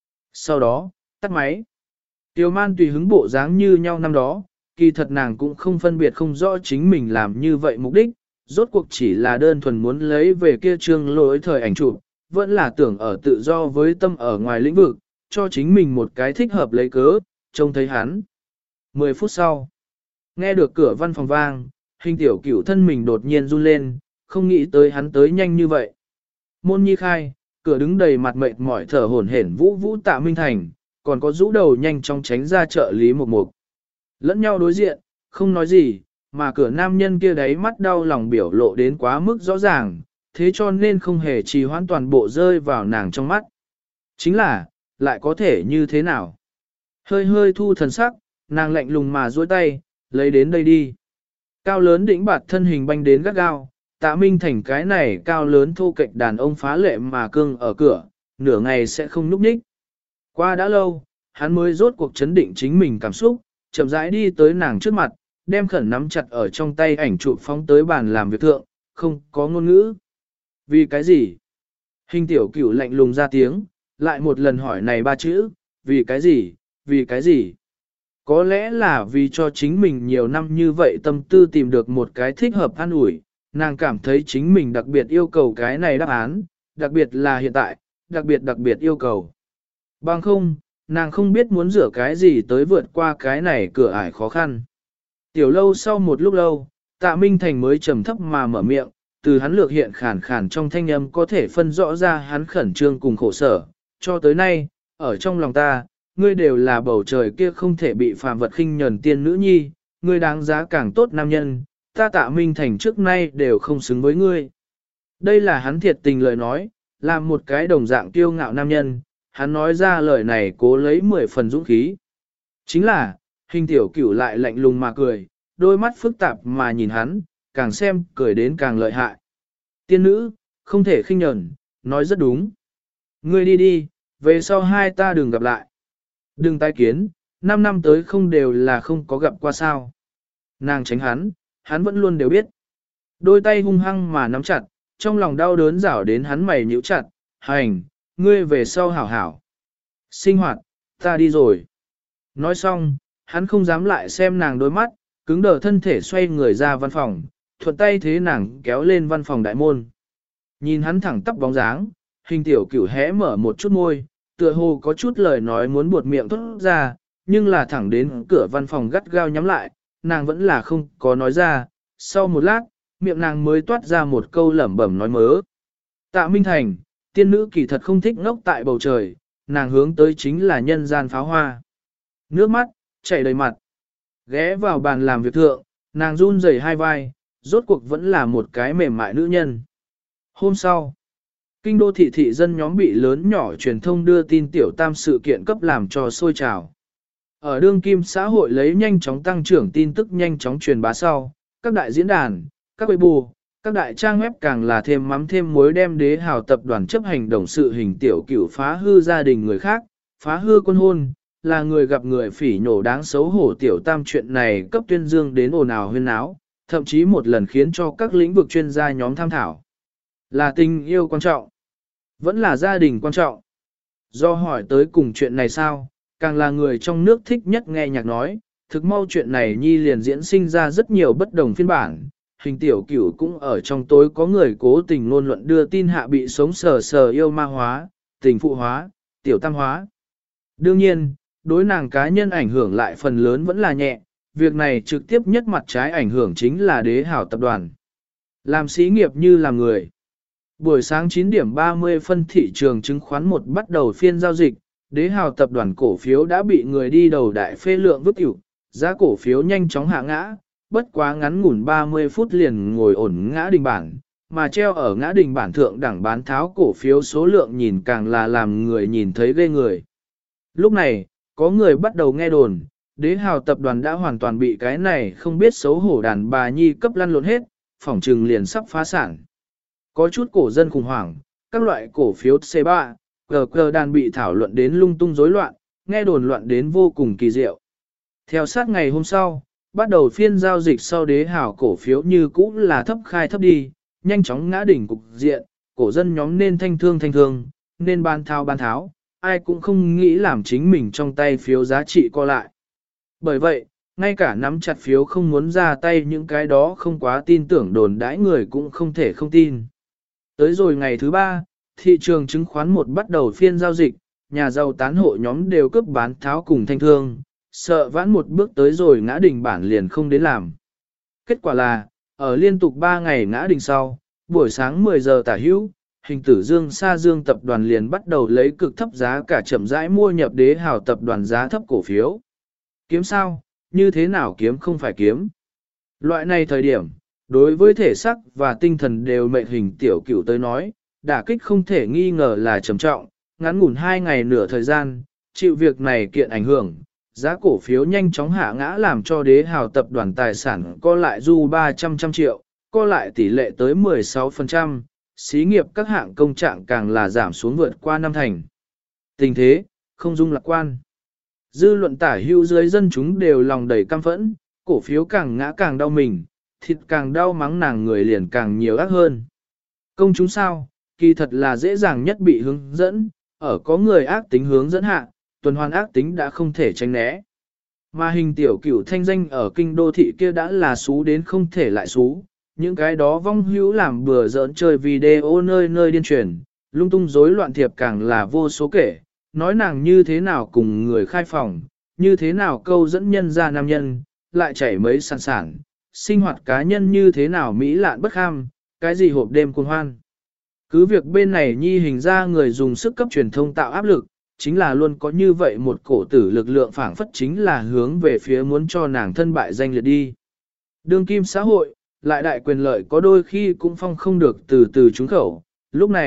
Sau đó, tắt máy. Tiểu man tùy hứng bộ dáng như nhau năm đó, kỳ thật nàng cũng không phân biệt không rõ chính mình làm như vậy mục đích, rốt cuộc chỉ là đơn thuần muốn lấy về kia trương lỗi thời ảnh chụp, vẫn là tưởng ở tự do với tâm ở ngoài lĩnh vực, cho chính mình một cái thích hợp lấy cớ, trông thấy hắn. Mười phút sau, nghe được cửa văn phòng vang, hình tiểu cửu thân mình đột nhiên run lên, không nghĩ tới hắn tới nhanh như vậy. Môn nhi khai, cửa đứng đầy mặt mệt mỏi thở hổn hển vũ vũ Tạ Minh Thành, còn có rũ đầu nhanh chóng tránh ra trợ lý một mục. Lẫn nhau đối diện, không nói gì, mà cửa nam nhân kia đáy mắt đau lòng biểu lộ đến quá mức rõ ràng, thế cho nên không hề trì hoãn toàn bộ rơi vào nàng trong mắt. Chính là, lại có thể như thế nào? Hơi hơi thu thần sắc, nàng lạnh lùng mà duỗi tay, lấy đến đây đi. Cao lớn đỉnh bạt thân hình banh đến gắt gao, Tạ Minh Thành cái này cao lớn thô kệch đàn ông phá lệ mà cưng ở cửa, nửa ngày sẽ không núp ních. Qua đã lâu, hắn mới rốt cuộc chấn định chính mình cảm xúc, chậm rãi đi tới nàng trước mặt, đem khẩn nắm chặt ở trong tay ảnh chụp phóng tới bàn làm việc thượng, không có ngôn ngữ. Vì cái gì? Hình tiểu cửu lạnh lùng ra tiếng, lại một lần hỏi này ba chữ, vì cái gì, vì cái gì? Có lẽ là vì cho chính mình nhiều năm như vậy tâm tư tìm được một cái thích hợp an ủi, nàng cảm thấy chính mình đặc biệt yêu cầu cái này đáp án, đặc biệt là hiện tại, đặc biệt đặc biệt yêu cầu. Bằng không, nàng không biết muốn rửa cái gì tới vượt qua cái này cửa ải khó khăn. Tiểu lâu sau một lúc lâu, Tạ Minh Thành mới trầm thấp mà mở miệng, từ hắn lược hiện khàn khàn trong thanh âm có thể phân rõ ra hắn khẩn trương cùng khổ sở. Cho tới nay, ở trong lòng ta, ngươi đều là bầu trời kia không thể bị phàm vật khinh nhẫn tiên nữ nhi, ngươi đáng giá càng tốt nam nhân, ta Tạ Minh Thành trước nay đều không xứng với ngươi. Đây là hắn thiệt tình lời nói, làm một cái đồng dạng kiêu ngạo nam nhân, hắn nói ra lời này cố lấy mười phần dũng khí. Chính là, hình tiểu cửu lại lạnh lùng mà cười, đôi mắt phức tạp mà nhìn hắn, càng xem cười đến càng lợi hại. Tiên nữ, không thể khinh nhẫn, nói rất đúng. Ngươi đi đi, về sau hai ta đừng gặp lại. Đừng tái kiến, năm năm tới không đều là không có gặp qua sao. Nàng tránh hắn, hắn vẫn luôn đều biết. Đôi tay hung hăng mà nắm chặt, trong lòng đau đớn rảo đến hắn mày nhíu chặt, hành, ngươi về sau hảo hảo. Sinh hoạt, ta đi rồi. Nói xong, hắn không dám lại xem nàng đôi mắt, cứng đờ thân thể xoay người ra văn phòng, thuận tay thế nàng kéo lên văn phòng đại môn. Nhìn hắn thẳng tắp bóng dáng, hình tiểu cửu hé mở một chút môi, tựa hồ có chút lời nói muốn buột miệng thốt ra, nhưng là thẳng đến cửa văn phòng gắt gao nhắm lại, nàng vẫn là không có nói ra. Sau một lát, miệng nàng mới toát ra một câu lẩm bẩm nói mớ. Tạ Minh Thành, tiên nữ kỳ thật không thích ngốc tại bầu trời, nàng hướng tới chính là nhân gian pháo hoa. Nước mắt, chảy đầy mặt. Ghé vào bàn làm việc thượng, nàng run rẩy hai vai, rốt cuộc vẫn là một cái mềm mại nữ nhân. Hôm sau, kinh đô thị thị dân nhóm bị lớn nhỏ truyền thông đưa tin tiểu tam sự kiện cấp làm cho sôi trào. Ở đương kim xã hội lấy nhanh chóng tăng trưởng tin tức nhanh chóng truyền bá sau, các đại diễn đàn, các quầy bù, các đại trang web càng là thêm mắm thêm muối đem đế hào tập đoàn chấp hành đồng sự hình tiểu cửu phá hư gia đình người khác, phá hư quân hôn, là người gặp người phỉ nhổ đáng xấu hổ tiểu tam chuyện này cấp tuyên dương đến ồn ào huyên náo, thậm chí một lần khiến cho các lĩnh vực chuyên gia nhóm tham thảo. Là tình yêu quan trọng, vẫn là gia đình quan trọng. Do hỏi tới cùng chuyện này sao, càng là người trong nước thích nhất nghe nhạc nói, thực mau chuyện này nhi liền diễn sinh ra rất nhiều bất đồng phiên bản. Hình tiểu cửu cũng ở trong tối có người cố tình ngôn luận đưa tin hạ bị sống sờ sờ yêu ma hóa, tình phụ hóa, tiểu tam hóa. Đương nhiên, đối nàng cá nhân ảnh hưởng lại phần lớn vẫn là nhẹ, việc này trực tiếp nhất mặt trái ảnh hưởng chính là đế hảo tập đoàn. Làm xí nghiệp như làm người. Buổi sáng chín điểm ba mươi phân thị trường chứng khoán một bắt đầu phiên giao dịch, đế hào tập đoàn cổ phiếu đã bị người đi đầu đại phê lượng vứt ỉu, giá cổ phiếu nhanh chóng hạ ngã, bất quá ngắn ngủn ba mươi phút liền ngồi ổn ngã đình bản, mà treo ở ngã đình bản thượng đẳng bán tháo cổ phiếu số lượng nhìn càng là làm người nhìn thấy ghê người. Lúc này, có người bắt đầu nghe đồn, đế hào tập đoàn đã hoàn toàn bị cái này không biết xấu hổ đàn bà nhi cấp lăn lộn hết, phỏng trừng liền sắp phá sản. Có chút cổ dân khủng hoảng, các loại cổ phiếu xê ba, giê giê đàn bị thảo luận đến lung tung rối loạn, nghe đồn loạn đến vô cùng kỳ diệu. Theo sát ngày hôm sau, bắt đầu phiên giao dịch sau đế hảo cổ phiếu như cũ là thấp khai thấp đi, nhanh chóng ngã đỉnh cục diện, cổ dân nhóm nên thanh thương thanh thương, nên ban thao ban tháo, ai cũng không nghĩ làm chính mình trong tay phiếu giá trị co lại. Bởi vậy, ngay cả nắm chặt phiếu không muốn ra tay những cái đó không quá tin tưởng đồn đãi người cũng không thể không tin. Tới rồi ngày thứ ba, thị trường chứng khoán một bắt đầu phiên giao dịch, nhà giàu tán hộ nhóm đều cướp bán tháo cùng thanh thương, sợ vãn một bước tới rồi ngã đỉnh bản liền không đến làm. Kết quả là, ở liên tục ba ngày ngã đỉnh sau, buổi sáng mười giờ tả hữu, hình tử Dương Sa Dương tập đoàn liền bắt đầu lấy cực thấp giá cả chậm rãi mua nhập đế hào tập đoàn giá thấp cổ phiếu. Kiếm sao? Như thế nào kiếm không phải kiếm? Loại này thời điểm, đối với thể xác và tinh thần đều mệnh hình tiểu cửu tới nói, đả kích không thể nghi ngờ là trầm trọng, ngắn ngủn hai ngày nửa thời gian, chịu việc này kiện ảnh hưởng, giá cổ phiếu nhanh chóng hạ ngã làm cho đế hào tập đoàn tài sản co lại du ba trăm trăm triệu, co lại tỷ lệ tới mười sáu phần trăm, xí nghiệp các hạng công trạng càng là giảm xuống vượt qua năm thành. Tình thế, không dung lạc quan. Dư luận tả hưu dưới dân chúng đều lòng đầy căm phẫn, cổ phiếu càng ngã càng đau mình, thịt càng đau mắng nàng người liền càng nhiều ác hơn. Công chúng sao, kỳ thật là dễ dàng nhất bị hướng dẫn, ở có người ác tính hướng dẫn hạ, tuần hoàn ác tính đã không thể tránh né. Mà hình tiểu cửu thanh danh ở kinh đô thị kia đã là xú đến không thể lại xú, những cái đó vong hữu làm bừa giỡn chơi video nơi nơi điên truyền, lung tung rối loạn thiệp càng là vô số kể, nói nàng như thế nào cùng người khai phòng, như thế nào câu dẫn nhân ra nam nhân, lại chảy mấy sản sản, sinh hoạt cá nhân như thế nào mỹ lạn bất kham, cái gì hộp đêm cuồng hoan. Cứ việc bên này nhi hình ra người dùng sức cấp truyền thông tạo áp lực, chính là luôn có như vậy một cổ tử lực lượng phảng phất chính là hướng về phía muốn cho nàng thân bại danh liệt đi. Đương kim xã hội, lại đại quyền lợi có đôi khi cũng phong không được từ từ trúng khẩu, lúc này,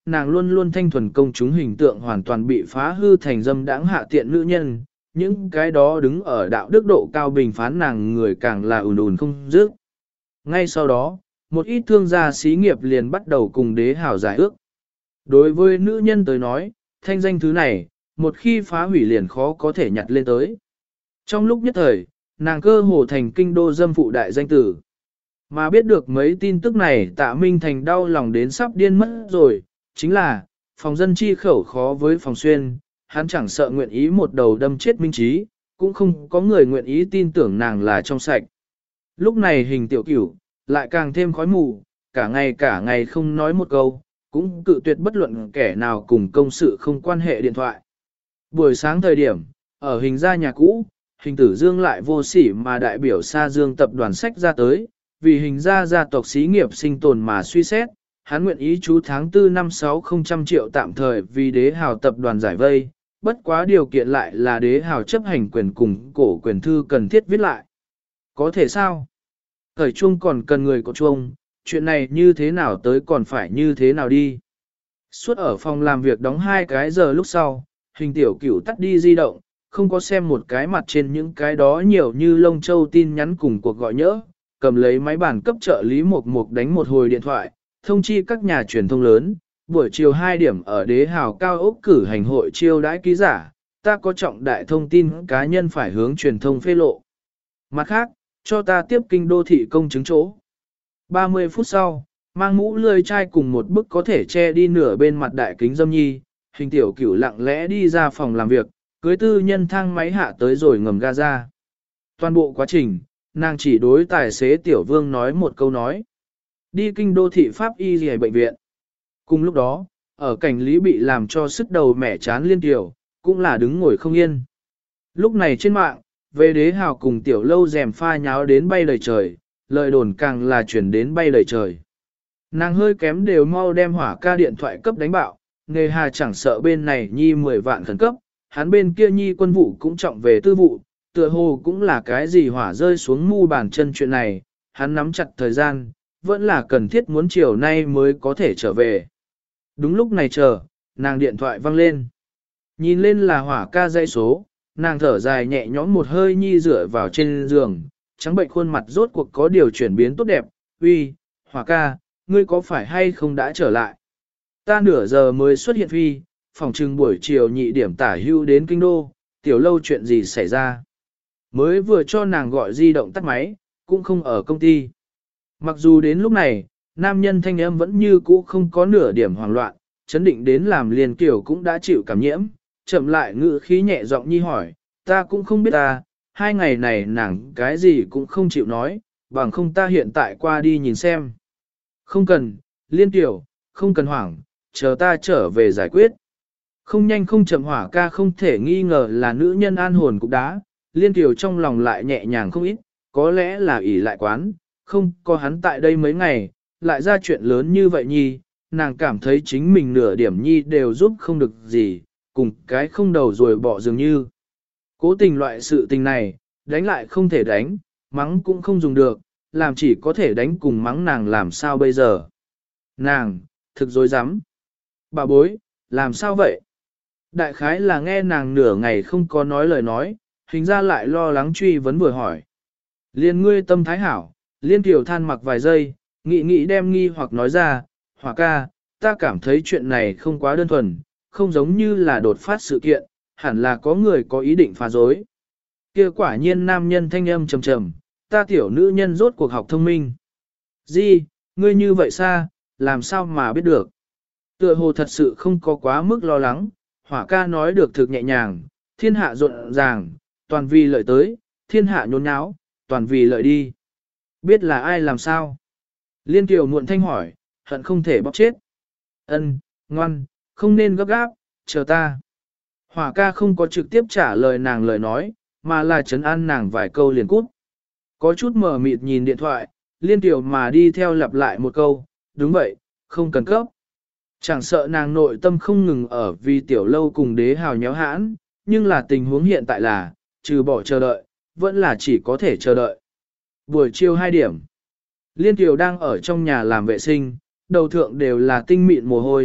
nàng luôn luôn thanh thuần công chúng hình tượng hoàn toàn bị phá hư thành dâm đãng hạ tiện nữ nhân, những cái đó đứng ở đạo đức độ cao bình phán nàng người càng là ùn ùn không dứt. Ngay sau đó, một ít thương gia xí nghiệp liền bắt đầu cùng đế hào giải ước. Đối với nữ nhân tới nói, thanh danh thứ này, một khi phá hủy liền khó có thể nhặt lên tới. Trong lúc nhất thời, nàng cơ hồ thành kinh đô dâm phụ đại danh tử. Mà biết được mấy tin tức này Tạ Minh Thành đau lòng đến sắp điên mất rồi, chính là, phòng dân chi khẩu khó với phòng xuyên, hắn chẳng sợ nguyện ý một đầu đâm chết Minh Trí, cũng không có người nguyện ý tin tưởng nàng là trong sạch. Lúc này hình tiểu cửu, lại càng thêm khói mù, cả ngày cả ngày không nói một câu, cũng cự tuyệt bất luận kẻ nào cùng công sự không quan hệ điện thoại. Buổi sáng thời điểm, ở hình gia nhà cũ, hình tử dương lại vô sỉ mà đại biểu Sa Dương tập đoàn sách ra tới, vì hình gia gia tộc xí nghiệp sinh tồn mà suy xét, hắn nguyện ý chú tháng tư năm sáu không trăm triệu tạm thời vì đế hào tập đoàn giải vây, bất quá điều kiện lại là đế hào chấp hành quyền cùng cổ quyền thư cần thiết viết lại. Có thể sao? Khởi chuông còn cần người có chuông, chuyện này như thế nào tới còn phải như thế nào đi. Suốt ở phòng làm việc đóng hai cái giờ lúc sau, hình tiểu cửu tắt đi di động, không có xem một cái mặt trên những cái đó nhiều như lông châu tin nhắn cùng cuộc gọi nhỡ, cầm lấy máy bàn cấp trợ lý Mục Mục đánh một hồi điện thoại, thông chi các nhà truyền thông lớn, buổi chiều hai điểm ở đế hào cao ốc cử hành hội chiêu đãi ký giả, ta có trọng đại thông tin cá nhân phải hướng truyền thông phê lộ. Mặt khác, cho ta tiếp kinh đô thị công chứng chỗ. ba mươi phút sau, mang mũ lươi chai cùng một bức có thể che đi nửa bên mặt đại kính dâm nhi, hình tiểu cửu lặng lẽ đi ra phòng làm việc, cưới tư nhân thang máy hạ tới rồi ngầm ga ra. Toàn bộ quá trình, nàng chỉ đối tài xế tiểu vương nói một câu nói. Đi kinh đô thị Pháp y rìa bệnh viện. Cùng lúc đó, ở cảnh lý bị làm cho sức đầu mẻ chán liên tiểu, cũng là đứng ngồi không yên. Lúc này trên mạng, về đế hào cùng tiểu lâu rèm pha nháo đến bay lời trời, lời đồn càng là chuyển đến bay lời trời. Nàng hơi kém đều mau đem hỏa ca điện thoại cấp đánh bạo, nghề hà chẳng sợ bên này nhi mười vạn khẩn cấp, hắn bên kia nhi quân vụ cũng trọng về tư vụ, tựa hồ cũng là cái gì hỏa rơi xuống mu bàn chân chuyện này, hắn nắm chặt thời gian, vẫn là cần thiết muốn chiều nay mới có thể trở về. Đúng lúc này chờ, nàng điện thoại văng lên. Nhìn lên là hỏa ca dãy số, nàng thở dài nhẹ nhõm một hơi nhi dựa vào trên giường, trắng bệnh khuôn mặt rốt cuộc có điều chuyển biến tốt đẹp. Uy, hỏa ca, ngươi có phải hay không đã trở lại? Ta nửa giờ mới xuất hiện phi, phòng trừng buổi chiều nhị điểm tả hưu đến kinh đô, tiểu lâu chuyện gì xảy ra? Mới vừa cho nàng gọi di động tắt máy, cũng không ở công ty. Mặc dù đến lúc này, nam nhân thanh âm vẫn như cũ không có nửa điểm hoảng loạn, chấn định đến làm liền kiểu cũng đã chịu cảm nhiễm, chậm lại ngữ khí nhẹ giọng nhi hỏi, ta cũng không biết ta, hai ngày này nàng cái gì cũng không chịu nói, bằng không ta hiện tại qua đi nhìn xem. Không cần, liên tiểu, không cần hoảng, chờ ta trở về giải quyết. Không nhanh không chậm hỏa ca không thể nghi ngờ là nữ nhân an hồn cục đá, liên tiểu trong lòng lại nhẹ nhàng không ít, có lẽ là ỷ lại quán, không có hắn tại đây mấy ngày, lại ra chuyện lớn như vậy nhi, nàng cảm thấy chính mình nửa điểm nhi đều giúp không được gì, cùng cái không đầu rồi bỏ dường như. Cố tình loại sự tình này, đánh lại không thể đánh, mắng cũng không dùng được, làm chỉ có thể đánh cùng mắng nàng làm sao bây giờ. Nàng, thực dối rắm Bà bối, làm sao vậy? Đại khái là nghe nàng nửa ngày không có nói lời nói, hình ra lại lo lắng truy vấn vừa hỏi. Liên ngươi tâm thái hảo, liên tiểu than mặc vài giây, nghĩ nghĩ đem nghi hoặc nói ra, hỏa ca, ta cảm thấy chuyện này không quá đơn thuần, không giống như là đột phát sự kiện, hẳn là có người có ý định phá rối. Kia quả nhiên nam nhân thanh âm trầm trầm, ta tiểu nữ nhân rốt cuộc học thông minh. Di, ngươi như vậy xa, làm sao mà biết được? Tựa hồ thật sự không có quá mức lo lắng, hỏa ca nói được thực nhẹ nhàng, thiên hạ rộn ràng, toàn vì lợi tới, thiên hạ nhốn nháo, toàn vì lợi đi. Biết là ai làm sao? Liên Kiều muộn thanh hỏi, hận không thể bóp chết. Ân, ngoan, không nên gấp gáp, chờ ta. Hỏa ca không có trực tiếp trả lời nàng lời nói, mà là trấn an nàng vài câu liền cút. Có chút mờ mịt nhìn điện thoại, Liên Kiều mà đi theo lặp lại một câu, đúng vậy, không cần cấp. Chẳng sợ nàng nội tâm không ngừng ở vì tiểu lâu cùng đế hào nhéo hãn, nhưng là tình huống hiện tại là, trừ bỏ chờ đợi, vẫn là chỉ có thể chờ đợi. Buổi chiều hai điểm, Liên Kiều đang ở trong nhà làm vệ sinh, đầu thượng đều là tinh mịn mồ hôi,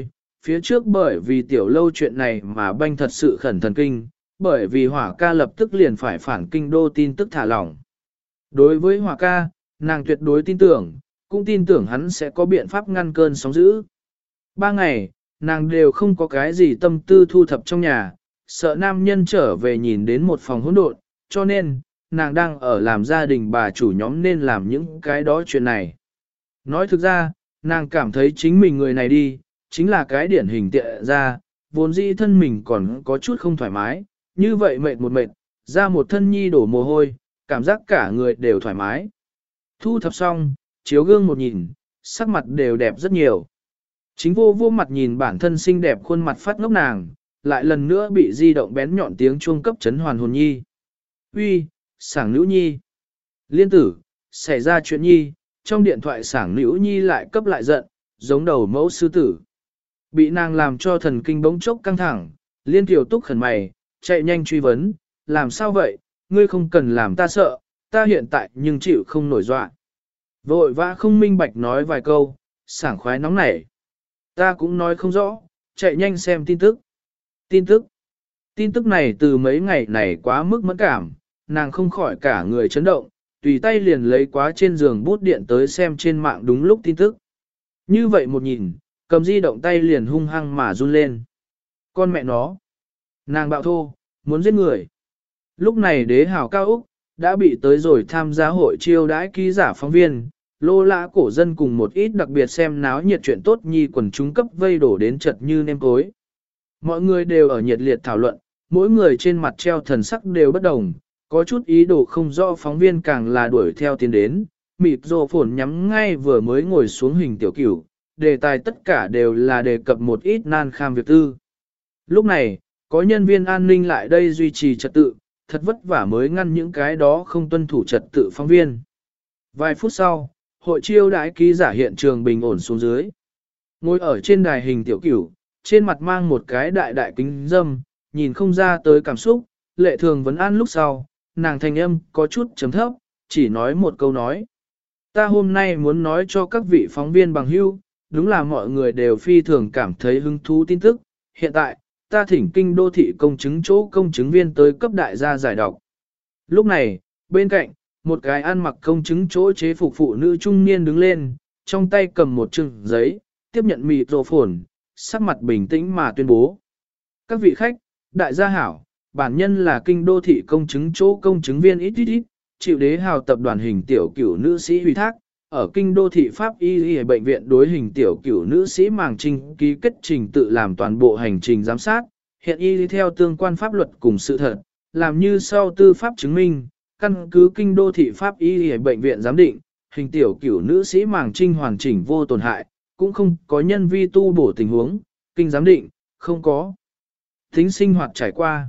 phía trước bởi vì tiểu lâu chuyện này mà banh thật sự khẩn thần kinh, bởi vì hỏa ca lập tức liền phải phản kinh đô tin tức thả lỏng. Đối với hỏa ca, nàng tuyệt đối tin tưởng, cũng tin tưởng hắn sẽ có biện pháp ngăn cơn sóng dữ. Ba ngày, nàng đều không có cái gì tâm tư thu thập trong nhà, sợ nam nhân trở về nhìn đến một phòng hỗn độn, cho nên, nàng đang ở làm gia đình bà chủ nhóm nên làm những cái đó chuyện này. Nói thực ra, nàng cảm thấy chính mình người này đi, chính là cái điển hình tiện ra, vốn dĩ thân mình còn có chút không thoải mái, như vậy mệt một mệt, ra một thân nhi đổ mồ hôi, cảm giác cả người đều thoải mái. Thu thập xong, chiếu gương một nhìn, sắc mặt đều đẹp rất nhiều. Chính vô vô mặt nhìn bản thân xinh đẹp khuôn mặt phát ngốc nàng, lại lần nữa bị di động bén nhọn tiếng chuông cấp chấn hoàn hồn nhi. Uy, sảng nữ nhi. Liên tử, xảy ra chuyện nhi, trong điện thoại sảng nữ nhi lại cấp lại giận, giống đầu mẫu sư tử. Bị nàng làm cho thần kinh bỗng chốc căng thẳng, liên tiểu túc khẩn mày, chạy nhanh truy vấn, làm sao vậy, ngươi không cần làm ta sợ, ta hiện tại nhưng chịu không nổi dọa. Vội vã không minh bạch nói vài câu, sảng khoái nóng nảy. Ta cũng nói không rõ, chạy nhanh xem tin tức. Tin tức. Tin tức này từ mấy ngày này quá mức mẫn cảm, nàng không khỏi cả người chấn động, tùy tay liền lấy quá trên giường bút điện tới xem trên mạng đúng lúc tin tức. Như vậy một nhìn, cầm di động tay liền hung hăng mà run lên. Con mẹ nó. Nàng bạo thô, muốn giết người. Lúc này đế hào cao Úc, đã bị tới rồi tham gia hội chiêu đãi ký giả phóng viên, lô lã cổ dân cùng một ít đặc biệt xem náo nhiệt chuyện tốt nhi quần chúng cấp vây đổ đến chật như nêm cối. Mọi người đều ở nhiệt liệt thảo luận, mỗi người trên mặt treo thần sắc đều bất đồng, có chút ý đồ không rõ phóng viên càng là đuổi theo tiến đến, mịt rồ phồn nhắm ngay vừa mới ngồi xuống hình tiểu cửu, đề tài tất cả đều là đề cập một ít nan kham việc tư. Lúc này, có nhân viên an ninh lại đây duy trì trật tự, thật vất vả mới ngăn những cái đó không tuân thủ trật tự phóng viên. Vài phút sau, hội chiêu đãi ký giả hiện trường bình ổn xuống dưới. Ngồi ở trên đài hình tiểu cửu, trên mặt mang một cái đại đại kính dâm, nhìn không ra tới cảm xúc, lệ thường vấn an lúc sau, nàng thanh âm có chút chấm thấp, chỉ nói một câu nói. Ta hôm nay muốn nói cho các vị phóng viên bằng hữu, đúng là mọi người đều phi thường cảm thấy hứng thú tin tức. Hiện tại, ta thỉnh kinh đô thị công chứng chỗ công chứng viên tới cấp đại gia giải đọc. Lúc này, bên cạnh, một cái ăn mặc công chứng chỗ chế phục phụ nữ trung niên đứng lên, trong tay cầm một chừng giấy, tiếp nhận mịt rổ phồn, sắc mặt bình tĩnh mà tuyên bố. Các vị khách, đại gia hảo, bản nhân là kinh đô thị công chứng chỗ công chứng viên ít ít ít, chịu đế hào tập đoàn hình tiểu cửu nữ sĩ huy thác, ở kinh đô thị Pháp Y Y bệnh viện đối hình tiểu cửu nữ sĩ màng trinh ký kết trình tự làm toàn bộ hành trình giám sát, hiện y theo tương quan pháp luật cùng sự thật, làm như sau tư pháp chứng minh, căn cứ kinh đô thị Pháp Y Y bệnh viện giám định, hình tiểu cửu nữ sĩ màng trinh hoàn chỉnh vô tổn hại, cũng không có nhân vi tu bổ tình huống, kinh giám định, không có tính sinh hoạt trải qua.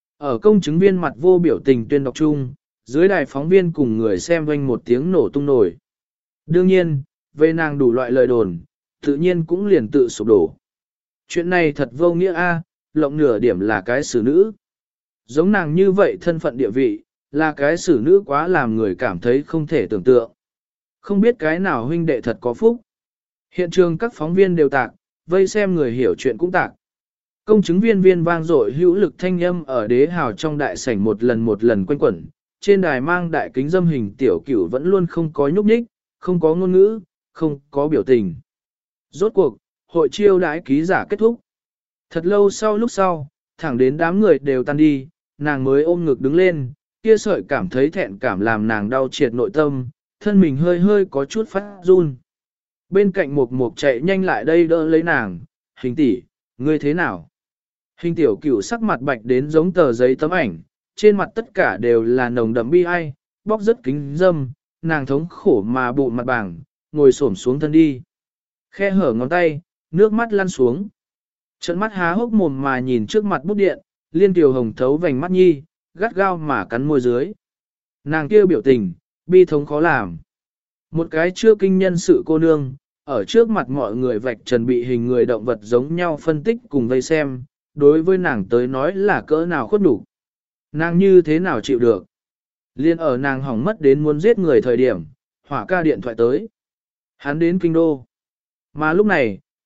Ở công chứng viên mặt vô biểu tình tuyên đọc chung, dưới đài phóng viên cùng người xem vang một tiếng nổ tung nổi. Đương nhiên, về nàng đủ loại lời đồn, tự nhiên cũng liền tự sụp đổ. Chuyện này thật vô nghĩa a, lộng nửa điểm là cái xử nữ. Giống nàng như vậy thân phận địa vị, là cái xử nữ quá làm người cảm thấy không thể tưởng tượng. Không biết cái nào huynh đệ thật có phúc. Hiện trường các phóng viên đều tạc, vây xem người hiểu chuyện cũng tạc. Công chứng viên viên vang dội hữu lực thanh âm ở đế hào trong đại sảnh một lần một lần quanh quẩn, trên đài mang đại kính dâm hình tiểu cửu vẫn luôn không có nhúc nhích, không có ngôn ngữ, không có biểu tình. Rốt cuộc, hội chiêu đãi ký giả kết thúc. Thật lâu sau lúc sau, thẳng đến đám người đều tan đi, nàng mới ôm ngực đứng lên, kia sợi cảm thấy thẹn cảm làm nàng đau triệt nội tâm, thân mình hơi hơi có chút phát run. Bên cạnh một mục chạy nhanh lại đây đỡ lấy nàng, hình tỷ, ngươi thế nào? Hình tiểu cửu sắc mặt bạch đến giống tờ giấy tấm ảnh, trên mặt tất cả đều là nồng đậm bi ai, bóc rất kính dâm, nàng thống khổ mà bụng mặt bảng, ngồi xổm xuống thân đi. Khe hở ngón tay, nước mắt lăn xuống. Trận mắt há hốc mồm mà nhìn trước mặt bút điện, liên tiểu hồng thấu vành mắt nhi, gắt gao mà cắn môi dưới. Nàng kia biểu tình, bi thống khó làm. Một cái chưa kinh nhân sự cô nương, ở trước mặt mọi người vạch trần bị hình người động vật giống nhau phân tích cùng vây xem, đối với nàng tới nói là cỡ nào khuất đủ. Nàng như thế nào chịu được. Liên ở nàng hỏng mất đến muốn giết người thời điểm, hỏa ca điện thoại tới. Hắn đến kinh đô. Mà lúc này,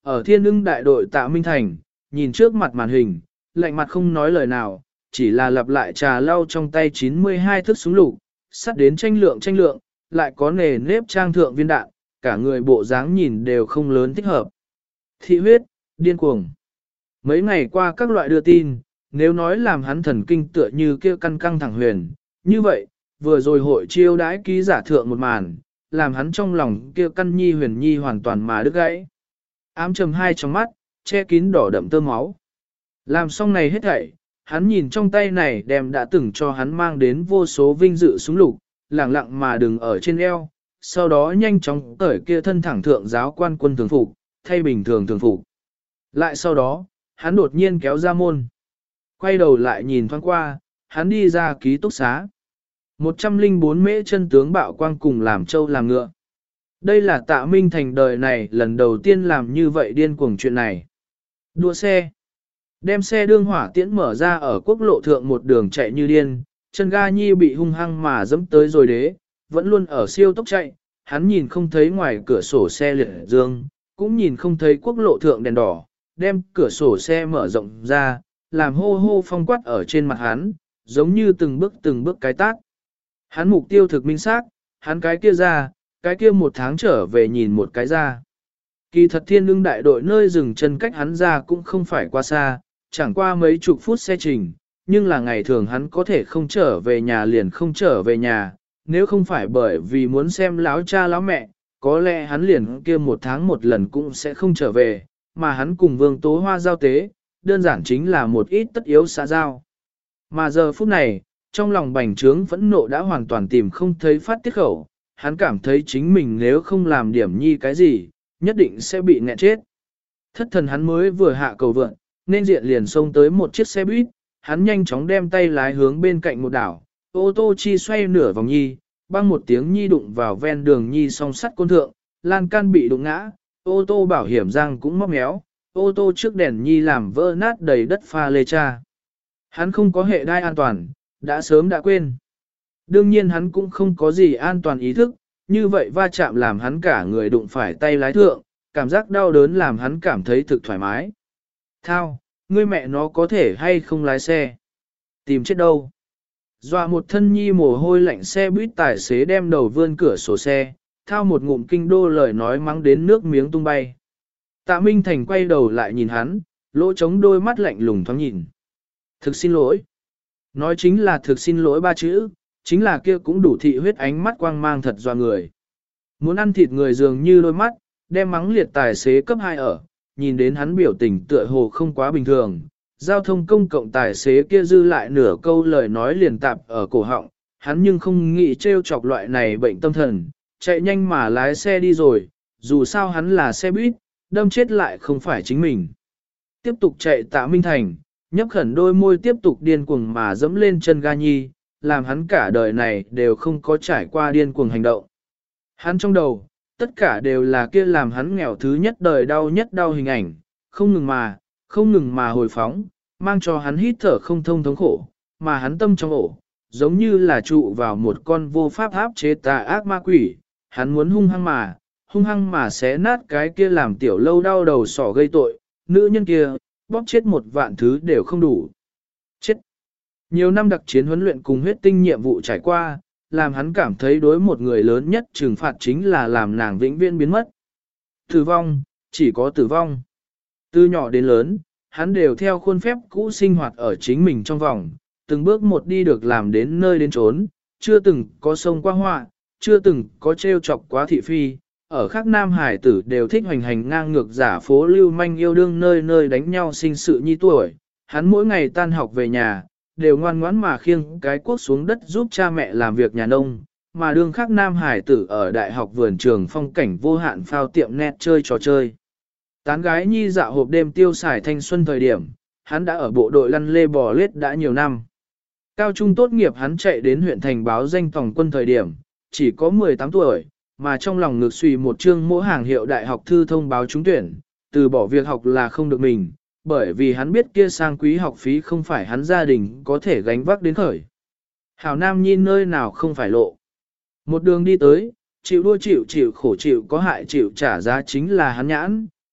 ở Thiên Ưng đại đội Tạ Minh Thành, nhìn trước mặt màn hình, lạnh mặt không nói lời nào, chỉ là lặp lại trà lau trong tay chín mươi hai thước súng lục, sắt đến tranh lượng tranh lượng, lại có nề nếp trang thượng viên đạn, cả người bộ dáng nhìn đều không lớn thích hợp. Thị huyết, điên cuồng. Mấy ngày qua các loại đưa tin, nếu nói làm hắn thần kinh tựa như kia căn căng thẳng huyền, như vậy, vừa rồi hội chiêu đãi ký giả thượng một màn, làm hắn trong lòng kia căn nhi huyền nhi hoàn toàn mà đứt gãy. Ám trầm hai trong mắt, che kín đỏ đậm tơ máu. Làm xong này hết thảy, hắn nhìn trong tay này đem đã từng cho hắn mang đến vô số vinh dự súng lục, lẳng lặng mà đừng ở trên eo, sau đó nhanh chóng cởi kia thân thẳng thượng giáo quan quân thường phục, thay bình thường thường phục. Lại sau đó, hắn đột nhiên kéo ra môn. Quay đầu lại nhìn thoáng qua, hắn đi ra ký túc xá. một trăm lẻ bốn mễ chân tướng bạo quang cùng làm trâu làm ngựa. Đây là Tạ Minh Thành đời này lần đầu tiên làm như vậy điên cuồng chuyện này. Đua xe. Đem xe đương hỏa tiễn mở ra ở quốc lộ thượng một đường chạy như điên, chân ga nhi bị hung hăng mà dẫm tới rồi đế, vẫn luôn ở siêu tốc chạy, hắn nhìn không thấy ngoài cửa sổ xe liệt dương, cũng nhìn không thấy quốc lộ thượng đèn đỏ, đem cửa sổ xe mở rộng ra, làm hô hô phong quát ở trên mặt hắn, giống như từng bước từng bước cái tác. Hắn mục tiêu thực minh xác, hắn cái kia ra, cái kia một tháng trở về nhìn một cái ra. Kỳ thật Thiên Ưng đại đội nơi dừng chân cách hắn ra cũng không phải quá xa, chẳng qua mấy chục phút xe trình, nhưng là ngày thường hắn có thể không trở về nhà liền không trở về nhà, nếu không phải bởi vì muốn xem láo cha láo mẹ, có lẽ hắn liền kia một tháng một lần cũng sẽ không trở về, mà hắn cùng Vương Tố Hoa giao tế, đơn giản chính là một ít tất yếu xã giao. Mà giờ phút này, trong lòng bành trướng phẫn nộ đã hoàn toàn tìm không thấy phát tiết khẩu, hắn cảm thấy chính mình nếu không làm điểm nhi cái gì, nhất định sẽ bị nghẹn chết. Thất thần hắn mới vừa hạ cầu vượn, nên diện liền xông tới một chiếc xe buýt, hắn nhanh chóng đem tay lái hướng bên cạnh một đảo, ô tô chi xoay nửa vòng nhi, băng một tiếng nhi đụng vào ven đường nhi song sắt côn thượng, lan can bị đụng ngã, ô tô bảo hiểm răng cũng móc méo, ô tô trước đèn nhi làm vỡ nát đầy đất pha lê cha. Hắn không có hệ đai an toàn, đã sớm đã quên. Đương nhiên hắn cũng không có gì an toàn ý thức, như vậy va chạm làm hắn cả người đụng phải tay lái thượng, cảm giác đau đớn làm hắn cảm thấy thực thoải mái. Thao, ngươi mẹ nó có thể hay không lái xe? Tìm chết đâu? Dọa một thân nhi mồ hôi lạnh xe buýt tài xế đem đầu vươn cửa sổ xe, thao một ngụm kinh đô lời nói mắng đến nước miếng tung bay. Tạ Minh Thành quay đầu lại nhìn hắn, lỗ trống đôi mắt lạnh lùng thoáng nhìn. Thực xin lỗi. Nói chính là thực xin lỗi ba chữ, chính là kia cũng đủ thị huyết ánh mắt quang mang thật doa người. Muốn ăn thịt người dường như đôi mắt, đem mắng liệt tài xế cấp hai ở, nhìn đến hắn biểu tình tựa hồ không quá bình thường. Giao thông công cộng tài xế kia dư lại nửa câu lời nói liền tạp ở cổ họng, hắn nhưng không nghĩ trêu chọc loại này bệnh tâm thần, chạy nhanh mà lái xe đi rồi, dù sao hắn là xe buýt, đâm chết lại không phải chính mình. Tiếp tục chạy Tạ Minh Thành, nhấp khẩn đôi môi tiếp tục điên cuồng mà dẫm lên chân ga nhi, làm hắn cả đời này đều không có trải qua điên cuồng hành động. Hắn trong đầu, tất cả đều là kia làm hắn nghèo thứ nhất đời đau nhất đau hình ảnh, không ngừng mà, không ngừng mà hồi phóng, mang cho hắn hít thở không thông thống khổ, mà hắn tâm trong ổ, giống như là trụ vào một con vô pháp áp chế tà ác ma quỷ, hắn muốn hung hăng mà, hung hăng mà xé nát cái kia làm tiểu lâu đau đầu sỏ gây tội, nữ nhân kia, bóp chết một vạn thứ đều không đủ. Chết! Nhiều năm đặc chiến huấn luyện cùng huyết tinh nhiệm vụ trải qua, làm hắn cảm thấy đối một người lớn nhất trừng phạt chính là làm nàng vĩnh viễn biến mất. Tử vong, chỉ có tử vong. Từ nhỏ đến lớn, hắn đều theo khuôn phép cũ sinh hoạt ở chính mình trong vòng, từng bước một đi được làm đến nơi đến chốn, chưa từng có sông qua họa, chưa từng có trêu chọc quá thị phi. Ở khác nam hải tử đều thích hoành hành ngang ngược giả phố lưu manh yêu đương nơi nơi đánh nhau sinh sự nhi tuổi. Hắn mỗi ngày tan học về nhà, đều ngoan ngoãn mà khiêng cái cuốc xuống đất giúp cha mẹ làm việc nhà nông, mà đương khác nam hải tử ở đại học vườn trường phong cảnh vô hạn phao tiệm net chơi trò chơi. Tán gái nhi dạo hộp đêm tiêu xài thanh xuân thời điểm, hắn đã ở bộ đội lăn lê bò lết đã nhiều năm. Cao trung tốt nghiệp hắn chạy đến huyện thành báo danh tổng quân thời điểm, chỉ có mười tám tuổi, mà trong lòng ngược suy một chương mỗi hàng hiệu đại học thư thông báo trúng tuyển, từ bỏ việc học là không được mình, bởi vì hắn biết kia sang quý học phí không phải hắn gia đình có thể gánh vác đến khởi. Hảo Nam Nhi nơi nào không phải lộ. Một đường đi tới, chịu đua chịu chịu khổ chịu có hại chịu trả giá chính là hắn nhãn,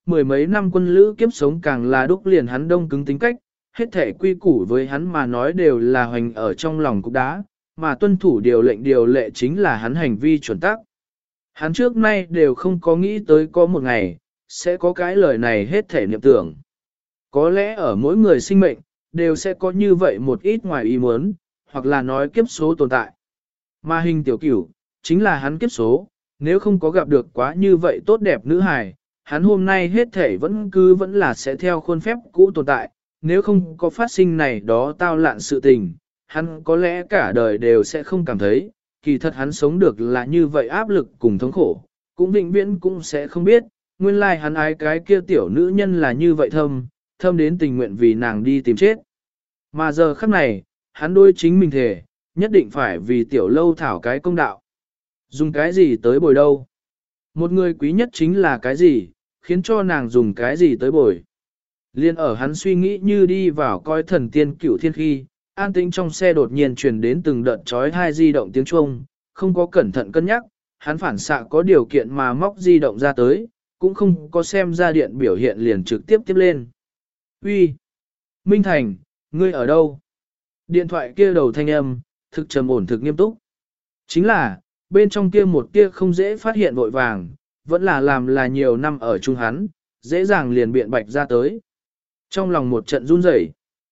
mười mấy năm quân lữ kiếp sống càng là đúc liền hắn đông cứng tính cách, hết thể quy củ với hắn mà nói đều là hoành ở trong lòng cục đá, mà tuân thủ điều lệnh điều lệ chính là hắn hành vi chuẩn tắc. Hắn trước nay đều không có nghĩ tới có một ngày, sẽ có cái lời này hết thể niệm tưởng. Có lẽ ở mỗi người sinh mệnh, đều sẽ có như vậy một ít ngoài ý muốn, hoặc là nói kiếp số tồn tại. Mà hình tiểu cửu, chính là hắn kiếp số, nếu không có gặp được quá như vậy tốt đẹp nữ hài, hắn hôm nay hết thể vẫn cứ vẫn là sẽ theo khuôn phép cũ tồn tại, nếu không có phát sinh này đó tao lạn sự tình, hắn có lẽ cả đời đều sẽ không cảm thấy, kỳ thật hắn sống được là như vậy áp lực cùng thống khổ, cũng vĩnh viễn cũng sẽ không biết, nguyên lai like hắn ái cái kia tiểu nữ nhân là như vậy thâm, thâm đến tình nguyện vì nàng đi tìm chết. Mà giờ khắc này, hắn đối chính mình thể, nhất định phải vì tiểu lâu thảo cái công đạo. Dùng cái gì tới bồi đâu? Một người quý nhất chính là cái gì, khiến cho nàng dùng cái gì tới bồi? Liên ở hắn suy nghĩ như đi vào coi thần tiên cửu thiên khi, an tĩnh trong xe đột nhiên truyền đến từng đợt chói tai di động tiếng chuông, không có cẩn thận cân nhắc, hắn phản xạ có điều kiện mà móc di động ra tới, cũng không có xem ra điện biểu hiện liền trực tiếp tiếp lên. Uy, Minh Thành, ngươi ở đâu? Điện thoại kia đầu thanh âm, thực trầm ổn thực nghiêm túc. Chính là, bên trong kia một kia không dễ phát hiện vội vàng, vẫn là làm là nhiều năm ở chung hắn, dễ dàng liền biện bạch ra tới. Trong lòng một trận run rẩy,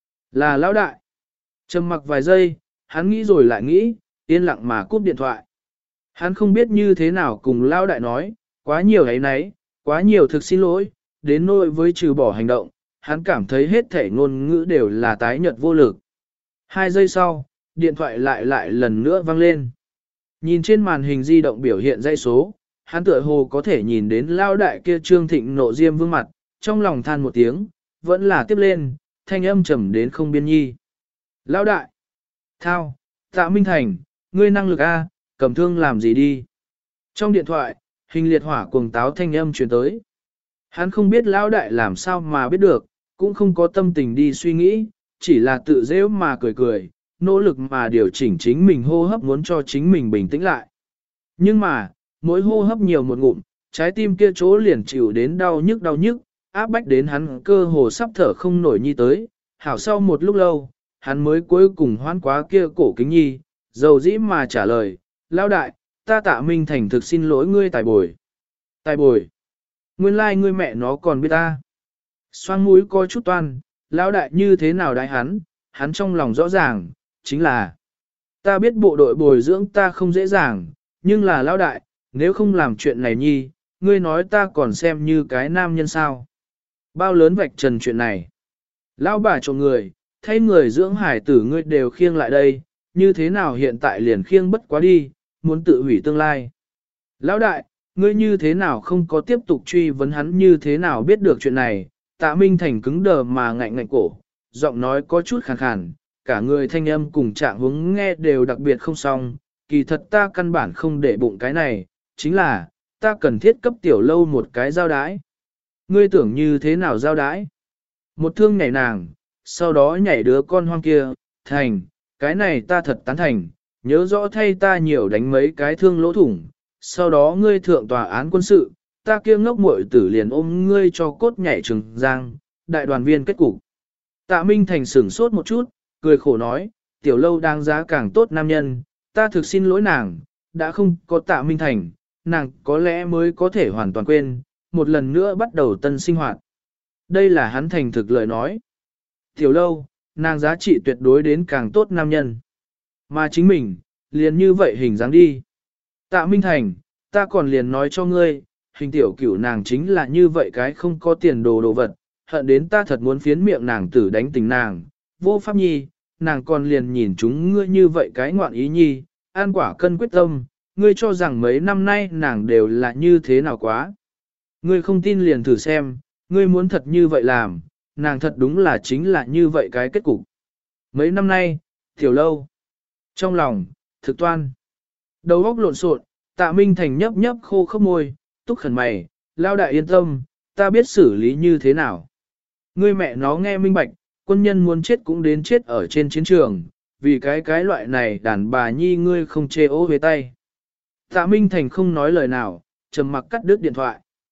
là lão đại. Trầm mặc vài giây, hắn nghĩ rồi lại nghĩ, yên lặng mà cúp điện thoại. Hắn không biết như thế nào cùng lão đại nói, quá nhiều ấy nấy, quá nhiều thực xin lỗi, đến nỗi với trừ bỏ hành động, hắn cảm thấy hết thể ngôn ngữ đều là tái nhợt vô lực. Hai giây sau, điện thoại lại lại lần nữa vang lên. Nhìn trên màn hình di động biểu hiện dãy số, hắn tựa hồ có thể nhìn đến lao đại kia trương thịnh nộ diêm vương mặt, trong lòng than một tiếng, vẫn là tiếp lên, thanh âm trầm đến không biên nhi. Lao đại! Thao! Tạ Minh Thành! Ngươi năng lực A, cầm thương làm gì đi? Trong điện thoại, hình liệt hỏa cuồng táo thanh âm truyền tới. Hắn không biết lão đại làm sao mà biết được, cũng không có tâm tình đi suy nghĩ, chỉ là tự dễ mà cười cười, nỗ lực mà điều chỉnh chính mình hô hấp muốn cho chính mình bình tĩnh lại. Nhưng mà, mỗi hô hấp nhiều một ngụm, trái tim kia chỗ liền chịu đến đau nhức đau nhức, áp bách đến hắn cơ hồ sắp thở không nổi nhi tới, hảo sau một lúc lâu, hắn mới cuối cùng hoán quá kia cổ kính nhi, dầu dĩ mà trả lời, lão đại, ta Tạ Minh Thành thực xin lỗi ngươi tài bồi. Tài bồi. Nguyên lai like ngươi mẹ nó còn biết ta. Xoang mũi coi chút toan, lão đại như thế nào đại hắn, hắn trong lòng rõ ràng, chính là ta biết bộ đội bồi dưỡng ta không dễ dàng, nhưng là lão đại, nếu không làm chuyện này nhi, ngươi nói ta còn xem như cái nam nhân sao. Bao lớn vạch trần chuyện này. Lão bà trộm người, thay người dưỡng hải tử ngươi đều khiêng lại đây, như thế nào hiện tại liền khiêng bất quá đi, muốn tự hủy tương lai. Lão đại, ngươi như thế nào không có tiếp tục truy vấn hắn như thế nào biết được chuyện này, Tạ Minh Thành cứng đờ mà ngạnh ngạnh cổ, giọng nói có chút khàn khàn, cả người thanh âm cùng trạng huống nghe đều đặc biệt không xong, kỳ thật ta căn bản không để bụng cái này, chính là, ta cần thiết cấp tiểu lâu một cái giao đái. Ngươi tưởng như thế nào giao đái? Một thương nhảy nàng, sau đó nhảy đứa con hoang kia, thành, cái này ta thật tán thành, nhớ rõ thay ta nhiều đánh mấy cái thương lỗ thủng, sau đó ngươi thượng tòa án quân sự, ta kia ngốc muội tử liền ôm ngươi cho cốt nhảy trường giang, đại đoàn viên kết cục. Tạ Minh Thành sửng sốt một chút, cười khổ nói, tiểu lâu đáng giá càng tốt nam nhân, ta thực xin lỗi nàng, đã không có Tạ Minh Thành, nàng có lẽ mới có thể hoàn toàn quên, một lần nữa bắt đầu tân sinh hoạt. Đây là hắn thành thực lời nói. Tiểu lâu, nàng giá trị tuyệt đối đến càng tốt nam nhân. Mà chính mình, liền như vậy hình dáng đi. Tạ Minh Thành, ta còn liền nói cho ngươi, hình tiểu cửu nàng chính là như vậy cái không có tiền đồ đồ vật, hận đến ta thật muốn phiến miệng nàng tử đánh tình nàng, vô pháp nhi, nàng còn liền nhìn chúng ngươi như vậy cái ngoạn ý nhi, an quả cân quyết tâm, ngươi cho rằng mấy năm nay nàng đều là như thế nào quá. Ngươi không tin liền thử xem, ngươi muốn thật như vậy làm, nàng thật đúng là chính là như vậy cái kết cục. Mấy năm nay, tiểu lâu, trong lòng, thực toan, đầu óc lộn xộn, Tạ Minh Thành nhấp nhấp khô khốc môi, túc khẩn mày, lao đại yên tâm, ta biết xử lý như thế nào. Ngươi mẹ nó nghe minh bạch, quân nhân muốn chết cũng đến chết ở trên chiến trường, vì cái cái loại này đàn bà nhi ngươi không chê ố về tay. Tạ Minh Thành không nói lời nào, trầm mặc cắt đứt điện thoại.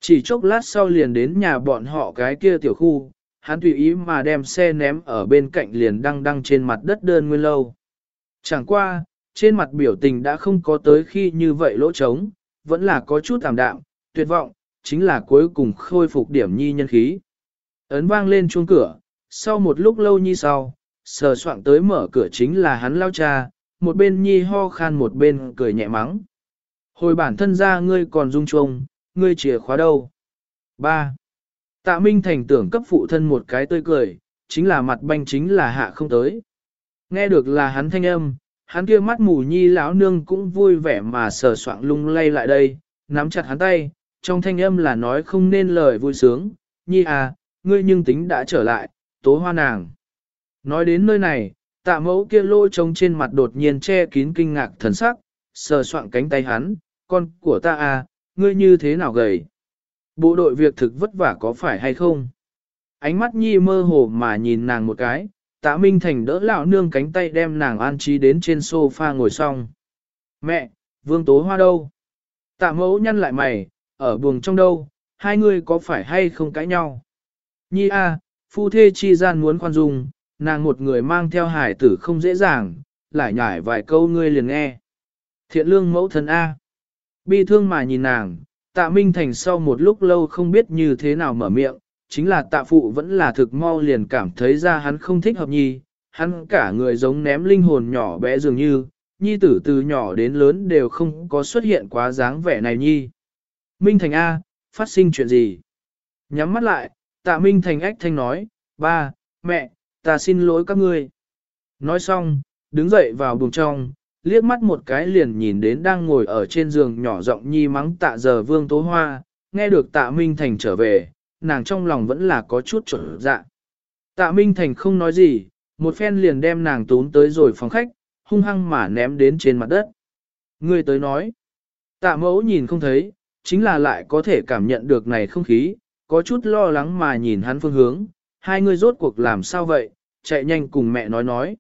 Chỉ chốc lát sau liền đến nhà bọn họ cái kia tiểu khu, hắn tùy ý mà đem xe ném ở bên cạnh liền đăng đăng trên mặt đất đơn nguyên lâu. Chẳng qua, trên mặt biểu tình đã không có tới khi như vậy lỗ trống, vẫn là có chút tạm đạm, tuyệt vọng, chính là cuối cùng khôi phục điểm nhi nhân khí. Ấn vang lên chuông cửa, sau một lúc lâu nhi sau, sờ soạng tới mở cửa chính là hắn lao cha, một bên nhi ho khan một bên cười nhẹ mắng. Hồi bản thân ra ngươi còn rung chuông, ngươi chìa khóa đâu? ba. Tạ Minh Thành tưởng cấp phụ thân một cái tươi cười, chính là mặt banh chính là hạ không tới. Nghe được là hắn thanh âm, hắn kia mắt mù nhi lão nương cũng vui vẻ mà sờ soạng lung lay lại đây, nắm chặt hắn tay, trong thanh âm là nói không nên lời vui sướng, nhi à, ngươi nhưng tính đã trở lại, tố hoa nàng. Nói đến nơi này, tạ mẫu kia lôi trống trên mặt đột nhiên che kín kinh ngạc thần sắc, sờ soạng cánh tay hắn, con của ta à, ngươi như thế nào gầy? Bộ đội việc thực vất vả có phải hay không? Ánh mắt nhi mơ hồ mà nhìn nàng một cái, tạ Minh Thành đỡ lão nương cánh tay đem nàng an trí đến trên sofa ngồi xong. Mẹ, Vương Tố Hoa đâu? Tạ mẫu nhăn lại mày, ở buồng trong đâu, hai người có phải hay không cãi nhau? Nhi a, à, phu thê chi gian muốn khoan dung, nàng một người mang theo hải tử không dễ dàng, lại nhải vài câu ngươi liền nghe. Thiện lương mẫu thân A. Bi thương mà nhìn nàng, tạ Minh Thành sau một lúc lâu không biết như thế nào mở miệng, chính là tạ phụ vẫn là thực mau liền cảm thấy ra hắn không thích hợp nhi, hắn cả người giống ném linh hồn nhỏ bé dường như, nhi tử từ nhỏ đến lớn đều không có xuất hiện quá dáng vẻ này nhi. Minh Thành A, phát sinh chuyện gì? Nhắm mắt lại, tạ Minh Thành ách thanh nói, ba, mẹ, ta xin lỗi các ngươi. Nói xong, đứng dậy vào buồng trong, liếc mắt một cái liền nhìn đến đang ngồi ở trên giường nhỏ giọng nhi mắng tạ giờ Vương Tố Hoa, nghe được tạ Minh Thành trở về, nàng trong lòng vẫn là có chút trở dạ. Tạ Minh Thành không nói gì, một phen liền đem nàng tún tới rồi phòng khách, hung hăng mà ném đến trên mặt đất. Ngươi tới nói, tạ mẫu nhìn không thấy, chính là lại có thể cảm nhận được này không khí, có chút lo lắng mà nhìn hắn phương hướng, hai người rốt cuộc làm sao vậy, chạy nhanh cùng mẹ nói nói.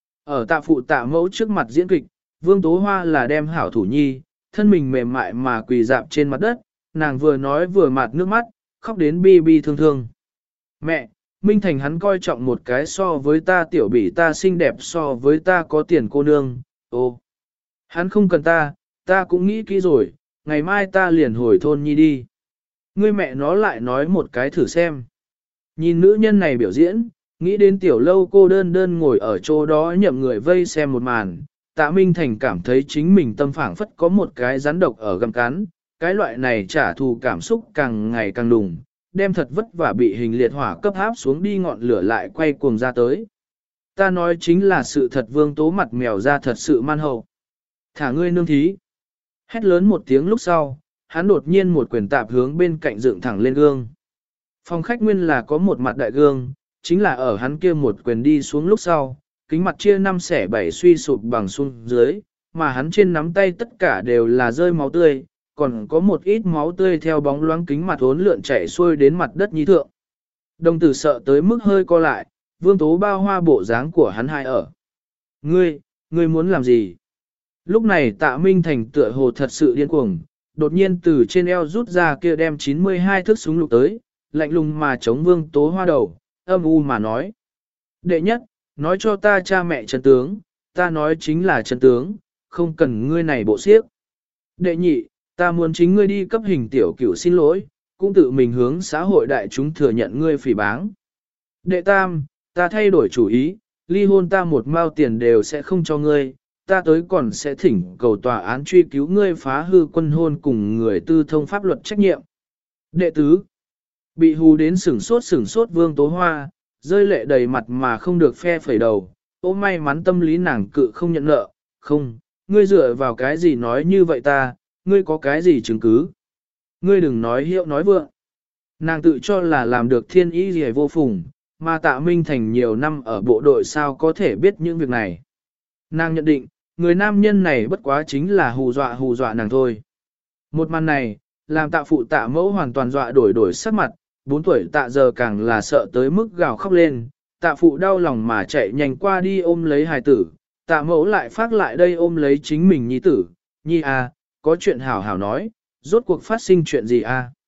Ở tạ phụ tạ mẫu trước mặt diễn kịch, Vương Tố Hoa là đem hảo thủ nhi, thân mình mềm mại mà quỳ dạp trên mặt đất, nàng vừa nói vừa mạt nước mắt, khóc đến bi bi thương thương. Mẹ, Minh Thành hắn coi trọng một cái so với ta tiểu bỉ ta xinh đẹp so với ta có tiền cô nương, ô. Hắn không cần ta, ta cũng nghĩ kỹ rồi, ngày mai ta liền hồi thôn nhi đi. Ngươi mẹ nó lại nói một cái thử xem. Nhìn nữ nhân này biểu diễn, nghĩ đến tiểu lâu cô đơn đơn ngồi ở chỗ đó nhậm người vây xem một màn, tạ Minh Thành cảm thấy chính mình tâm phảng phất có một cái rắn độc ở găm cắn, cái loại này trả thù cảm xúc càng ngày càng đùng, đem thật vất vả bị hình liệt hỏa cấp áp xuống đi ngọn lửa lại quay cuồng ra tới. Ta nói chính là sự thật Vương Tố mặt mèo ra thật sự man hậu. Thả ngươi nương thí. Hét lớn một tiếng lúc sau, hắn đột nhiên một quyền tạp hướng bên cạnh dựng thẳng lên gương. Phòng khách nguyên là có một mặt đại gương, chính là ở hắn kia một quyền đi xuống lúc sau, kính mặt chia năm xẻ bảy suy sụp bằng xuống dưới, mà hắn trên nắm tay tất cả đều là rơi máu tươi, còn có một ít máu tươi theo bóng loáng kính mặt hốn lượn chảy xuôi đến mặt đất nhi thượng. Đồng tử sợ tới mức hơi co lại, Vương Tố bao hoa bộ dáng của hắn hai ở. Ngươi, ngươi muốn làm gì? Lúc này tạ Minh Thành tựa hồ thật sự điên cuồng, đột nhiên từ trên eo rút ra kia đem chín mươi hai thước súng lục tới, lạnh lùng mà chống Vương Tố Hoa đầu, âm u mà nói. Đệ nhất, nói cho ta cha mẹ chân tướng, ta nói chính là chân tướng, không cần ngươi này bộ xiếc. Đệ nhị, ta muốn chính ngươi đi cấp hình tiểu cửu xin lỗi, cũng tự mình hướng xã hội đại chúng thừa nhận ngươi phỉ báng. Đệ tam, ta thay đổi chủ ý, ly hôn ta một mao tiền đều sẽ không cho ngươi, ta tới còn sẽ thỉnh cầu tòa án truy cứu ngươi phá hư quân hôn cùng người tư thông pháp luật trách nhiệm. Đệ tứ, bị hù đến sửng sốt sửng sốt Vương Tố Hoa, rơi lệ đầy mặt mà không được phe phẩy đầu, ô may mắn tâm lý nàng cự không nhận nợ, không, ngươi dựa vào cái gì nói như vậy ta, ngươi có cái gì chứng cứ. Ngươi đừng nói hiệu nói vượng. Nàng tự cho là làm được thiên ý gì vô phùng, mà tạ Minh Thành nhiều năm ở bộ đội sao có thể biết những việc này. Nàng nhận định, người nam nhân này bất quá chính là hù dọa hù dọa nàng thôi. Một màn này, làm tạ phụ tạ mẫu hoàn toàn dọa đổi đổi sắc mặt, bốn tuổi tạ giờ càng là sợ tới mức gào khóc lên, tạ phụ đau lòng mà chạy nhanh qua đi ôm lấy hài tử, tạ mẫu lại phát lại đây ôm lấy chính mình nhi tử, nhi à, có chuyện hảo hảo nói, rốt cuộc phát sinh chuyện gì à?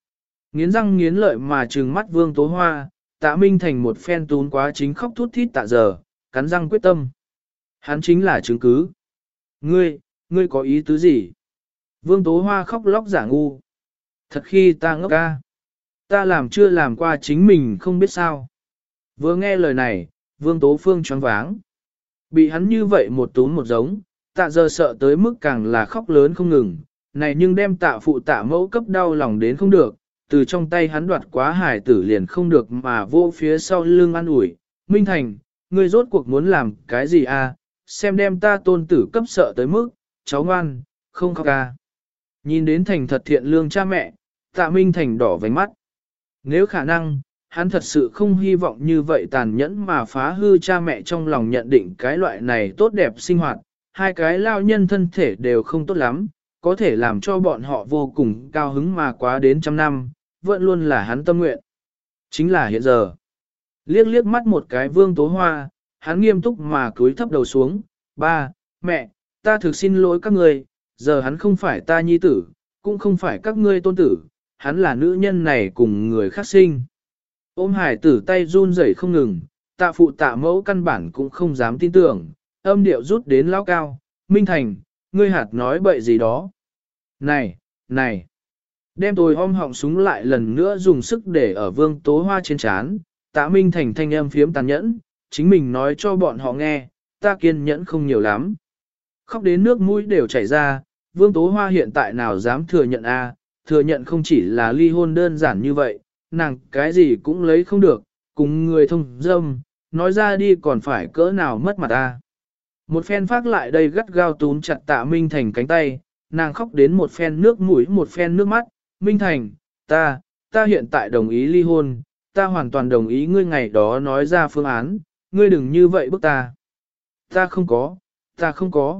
Nghiến răng nghiến lợi mà trừng mắt Vương Tố Hoa, Tạ Minh Thành một phen tún quá chính khóc thút thít tạ giờ, cắn răng quyết tâm. Hắn chính là chứng cứ. Ngươi, ngươi có ý tứ gì? Vương Tố Hoa khóc lóc giả ngu. Thật khi ta ngốc ca. Ta làm chưa làm qua chính mình không biết sao. Vừa nghe lời này, Vương Tố Phương choáng váng. Bị hắn như vậy một túm một giống, tạ giờ sợ tới mức càng là khóc lớn không ngừng. Này nhưng đem tạ phụ tạ mẫu cấp đau lòng đến không được, từ trong tay hắn đoạt quá hải tử liền không được mà vô phía sau lưng ăn ủi. Minh Thành, ngươi rốt cuộc muốn làm cái gì à, xem đem ta tôn tử cấp sợ tới mức, cháu ngoan, không khóc ca. Nhìn đến Thành thật thiện lương cha mẹ, tạ Minh Thành đỏ vành mắt. Nếu khả năng, hắn thật sự không hy vọng như vậy tàn nhẫn mà phá hư cha mẹ trong lòng nhận định cái loại này tốt đẹp sinh hoạt, hai cái lao nhân thân thể đều không tốt lắm, có thể làm cho bọn họ vô cùng cao hứng mà quá đến trăm năm, vẫn luôn là hắn tâm nguyện. Chính là hiện giờ. Liếc liếc mắt một cái Vương Tố Hoa, hắn nghiêm túc mà cúi thấp đầu xuống, ba, mẹ, ta thực xin lỗi các người, giờ hắn không phải ta nhi tử, cũng không phải các ngươi tôn tử, hắn là nữ nhân này cùng người khác sinh. Ôm hải tử tay run rẩy không ngừng, tạ phụ tạ mẫu căn bản cũng không dám tin tưởng, âm điệu rút đến lao cao, Minh Thành, ngươi hạt nói bậy gì đó. Này, này, đem tôi ôm họng súng lại lần nữa dùng sức để ở Vương Tố Hoa trên chán, tạ Minh Thành thanh âm phiếm tàn nhẫn, chính mình nói cho bọn họ nghe, ta kiên nhẫn không nhiều lắm. Khóc đến nước mũi đều chảy ra, Vương Tố Hoa hiện tại nào dám thừa nhận a, thừa nhận không chỉ là ly hôn đơn giản như vậy, nàng cái gì cũng lấy không được, cùng người thông dâm, nói ra đi còn phải cỡ nào mất mặt a. Một phen phát lại đây gắt gao túm chặt tạ Minh Thành cánh tay, nàng khóc đến một phen nước mũi một phen nước mắt, Minh Thành, ta, ta hiện tại đồng ý ly hôn, ta hoàn toàn đồng ý ngươi ngày đó nói ra phương án, ngươi đừng như vậy bức ta. Ta không có, ta không có.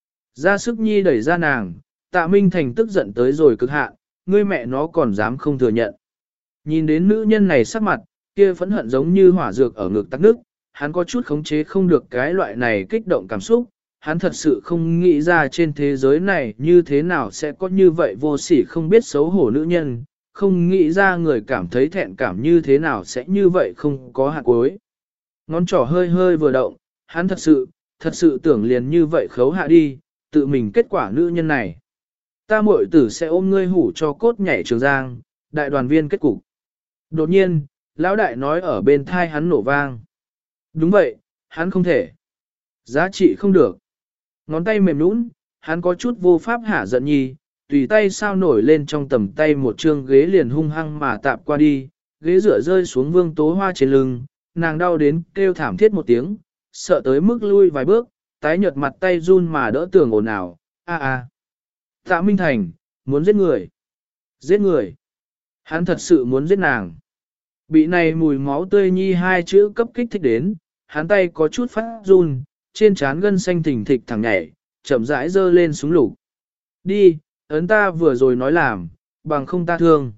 Ra sức nhi đẩy ra nàng, tạ Minh Thành tức giận tới rồi cực hạn, ngươi mẹ nó còn dám không thừa nhận. Nhìn đến nữ nhân này sắc mặt, kia phẫn hận giống như hỏa dược ở ngực tắc nước, hắn có chút khống chế không được cái loại này kích động cảm xúc, hắn thật sự không nghĩ ra trên thế giới này như thế nào sẽ có như vậy vô sỉ không biết xấu hổ nữ nhân, không nghĩ ra người cảm thấy thẹn cảm như thế nào sẽ như vậy không có hạt cuối. Ngón trỏ hơi hơi vừa động, hắn thật sự, thật sự tưởng liền như vậy khấu hạ đi, tự mình kết quả nữ nhân này. Ta muội tử sẽ ôm ngươi hủ cho cốt nhảy trường giang, đại đoàn viên kết cục. Đột nhiên, lão đại nói ở bên thai hắn nổ vang. Đúng vậy, hắn không thể. Giá trị không được. Ngón tay mềm nũng, hắn có chút vô pháp hả giận nhi, tùy tay sao nổi lên trong tầm tay một trương ghế liền hung hăng mà tạp qua đi, ghế rửa rơi xuống Vương Tố Hoa trên lưng, nàng đau đến kêu thảm thiết một tiếng, sợ tới mức lui vài bước, tái nhợt mặt tay run mà đỡ tường ồn ào, a a. Tạ Minh Thành, muốn giết người. Giết người. Hắn thật sự muốn giết nàng. Bị này mùi máu tươi nhi hai chữ cấp kích thích đến, hắn tay có chút phát run, trên trán gân xanh thình thịch thẳng nhảy, chậm rãi giơ lên súng lục. Đi, ấn ta vừa rồi nói làm, bằng không ta thương.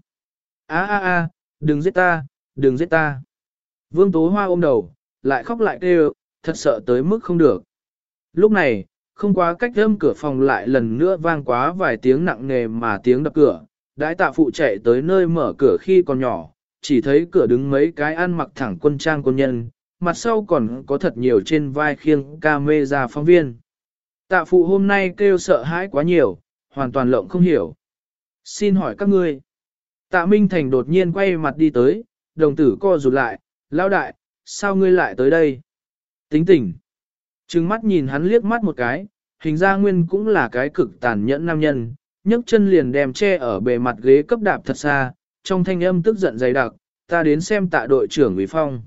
A a a, đừng giết ta, đừng giết ta. Vương Tố Hoa ôm đầu, lại khóc lại kêu, thật sợ tới mức không được. Lúc này, không quá cách âm cửa phòng lại lần nữa vang quá vài tiếng nặng nề mà tiếng đập cửa, đãi tạ phụ chạy tới nơi mở cửa khi còn nhỏ, chỉ thấy cửa đứng mấy cái ăn mặc thẳng quân trang quân nhân, mặt sau còn có thật nhiều trên vai khiêng ca mê ra phóng viên. Tạ phụ hôm nay kêu sợ hãi quá nhiều, hoàn toàn lộng không hiểu. Xin hỏi các ngươi. Tạ Minh Thành đột nhiên quay mặt đi tới, đồng tử co rụt lại, lão đại, sao ngươi lại tới đây? Tính tỉnh. Trừng mắt nhìn hắn liếc mắt một cái, hình ra nguyên cũng là cái cực tàn nhẫn nam nhân, nhấc chân liền đem che ở bề mặt ghế cấp đạp thật xa, trong thanh âm tức giận dày đặc, ta đến xem tạ đội trưởng Vĩ Phong.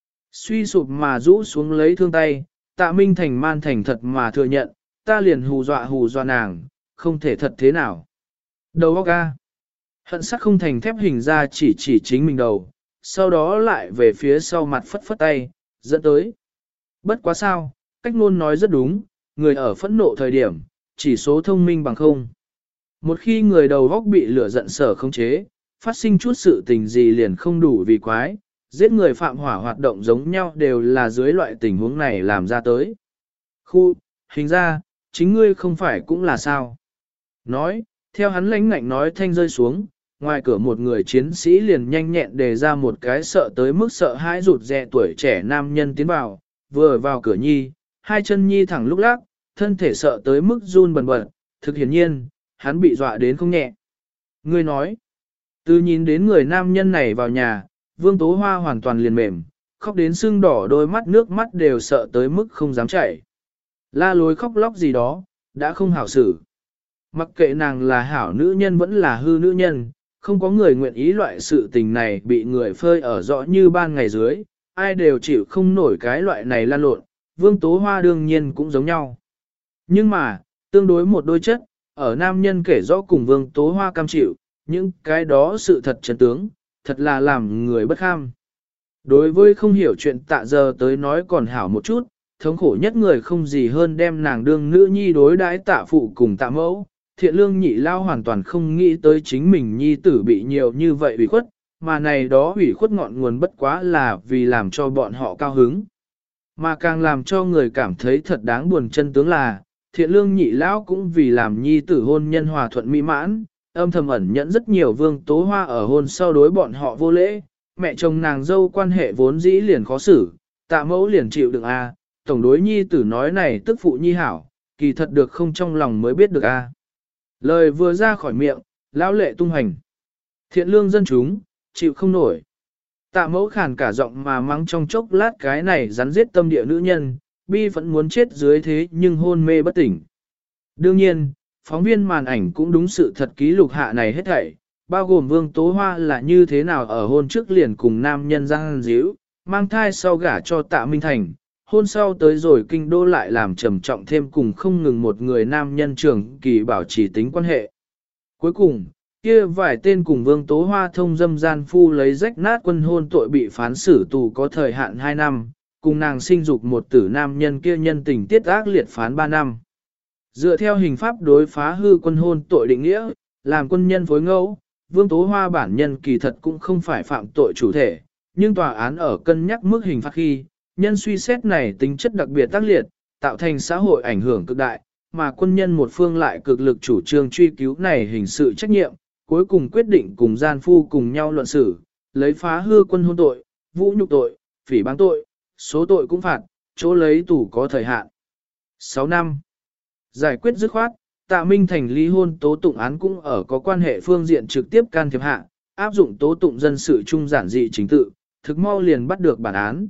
Suy sụp mà rũ xuống lấy thương tay, tạ Minh Thành man thành thật mà thừa nhận, ta liền hù dọa hù dọa nàng, không thể thật thế nào. Đầu óc ga. Hận sắc không thành thép hình ra chỉ chỉ chính mình đầu, sau đó lại về phía sau mặt phất phất tay, dẫn tới. Bất quá sao, cách ngôn nói rất đúng, người ở phẫn nộ thời điểm, chỉ số thông minh bằng không. Một khi người đầu góc bị lửa giận sở không chế, phát sinh chút sự tình gì liền không đủ vì quái, giết người phạm hỏa hoạt động giống nhau đều là dưới loại tình huống này làm ra tới. Khu, hình ra, chính ngươi không phải cũng là sao. Nói, theo hắn lãnh ngạnh nói thanh rơi xuống, ngoài cửa một người chiến sĩ liền nhanh nhẹn đề ra một cái sợ tới mức sợ hãi rụt rè tuổi trẻ nam nhân tiến vào, vừa vào cửa nhi, hai chân nhi thẳng lúc lắc, thân thể sợ tới mức run bần bật, thực hiển nhiên, hắn bị dọa đến không nhẹ. Người nói, từ nhìn đến người nam nhân này vào nhà, Vương Tố Hoa hoàn toàn liền mềm, khóc đến sưng đỏ đôi mắt nước mắt đều sợ tới mức không dám chảy. La lối khóc lóc gì đó, đã không hảo xử. Mặc kệ nàng là hảo nữ nhân vẫn là hư nữ nhân, không có người nguyện ý loại sự tình này bị người phơi ở rõ như ban ngày dưới, ai đều chịu không nổi cái loại này lan lộn, Vương Tố Hoa đương nhiên cũng giống nhau. Nhưng mà, tương đối một đôi chất, ở nam nhân kể rõ cùng Vương Tố Hoa cam chịu, những cái đó sự thật chân tướng, thật là làm người bất kham. Đối với không hiểu chuyện tạ giờ tới nói còn hảo một chút, thống khổ nhất người không gì hơn đem nàng đương nữ nhi đối đãi tạ phụ cùng tạ mẫu, thiện lương nhị lao hoàn toàn không nghĩ tới chính mình nhi tử bị nhiều như vậy ủy khuất, mà này đó ủy khuất ngọn nguồn bất quá là vì làm cho bọn họ cao hứng. Mà càng làm cho người cảm thấy thật đáng buồn chân tướng là, thiện lương nhị lão cũng vì làm nhi tử hôn nhân hòa thuận mỹ mãn, âm thầm ẩn nhẫn rất nhiều Vương Tố Hoa ở hôn sau đối bọn họ vô lễ, mẹ chồng nàng dâu quan hệ vốn dĩ liền khó xử, tạ mẫu liền chịu đựng a, tổng đối nhi tử nói này tức phụ nhi hảo, kỳ thật được không trong lòng mới biết được a. Lời vừa ra khỏi miệng, lão lệ tung hành. Thiện lương dân chúng, chịu không nổi. Tạ mẫu khàn cả giọng mà mắng trong chốc lát cái này rắn giết tâm địa nữ nhân, bi vẫn muốn chết dưới thế nhưng hôn mê bất tỉnh. Đương nhiên, phóng viên màn ảnh cũng đúng sự thật ký lục hạ này hết thảy, bao gồm Vương Tố Hoa là như thế nào ở hôn trước liền cùng nam nhân giang díu, mang thai sau gả cho Tạ Minh Thành, hôn sau tới rồi kinh đô lại làm trầm trọng thêm cùng không ngừng một người nam nhân trưởng kỳ bảo trì tính quan hệ. Cuối cùng, kia vài tên cùng Vương Tố Hoa thông dâm gian phu lấy rách nát quân hôn tội bị phán xử tù có thời hạn hai năm, cùng nàng sinh dục một tử nam nhân kia nhân tình tiết ác liệt phán ba năm. Dựa theo hình pháp đối phá hư quân hôn tội định nghĩa, làm quân nhân phối ngẫu, Vương Tố Hoa bản nhân kỳ thật cũng không phải phạm tội chủ thể, nhưng tòa án ở cân nhắc mức hình phạt khi, nhân suy xét này tính chất đặc biệt tác liệt, tạo thành xã hội ảnh hưởng cực đại, mà quân nhân một phương lại cực lực chủ trương truy cứu này hình sự trách nhiệm, cuối cùng quyết định cùng gian phu cùng nhau luận xử, lấy phá hư quân hôn tội, vũ nhục tội, phỉ báng tội, số tội cũng phạt, chỗ lấy tù có thời hạn. sáu năm. Giải quyết dứt khoát, Tạ Minh Thành ly hôn tố tụng án cũng ở có quan hệ phương diện trực tiếp can thiệp hạ, áp dụng tố tụng dân sự trung giản dị chính tự, thực mau liền bắt được bản án.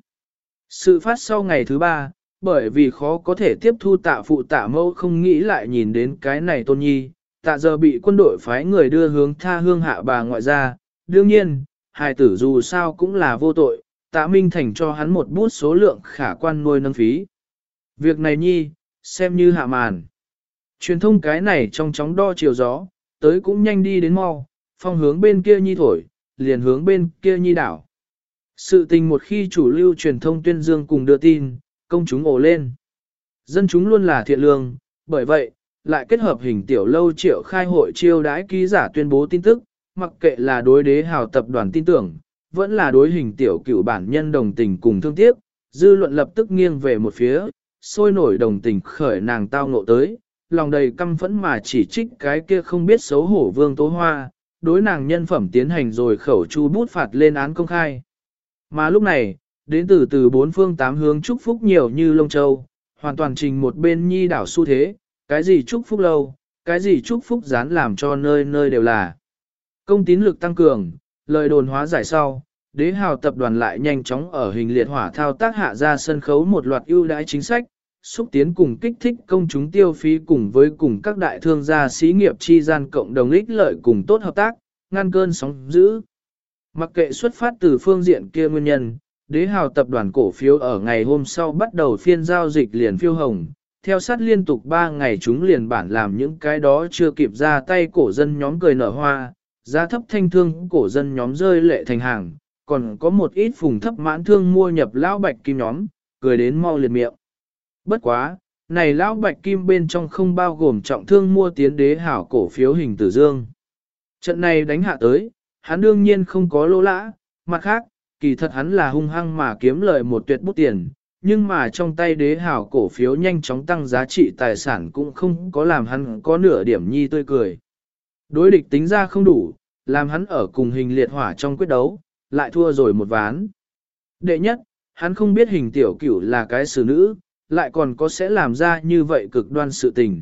Sự phát sau ngày thứ ba, bởi vì khó có thể tiếp thu Tạ phụ Tạ mẫu không nghĩ lại nhìn đến cái này tôn nhi, Tạ giờ bị quân đội phái người đưa hướng tha hương hạ bà ngoại gia, đương nhiên, hài tử dù sao cũng là vô tội, Tạ Minh Thành cho hắn một bút số lượng khả quan nuôi nâng phí. Việc này nhi, xem như hạ màn. Truyền thông cái này trong chóng đo chiều gió, tới cũng nhanh đi đến mau, phong hướng bên kia nhi thổi, liền hướng bên kia nhi đảo. Sự tình một khi chủ lưu truyền thông tuyên dương cùng đưa tin, công chúng ồ lên. Dân chúng luôn là thiện lương, bởi vậy, lại kết hợp hình tiểu lâu triệu khai hội chiêu đãi ký giả tuyên bố tin tức, mặc kệ là đối đế hào tập đoàn tin tưởng, vẫn là đối hình tiểu cựu bản nhân đồng tình cùng thương tiếc, dư luận lập tức nghiêng về một phía, sôi nổi đồng tình khởi nàng tao ngộ tới, lòng đầy căm phẫn mà chỉ trích cái kia không biết xấu hổ Vương Tố Hoa, đối nàng nhân phẩm tiến hành rồi khẩu chu bút phạt lên án công khai. Mà lúc này, đến từ từ bốn phương tám hướng chúc phúc nhiều như lông châu, hoàn toàn trình một bên nhi đảo xu thế, cái gì chúc phúc lâu, cái gì chúc phúc dán làm cho nơi nơi đều là. Công tín lực tăng cường, lời đồn hóa giải sau, đế hào tập đoàn lại nhanh chóng ở hình liệt hỏa thao tác hạ ra sân khấu một loạt ưu đãi chính sách, xúc tiến cùng kích thích công chúng tiêu phí cùng với cùng các đại thương gia xí nghiệp chi gian cộng đồng ích lợi cùng tốt hợp tác, ngăn cơn sóng dữ. Mặc kệ xuất phát từ phương diện kia nguyên nhân, đế hào tập đoàn cổ phiếu ở ngày hôm sau bắt đầu phiên giao dịch liền phiêu hồng, theo sát liên tục ba ngày chúng liền bản làm những cái đó chưa kịp ra tay cổ dân nhóm cười nở hoa, giá thấp thanh thương cổ dân nhóm rơi lệ thành hàng, còn có một ít phùng thấp mãn thương mua nhập lão bạch kim nhóm, cười đến mau liệt miệng. Bất quá, này lão bạch kim bên trong không bao gồm trọng thương mua tiến đế hảo cổ phiếu hình tử dương. Trận này đánh hạ tới, hắn đương nhiên không có lỗ lã, mặt khác, kỳ thật hắn là hung hăng mà kiếm lợi một tuyệt bút tiền, nhưng mà trong tay đế hảo cổ phiếu nhanh chóng tăng giá trị tài sản cũng không có làm hắn có nửa điểm nhi tươi cười. Đối địch tính ra không đủ, làm hắn ở cùng hình liệt hỏa trong quyết đấu, lại thua rồi một ván. Đệ nhất, hắn không biết hình tiểu cửu là cái xử nữ, lại còn có sẽ làm ra như vậy cực đoan sự tình.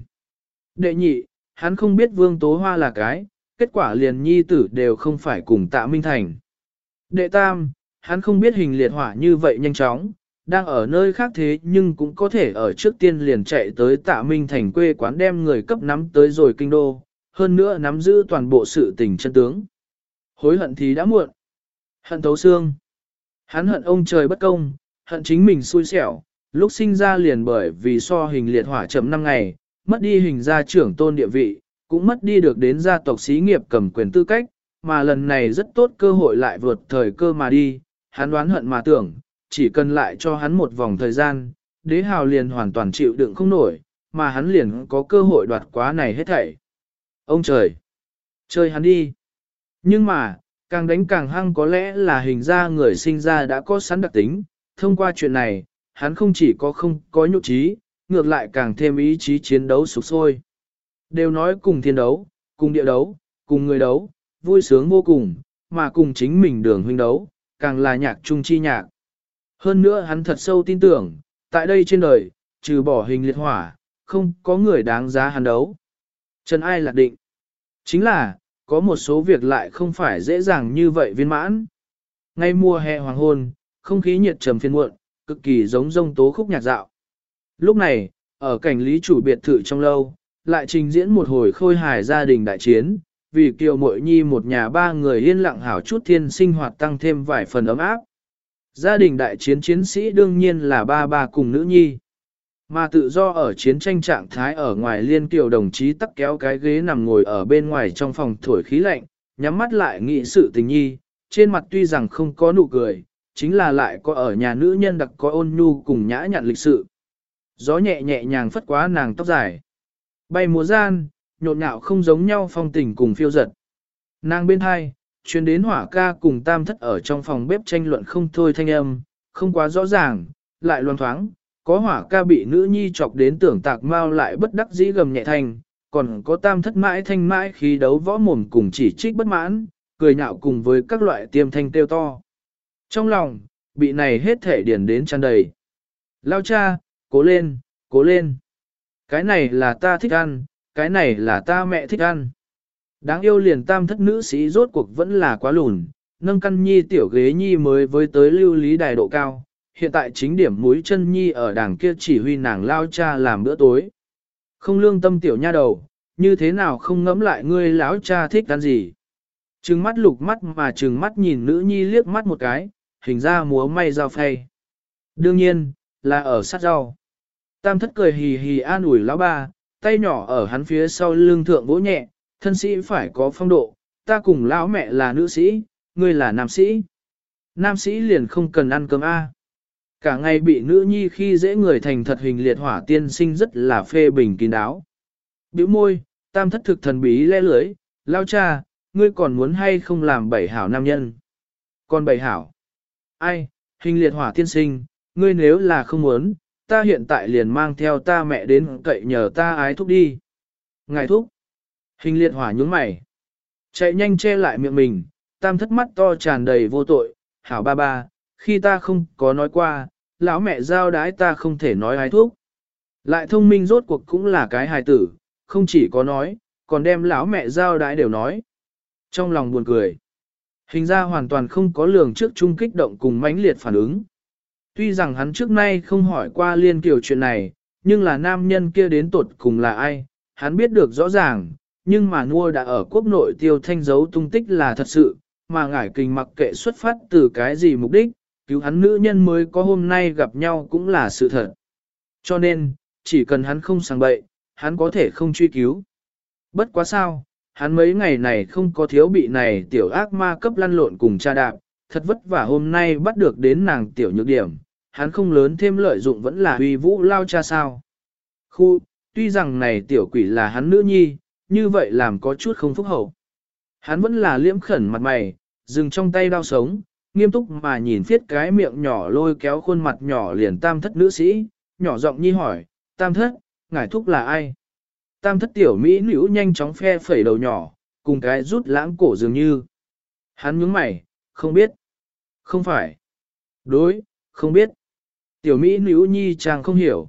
Đệ nhị, hắn không biết Vương Tố Hoa là cái, kết quả liền nhi tử đều không phải cùng Tạ Minh Thành. Đệ tam, hắn không biết hình liệt hỏa như vậy nhanh chóng, đang ở nơi khác thế nhưng cũng có thể ở trước tiên liền chạy tới Tạ Minh Thành quê quán đem người cấp nắm tới rồi kinh đô, hơn nữa nắm giữ toàn bộ sự tình chân tướng. Hối hận thì đã muộn. Hận thấu xương. Hắn hận ông trời bất công, hận chính mình xui xẻo, lúc sinh ra liền bởi vì so hình liệt hỏa chậm năm ngày, mất đi hình gia trưởng tôn địa vị, cũng mất đi được đến gia tộc xí nghiệp cầm quyền tư cách, mà lần này rất tốt cơ hội lại vượt thời cơ mà đi, hắn đoán hận mà tưởng, chỉ cần lại cho hắn một vòng thời gian, đế hào liền hoàn toàn chịu đựng không nổi, mà hắn liền có cơ hội đoạt quá này hết thảy. Ông trời! Chơi hắn đi! Nhưng mà, càng đánh càng hăng có lẽ là hình ra người sinh ra đã có sẵn đặc tính, thông qua chuyện này, hắn không chỉ có không có nhục trí, ngược lại càng thêm ý chí chiến đấu sục sôi. Đều nói cùng thiên đấu, cùng địa đấu, cùng người đấu, vui sướng vô cùng, mà cùng chính mình đường huynh đấu, càng là nhạc trung chi nhạc. Hơn nữa hắn thật sâu tin tưởng, tại đây trên đời, trừ bỏ hình liệt hỏa, không có người đáng giá hắn đấu. Trần Ai Lạc định. Chính là, có một số việc lại không phải dễ dàng như vậy viên mãn. Ngay mùa hè hoàng hôn, không khí nhiệt trầm phiên muộn, cực kỳ giống rông tố khúc nhạc dạo. Lúc này, ở cảnh lý chủ biệt thự trong lâu, lại trình diễn một hồi khôi hài gia đình đại chiến, vì Kiều Mội Nhi một nhà ba người yên lặng hảo chút thiên sinh hoạt tăng thêm vài phần ấm áp. Gia đình đại chiến chiến sĩ đương nhiên là ba ba cùng nữ nhi. Mà tự do ở chiến tranh trạng thái ở ngoài Liên Kiều đồng chí tắc kéo cái ghế nằm ngồi ở bên ngoài trong phòng thổi khí lạnh, nhắm mắt lại nghĩ sự tình nhi, trên mặt tuy rằng không có nụ cười, chính là lại có ở nhà nữ nhân đặc có ôn nhu cùng nhã nhặn lịch sự. Gió nhẹ nhẹ nhàng phất quá nàng tóc dài. Bay múa gian, nhộn nhạo không giống nhau phong tình cùng phiêu giật. Nàng bên hai, chuyên đến hỏa ca cùng tam thất ở trong phòng bếp tranh luận không thôi thanh âm, không quá rõ ràng, lại loang thoáng, có hỏa ca bị nữ nhi chọc đến tưởng tạc mau lại bất đắc dĩ gầm nhẹ thanh, còn có tam thất mãi thanh mãi khí đấu võ mồm cùng chỉ trích bất mãn, cười nhạo cùng với các loại tiêm thanh tiêu to. Trong lòng, bị này hết thể điển đến tràn đầy. Lao cha, cố lên, cố lên. Cái này là ta thích ăn, cái này là ta mẹ thích ăn. Đáng yêu liền tam thất nữ sĩ rốt cuộc vẫn là quá lùn, nâng căn nhi tiểu ghế nhi mới với tới lưu lý đài độ cao, hiện tại chính điểm mũi chân nhi ở đảng kia chỉ huy nàng lao cha làm bữa tối. Không lương tâm tiểu nha đầu, như thế nào không ngẫm lại ngươi lão cha thích ăn gì. Trừng mắt lục mắt mà trừng mắt nhìn nữ nhi liếc mắt một cái, hình ra múa may dao phay. Đương nhiên, là ở sát rau. Tam thất cười hì hì an ủi lão ba, tay nhỏ ở hắn phía sau lưng thượng vỗ nhẹ, thân sĩ phải có phong độ, ta cùng lão mẹ là nữ sĩ, ngươi là nam sĩ. Nam sĩ liền không cần ăn cơm A. Cả ngày bị nữ nhi khi dễ người thành thật hình liệt hỏa tiên sinh rất là phê bình kín đáo. Bĩu môi, tam thất thực thần bí le lưới, lao cha, ngươi còn muốn hay không làm bảy hảo nam nhân. Còn bảy hảo. Ai, hình liệt hỏa tiên sinh, ngươi nếu là không muốn, ta hiện tại liền mang theo ta mẹ đến cậy nhờ ta ái thúc đi. Ngài thúc. Hình liệt hỏa nhướng mày. Chạy nhanh che lại miệng mình, tam thất mắt to tràn đầy vô tội, hảo ba ba, khi ta không có nói qua, lão mẹ giao đái ta không thể nói ái thúc. Lại thông minh rốt cuộc cũng là cái hài tử, không chỉ có nói, còn đem lão mẹ giao đái đều nói. Trong lòng buồn cười. Hình ra hoàn toàn không có lường trước chung kích động cùng mãnh liệt phản ứng. Tuy rằng hắn trước nay không hỏi qua Liên Kiều chuyện này, nhưng là nam nhân kia đến tột cùng là ai, hắn biết được rõ ràng, nhưng mà nua đã ở quốc nội tiêu thanh dấu tung tích là thật sự, mà ngải kình mặc kệ xuất phát từ cái gì mục đích, cứu hắn nữ nhân mới có hôm nay gặp nhau cũng là sự thật. Cho nên, chỉ cần hắn không sang bậy, hắn có thể không truy cứu. Bất quá sao, hắn mấy ngày này không có thiếu bị này tiểu ác ma cấp lăn lộn cùng cha đạp, thật vất vả hôm nay bắt được đến nàng tiểu nhược điểm, hắn không lớn thêm lợi dụng vẫn là uy vũ lao cha sao. Khu, tuy rằng này tiểu quỷ là hắn nữ nhi, như vậy làm có chút không phúc hậu. Hắn vẫn là liễm khẩn mặt mày, dừng trong tay đao sống, nghiêm túc mà nhìn phiết cái miệng nhỏ lôi kéo khuôn mặt nhỏ liền tam thất nữ sĩ, nhỏ giọng nhi hỏi, tam thất, ngài thúc là ai? Tam thất tiểu Mỹ nữ nhanh chóng phe phẩy đầu nhỏ, cùng cái rút lãng cổ dường như. Hắn nhướng mày, không biết. Không phải. Đối, không biết. Tiểu Mỹ nữ nhi chàng không hiểu.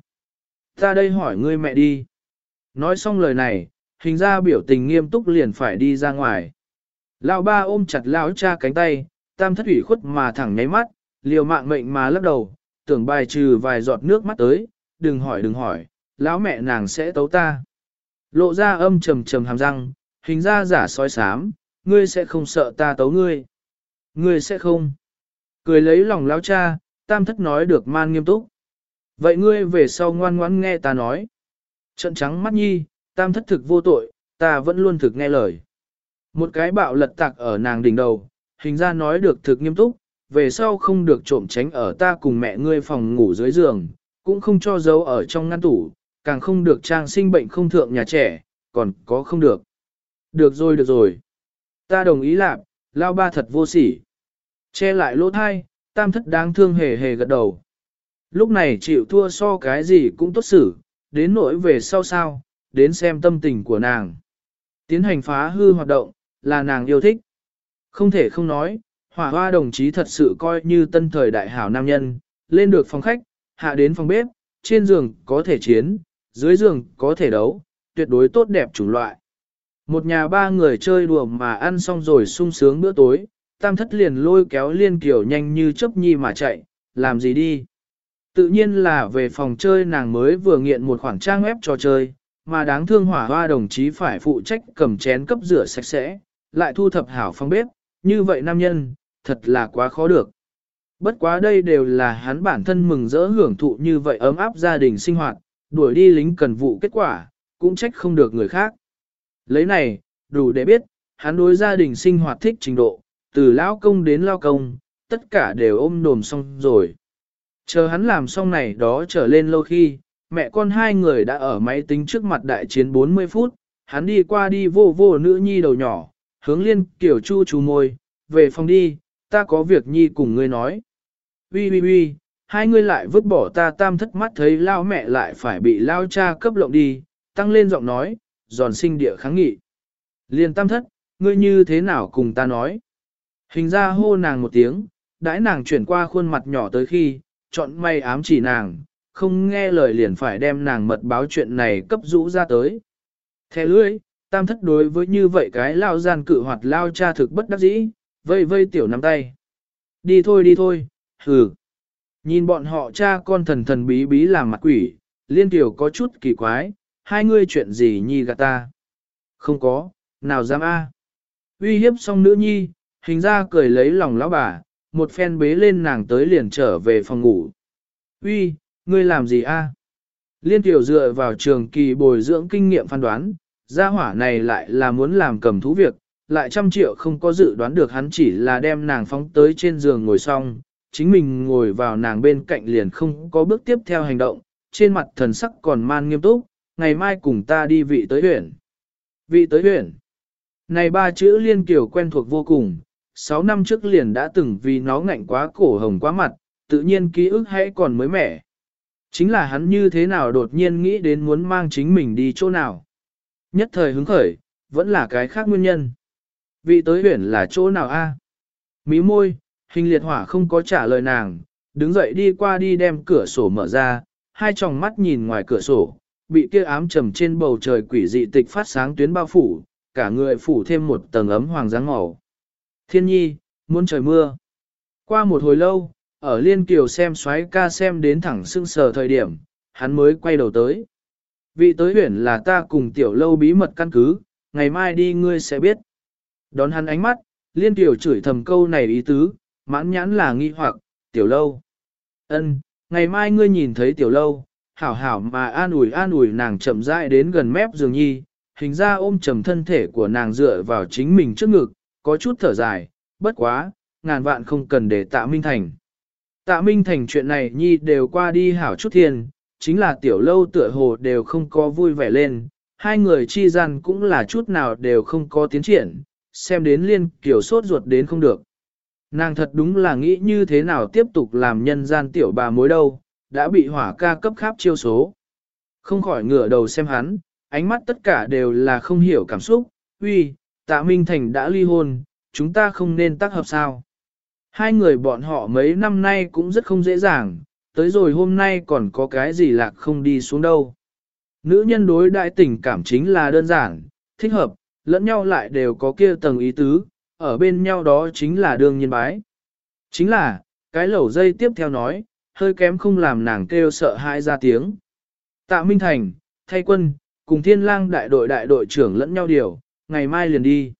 Ta đây hỏi ngươi mẹ đi. Nói xong lời này, hình ra biểu tình nghiêm túc liền phải đi ra ngoài. Lão ba ôm chặt lão cha cánh tay, tam thất ủy khuất mà thẳng nháy mắt, liều mạng mệnh mà lắc đầu, tưởng bài trừ vài giọt nước mắt tới, đừng hỏi đừng hỏi, lão mẹ nàng sẽ tấu ta. Lộ ra âm trầm trầm hàm răng, hình ra giả sói sám, ngươi sẽ không sợ ta tấu ngươi. Ngươi sẽ không. Cười lấy lòng lão cha, tam thất nói được man nghiêm túc. Vậy ngươi về sau ngoan ngoãn nghe ta nói. Trận trắng mắt nhi, tam thất thực vô tội, ta vẫn luôn thực nghe lời. Một cái bạo lật tạc ở nàng đỉnh đầu, hình ra nói được thực nghiêm túc, về sau không được trộm tránh ở ta cùng mẹ ngươi phòng ngủ dưới giường, cũng không cho giấu ở trong ngăn tủ, càng không được trang sinh bệnh không thượng nhà trẻ, còn có không được. Được rồi được rồi. Ta đồng ý làm, lao ba thật vô sỉ. Che lại lỗ thai, tam thất đáng thương hề hề gật đầu. Lúc này chịu thua so cái gì cũng tốt xử, đến nỗi về sau sao, đến xem tâm tình của nàng. Tiến hành phá hư hoạt động, là nàng yêu thích. Không thể không nói, hỏa hoa đồng chí thật sự coi như tân thời đại hảo nam nhân, lên được phòng khách, hạ đến phòng bếp, trên giường có thể chiến, dưới giường có thể đấu, tuyệt đối tốt đẹp chủng loại. Một nhà ba người chơi đùa mà ăn xong rồi sung sướng bữa tối, tam thất liền lôi kéo liên kiểu nhanh như chớp nhi mà chạy, làm gì đi. Tự nhiên là về phòng chơi nàng mới vừa nghiện một khoảng trang web trò chơi, mà đáng thương hỏa hoa đồng chí phải phụ trách cầm chén cấp rửa sạch sẽ, lại thu thập hảo phòng bếp, như vậy nam nhân, thật là quá khó được. Bất quá đây đều là hắn bản thân mừng rỡ hưởng thụ như vậy ấm áp gia đình sinh hoạt, đuổi đi lính cần vụ kết quả, cũng trách không được người khác. Lấy này, đủ để biết, hắn đối gia đình sinh hoạt thích trình độ, từ lão công đến lao công, tất cả đều ôm đồm xong rồi. Chờ hắn làm xong này đó trở lên lâu khi, mẹ con hai người đã ở máy tính trước mặt đại chiến bốn mươi phút, hắn đi qua đi vô vô nữ nhi đầu nhỏ, hướng liên kiểu chu chú môi, về phòng đi, ta có việc nhi cùng ngươi nói. Ui ui ui, hai ngươi lại vứt bỏ ta tam thất mắt thấy lao mẹ lại phải bị lao cha cấp lộng đi, tăng lên giọng nói, giòn sinh địa kháng nghị. Liên tam thất, ngươi như thế nào cùng ta nói? Hình ra hô nàng một tiếng, đãi nàng chuyển qua khuôn mặt nhỏ tới khi, chọn may ám chỉ nàng, không nghe lời liền phải đem nàng mật báo chuyện này cấp rũ ra tới. Thẻ lưỡi, tam thất đối với như vậy cái lao gian cự hoạt lao cha thực bất đắc dĩ, vây vây tiểu nắm tay. Đi thôi đi thôi, hừ. Nhìn bọn họ cha con thần thần bí bí làm mặt quỷ, liên tiểu có chút kỳ quái, hai ngươi chuyện gì nhi gạt ta? Không có, nào dám a? Uy hiếp xong nữ nhi, hình ra cười lấy lòng lão bà, một phen bế lên nàng tới liền trở về phòng ngủ. Uy, ngươi làm gì a? Liên tiểu dựa vào trường kỳ bồi dưỡng kinh nghiệm phán đoán, gia hỏa này lại là muốn làm cầm thú việc, lại trăm triệu không có dự đoán được hắn chỉ là đem nàng phóng tới trên giường ngồi xong, chính mình ngồi vào nàng bên cạnh liền không có bước tiếp theo hành động, trên mặt thần sắc còn man nghiêm túc, ngày mai cùng ta đi vị tới huyện. Vị tới huyện. Này ba chữ liên kiểu quen thuộc vô cùng, sáu năm trước liền đã từng vì nó ngạnh quá cổ hồng quá mặt, tự nhiên ký ức hãy còn mới mẻ. Chính là hắn như thế nào đột nhiên nghĩ đến muốn mang chính mình đi chỗ nào. Nhất thời hứng khởi, vẫn là cái khác nguyên nhân. Vị tới huyện là chỗ nào a? Mí môi, hình liệt hỏa không có trả lời nàng, đứng dậy đi qua đi đem cửa sổ mở ra, hai tròng mắt nhìn ngoài cửa sổ, bị kia ám trầm trên bầu trời quỷ dị tịch phát sáng tuyến bao phủ, cả người phủ thêm một tầng ấm hoàng dáng màu. Thiên nhi, muốn trời mưa. Qua một hồi lâu, ở Liên Kiều xem xoáy ca xem đến thẳng sưng sờ thời điểm, hắn mới quay đầu tới. Vị tới huyện là ta cùng tiểu lâu bí mật căn cứ, ngày mai đi ngươi sẽ biết. Đón hắn ánh mắt, Liên Kiều chửi thầm câu này ý tứ, mãn nhãn là nghi hoặc, tiểu lâu. Ân, ngày mai ngươi nhìn thấy tiểu lâu, hảo hảo mà an ủi an ủi nàng chậm rãi đến gần mép giường nhi, hình ra ôm trầm thân thể của nàng dựa vào chính mình trước ngực, có chút thở dài, bất quá, ngàn vạn không cần để tạ Minh Thành. Tạ Minh Thành chuyện này nhi đều qua đi hảo chút thiên, chính là tiểu lâu tựa hồ đều không có vui vẻ lên, hai người chi gian cũng là chút nào đều không có tiến triển, xem đến Liên Kiều sốt ruột đến không được. Nàng thật đúng là nghĩ như thế nào tiếp tục làm nhân gian tiểu bà mối đâu, đã bị hỏa ca cấp kháp chiêu số. Không khỏi ngửa đầu xem hắn, ánh mắt tất cả đều là không hiểu cảm xúc, uy, Tạ Minh Thành đã ly hôn, chúng ta không nên tác hợp sao. Hai người bọn họ mấy năm nay cũng rất không dễ dàng, tới rồi hôm nay còn có cái gì lạc không đi xuống đâu. Nữ nhân đối đại tình cảm chính là đơn giản, thích hợp, lẫn nhau lại đều có kia tầng ý tứ, ở bên nhau đó chính là đương nhiên bái. Chính là, cái lẩu dây tiếp theo nói, hơi kém không làm nàng kêu sợ hãi ra tiếng. Tạ Minh Thành, thay quân, cùng thiên lang đại đội đại đội trưởng lẫn nhau điều, ngày mai liền đi.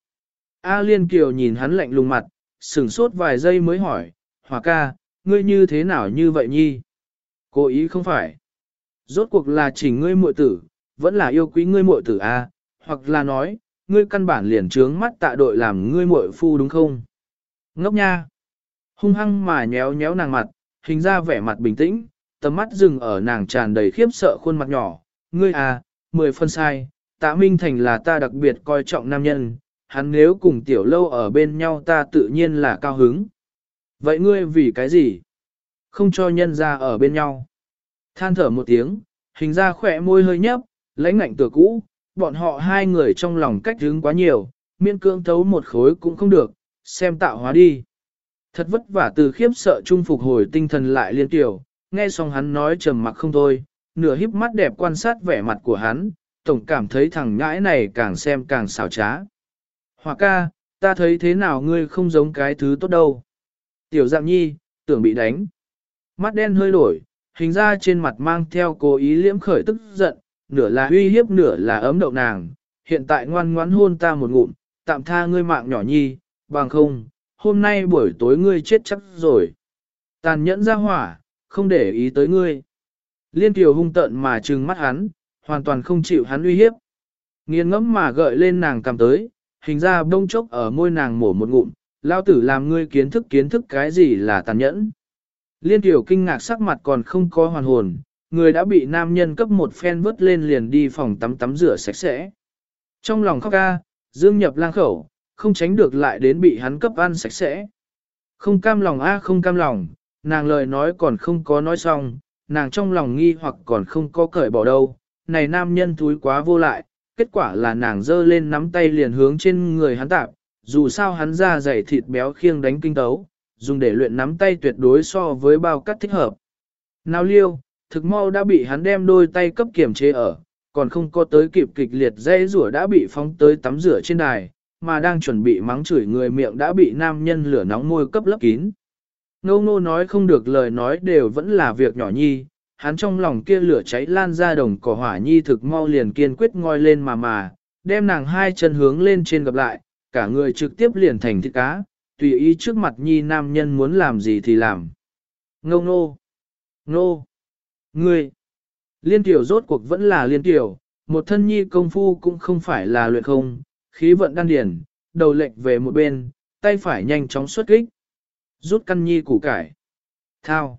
A Liên Kiều nhìn hắn lạnh lùng mặt, sửng sốt vài giây mới hỏi, Hòa ca, ngươi như thế nào như vậy nhi? Cố ý không phải. Rốt cuộc là chỉnh ngươi muội tử, vẫn là yêu quý ngươi muội tử a, hoặc là nói, ngươi căn bản liền trướng mắt tạ đội làm ngươi muội phu đúng không? Ngốc nha. Hung hăng mà nhéo nhéo nàng mặt, hình ra vẻ mặt bình tĩnh, tầm mắt dừng ở nàng tràn đầy khiếp sợ khuôn mặt nhỏ. Ngươi à, mười phân sai, Tạ Minh Thành là ta đặc biệt coi trọng nam nhân, hắn nếu cùng tiểu lâu ở bên nhau ta tự nhiên là cao hứng. Vậy ngươi vì cái gì? Không cho nhân ra ở bên nhau. Than thở một tiếng, hình ra khỏe môi hơi nhấp, lãnh ngạnh tựa cũ, bọn họ hai người trong lòng cách hứng quá nhiều, miễn cưỡng thấu một khối cũng không được, xem tạo hóa đi. Thật vất vả từ khiếp sợ trung phục hồi tinh thần lại Liên Tiểu, nghe xong hắn nói trầm mặc không thôi, nửa híp mắt đẹp quan sát vẻ mặt của hắn, tổng cảm thấy thằng nhãi này càng xem càng xảo trá. Hòa ca, ta thấy thế nào ngươi không giống cái thứ tốt đâu. Tiểu Dạng Nhi, tưởng bị đánh. Mắt đen hơi đổi, hình ra trên mặt mang theo cố ý liễm khởi tức giận, nửa là uy hiếp nửa là ấm đậu nàng. Hiện tại ngoan ngoãn hôn ta một ngụm, tạm tha ngươi mạng nhỏ nhi, bằng không, hôm nay buổi tối ngươi chết chắc rồi. Tàn nhẫn ra hỏa, không để ý tới ngươi. Liên Kiều hung tợn mà trừng mắt hắn, hoàn toàn không chịu hắn uy hiếp. Nghiền ngẫm mà gợi lên nàng cầm tới, hình ra bông chốc ở môi nàng mổ một ngụm, lao tử làm ngươi kiến thức kiến thức cái gì là tàn nhẫn. Liên Kiều kinh ngạc sắc mặt còn không có hoàn hồn, người đã bị nam nhân cấp một phen vớt lên liền đi phòng tắm tắm rửa sạch sẽ. Trong lòng khóc ca, dương nhập lang khẩu, không tránh được lại đến bị hắn cấp ăn sạch sẽ. Không cam lòng a không cam lòng, nàng lời nói còn không có nói xong, nàng trong lòng nghi hoặc còn không có cởi bỏ đâu, này nam nhân thúi quá vô lại, kết quả là nàng giơ lên nắm tay liền hướng trên người hắn tạp, dù sao hắn da dày thịt béo khiêng đánh kinh tấu, dùng để luyện nắm tay tuyệt đối so với bao cắt thích hợp. Nào liêu, thực mau đã bị hắn đem đôi tay cấp kiểm chế ở, còn không có tới kịp kịch liệt dây rủa đã bị phóng tới tắm rửa trên đài, mà đang chuẩn bị mắng chửi người miệng đã bị nam nhân lửa nóng môi cấp lấp kín. Ngô ngô nói không được lời nói đều vẫn là việc nhỏ nhi, hắn trong lòng kia lửa cháy lan ra đồng cỏ hỏa nhi thực mau liền kiên quyết ngoi lên mà mà, đem nàng hai chân hướng lên trên gặp lại, cả người trực tiếp liền thành thịt cá, tùy ý trước mặt nhi nam nhân muốn làm gì thì làm. Ngô ngô, ngô, ngươi, Liên Tiểu rốt cuộc vẫn là Liên Tiểu, một thân nhi công phu cũng không phải là luyện không, khí vận đan điển, đầu lệch về một bên, tay phải nhanh chóng xuất kích. Rút căn nhi củ cải. Thao.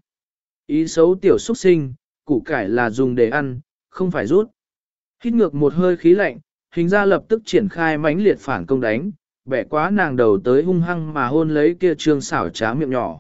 Ý xấu tiểu xuất sinh, củ cải là dùng để ăn, không phải rút. Hít ngược một hơi khí lạnh, hình ra lập tức triển khai mãnh liệt phản công đánh, bẻ quá nàng đầu tới hung hăng mà hôn lấy kia trương xảo trá miệng nhỏ.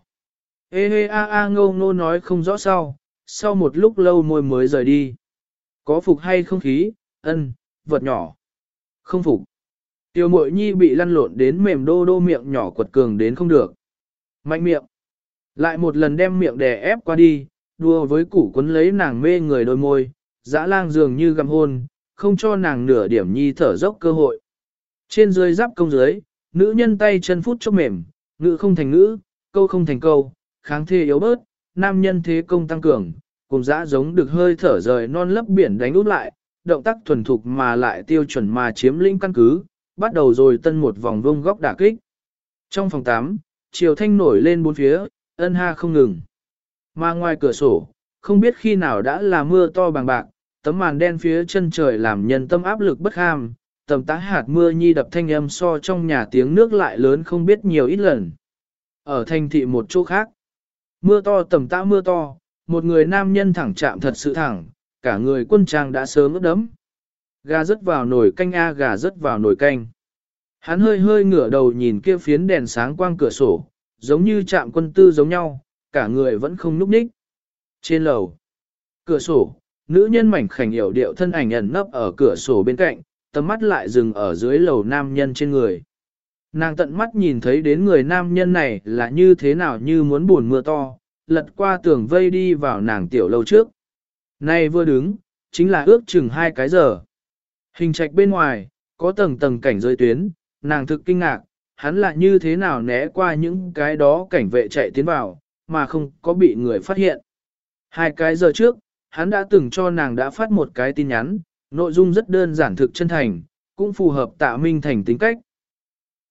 Ê hê a a ngô ngô nói không rõ sau, sau một lúc lâu môi mới rời đi. Có phục hay không khí, ân, vật nhỏ. Không phục. Tiêu mội nhi bị lăn lộn đến mềm đô đô miệng nhỏ quật cường đến không được. Mạnh miệng. Lại một lần đem miệng đè ép qua đi, đua với củ quấn lấy nàng mê người đôi môi, dã lang dường như gặm hôn, không cho nàng nửa điểm nhi thở dốc cơ hội. Trên dưới giáp công dưới, nữ nhân tay chân phút chốc mềm, ngữ không thành ngữ, câu không thành câu, kháng thê yếu bớt, nam nhân thế công tăng cường, cùng dã giống được hơi thở rời non lấp biển đánh út lại, động tác thuần thục mà lại tiêu chuẩn mà chiếm lĩnh căn cứ, bắt đầu rồi tân một vòng vông góc đả kích. Trong phòng tám, chiều thanh nổi lên bốn phía, ân ha không ngừng. Mà ngoài cửa sổ, không biết khi nào đã là mưa to bằng bạc, tấm màn đen phía chân trời làm nhân tâm áp lực bất ham, tầm tá hạt mưa nhi đập thanh âm so trong nhà tiếng nước lại lớn không biết nhiều ít lần. Ở thành thị một chỗ khác, mưa to tầm tã mưa to, một người nam nhân thẳng chạm thật sự thẳng, cả người quân trang đã sớm ướt đẫm. Gà rớt vào nồi canh a gà rớt vào nồi canh. Hắn hơi hơi ngửa đầu nhìn kia phiến đèn sáng quang cửa sổ, giống như chạm quân tư giống nhau, cả người vẫn không núp ních. Trên lầu, cửa sổ, nữ nhân mảnh khảnh yểu điệu thân ảnh ẩn nấp ở cửa sổ bên cạnh, tầm mắt lại dừng ở dưới lầu nam nhân trên người. Nàng tận mắt nhìn thấy đến người nam nhân này là như thế nào như muốn buồn mưa to, lật qua tường vây đi vào nàng tiểu lâu trước. Nay vừa đứng, chính là ước chừng hai cái giờ. Hình trạch bên ngoài, có tầng tầng cảnh giới tuyến, nàng thực kinh ngạc, hắn là như thế nào né qua những cái đó cảnh vệ chạy tiến vào, mà không có bị người phát hiện. Hai cái giờ trước, hắn đã từng cho nàng đã phát một cái tin nhắn, nội dung rất đơn giản thực chân thành, cũng phù hợp tạ Minh Thành tính cách,